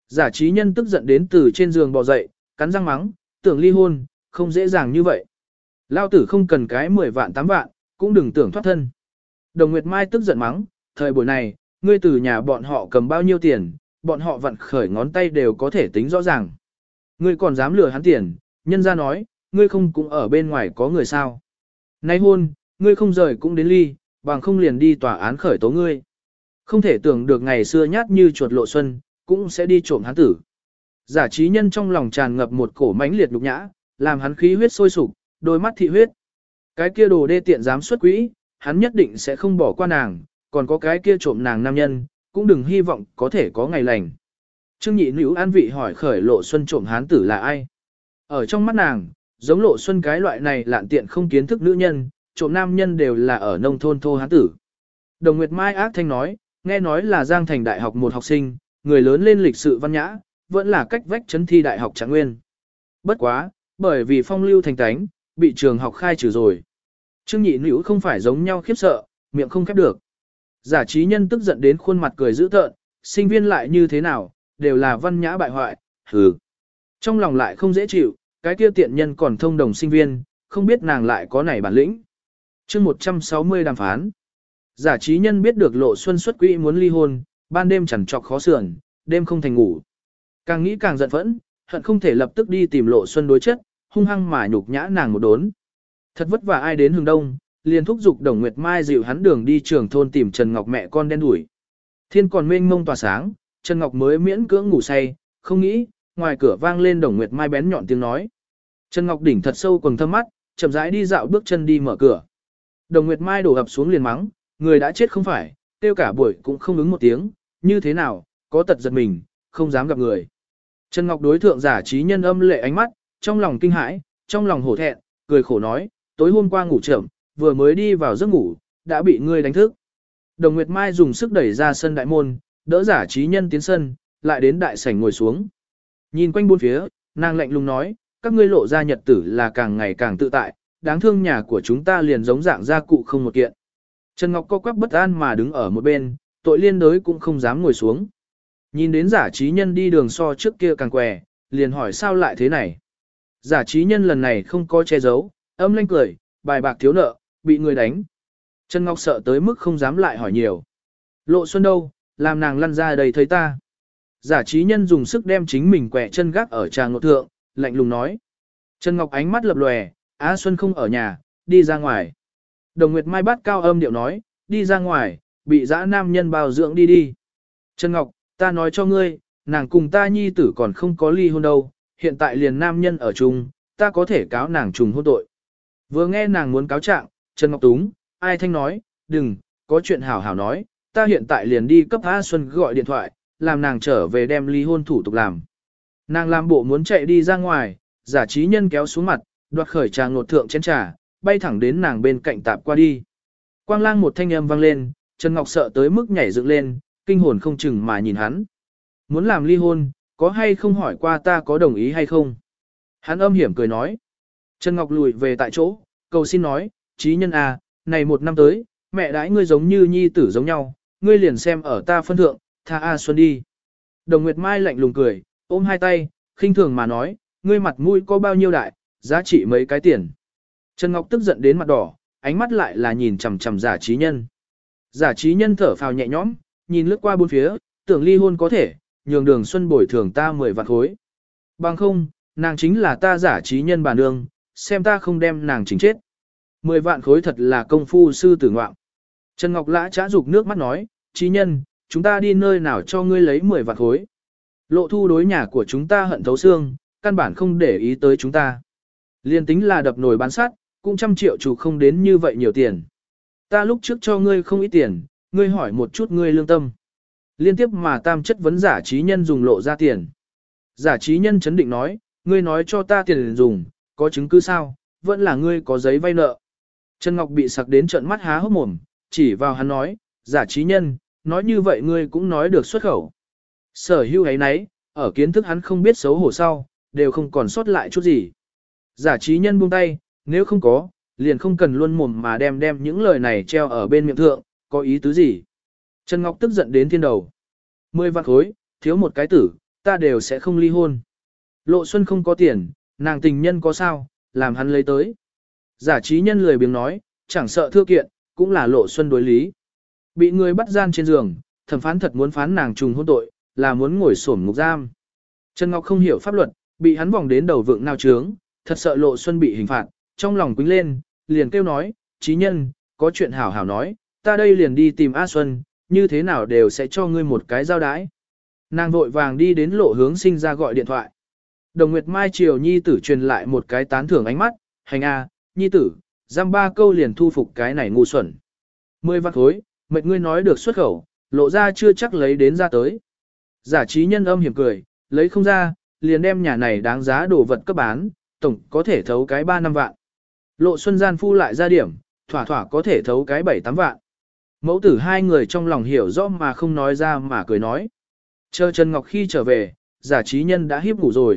Giả trí nhân tức giận đến từ trên giường bò dậy, cắn răng mắng, tưởng ly hôn, không dễ dàng như vậy. Lao tử không cần cái mười vạn tám vạn, cũng đừng tưởng thoát thân. Đồng Nguyệt Mai tức giận mắng, thời buổi này, ngươi từ nhà bọn họ cầm bao nhiêu tiền, bọn họ vặn khởi ngón tay đều có thể tính rõ ràng. Ngươi còn dám lừa hắn tiền, nhân ra nói, ngươi không cũng ở bên ngoài có người sao. Nay hôn, ngươi không rời cũng đến ly, bằng không liền đi tòa án khởi tố ngươi. Không thể tưởng được ngày xưa nhát như chuột lộ xuân, cũng sẽ đi trộm hắn tử. Giả trí nhân trong lòng tràn ngập một cổ mãnh liệt nhục nhã, làm hắn khí huyết sôi sục, đôi mắt thị huyết. Cái kia đồ đê tiện dám xuất quỹ, hắn nhất định sẽ không bỏ qua nàng, còn có cái kia trộm nàng nam nhân, cũng đừng hy vọng có thể có ngày lành. Trương Nhị Nữu an vị hỏi khởi Lộ Xuân trộm hán tử là ai. Ở trong mắt nàng, giống Lộ Xuân cái loại này lạn tiện không kiến thức nữ nhân, trộm nam nhân đều là ở nông thôn thô hán tử. Đồng Nguyệt Mai ác thanh nói, nghe nói là Giang Thành Đại học một học sinh, người lớn lên lịch sự văn nhã, vẫn là cách vách chấn thi đại học Trạng Nguyên. Bất quá, bởi vì phong lưu thành tánh, bị trường học khai trừ rồi. Trương Nhị Nữu không phải giống nhau khiếp sợ, miệng không khép được. Giả trí nhân tức giận đến khuôn mặt cười dữ tợn, sinh viên lại như thế nào, đều là văn nhã bại hoại, hừ. Trong lòng lại không dễ chịu, cái kia tiện nhân còn thông đồng sinh viên, không biết nàng lại có nảy bản lĩnh. chương một trăm sáu mươi đàm phán. Giả trí nhân biết được Lộ Xuân xuất quỹ muốn ly hôn, ban đêm chẳng trọc khó sườn, đêm không thành ngủ. Càng nghĩ càng giận phẫn, hận không thể lập tức đi tìm Lộ Xuân đối chất, hung hăng mà nhục nhã nàng một đốn. Thật vất vả ai đến hướng đông, liền thúc giục Đồng Nguyệt Mai dịu hắn đường đi trường thôn tìm Trần Ngọc mẹ con đen đuổi. Thiên còn mênh mông tỏa sáng, Trần Ngọc mới miễn cưỡng ngủ say, không nghĩ, ngoài cửa vang lên Đồng Nguyệt Mai bén nhọn tiếng nói. Trần Ngọc đỉnh thật sâu quầng thâm mắt, chậm rãi đi dạo bước chân đi mở cửa. Đồng Nguyệt Mai đổ ập xuống liền mắng, người đã chết không phải, tiêu cả buổi cũng không ứng một tiếng, như thế nào, có tật giật mình, không dám gặp người. Trần Ngọc đối thượng giả trí nhân âm lệ ánh mắt, trong lòng kinh hãi, trong lòng hổ thẹn, cười khổ nói, tối hôm qua ngủ chậm, vừa mới đi vào giấc ngủ, đã bị ngươi đánh thức. Đồng Nguyệt Mai dùng sức đẩy ra sân đại môn, đỡ giả trí nhân tiến sân, lại đến đại sảnh ngồi xuống. Nhìn quanh bốn phía, nàng lạnh lùng nói, các ngươi lộ ra nhật tử là càng ngày càng tự tại, đáng thương nhà của chúng ta liền giống dạng gia cụ không một kiện. Trần Ngọc co quắp bất an mà đứng ở một bên, tội liên đới cũng không dám ngồi xuống. Nhìn đến giả trí nhân đi đường so trước kia càng què, liền hỏi sao lại thế này. Giả trí nhân lần này không có che giấu, âm lanh cười, bài bạc thiếu nợ, bị người đánh. Trần Ngọc sợ tới mức không dám lại hỏi nhiều. Lộ Xuân đâu, làm nàng lăn ra đây thấy ta. Giả trí nhân dùng sức đem chính mình quẹ chân gác ở tràng ngộ thượng, lạnh lùng nói. Trần Ngọc ánh mắt lập lòe, Á Xuân không ở nhà, đi ra ngoài. Đồng Nguyệt Mai bắt cao âm điệu nói, đi ra ngoài, bị dã nam nhân bao dưỡng đi đi. Trần Ngọc, ta nói cho ngươi, nàng cùng ta nhi tử còn không có ly hôn đâu, hiện tại liền nam nhân ở chung, ta có thể cáo nàng trùng hôn tội. Vừa nghe nàng muốn cáo trạng, Trần Ngọc túng, ai thanh nói, đừng, có chuyện hảo hảo nói, ta hiện tại liền đi cấp A Xuân gọi điện thoại, làm nàng trở về đem ly hôn thủ tục làm. Nàng làm bộ muốn chạy đi ra ngoài, giả trí nhân kéo xuống mặt, đoạt khởi trà ngột thượng chén trà, bay thẳng đến nàng bên cạnh tạp qua đi. Quang lang một thanh âm vang lên, Trần Ngọc sợ tới mức nhảy dựng lên, kinh hồn không chừng mà nhìn hắn. Muốn làm ly hôn, có hay không hỏi qua ta có đồng ý hay không? Hắn âm hiểm cười nói. Trần Ngọc lùi về tại chỗ, cầu xin nói, trí nhân à, này một năm tới, mẹ đãi ngươi giống như nhi tử giống nhau, ngươi liền xem ở ta phân thượng, tha A Xuân đi. Đồng Nguyệt Mai lạnh lùng cười, ôm hai tay, khinh thường mà nói, ngươi mặt mũi có bao nhiêu đại, giá trị mấy cái tiền. Trần Ngọc tức giận đến mặt đỏ, ánh mắt lại là nhìn chằm chằm giả trí nhân. Giả trí nhân thở phào nhẹ nhõm, nhìn lướt qua bốn phía, tưởng ly hôn có thể, nhường Đường Xuân bồi thường ta mười vạn khối. Bằng không, nàng chính là ta giả trí nhân bà nương, xem ta không đem nàng chính chết. Mười vạn khối thật là công phu sư tử ngoạm. Trần Ngọc lã trã dục nước mắt nói, trí nhân, chúng ta đi nơi nào cho ngươi lấy mười vạn khối. Lộ thu đối nhà của chúng ta hận thấu xương, căn bản không để ý tới chúng ta. Liên tính là đập nồi bán sắt, cũng trăm triệu chủ không đến như vậy nhiều tiền. Ta lúc trước cho ngươi không ít tiền, ngươi hỏi một chút ngươi lương tâm. Liên tiếp mà tam chất vấn giả trí nhân dùng lộ ra tiền. Giả trí nhân chấn định nói, ngươi nói cho ta tiền dùng, có chứng cứ sao, vẫn là ngươi có giấy vay nợ. Trần Ngọc bị sặc đến trợn mắt há hốc mồm, chỉ vào hắn nói, giả trí nhân, nói như vậy ngươi cũng nói được xuất khẩu. Sở hữu ấy nấy, ở kiến thức hắn không biết xấu hổ sau, đều không còn sót lại chút gì. Giả trí nhân buông tay, nếu không có, liền không cần luôn mồm mà đem đem những lời này treo ở bên miệng thượng, có ý tứ gì. Trần Ngọc tức giận đến thiên đầu. Mười vạn khối, thiếu một cái tử, ta đều sẽ không ly hôn. Lộ Xuân không có tiền, nàng tình nhân có sao, làm hắn lấy tới. Giả trí nhân lười biếng nói, chẳng sợ thưa kiện, cũng là Lộ Xuân đối lý. Bị người bắt gian trên giường, thẩm phán thật muốn phán nàng trùng hôn tội, là muốn ngồi xổm ngục giam. Trần Ngọc không hiểu pháp luật, bị hắn vòng đến đầu vượng nao trướng, thật sợ Lộ Xuân bị hình phạt, trong lòng quýnh lên, liền kêu nói, trí nhân, có chuyện hảo hảo nói, ta đây liền đi tìm A Xuân, như thế nào đều sẽ cho ngươi một cái giao đái. Nàng vội vàng đi đến Lộ Hướng Sinh ra gọi điện thoại. Đồng Nguyệt Mai chiều nhi tử truyền lại một cái tán thưởng ánh mắt, hành a, nhi tử, giam ba câu liền thu phục cái này ngu xuẩn. Mười vạn khối, mệt ngươi nói được xuất khẩu, Lộ ra chưa chắc lấy đến ra tới. Giả trí nhân âm hiểm cười, lấy không ra, liền đem nhà này đáng giá đồ vật cấp bán, tổng có thể thấu cái ba năm vạn. Lộ Xuân gian phu lại ra điểm, thỏa thỏa có thể thấu cái bảy tám vạn. Mẫu tử hai người trong lòng hiểu rõ mà không nói ra mà cười nói. Chờ Trần Ngọc khi trở về, giả trí nhân đã hiếp ngủ rồi.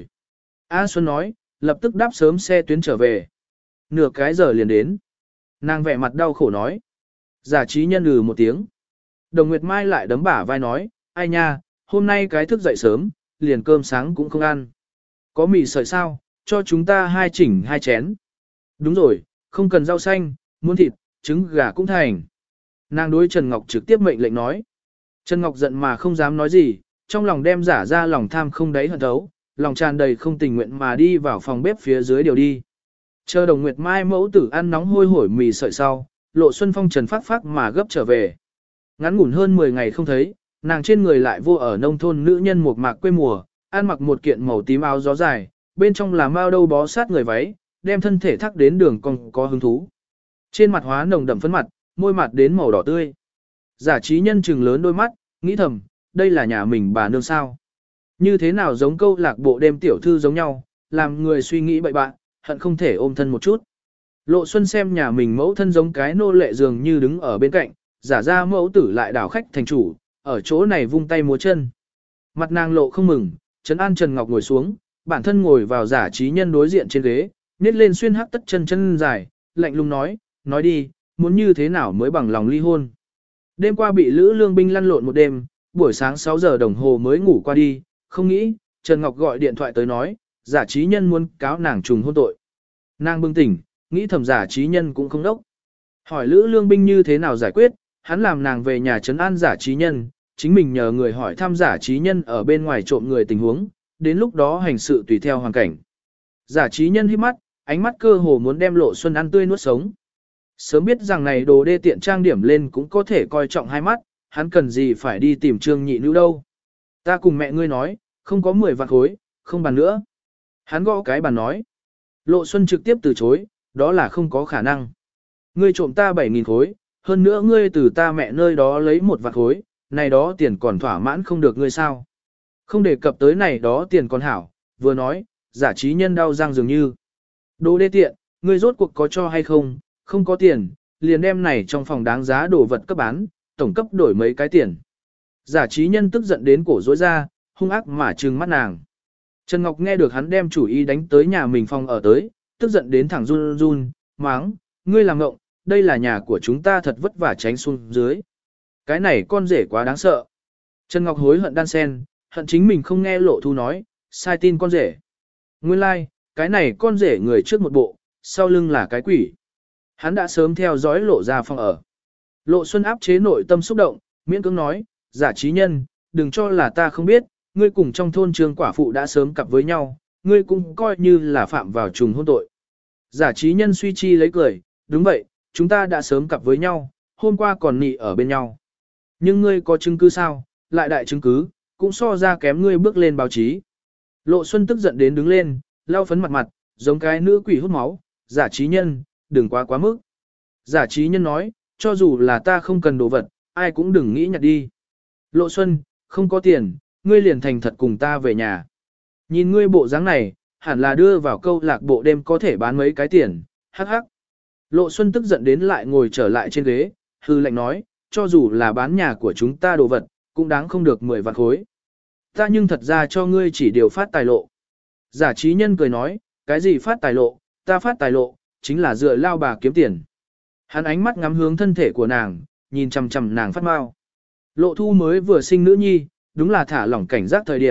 A Xuân nói, lập tức đáp sớm xe tuyến trở về. Nửa cái giờ liền đến. Nàng vẻ mặt đau khổ nói. Giả trí nhân ừ một tiếng. Đồng Nguyệt Mai lại đấm bả vai nói, ai nha, hôm nay cái thức dậy sớm, liền cơm sáng cũng không ăn. Có mì sợi sao, cho chúng ta hai chỉnh hai chén. Đúng rồi, không cần rau xanh, muốn thịt, trứng gà cũng thành. Nàng đối Trần Ngọc trực tiếp mệnh lệnh nói. Trần Ngọc giận mà không dám nói gì, trong lòng đem giả ra lòng tham không đáy hận thấu, lòng tràn đầy không tình nguyện mà đi vào phòng bếp phía dưới điều đi. Chờ Đồng Nguyệt Mai mẫu tử ăn nóng hôi hổi mì sợi sau, Lộ Xuân Phong trần phát phát mà gấp trở về. Ngắn ngủn hơn mười ngày không thấy, nàng trên người lại vô ở nông thôn nữ nhân một mạc quê mùa, ăn mặc một kiện màu tím áo gió dài, bên trong là mao đâu bó sát người váy, đem thân thể thắc đến đường cong có hứng thú. Trên mặt hóa nồng đậm phấn mặt, môi mặt đến màu đỏ tươi. Giả trí nhân trừng lớn đôi mắt, nghĩ thầm, đây là nhà mình bà nương sao. Như thế nào giống câu lạc bộ đêm tiểu thư giống nhau, làm người suy nghĩ bậy bạn, hận không thể ôm thân một chút. Lộ Xuân xem nhà mình mẫu thân giống cái nô lệ dường như đứng ở bên cạnh, giả ra mẫu tử lại đảo khách thành chủ, ở chỗ này vung tay múa chân. Mặt nàng lộ không mừng, Trấn An Trần Ngọc ngồi xuống, bản thân ngồi vào giả trí nhân đối diện trên ghế, nhét lên xuyên hắc tất chân chân dài, lạnh lùng nói, nói đi, muốn như thế nào mới bằng lòng ly hôn. Đêm qua bị Lữ Lương binh lăn lộn một đêm, buổi sáng sáu giờ đồng hồ mới ngủ qua đi, không nghĩ, Trần Ngọc gọi điện thoại tới nói, giả trí nhân muốn cáo nàng trùng hôn tội. Nàng bừng tỉnh, nghĩ thầm giả trí nhân cũng không đốc. Hỏi Lữ Lương binh như thế nào giải quyết, hắn làm nàng về nhà trấn an giả trí nhân, chính mình nhờ người hỏi thăm giả trí nhân ở bên ngoài trộm người tình huống, đến lúc đó hành sự tùy theo hoàn cảnh. Giả trí nhân hít mắt, ánh mắt cơ hồ muốn đem Lộ Xuân ăn tươi nuốt sống. Sớm biết rằng này đồ đê tiện trang điểm lên cũng có thể coi trọng hai mắt, hắn cần gì phải đi tìm Trương Nhị Nữ đâu. Ta cùng mẹ ngươi nói, không có mười vạn khối, không bàn nữa. Hắn gõ cái bàn nói. Lộ Xuân trực tiếp từ chối, đó là không có khả năng. Ngươi trộm ta bảy nghìn khối, hơn nữa ngươi từ ta mẹ nơi đó lấy một vạn khối, này đó tiền còn thỏa mãn không được ngươi sao. Không đề cập tới này đó tiền còn hảo, vừa nói, giả trí nhân đau răng dường như. Đồ đê tiện, ngươi rốt cuộc có cho hay không, không có tiền, liền đem này trong phòng đáng giá đồ vật cấp bán, tổng cấp đổi mấy cái tiền. Giả trí nhân tức giận đến cổ rối ra, hung ác mà trừng mắt nàng. Trần Ngọc nghe được hắn đem chủ ý đánh tới nhà mình phòng ở tới, tức giận đến thẳng run run, máng, ngươi làm ngộng, đây là nhà của chúng ta thật vất vả tránh xuống dưới. Cái này con rể quá đáng sợ. Trần Ngọc hối hận đan sen, hận chính mình không nghe Lộ Thu nói, sai tin con rể. Nguyên lai, like, cái này con rể người trước một bộ, sau lưng là cái quỷ. Hắn đã sớm theo dõi Lộ ra phòng ở. Lộ Xuân áp chế nội tâm xúc động, miễn cưỡng nói, giả trí nhân, đừng cho là ta không biết, ngươi cùng trong thôn trường quả phụ đã sớm cặp với nhau, ngươi cũng coi như là phạm vào trùng hôn tội. Giả trí nhân suy chi lấy cười, đúng vậy, chúng ta đã sớm cặp với nhau, hôm qua còn nị ở bên nhau. Nhưng ngươi có chứng cứ sao, lại đại chứng cứ, cũng so ra kém ngươi bước lên báo chí. Lộ Xuân tức giận đến đứng lên, lau phấn mặt mặt, giống cái nữ quỷ hút máu, giả trí nhân, đừng quá quá mức. Giả trí nhân nói, cho dù là ta không cần đồ vật, ai cũng đừng nghĩ nhặt đi. Lộ Xuân, không có tiền, ngươi liền thành thật cùng ta về nhà. Nhìn ngươi bộ dáng này, hẳn là đưa vào câu lạc bộ đêm có thể bán mấy cái tiền, hắc hắc. Lộ Xuân tức giận đến lại ngồi trở lại trên ghế, hư lệnh nói, cho dù là bán nhà của chúng ta đồ vật, cũng đáng không được mười vạn khối. Ta nhưng thật ra cho ngươi chỉ điều phát tài lộ. Giả trí nhân cười nói, cái gì phát tài lộ, ta phát tài lộ, chính là dựa lao bà kiếm tiền. Hắn ánh mắt ngắm hướng thân thể của nàng, nhìn chằm chằm nàng phát mau. Lộ Thu mới vừa sinh nữ nhi, đúng là thả lỏng cảnh giác thời điểm,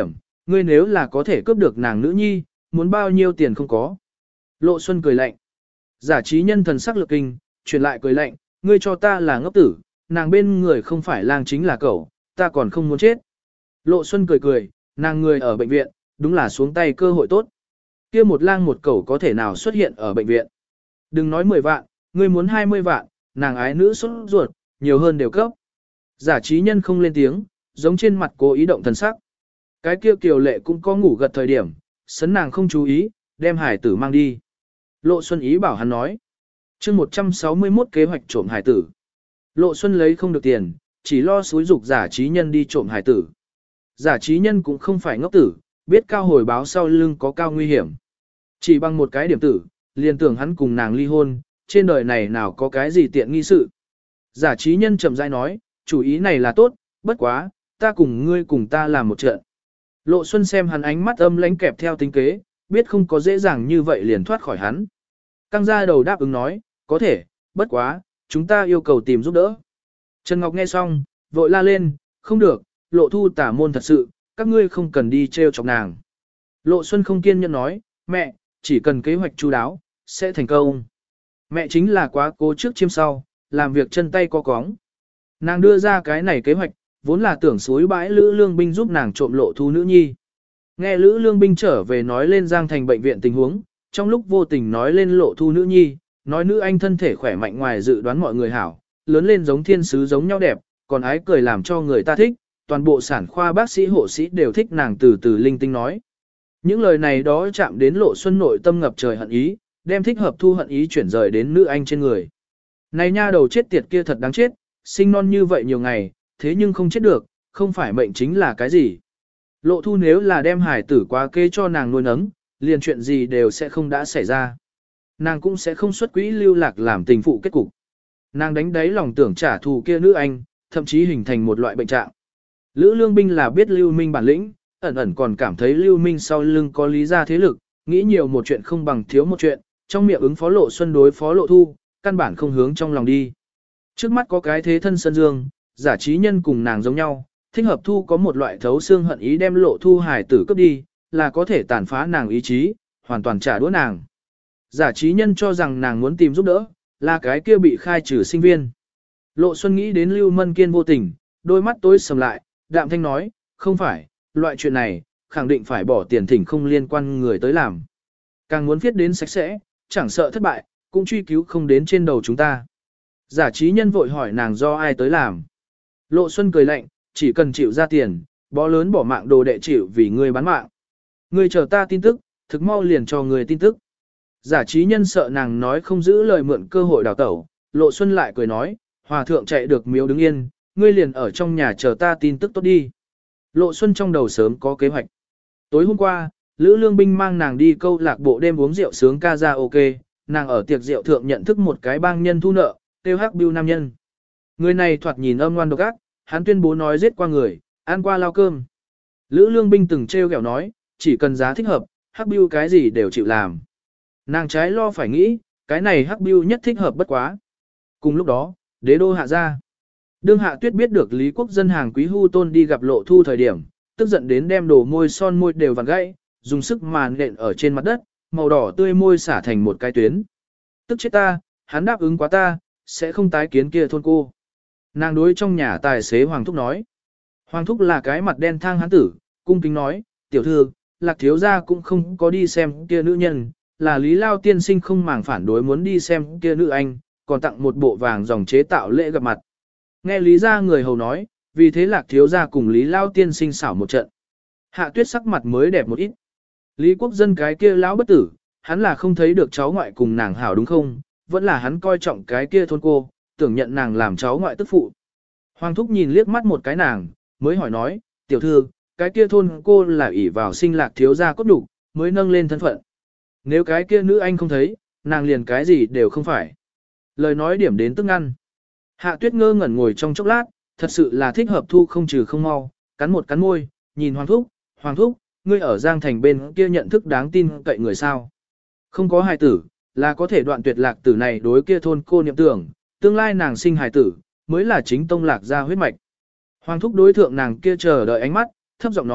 Ngươi nếu là có thể cướp được nàng nữ nhi, muốn bao nhiêu tiền không có. Lộ Xuân cười lạnh. Giả trí nhân thần sắc lực kinh, chuyển lại cười lạnh, ngươi cho ta là ngốc tử, nàng bên người không phải lang chính là cậu, ta còn không muốn chết. Lộ Xuân cười cười, nàng người ở bệnh viện, đúng là xuống tay cơ hội tốt. Kia một lang một cẩu có thể nào xuất hiện ở bệnh viện. Đừng nói mười vạn, ngươi muốn hai mươi vạn, nàng ái nữ sốt ruột, nhiều hơn đều cấp. Giả trí nhân không lên tiếng, giống trên mặt cố ý động thần sắc. Cái kia kiều lệ cũng có ngủ gật thời điểm, sấn nàng không chú ý, đem hải tử mang đi. Lộ Xuân ý bảo hắn nói. chương một trăm sáu mươi mốt kế hoạch trộm hải tử. Lộ Xuân lấy không được tiền, chỉ lo xúi dục giả trí nhân đi trộm hải tử. Giả trí nhân cũng không phải ngốc tử, biết cao hồi báo sau lưng có cao nguy hiểm. Chỉ bằng một cái điểm tử, liền tưởng hắn cùng nàng ly hôn, trên đời này nào có cái gì tiện nghi sự. Giả trí nhân chậm rãi nói, chủ ý này là tốt, bất quá, ta cùng ngươi cùng ta làm một trận. Lộ Xuân xem hắn ánh mắt âm lãnh kẹp theo tính kế, biết không có dễ dàng như vậy liền thoát khỏi hắn. Căng ra đầu đáp ứng nói, có thể, bất quá, chúng ta yêu cầu tìm giúp đỡ. Trần Ngọc nghe xong, vội la lên, không được, Lộ Thu tả môn thật sự, các ngươi không cần đi treo chọc nàng. Lộ Xuân không kiên nhẫn nói, mẹ, chỉ cần kế hoạch chu đáo, sẽ thành công. Mẹ chính là quá cố trước chiêm sau, làm việc chân tay co cóng. Nàng đưa ra cái này kế hoạch, vốn là tưởng suối bãi Lữ Lương Binh giúp nàng trộm Lộ Thu nữ nhi. Nghe Lữ Lương Binh trở về nói lên Giang Thành bệnh viện tình huống, trong lúc vô tình nói lên Lộ Thu nữ nhi, nói nữ anh thân thể khỏe mạnh ngoài dự đoán mọi người hảo, lớn lên giống thiên sứ giống nhau đẹp, còn ái cười làm cho người ta thích, toàn bộ sản khoa bác sĩ hộ sĩ đều thích nàng từ từ linh tinh nói. Những lời này đó chạm đến Lộ Xuân nội tâm ngập trời hận ý, đem thích hợp thu hận ý chuyển rời đến nữ anh trên người. Này nha đầu chết tiệt kia thật đáng chết, sinh non như vậy nhiều ngày, thế nhưng không chết được, không phải mệnh chính là cái gì. Lộ Thu nếu là đem hải tử quá kê cho nàng nuôi nấng, liền chuyện gì đều sẽ không đã xảy ra. Nàng cũng sẽ không xuất quỹ lưu lạc làm tình phụ kết cục. Nàng đánh đáy lòng tưởng trả thù kia nữ anh, thậm chí hình thành một loại bệnh trạng. Lữ Lương Binh là biết Lưu Minh bản lĩnh, ẩn ẩn còn cảm thấy Lưu Minh sau lưng có lý ra thế lực, nghĩ nhiều một chuyện không bằng thiếu một chuyện, trong miệng ứng phó Lộ Xuân đối phó Lộ Thu, căn bản không hướng trong lòng đi. Trước mắt có cái thế thân Sơn Dương, giả trí nhân cùng nàng giống nhau, thích hợp Thu có một loại thấu xương hận ý đem Lộ Thu hài tử cướp đi, là có thể tàn phá nàng ý chí, hoàn toàn trả đũa nàng. Giả trí nhân cho rằng nàng muốn tìm giúp đỡ, là cái kia bị khai trừ sinh viên. Lộ Xuân nghĩ đến Lưu Mân Kiên vô tình, đôi mắt tối sầm lại, đạm thanh nói, không phải, loại chuyện này, khẳng định phải bỏ tiền thỉnh không liên quan người tới làm. Càng muốn viết đến sạch sẽ, chẳng sợ thất bại, cũng truy cứu không đến trên đầu chúng ta. Giả trí nhân vội hỏi nàng do ai tới làm. Lộ Xuân cười lạnh, chỉ cần chịu ra tiền, bó lớn bỏ mạng đồ đệ chịu vì ngươi bán mạng. Ngươi chờ ta tin tức, thực mau liền cho người tin tức. Giả trí nhân sợ nàng nói không giữ lời mượn cơ hội đào tẩu, Lộ Xuân lại cười nói, hòa thượng chạy được miếu đứng yên, ngươi liền ở trong nhà chờ ta tin tức tốt đi. Lộ Xuân trong đầu sớm có kế hoạch. Tối hôm qua, Lữ Lương Binh mang nàng đi câu lạc bộ đêm uống rượu sướng karaoke, nàng ở tiệc rượu thượng nhận thức một cái bang nhân thu nợ, tiêu hắc biêu nam nhân. Người này thoạt nhìn âm ngoan độc ác, hắn tuyên bố nói giết qua người, ăn qua lao cơm. Lữ Lương Binh từng trêu ghẹo nói, chỉ cần giá thích hợp, hắc biêu cái gì đều chịu làm. Nàng trái lo phải nghĩ, cái này hắc biêu nhất thích hợp bất quá. Cùng lúc đó, đế đô hạ ra. Đương Hạ Tuyết biết được Lý Quốc Dân hàng quý hu tôn đi gặp Lộ Thu thời điểm, tức giận đến đem đồ môi son môi đều vặn gãy, dùng sức màn nện ở trên mặt đất, màu đỏ tươi môi xả thành một cái tuyến. Tức chết ta, hắn đáp ứng quá ta, sẽ không tái kiến kia thôn cô. Nàng đối trong nhà tài xế Hoàng Thúc nói. Hoàng Thúc là cái mặt đen thang hắn tử, cung kính nói, tiểu thư, Lạc thiếu gia cũng không có đi xem kia nữ nhân, là Lý Lao tiên sinh không màng phản đối muốn đi xem kia nữ anh, còn tặng một bộ vàng dòng chế tạo lễ gặp mặt. Nghe Lý gia người hầu nói, vì thế Lạc thiếu gia cùng Lý Lao tiên sinh xảo một trận. Hạ Tuyết sắc mặt mới đẹp một ít. Lý Quốc Dân cái kia lão bất tử, hắn là không thấy được cháu ngoại cùng nàng hảo đúng không? Vẫn là hắn coi trọng cái kia thôn cô, tưởng nhận nàng làm cháu ngoại tức phụ. Hoàng Thúc nhìn liếc mắt một cái nàng, mới hỏi nói, tiểu thư, cái kia thôn cô là ỷ vào sinh Lạc thiếu gia cốt đủ, mới nâng lên thân phận. Nếu cái kia nữ anh không thấy, nàng liền cái gì đều không phải. Lời nói điểm đến tức ngăn. Hạ Tuyết ngơ ngẩn ngồi trong chốc lát, thật sự là thích hợp thu không trừ không mau, cắn một cắn môi, nhìn Hoàng Thúc, Hoàng Thúc, ngươi ở Giang Thành bên kia nhận thức đáng tin cậy người sao. Không có hài tử, là có thể đoạn tuyệt Lạc tử này đối kia thôn cô niệm tưởng, tương lai nàng sinh hài tử, mới là chính tông Lạc gia huyết mạch. Hoàng Thúc đối thượng nàng kia chờ đợi ánh mắt, thấp giọng nói,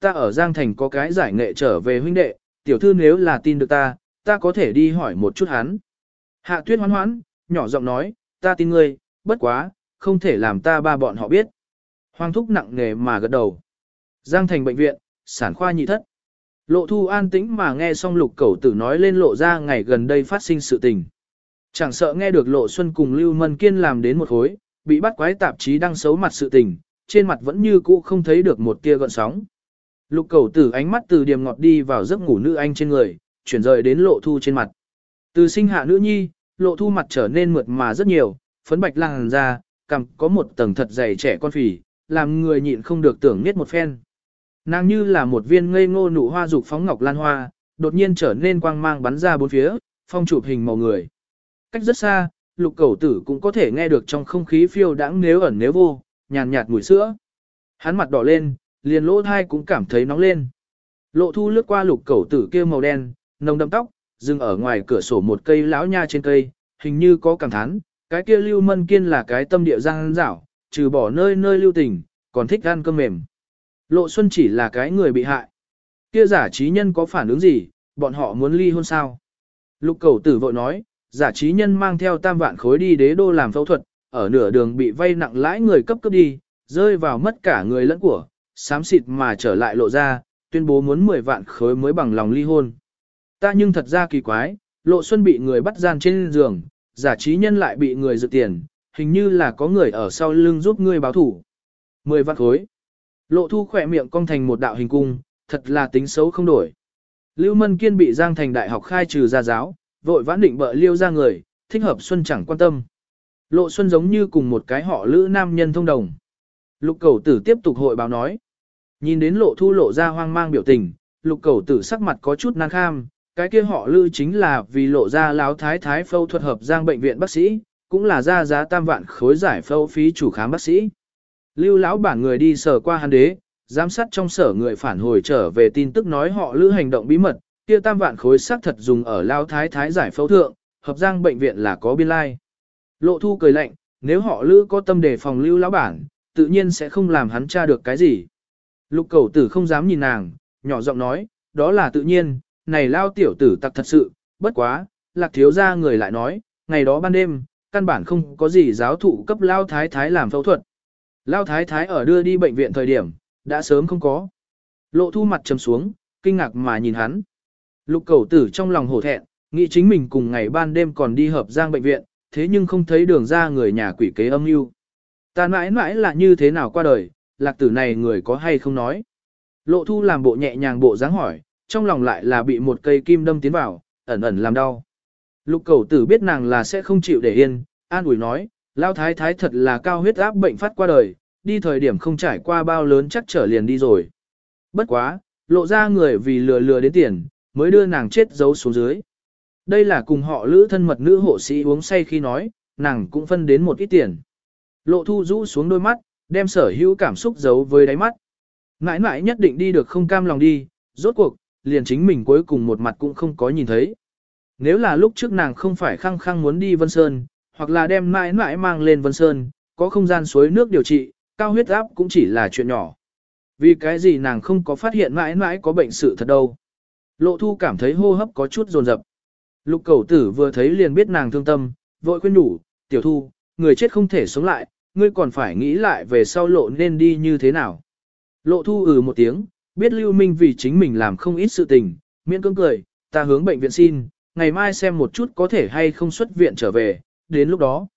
ta ở Giang Thành có cái giải nghệ trở về huynh đệ, tiểu thư nếu là tin được ta, ta có thể đi hỏi một chút hắn. Hạ tuyết hoán hoán, nhỏ giọng nói, ta tin ngươi, bất quá, không thể làm ta ba bọn họ biết. Hoàng thúc nặng nề mà gật đầu. Giang Thành bệnh viện, sản khoa nhị thất. Lộ Thu an tĩnh mà nghe xong Lục Cẩu Tử nói lên Lộ ra ngày gần đây phát sinh sự tình. Chẳng sợ nghe được Lộ Xuân cùng Lưu Mân Kiên làm đến một khối, bị bắt quái tạp chí đăng xấu mặt sự tình, trên mặt vẫn như cũ không thấy được một tia gợn sóng. Lục Cẩu Tử ánh mắt từ điềm ngọt đi vào giấc ngủ nữ anh trên người, chuyển rời đến Lộ Thu trên mặt. Từ sinh hạ nữ nhi, Lộ Thu mặt trở nên mượt mà rất nhiều, phấn bạch làn da, cằm có một tầng thật dày trẻ con phì, làm người nhịn không được tưởng niết một phen. Nàng như là một viên ngây ngô nụ hoa dục phóng ngọc lan hoa, đột nhiên trở nên quang mang bắn ra bốn phía, phong chụp hình màu người. Cách rất xa, Lục Cẩu Tử cũng có thể nghe được trong không khí phiêu đãng nếu ẩn nếu vô, nhàn nhạt mùi sữa. Hắn mặt đỏ lên, liền lỗ thai cũng cảm thấy nóng lên. Lộ Thu lướt qua Lục Cẩu Tử kia màu đen, nồng đậm tóc, dừng ở ngoài cửa sổ một cây lão nha trên cây, hình như có cảm thán, cái kia Lưu Mân Kiên là cái tâm địa giang dảo, trừ bỏ nơi nơi lưu tình, còn thích ăn cơm mềm. Lộ Xuân chỉ là cái người bị hại. Kia giả trí nhân có phản ứng gì, bọn họ muốn ly hôn sao? Lục Cẩu Tử vội nói, giả trí nhân mang theo tam vạn khối đi đế đô làm phẫu thuật, ở nửa đường bị vay nặng lãi người cấp cấp đi, rơi vào mất cả người lẫn của, xám xịt mà trở lại Lộ ra, tuyên bố muốn mười vạn khối mới bằng lòng ly hôn. Ta nhưng thật ra kỳ quái, Lộ Xuân bị người bắt gian trên giường, giả trí nhân lại bị người dự tiền, hình như là có người ở sau lưng giúp ngươi báo thủ. Mười vạn khối. Lộ Thu khỏe miệng cong thành một đạo hình cung, thật là tính xấu không đổi. Lưu Mân Kiên bị Giang Thành Đại học khai trừ ra giáo, vội vãn định bợ Liêu ra người, thích hợp Xuân chẳng quan tâm. Lộ Xuân giống như cùng một cái họ lữ nam nhân thông đồng. Lục Cẩu Tử tiếp tục hội báo nói. Nhìn đến Lộ Thu lộ ra hoang mang biểu tình, Lục Cẩu Tử sắc mặt có chút nan kham, cái kia họ lữ chính là vì Lộ ra láo thái thái phẫu thuật hợp Giang bệnh viện bác sĩ, cũng là ra giá tam vạn khối giải phẫu phí chủ khám bác sĩ. Lưu lão bản người đi sở qua hắn đế, giám sát trong sở người phản hồi trở về tin tức nói họ lữ hành động bí mật, kia tam vạn khối xác thật dùng ở lao thái thái giải phẫu thượng, hợp Giang bệnh viện là có biên lai. Lộ Thu cười lạnh, nếu họ lữ có tâm đề phòng Lưu lão bản, tự nhiên sẽ không làm hắn tra được cái gì. Lục Cẩu Tử không dám nhìn nàng, nhỏ giọng nói, đó là tự nhiên, này lao tiểu tử tặc thật sự, bất quá, Lạc thiếu gia người lại nói, ngày đó ban đêm, căn bản không có gì giáo thụ cấp lao thái thái làm phẫu thuật. Lao thái thái ở đưa đi bệnh viện thời điểm, đã sớm không có. Lộ Thu mặt trầm xuống, kinh ngạc mà nhìn hắn. Lục Cẩu Tử trong lòng hổ thẹn, nghĩ chính mình cùng ngày ban đêm còn đi hợp Giang bệnh viện, thế nhưng không thấy đường ra người nhà quỷ kế âm mưu. Ta mãi mãi là như thế nào qua đời, Lạc tử này người có hay không nói. Lộ Thu làm bộ nhẹ nhàng bộ dáng hỏi, trong lòng lại là bị một cây kim đâm tiến vào, ẩn ẩn làm đau. Lục Cẩu Tử biết nàng là sẽ không chịu để yên, an ủi nói, lao thái thái thật là cao huyết áp bệnh phát qua đời, đi thời điểm không trải qua bao lớn chắc trở liền đi rồi. Bất quá, Lộ ra người vì lừa lừa đến tiền, mới đưa nàng chết giấu xuống dưới. Đây là cùng họ lữ thân mật nữ hộ sĩ uống say khi nói, nàng cũng phân đến một ít tiền. Lộ Thu rũ xuống đôi mắt, đem sở hữu cảm xúc giấu với đáy mắt. Mãi mãi nhất định đi được không cam lòng đi, rốt cuộc, liền chính mình cuối cùng một mặt cũng không có nhìn thấy. Nếu là lúc trước nàng không phải khăng khăng muốn đi Vân Sơn, hoặc là đem mãi mãi mang lên Vân Sơn, có không gian suối nước điều trị, cao huyết áp cũng chỉ là chuyện nhỏ. Vì cái gì nàng không có phát hiện mãi mãi có bệnh sự thật đâu. Lộ Thu cảm thấy hô hấp có chút dồn dập. Lục Cẩu Tử vừa thấy liền biết nàng thương tâm, vội khuyên nhủ, tiểu Thu, người chết không thể sống lại, ngươi còn phải nghĩ lại về sau lộ nên đi như thế nào. Lộ Thu ừ một tiếng, biết Lưu Minh vì chính mình làm không ít sự tình, miễn cưỡng cười, ta hướng bệnh viện xin, ngày mai xem một chút có thể hay không xuất viện trở về, đến lúc đó,